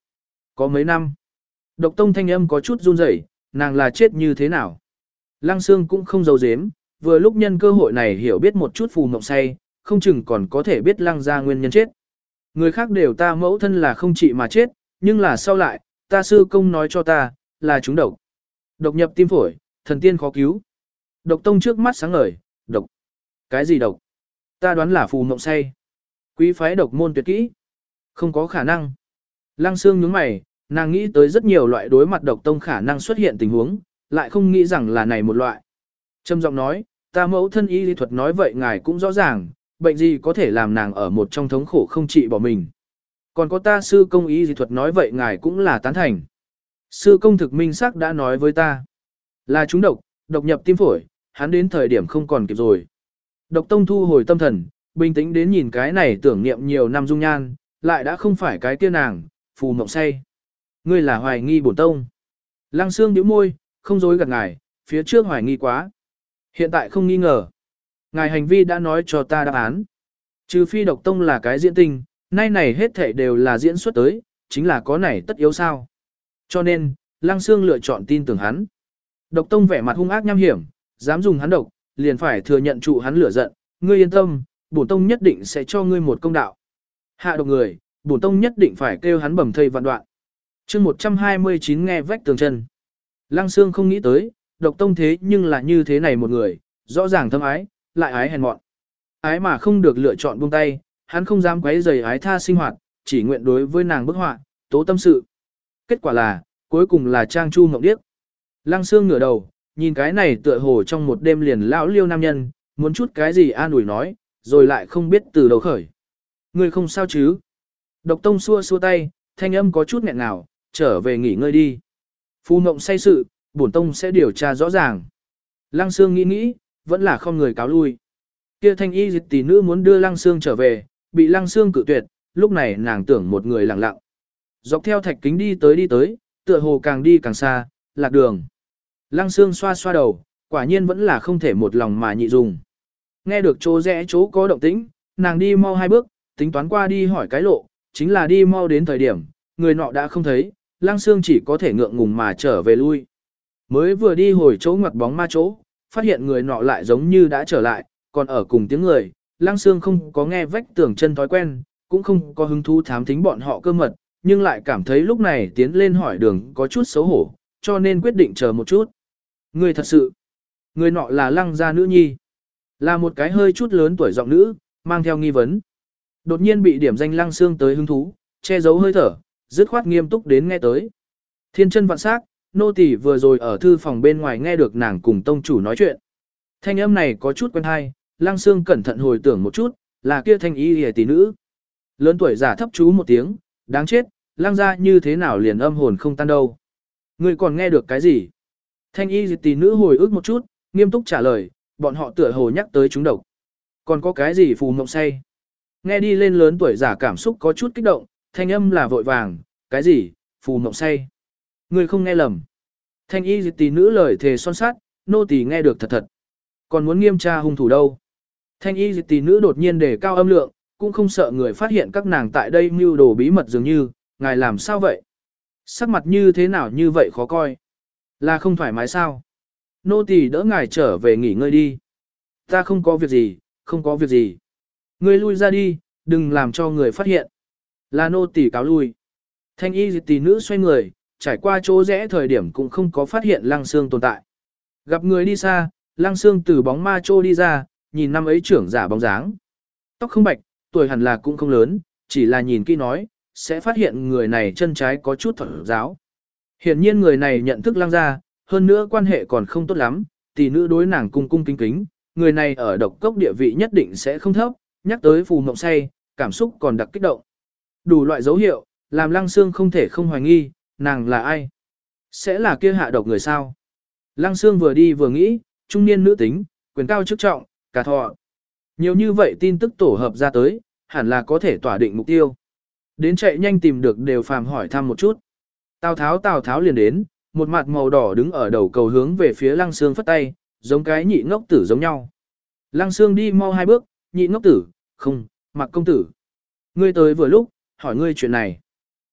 Có mấy năm. Độc Tông thanh âm có chút run rẩy, nàng là chết như thế nào? Lăng Sương cũng không giấu giếm, vừa lúc nhân cơ hội này hiểu biết một chút phù mộng say, không chừng còn có thể biết lăng ra nguyên nhân chết. Người khác đều ta mẫu thân là không trị mà chết, nhưng là sau lại, ta sư công nói cho ta, là chúng độc. Độc nhập tim phổi, thần tiên khó cứu. Độc Tông trước mắt sáng ngời, độc. Cái gì độc? Ta đoán là phù mộng say. Quý phái độc môn tuyệt kỹ. Không có khả năng. Lăng Sương nhướng mày, nàng nghĩ tới rất nhiều loại đối mặt độc tông khả năng xuất hiện tình huống, lại không nghĩ rằng là này một loại. Trầm giọng nói, ta mẫu thân y lý thuật nói vậy ngài cũng rõ ràng, bệnh gì có thể làm nàng ở một trong thống khổ không trị bỏ mình. Còn có ta sư công y lý thuật nói vậy ngài cũng là tán thành. Sư công thực minh xác đã nói với ta, là chúng độc, độc nhập tim phổi, hắn đến thời điểm không còn kịp rồi. Độc Tông thu hồi tâm thần, bình tĩnh đến nhìn cái này tưởng niệm nhiều năm dung nhan, lại đã không phải cái kia nàng, phù mộng say. Ngươi là hoài nghi bổn tông. Lăng Sương nhíu môi, không dối gạt ngài, phía trước hoài nghi quá. Hiện tại không nghi ngờ. Ngài hành vi đã nói cho ta đáp án. Trừ phi Độc Tông là cái diễn tinh, nay này hết thảy đều là diễn xuất tới, chính là có này tất yếu sao. Cho nên, Lăng Sương lựa chọn tin tưởng hắn. Độc Tông vẻ mặt hung ác nham hiểm, dám dùng hắn độc, liền phải thừa nhận trụ hắn lửa giận. Ngươi yên tâm, bổn tông nhất định sẽ cho ngươi một công đạo. Hạ độc người, bổn tông nhất định phải kêu hắn bầm thây vạn đoạn. Chương một trăm hai mươi chín nghe vách tường chân. Lăng Sương không nghĩ tới, Độc Tông thế nhưng là như thế này một người, rõ ràng thâm ái, lại ái hèn mọn. Ái mà không được lựa chọn buông tay, hắn không dám quấy rầy ái tha sinh hoạt, chỉ nguyện đối với nàng bức họa, tố tâm sự. Kết quả là, cuối cùng là trang chu mộng điếc. Lăng Sương ngửa đầu, nhìn cái này tựa hồ trong một đêm liền lão liêu nam nhân, muốn chút cái gì an ủi nói, rồi lại không biết từ đầu khởi. Ngươi không sao chứ? Độc Tông xua xua tay, thanh âm có chút nghẹn ngào, trở về nghỉ ngơi đi. Phù mộng say sự, bổn tông sẽ điều tra rõ ràng. Lăng Sương nghĩ nghĩ, vẫn là không người cáo lui. Kia thanh y dịch tỷ nữ muốn đưa Lăng Sương trở về, bị Lăng Sương cự tuyệt, lúc này nàng tưởng một người lặng lặng. Dọc theo thạch kính đi tới đi tới, tựa hồ càng đi càng xa, lạc đường. Lăng Sương xoa xoa đầu, quả nhiên vẫn là không thể một lòng mà nhị dùng. Nghe được chỗ rẽ chỗ có động tĩnh, nàng đi mau hai bước, tính toán qua đi hỏi cái lộ, chính là đi mau đến thời điểm, người nọ đã không thấy, Lăng Sương chỉ có thể ngượng ngùng mà trở về lui. Mới vừa đi hồi chỗ ngoặt bóng ma chỗ, phát hiện người nọ lại giống như đã trở lại, còn ở cùng tiếng người, Lăng Sương không có nghe vách tường chân thói quen, cũng không có hứng thú thám thính bọn họ cơ mật, nhưng lại cảm thấy lúc này tiến lên hỏi đường có chút xấu hổ, cho nên quyết định chờ một chút. Người thật sự, người nọ là Lăng gia nữ nhi, là một cái hơi chút lớn tuổi giọng nữ, mang theo nghi vấn. Đột nhiên bị điểm danh Lăng Sương tới hứng thú, che giấu hơi thở, dứt khoát nghiêm túc đến nghe tới. Thiên chân vạn sắc, nô tỳ vừa rồi ở thư phòng bên ngoài nghe được nàng cùng tông chủ nói chuyện. Thanh âm này có chút quen hay, Lăng Sương cẩn thận hồi tưởng một chút, là kia thanh y hề tỷ nữ. Lớn tuổi giả thấp chú một tiếng, đáng chết, Lăng gia như thế nào liền âm hồn không tan đâu. Người còn nghe được cái gì? Thanh y tỷ nữ hồi ức một chút, nghiêm túc trả lời, bọn họ tựa hồ nhắc tới chúng độc. Còn có cái gì phù mộng say? Nghe đi lên lớn tuổi giả cảm xúc có chút kích động, thanh âm là vội vàng, cái gì, phù mộng say. Người không nghe lầm. Thanh y tỷ nữ lời thề son sát, nô tỳ nghe được thật thật. Còn muốn nghiêm tra hung thủ đâu. Thanh y tỷ nữ đột nhiên đề cao âm lượng, cũng không sợ người phát hiện các nàng tại đây mưu đồ bí mật dường như, ngài làm sao vậy? Sắc mặt như thế nào như vậy khó coi? Là không thoải mái sao? Nô tỳ đỡ ngài trở về nghỉ ngơi đi. Ta không có việc gì, không có việc gì. Ngươi lui ra đi, đừng làm cho người phát hiện. Là nô tỳ cáo lui. Thanh y tỷ nữ xoay người, trải qua chỗ rẽ thời điểm cũng không có phát hiện Lăng Sương tồn tại. Gặp người đi xa, Lăng Sương từ bóng ma trô đi ra, nhìn năm ấy trưởng giả bóng dáng. Tóc không bạch, tuổi hẳn là cũng không lớn, chỉ là nhìn kỹ nói, sẽ phát hiện người này chân trái có chút thở giáo. Hiển nhiên người này nhận thức Lăng gia, hơn nữa quan hệ còn không tốt lắm, tỷ nữ đối nàng cung cung kính kính, người này ở độc cốc địa vị nhất định sẽ không thấp, nhắc tới phù mộng say, cảm xúc còn đặc kích động. Đủ loại dấu hiệu, làm Lăng Sương không thể không hoài nghi, nàng là ai? Sẽ là kia hạ độc người sao? Lăng Sương vừa đi vừa nghĩ, trung niên nữ tính, quyền cao chức trọng, cả thọ. Nhiều như vậy tin tức tổ hợp ra tới, hẳn là có thể tỏa định mục tiêu. Đến chạy nhanh tìm được đều phàm hỏi thăm một chút. Tào Tháo Tào Tháo liền đến, một mặt màu đỏ đứng ở đầu cầu hướng về phía Lăng Sương phất tay, giống cái nhị ngốc tử giống nhau. Lăng Sương đi mau hai bước, nhị ngốc tử, không, Mặc công tử. Ngươi tới vừa lúc, hỏi ngươi chuyện này.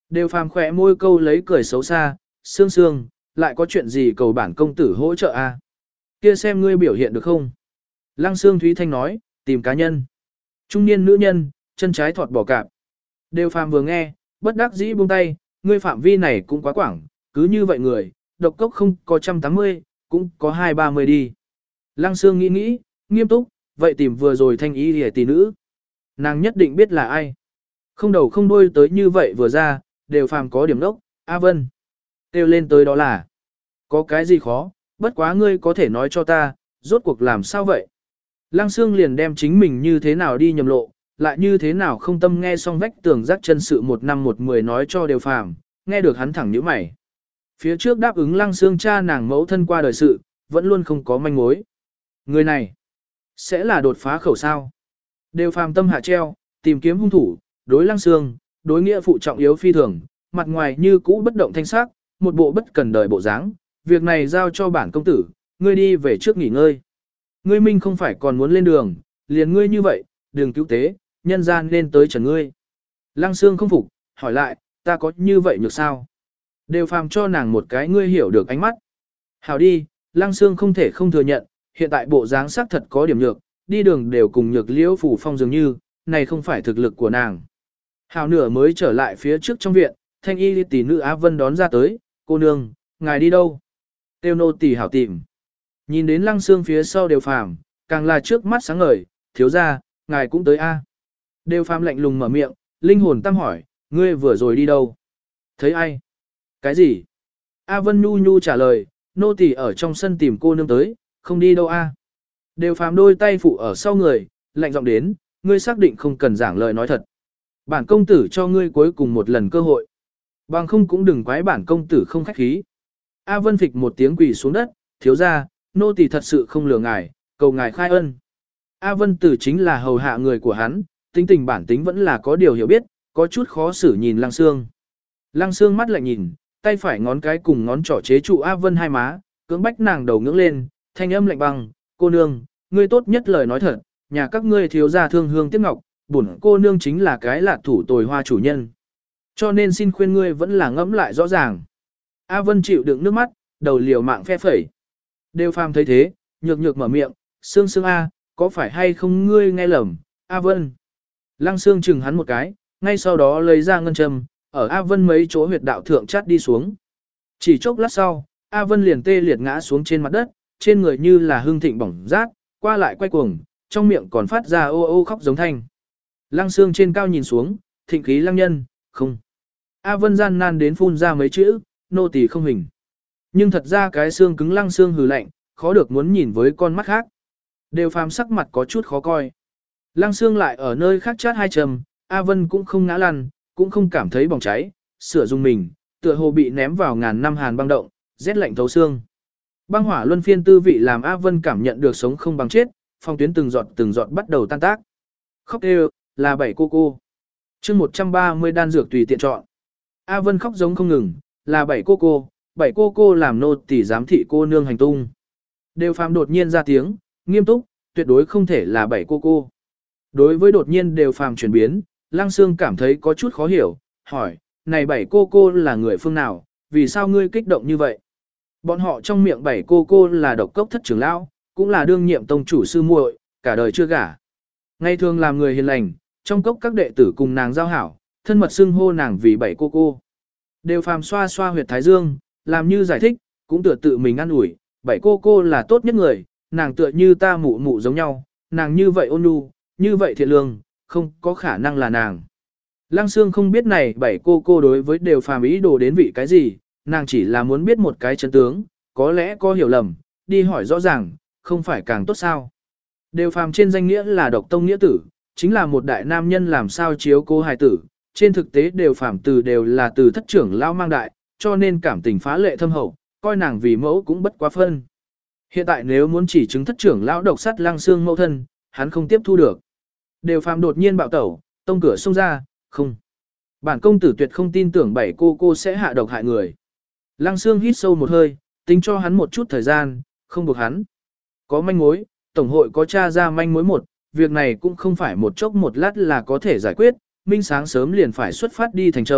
Đều phàm khỏe môi câu lấy cười xấu xa, sương sương, lại có chuyện gì cầu bản công tử hỗ trợ a? À? Kia xem ngươi biểu hiện được không? Lăng Sương Thúy Thanh nói, tìm cá nhân. Trung niên nữ nhân, chân trái thọt bỏ cạp. Đều phàm vừa nghe, bất đắc dĩ buông tay, ngươi phạm vi này cũng quá quảng, cứ như vậy người, độc cốc không có một trăm tám mươi, cũng có hai ba mươi đi. Lăng Sương nghĩ nghĩ, nghiêm túc, vậy tìm vừa rồi thanh ý hề tỷ nữ. Nàng nhất định biết là ai. Không đầu không đuôi tới như vậy vừa ra, đều phàm có điểm đốc, A Vân. Kêu lên tới đó là, có cái gì khó, bất quá ngươi có thể nói cho ta, rốt cuộc làm sao vậy? Lăng Sương liền đem chính mình như thế nào đi nhầm lộ, lại như thế nào không tâm nghe xong vách tường rắc chân sự một năm một mười nói cho đều phàm, nghe được hắn thẳng nhíu mày. Phía trước đáp ứng Lăng Sương cha nàng mẫu thân qua đời sự, vẫn luôn không có manh mối. Người này, sẽ là đột phá khẩu sao. Đều phàm tâm hạ treo, tìm kiếm hung thủ, đối Lăng Sương, đối nghĩa phụ trọng yếu phi thường, mặt ngoài như cũ bất động thanh sắc, một bộ bất cần đời bộ dáng. Việc này giao cho bản công tử, ngươi đi về trước nghỉ ngơi. Ngươi minh không phải còn muốn lên đường, liền ngươi như vậy, đường cứu tế, nhân gian nên tới trần ngươi. Lăng Sương không phục, hỏi lại, ta có như vậy nhược sao? Đều phàm cho nàng một cái ngươi hiểu được ánh mắt. Hảo đi, Lăng Sương không thể không thừa nhận, hiện tại bộ dáng sắc thật có điểm nhược, đi đường đều cùng nhược liễu phủ phong dường như, này không phải thực lực của nàng. Hảo nửa mới trở lại phía trước trong viện, thanh y tỷ nữ Á Vân đón ra tới, cô nương, ngài đi đâu? Tiêu nô tỷ hảo tìm. Nhìn đến Lăng Sương phía sau đều phàm, càng là trước mắt sáng ngời, thiếu ra, ngài cũng tới a. Đều phàm lạnh lùng mở miệng, linh hồn tâm hỏi, ngươi vừa rồi đi đâu? Thấy ai? Cái gì? A Vân nhu nhu trả lời, nô tỳ ở trong sân tìm cô nương tới, không đi đâu a. Đều phàm đôi tay phụ ở sau người, lạnh giọng đến, ngươi xác định không cần giảng lời nói thật. Bản công tử cho ngươi cuối cùng một lần cơ hội. Bằng không cũng đừng quái bản công tử không khách khí. A Vân phịch một tiếng quỳ xuống đất, thiếu ra, nô tỳ thật sự không lừa ngài, cầu ngài khai ân. A Vân tử chính là hầu hạ người của hắn, tính tình bản tính vẫn là có điều hiểu biết, có chút khó xử nhìn Lăng Sương. Lăng Sương mắt lại nhìn, tay phải ngón cái cùng ngón trỏ chế trụ A Vân hai má, cưỡng bách nàng đầu ngưỡng lên, thanh âm lạnh băng, cô nương, ngươi tốt nhất lời nói thật, nhà các ngươi thiếu gia thương hương tiếc ngọc, bổn cô nương chính là cái lạc thủ tồi hoa chủ nhân. Cho nên xin khuyên ngươi vẫn là ngẫm lại rõ ràng. A Vân chịu đựng nước mắt, đầu liều mạng phe phẩy. Đều phàm thấy thế, nhược nhược mở miệng, Sương Sương A, có phải hay không ngươi nghe lầm, A Vân. Lăng Sương chừng hắn một cái, ngay sau đó lấy ra ngân châm, ở A Vân mấy chỗ huyệt đạo thượng chát đi xuống. Chỉ chốc lát sau, A Vân liền tê liệt ngã xuống trên mặt đất, trên người như là hương thịnh bỏng rát, qua lại quay cuồng, trong miệng còn phát ra ô ô khóc giống thanh. Lăng Sương trên cao nhìn xuống, thịnh khí lăng nhân, không. A Vân gian nan đến phun ra mấy chữ, nô tỳ không hình. Nhưng thật ra cái xương cứng Lăng Sương hừ lạnh, khó được muốn nhìn với con mắt khác. Đều phàm sắc mặt có chút khó coi. Lăng Sương lại ở nơi khác chát hai trầm, A Vân cũng không ngã lăn, cũng không cảm thấy bỏng cháy, sửa dùng mình, tựa hồ bị ném vào ngàn năm hàn băng động, rét lạnh thấu xương. Băng hỏa luân phiên tư vị làm A Vân cảm nhận được sống không bằng chết, phong tuyến từng giọt từng giọt bắt đầu tan tác. Khóc đều, là bảy cô cô. chương một trăm ba mươi đan dược tùy tiện chọn. A Vân khóc giống không ngừng, là bảy cô cô, bảy cô cô làm nô tỳ giám thị cô nương hành tung. Đều phàm đột nhiên ra tiếng, nghiêm túc, tuyệt đối không thể là bảy cô cô. Đối với đột nhiên đều phàm chuyển biến, Lăng Sương cảm thấy có chút khó hiểu, hỏi, này bảy cô cô là người phương nào, vì sao ngươi kích động như vậy? Bọn họ trong miệng bảy cô cô là độc cốc thất trưởng lão, cũng là đương nhiệm tông chủ sư muội, cả đời chưa gả. Ngày thường làm người hiền lành, trong cốc các đệ tử cùng nàng giao hảo, thân mật xưng hô nàng vì bảy cô cô. Đều phàm xoa xoa huyệt thái dương, làm như giải thích, cũng tựa tự mình ăn ủi, bảy cô cô là tốt nhất người, nàng tựa như ta mụ mụ giống nhau, nàng như vậy ôn nhu, như vậy thiện lương, không có khả năng là nàng. Lăng Sương không biết này bảy cô cô đối với đều phàm ý đồ đến vị cái gì, nàng chỉ là muốn biết một cái chân tướng, có lẽ có hiểu lầm, đi hỏi rõ ràng, không phải càng tốt sao. Đều phàm trên danh nghĩa là độc tông nghĩa tử, chính là một đại nam nhân làm sao chiếu cô hài tử, trên thực tế đều phàm từ đều là từ thất trưởng lao mang đại, cho nên cảm tình phá lệ thâm hậu, coi nàng vì mẫu cũng bất quá phân. Hiện tại nếu muốn chỉ chứng thất trưởng lão độc sát Lăng Sương mẫu thân, hắn không tiếp thu được. Đều phàm đột nhiên bạo tẩu, tông cửa xông ra, không. Bản công tử tuyệt không tin tưởng bảy cô cô sẽ hạ độc hại người. Lăng Sương hít sâu một hơi, tính cho hắn một chút thời gian, không buộc hắn. Có manh mối, tổng hội có tra ra manh mối một, việc này cũng không phải một chốc một lát là có thể giải quyết, minh sáng sớm liền phải xuất phát đi Thành Châu,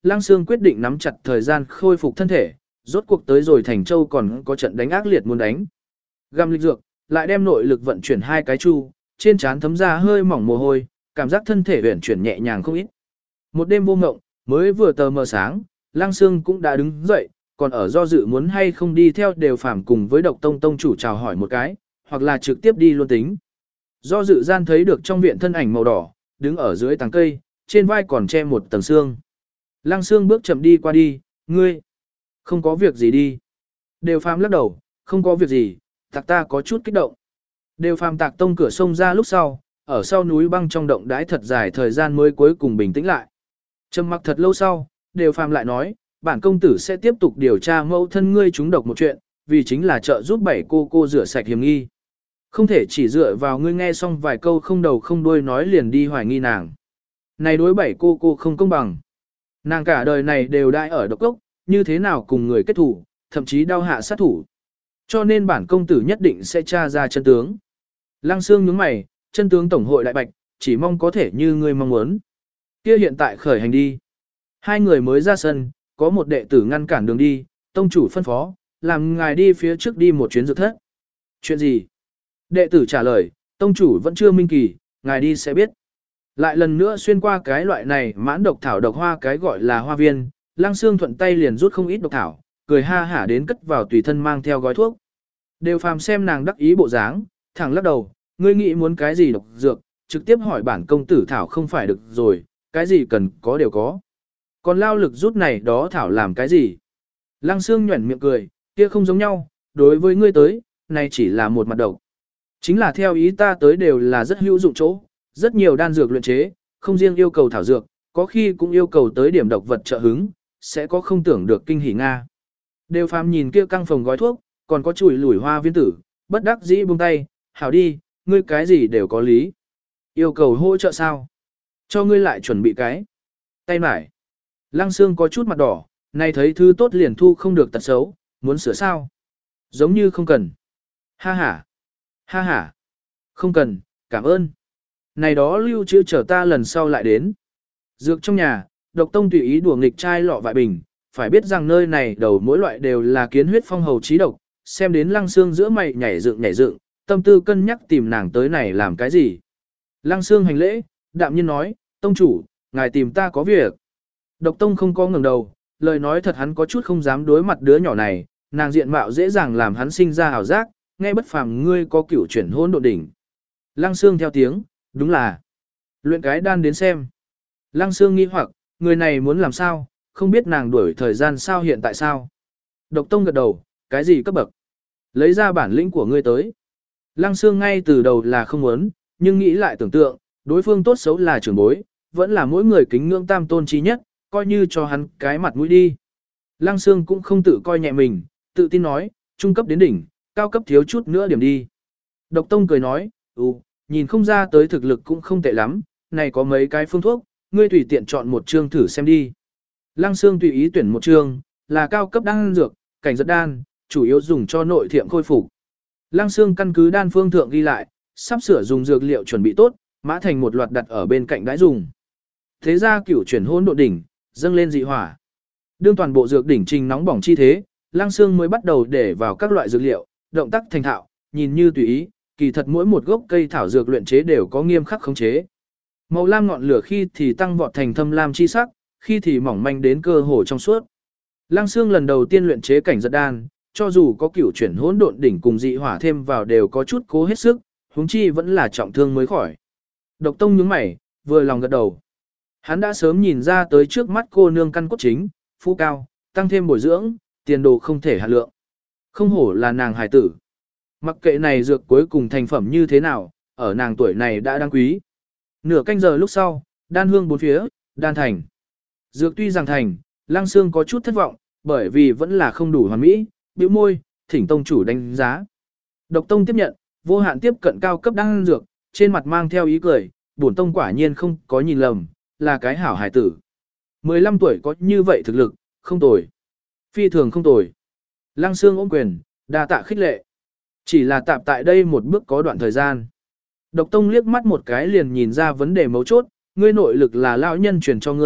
Lăng Sương quyết định nắm chặt thời gian khôi phục thân thể, rốt cuộc tới rồi Thành Châu còn có trận đánh ác liệt muốn đánh. Găm lịch dược, lại đem nội lực vận chuyển hai cái chu, trên trán thấm ra hơi mỏng mồ hôi, cảm giác thân thể uyển chuyển nhẹ nhàng không ít. Một đêm vô ngộng, mới vừa tờ mờ sáng, Lăng Sương cũng đã đứng dậy, còn ở do dự muốn hay không đi theo Đều Phàm cùng với Độc Tông tông chủ chào hỏi một cái, hoặc là trực tiếp đi luôn tính. Do dự gian thấy được trong viện thân ảnh màu đỏ, đứng ở dưới tàng cây, trên vai còn che một tầng xương. Lăng Sương bước chậm đi qua đi, ngươi, không có việc gì đi. Đều Phàm lắc đầu, không có việc gì, tạc ta có chút kích động. Đều Phàm tạc tông cửa sông ra lúc sau, ở sau núi băng trong động đãi thật dài thời gian mới cuối cùng bình tĩnh lại. Trầm mặc thật lâu sau, Đều Phàm lại nói, bản công tử sẽ tiếp tục điều tra mẫu thân ngươi trúng độc một chuyện, vì chính là trợ giúp bảy cô cô rửa sạch hiểm nghi. Không thể chỉ dựa vào ngươi nghe xong vài câu không đầu không đuôi nói liền đi hoài nghi nàng. Này đối bảy cô cô không công bằng. Nàng cả đời này đều đãi ở độc cốc, như thế nào cùng người kết thủ, thậm chí đau hạ sát thủ. Cho nên bản công tử nhất định sẽ tra ra chân tướng. Lăng Sương nhướng mày, chân tướng tổng hội đại bạch, chỉ mong có thể như ngươi mong muốn. Kia hiện tại khởi hành đi. Hai người mới ra sân, có một đệ tử ngăn cản đường đi, tông chủ phân phó, làm ngài đi phía trước đi một chuyến dược thất. Chuyện gì? Đệ tử trả lời, tông chủ vẫn chưa minh kỳ, ngài đi sẽ biết. Lại lần nữa xuyên qua cái loại này mãn độc thảo độc hoa cái gọi là hoa viên, Lăng Sương thuận tay liền rút không ít độc thảo, cười ha hả đến cất vào tùy thân mang theo gói thuốc. Đều Phàm xem nàng đắc ý bộ dáng, thẳng lắc đầu, ngươi nghĩ muốn cái gì độc dược, trực tiếp hỏi bản công tử thảo không phải được rồi, cái gì cần có đều có. Còn lao lực rút này đó thảo làm cái gì? Lăng Sương nhuẩn miệng cười, kia không giống nhau, đối với ngươi tới, này chỉ là một mặt độc. Chính là theo ý ta tới đều là rất hữu dụng chỗ, rất nhiều đan dược luyện chế, không riêng yêu cầu thảo dược, có khi cũng yêu cầu tới điểm độc vật trợ hứng, sẽ có không tưởng được kinh hỉ Nga. Đều Phàm nhìn kia căng phòng gói thuốc, còn có chùi lủi hoa viên tử, bất đắc dĩ buông tay, hảo đi, ngươi cái gì đều có lý. Yêu cầu hỗ trợ sao? Cho ngươi lại chuẩn bị cái. Tay mải. Lăng Sương có chút mặt đỏ, này thấy thứ tốt liền thu không được tật xấu, muốn sửa sao? Giống như không cần. Ha ha. Ha ha. Không cần, cảm ơn. Này đó lưu trữ chờ ta lần sau lại đến. Dược trong nhà, Độc Tông tùy ý đùa nghịch chai lọ vại bình, phải biết rằng nơi này đầu mỗi loại đều là kiến huyết phong hầu trí độc, xem đến Lăng Sương giữa mày nhảy dựng nhảy dựng, tâm tư cân nhắc tìm nàng tới này làm cái gì. Lăng Sương hành lễ, đạm nhiên nói, tông chủ, ngài tìm ta có việc. Độc Tông không có ngẩng đầu, lời nói thật hắn có chút không dám đối mặt đứa nhỏ này, nàng diện mạo dễ dàng làm hắn sinh ra hào giác, nghe bất phàm ngươi có cửu chuyển hôn độ đỉnh. Lăng Sương theo tiếng, đúng là. Luyện cái đan đến xem. Lăng Sương nghi hoặc, người này muốn làm sao, không biết nàng đuổi thời gian sao hiện tại sao. Độc Tông gật đầu, cái gì cấp bậc? Lấy ra bản lĩnh của ngươi tới. Lăng Sương ngay từ đầu là không muốn, nhưng nghĩ lại tưởng tượng, đối phương tốt xấu là trưởng bối, vẫn là mỗi người kính ngưỡng tam tôn trí nhất, coi như cho hắn cái mặt mũi đi. Lăng Sương cũng không tự coi nhẹ mình, tự tin nói, trung cấp đến đỉnh, cao cấp thiếu chút nữa điểm đi. Độc Tông cười nói, ừ, nhìn không ra tới thực lực cũng không tệ lắm, này có mấy cái phương thuốc, ngươi tùy tiện chọn một chương thử xem đi. Lăng Sương tùy ý tuyển một chương, là cao cấp đan dược, cảnh giật đan, chủ yếu dùng cho nội thiệm khôi phục. Lăng Sương căn cứ đan phương thượng ghi lại, sắp sửa dùng dược liệu chuẩn bị tốt, mã thành một loạt đặt ở bên cạnh đãi dùng. Thế ra cửu chuyển hôn độ đỉnh, dâng lên dị hỏa. Đương toàn bộ dược đỉnh trình nóng bỏng chi thế, Lăng Sương mới bắt đầu để vào các loại dược liệu, động tác thành thạo, nhìn như tùy ý, kỳ thật mỗi một gốc cây thảo dược luyện chế đều có nghiêm khắc khống chế. Màu lam ngọn lửa khi thì tăng vọt thành thâm lam chi sắc, khi thì mỏng manh đến cơ hồ trong suốt. Lăng Sương lần đầu tiên luyện chế cảnh giật đan, cho dù có cửu chuyển hỗn độn đỉnh cùng dị hỏa thêm vào đều có chút cố hết sức, huống chi vẫn là trọng thương mới khỏi. Độc Tông nhướng mày, vừa lòng gật đầu. Hắn đã sớm nhìn ra tới trước mắt cô nương căn cốt chính, phú cao, tăng thêm bồi dưỡng, tiền đồ không thể hạ lượng. Không hổ là nàng hài tử. Mặc kệ này dược cuối cùng thành phẩm như thế nào, ở nàng tuổi này đã đáng quý. Nửa canh giờ lúc sau, đan hương bốn phía, đan thành. Dược tuy rằng thành, Lăng Sương có chút thất vọng, bởi vì vẫn là không đủ hoàn mỹ, bĩu môi, thỉnh tông chủ đánh giá. Độc Tông tiếp nhận, vô hạn tiếp cận cao cấp đan dược, trên mặt mang theo ý cười, bổn tông quả nhiên không có nhìn lầm, là cái hảo hải tử. mười lăm tuổi có như vậy thực lực, không tồi. Phi thường không tồi. Lăng Sương ôm quyền, đa tạ khích lệ. Chỉ là tạm tại đây một bước có đoạn thời gian. Độc Tông liếc mắt một cái liền nhìn ra vấn đề mấu chốt, ngươi nội lực là lão nhân truyền cho ngươi,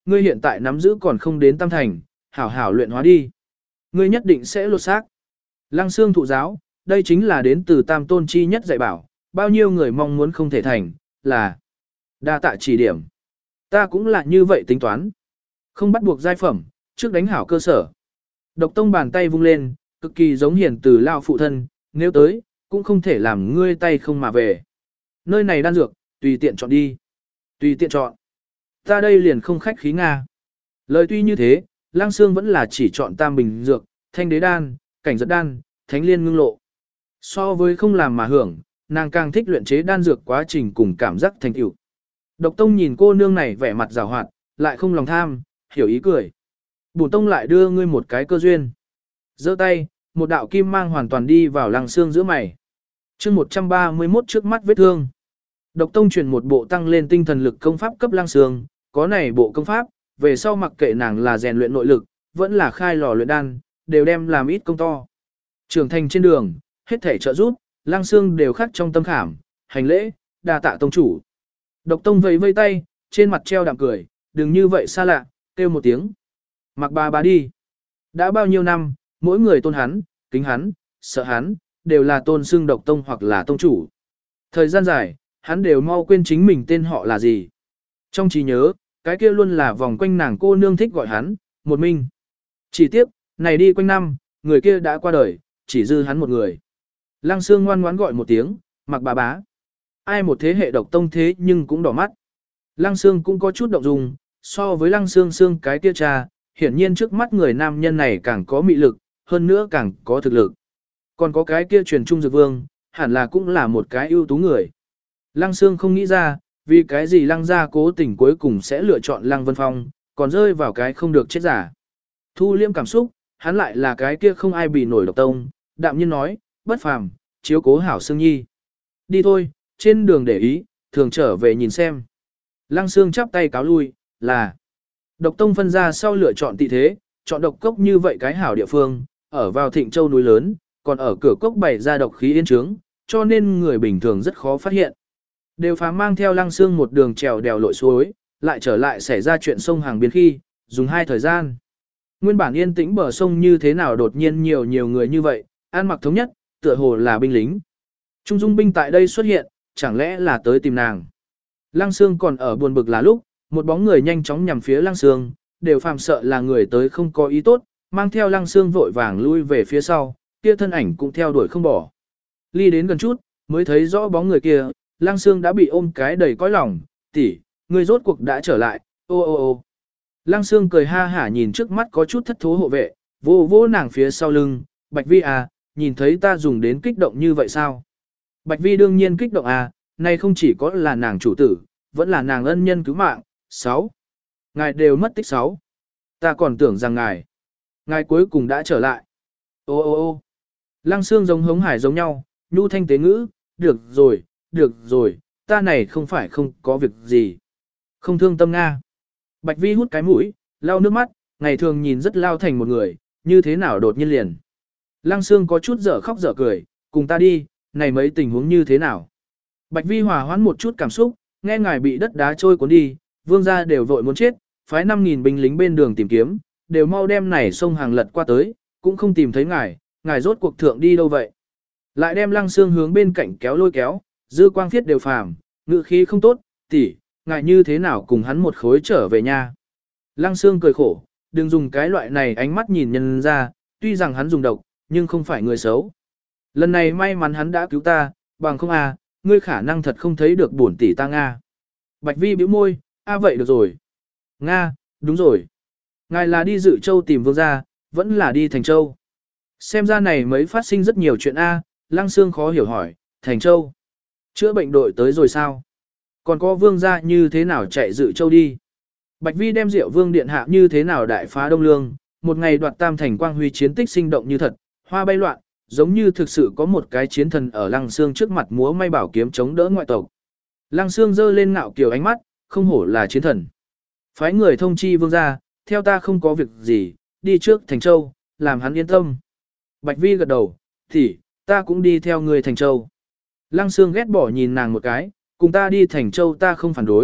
ngươi hiện tại nắm giữ còn không đến tam thành, hảo hảo luyện hóa đi. Ngươi nhất định sẽ lột xác. Lăng xương thụ giáo, đây chính là đến từ tam tôn chi nhất dạy bảo, bao nhiêu người mong muốn không thể thành, là đa tạ chỉ điểm. Ta cũng là như vậy tính toán. Không bắt buộc giai phẩm, trước đánh hảo cơ sở. Độc tông bàn tay vung lên, cực kỳ giống hiền từ lao phụ thân, nếu tới, cũng không thể làm ngươi tay không mà về. Nơi này đan dược, tùy tiện chọn đi. Tùy tiện chọn. Ta đây liền không khách khí Nga. Lời tuy như thế, Lăng Xương vẫn là chỉ chọn tam bình dược, thanh đế đan, cảnh giật đan, thánh liên ngưng lộ. So với không làm mà hưởng, nàng càng thích luyện chế đan dược quá trình cùng cảm giác thành tựu. Độc tông nhìn cô nương này vẻ mặt rào hoạt, lại không lòng tham, hiểu ý cười. Bổn tông lại đưa ngươi một cái cơ duyên. Giơ tay, một đạo kim mang hoàn toàn đi vào Lăng Xương giữa mày. Chương một trăm ba mươi mốt trước mắt vết thương. Độc tông truyền một bộ tăng lên tinh thần lực công pháp cấp Lăng Xương, có này bộ công pháp, về sau mặc kệ nàng là rèn luyện nội lực, vẫn là khai lò luyện đan, đều đem làm ít công to. Trưởng thành trên đường, hết thể trợ giúp, Lăng Xương đều khắc trong tâm khảm, hành lễ, đa tạ tông chủ. Độc tông vẫy vây tay, trên mặt treo đạm cười, đừng như vậy xa lạ, kêu một tiếng. Mặc bà bà đi. Đã bao nhiêu năm, mỗi người tôn hắn, kính hắn, sợ hắn, đều là tôn xưng độc tông hoặc là tông chủ. Thời gian dài, hắn đều mau quên chính mình tên họ là gì. Trong trí nhớ, cái kia luôn là vòng quanh nàng cô nương thích gọi hắn, một mình. Chỉ tiếc, này đi quanh năm, người kia đã qua đời, chỉ dư hắn một người. Lăng Xương ngoan ngoãn gọi một tiếng, mặc bà bá. Ai một thế hệ độc tông thế nhưng cũng đỏ mắt. Lăng Xương cũng có chút động dung, so với Lăng Xương Xương cái kia cha, hiển nhiên trước mắt người nam nhân này càng có mị lực, hơn nữa càng có thực lực. Còn có cái kia truyền trung dược vương, hẳn là cũng là một cái ưu tú người. Lăng Xương không nghĩ ra, vì cái gì Lăng gia cố tình cuối cùng sẽ lựa chọn Lăng Vân Phong, còn rơi vào cái không được chết giả. Thu liêm cảm xúc, hắn lại là cái kia không ai bị nổi độc tông, đạm nhiên nói, bất phàm, chiếu cố hảo Xương Nhi. Đi thôi, trên đường để ý, thường trở về nhìn xem. Lăng Xương chắp tay cáo lui, là độc tông phân ra sau lựa chọn tị thế, chọn độc cốc như vậy cái hảo địa phương, ở vào Thịnh Châu núi lớn, còn ở cửa cốc bày ra độc khí yên trướng, cho nên người bình thường rất khó phát hiện. Đều phá mang theo Lăng Xương một đường trèo đèo lội suối, lại trở lại xảy ra chuyện sông hàng biến khi, dùng hai thời gian. Nguyên bản yên tĩnh bờ sông như thế nào đột nhiên nhiều nhiều người như vậy, ăn mặc thống nhất, tựa hồ là binh lính. Trung dung binh tại đây xuất hiện, chẳng lẽ là tới tìm nàng. Lăng Xương còn ở buồn bực là lúc, một bóng người nhanh chóng nhằm phía Lăng Xương, đều phàm sợ là người tới không có ý tốt, mang theo Lăng Xương vội vàng lui về phía sau, kia thân ảnh cũng theo đuổi không bỏ. Ly đến gần chút, mới thấy rõ bóng người kia, Lăng Xương đã bị ôm cái đầy cõi lòng, tỷ, người rốt cuộc đã trở lại, ô ô ô. Lăng Xương cười ha hả nhìn trước mắt có chút thất thố hộ vệ, vô vô nàng phía sau lưng, Bạch Vi à, nhìn thấy ta dùng đến kích động như vậy sao? Bạch Vi đương nhiên kích động à, này không chỉ có là nàng chủ tử, vẫn là nàng ân nhân cứu mạng, sáu. Ngài đều mất tích sáu. Ta còn tưởng rằng ngài, ngài cuối cùng đã trở lại. Ô ô ô. Lăng Xương giống hống hải giống nhau, nhu thanh tế ngữ, được rồi, được rồi, ta này không phải không có việc gì. Không thương tâm Nga. Bạch Vi hút cái mũi, lau nước mắt, ngày thường nhìn rất lao thành một người, như thế nào đột nhiên liền. Lăng Xương có chút dở khóc dở cười, cùng ta đi, này mấy tình huống như thế nào. Bạch Vi hòa hoãn một chút cảm xúc, nghe ngài bị đất đá trôi cuốn đi, vương gia đều vội muốn chết, phái năm nghìn binh lính bên đường tìm kiếm, đều mau đem này sông hàng lật qua tới, cũng không tìm thấy ngài, ngài rốt cuộc thượng đi đâu vậy. Lại đem Lăng Xương hướng bên cạnh kéo lôi kéo, dư quang phiết đều phàm, ngự khí không tốt, tỷ, ngài như thế nào cùng hắn một khối trở về nha. Lăng Xương cười khổ, đừng dùng cái loại này ánh mắt nhìn nhân ra, tuy rằng hắn dùng độc, nhưng không phải người xấu. Lần này may mắn hắn đã cứu ta, bằng không à, ngươi khả năng thật không thấy được bổn tỷ ta Nga. Bạch Vi bĩu môi, a vậy được rồi. Nga, đúng rồi. Ngài là đi Dự Châu tìm vương gia, vẫn là đi Thành Châu. Xem ra này mới phát sinh rất nhiều chuyện A, Lăng Xương khó hiểu hỏi, Thành Châu. Chữa bệnh đội tới rồi sao? Còn có vương gia như thế nào chạy Dự Châu đi? Bạch Vi đem Diệu Vương điện hạ như thế nào đại phá Đông Lương, một ngày đoạt tam thành quang huy chiến tích sinh động như thật, hoa bay loạn, giống như thực sự có một cái chiến thần ở Lăng Xương trước mặt múa may bảo kiếm chống đỡ ngoại tộc. Lăng Xương giơ lên ngạo kiều ánh mắt, không hổ là chiến thần. Phái người thông chi vương gia, theo ta không có việc gì, đi trước Thành Châu, làm hắn yên tâm. Bạch Vi gật đầu, thì, ta cũng đi theo người Thành Châu. Lăng Xương ghét bỏ nhìn nàng một cái, cùng ta đi Thành Châu ta không phản đối,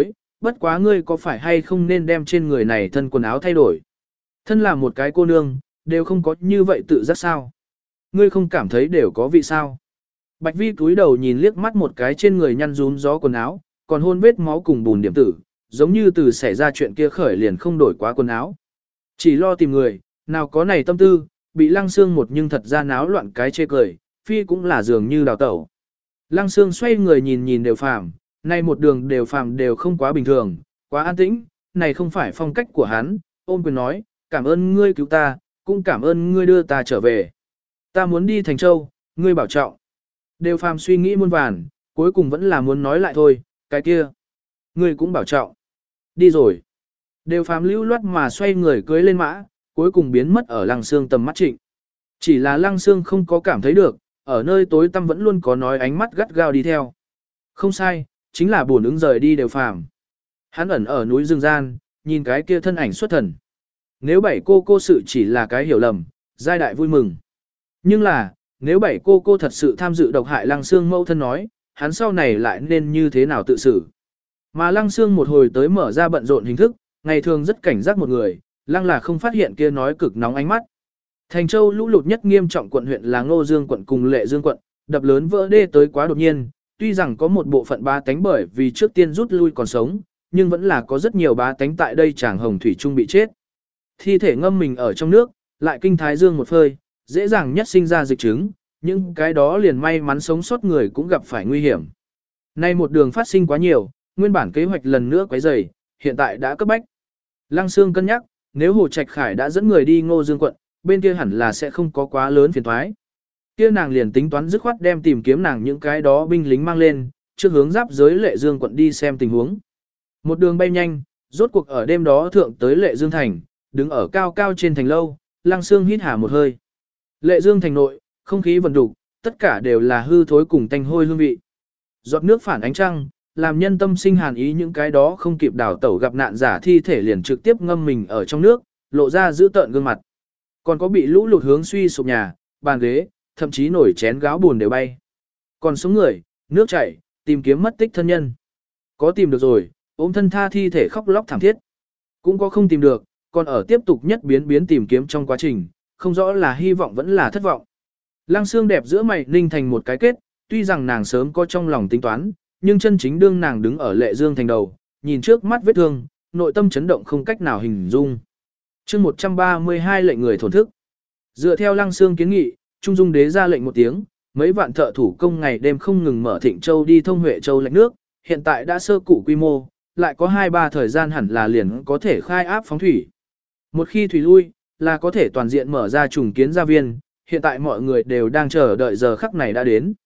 bất quá ngươi có phải hay không nên đem trên người này thân quần áo thay đổi. Thân là một cái cô nương, đều không có như vậy tự giác sao. Ngươi không cảm thấy đều có vị sao. Bạch Vi cúi đầu nhìn liếc mắt một cái trên người nhăn rún gió quần áo, còn hôn vết máu cùng bùn điểm tử, giống như từ xảy ra chuyện kia khởi liền không đổi quá quần áo. Chỉ lo tìm người, nào có này tâm tư, bị Lăng Sương một nhưng thật ra náo loạn cái chê cười, Phi cũng là dường như đào tẩu. Lăng Sương xoay người nhìn nhìn đều phàm, nay một đường đều phàm đều không quá bình thường, quá an tĩnh, này không phải phong cách của hắn, ôm quyền nói, cảm ơn ngươi cứu ta, cũng cảm ơn ngươi đưa ta trở về. Ta muốn đi Thành Châu, ngươi bảo trọng. Đều phàm suy nghĩ muôn vàn, cuối cùng vẫn là muốn nói lại thôi, cái kia. Ngươi cũng bảo trọng. Đi rồi. Đều phàm lưu loát mà xoay người cưới lên mã, cuối cùng biến mất ở Lăng Sương tầm mắt trịnh. Chỉ là Lăng Sương không có cảm thấy được, ở nơi tối tăm vẫn luôn có nói ánh mắt gắt gao đi theo. Không sai, chính là buồn ứng rời đi đều phàm. Hắn ẩn ở núi rừng gian, nhìn cái kia thân ảnh xuất thần. Nếu bảy cô cô sự chỉ là cái hiểu lầm, giai đại vui mừng. Nhưng là, nếu bảy cô cô thật sự tham dự độc hại Lăng Sương mẫu thân nói, hắn sau này lại nên như thế nào tự xử. Mà Lăng Sương một hồi tới mở ra bận rộn hình thức, ngày thường rất cảnh giác một người, Lăng là không phát hiện kia nói cực nóng ánh mắt. Thành Châu lũ lụt nhất nghiêm trọng quận huyện là Ngô Dương quận cùng Lệ Dương quận, đập lớn vỡ đê tới quá đột nhiên, tuy rằng có một bộ phận bá tánh bởi vì trước tiên rút lui còn sống, nhưng vẫn là có rất nhiều bá tánh tại đây tràng hồng thủy trung bị chết. Thi thể ngâm mình ở trong nước, lại kinh thái dương một phơi, dễ dàng nhất sinh ra dịch chứng, nhưng cái đó liền may mắn sống sót người cũng gặp phải nguy hiểm. Nay một đường phát sinh quá nhiều, nguyên bản kế hoạch lần nữa quấy rầy, hiện tại đã cấp bách. Lăng Sương cân nhắc, nếu Hồ Trạch Khải đã dẫn người đi Ngô Dương quận, bên kia hẳn là sẽ không có quá lớn phiền toái. Kia nàng liền tính toán dứt khoát đem tìm kiếm nàng những cái đó binh lính mang lên, trước hướng giáp giới Lệ Dương quận đi xem tình huống. Một đường bay nhanh, rốt cuộc ở đêm đó thượng tới Lệ Dương thành, đứng ở cao cao trên thành lâu, Lăng Sương hít hà một hơi. Lệ Dương thành nội, không khí vần đục, tất cả đều là hư thối cùng tanh hôi hương vị. Giọt nước phản ánh trăng, làm nhân tâm sinh hàn ý, những cái đó không kịp đào tẩu gặp nạn giả thi thể liền trực tiếp ngâm mình ở trong nước, lộ ra giữ tợn gương mặt. Còn có bị lũ lụt hướng suy sụp nhà, bàn ghế, thậm chí nổi chén gáo buồn đều bay. Còn sống người, nước chảy, tìm kiếm mất tích thân nhân. Có tìm được rồi, ôm thân tha thi thể khóc lóc thảm thiết. Cũng có không tìm được, còn ở tiếp tục nhất biến biến tìm kiếm trong quá trình, không rõ là hy vọng vẫn là thất vọng. Lăng Sương đẹp giữa mày ninh thành một cái kết, tuy rằng nàng sớm có trong lòng tính toán, nhưng chân chính đương nàng đứng ở Lệ Dương thành đầu, nhìn trước mắt vết thương, nội tâm chấn động không cách nào hình dung. Chương một trăm ba mươi hai lệnh người thổn thức. Dựa theo Lăng Sương kiến nghị, Trung Dung đế ra lệnh một tiếng, mấy vạn thợ thủ công ngày đêm không ngừng mở Thịnh Châu đi thông Huệ Châu lạch nước, hiện tại đã sơ cụ quy mô, lại có hai ba thời gian hẳn là liền có thể khai áp phóng thủy. Một khi thủy lui, là có thể toàn diện mở ra trùng kiến gia viên, hiện tại mọi người đều đang chờ đợi giờ khắc này đã đến.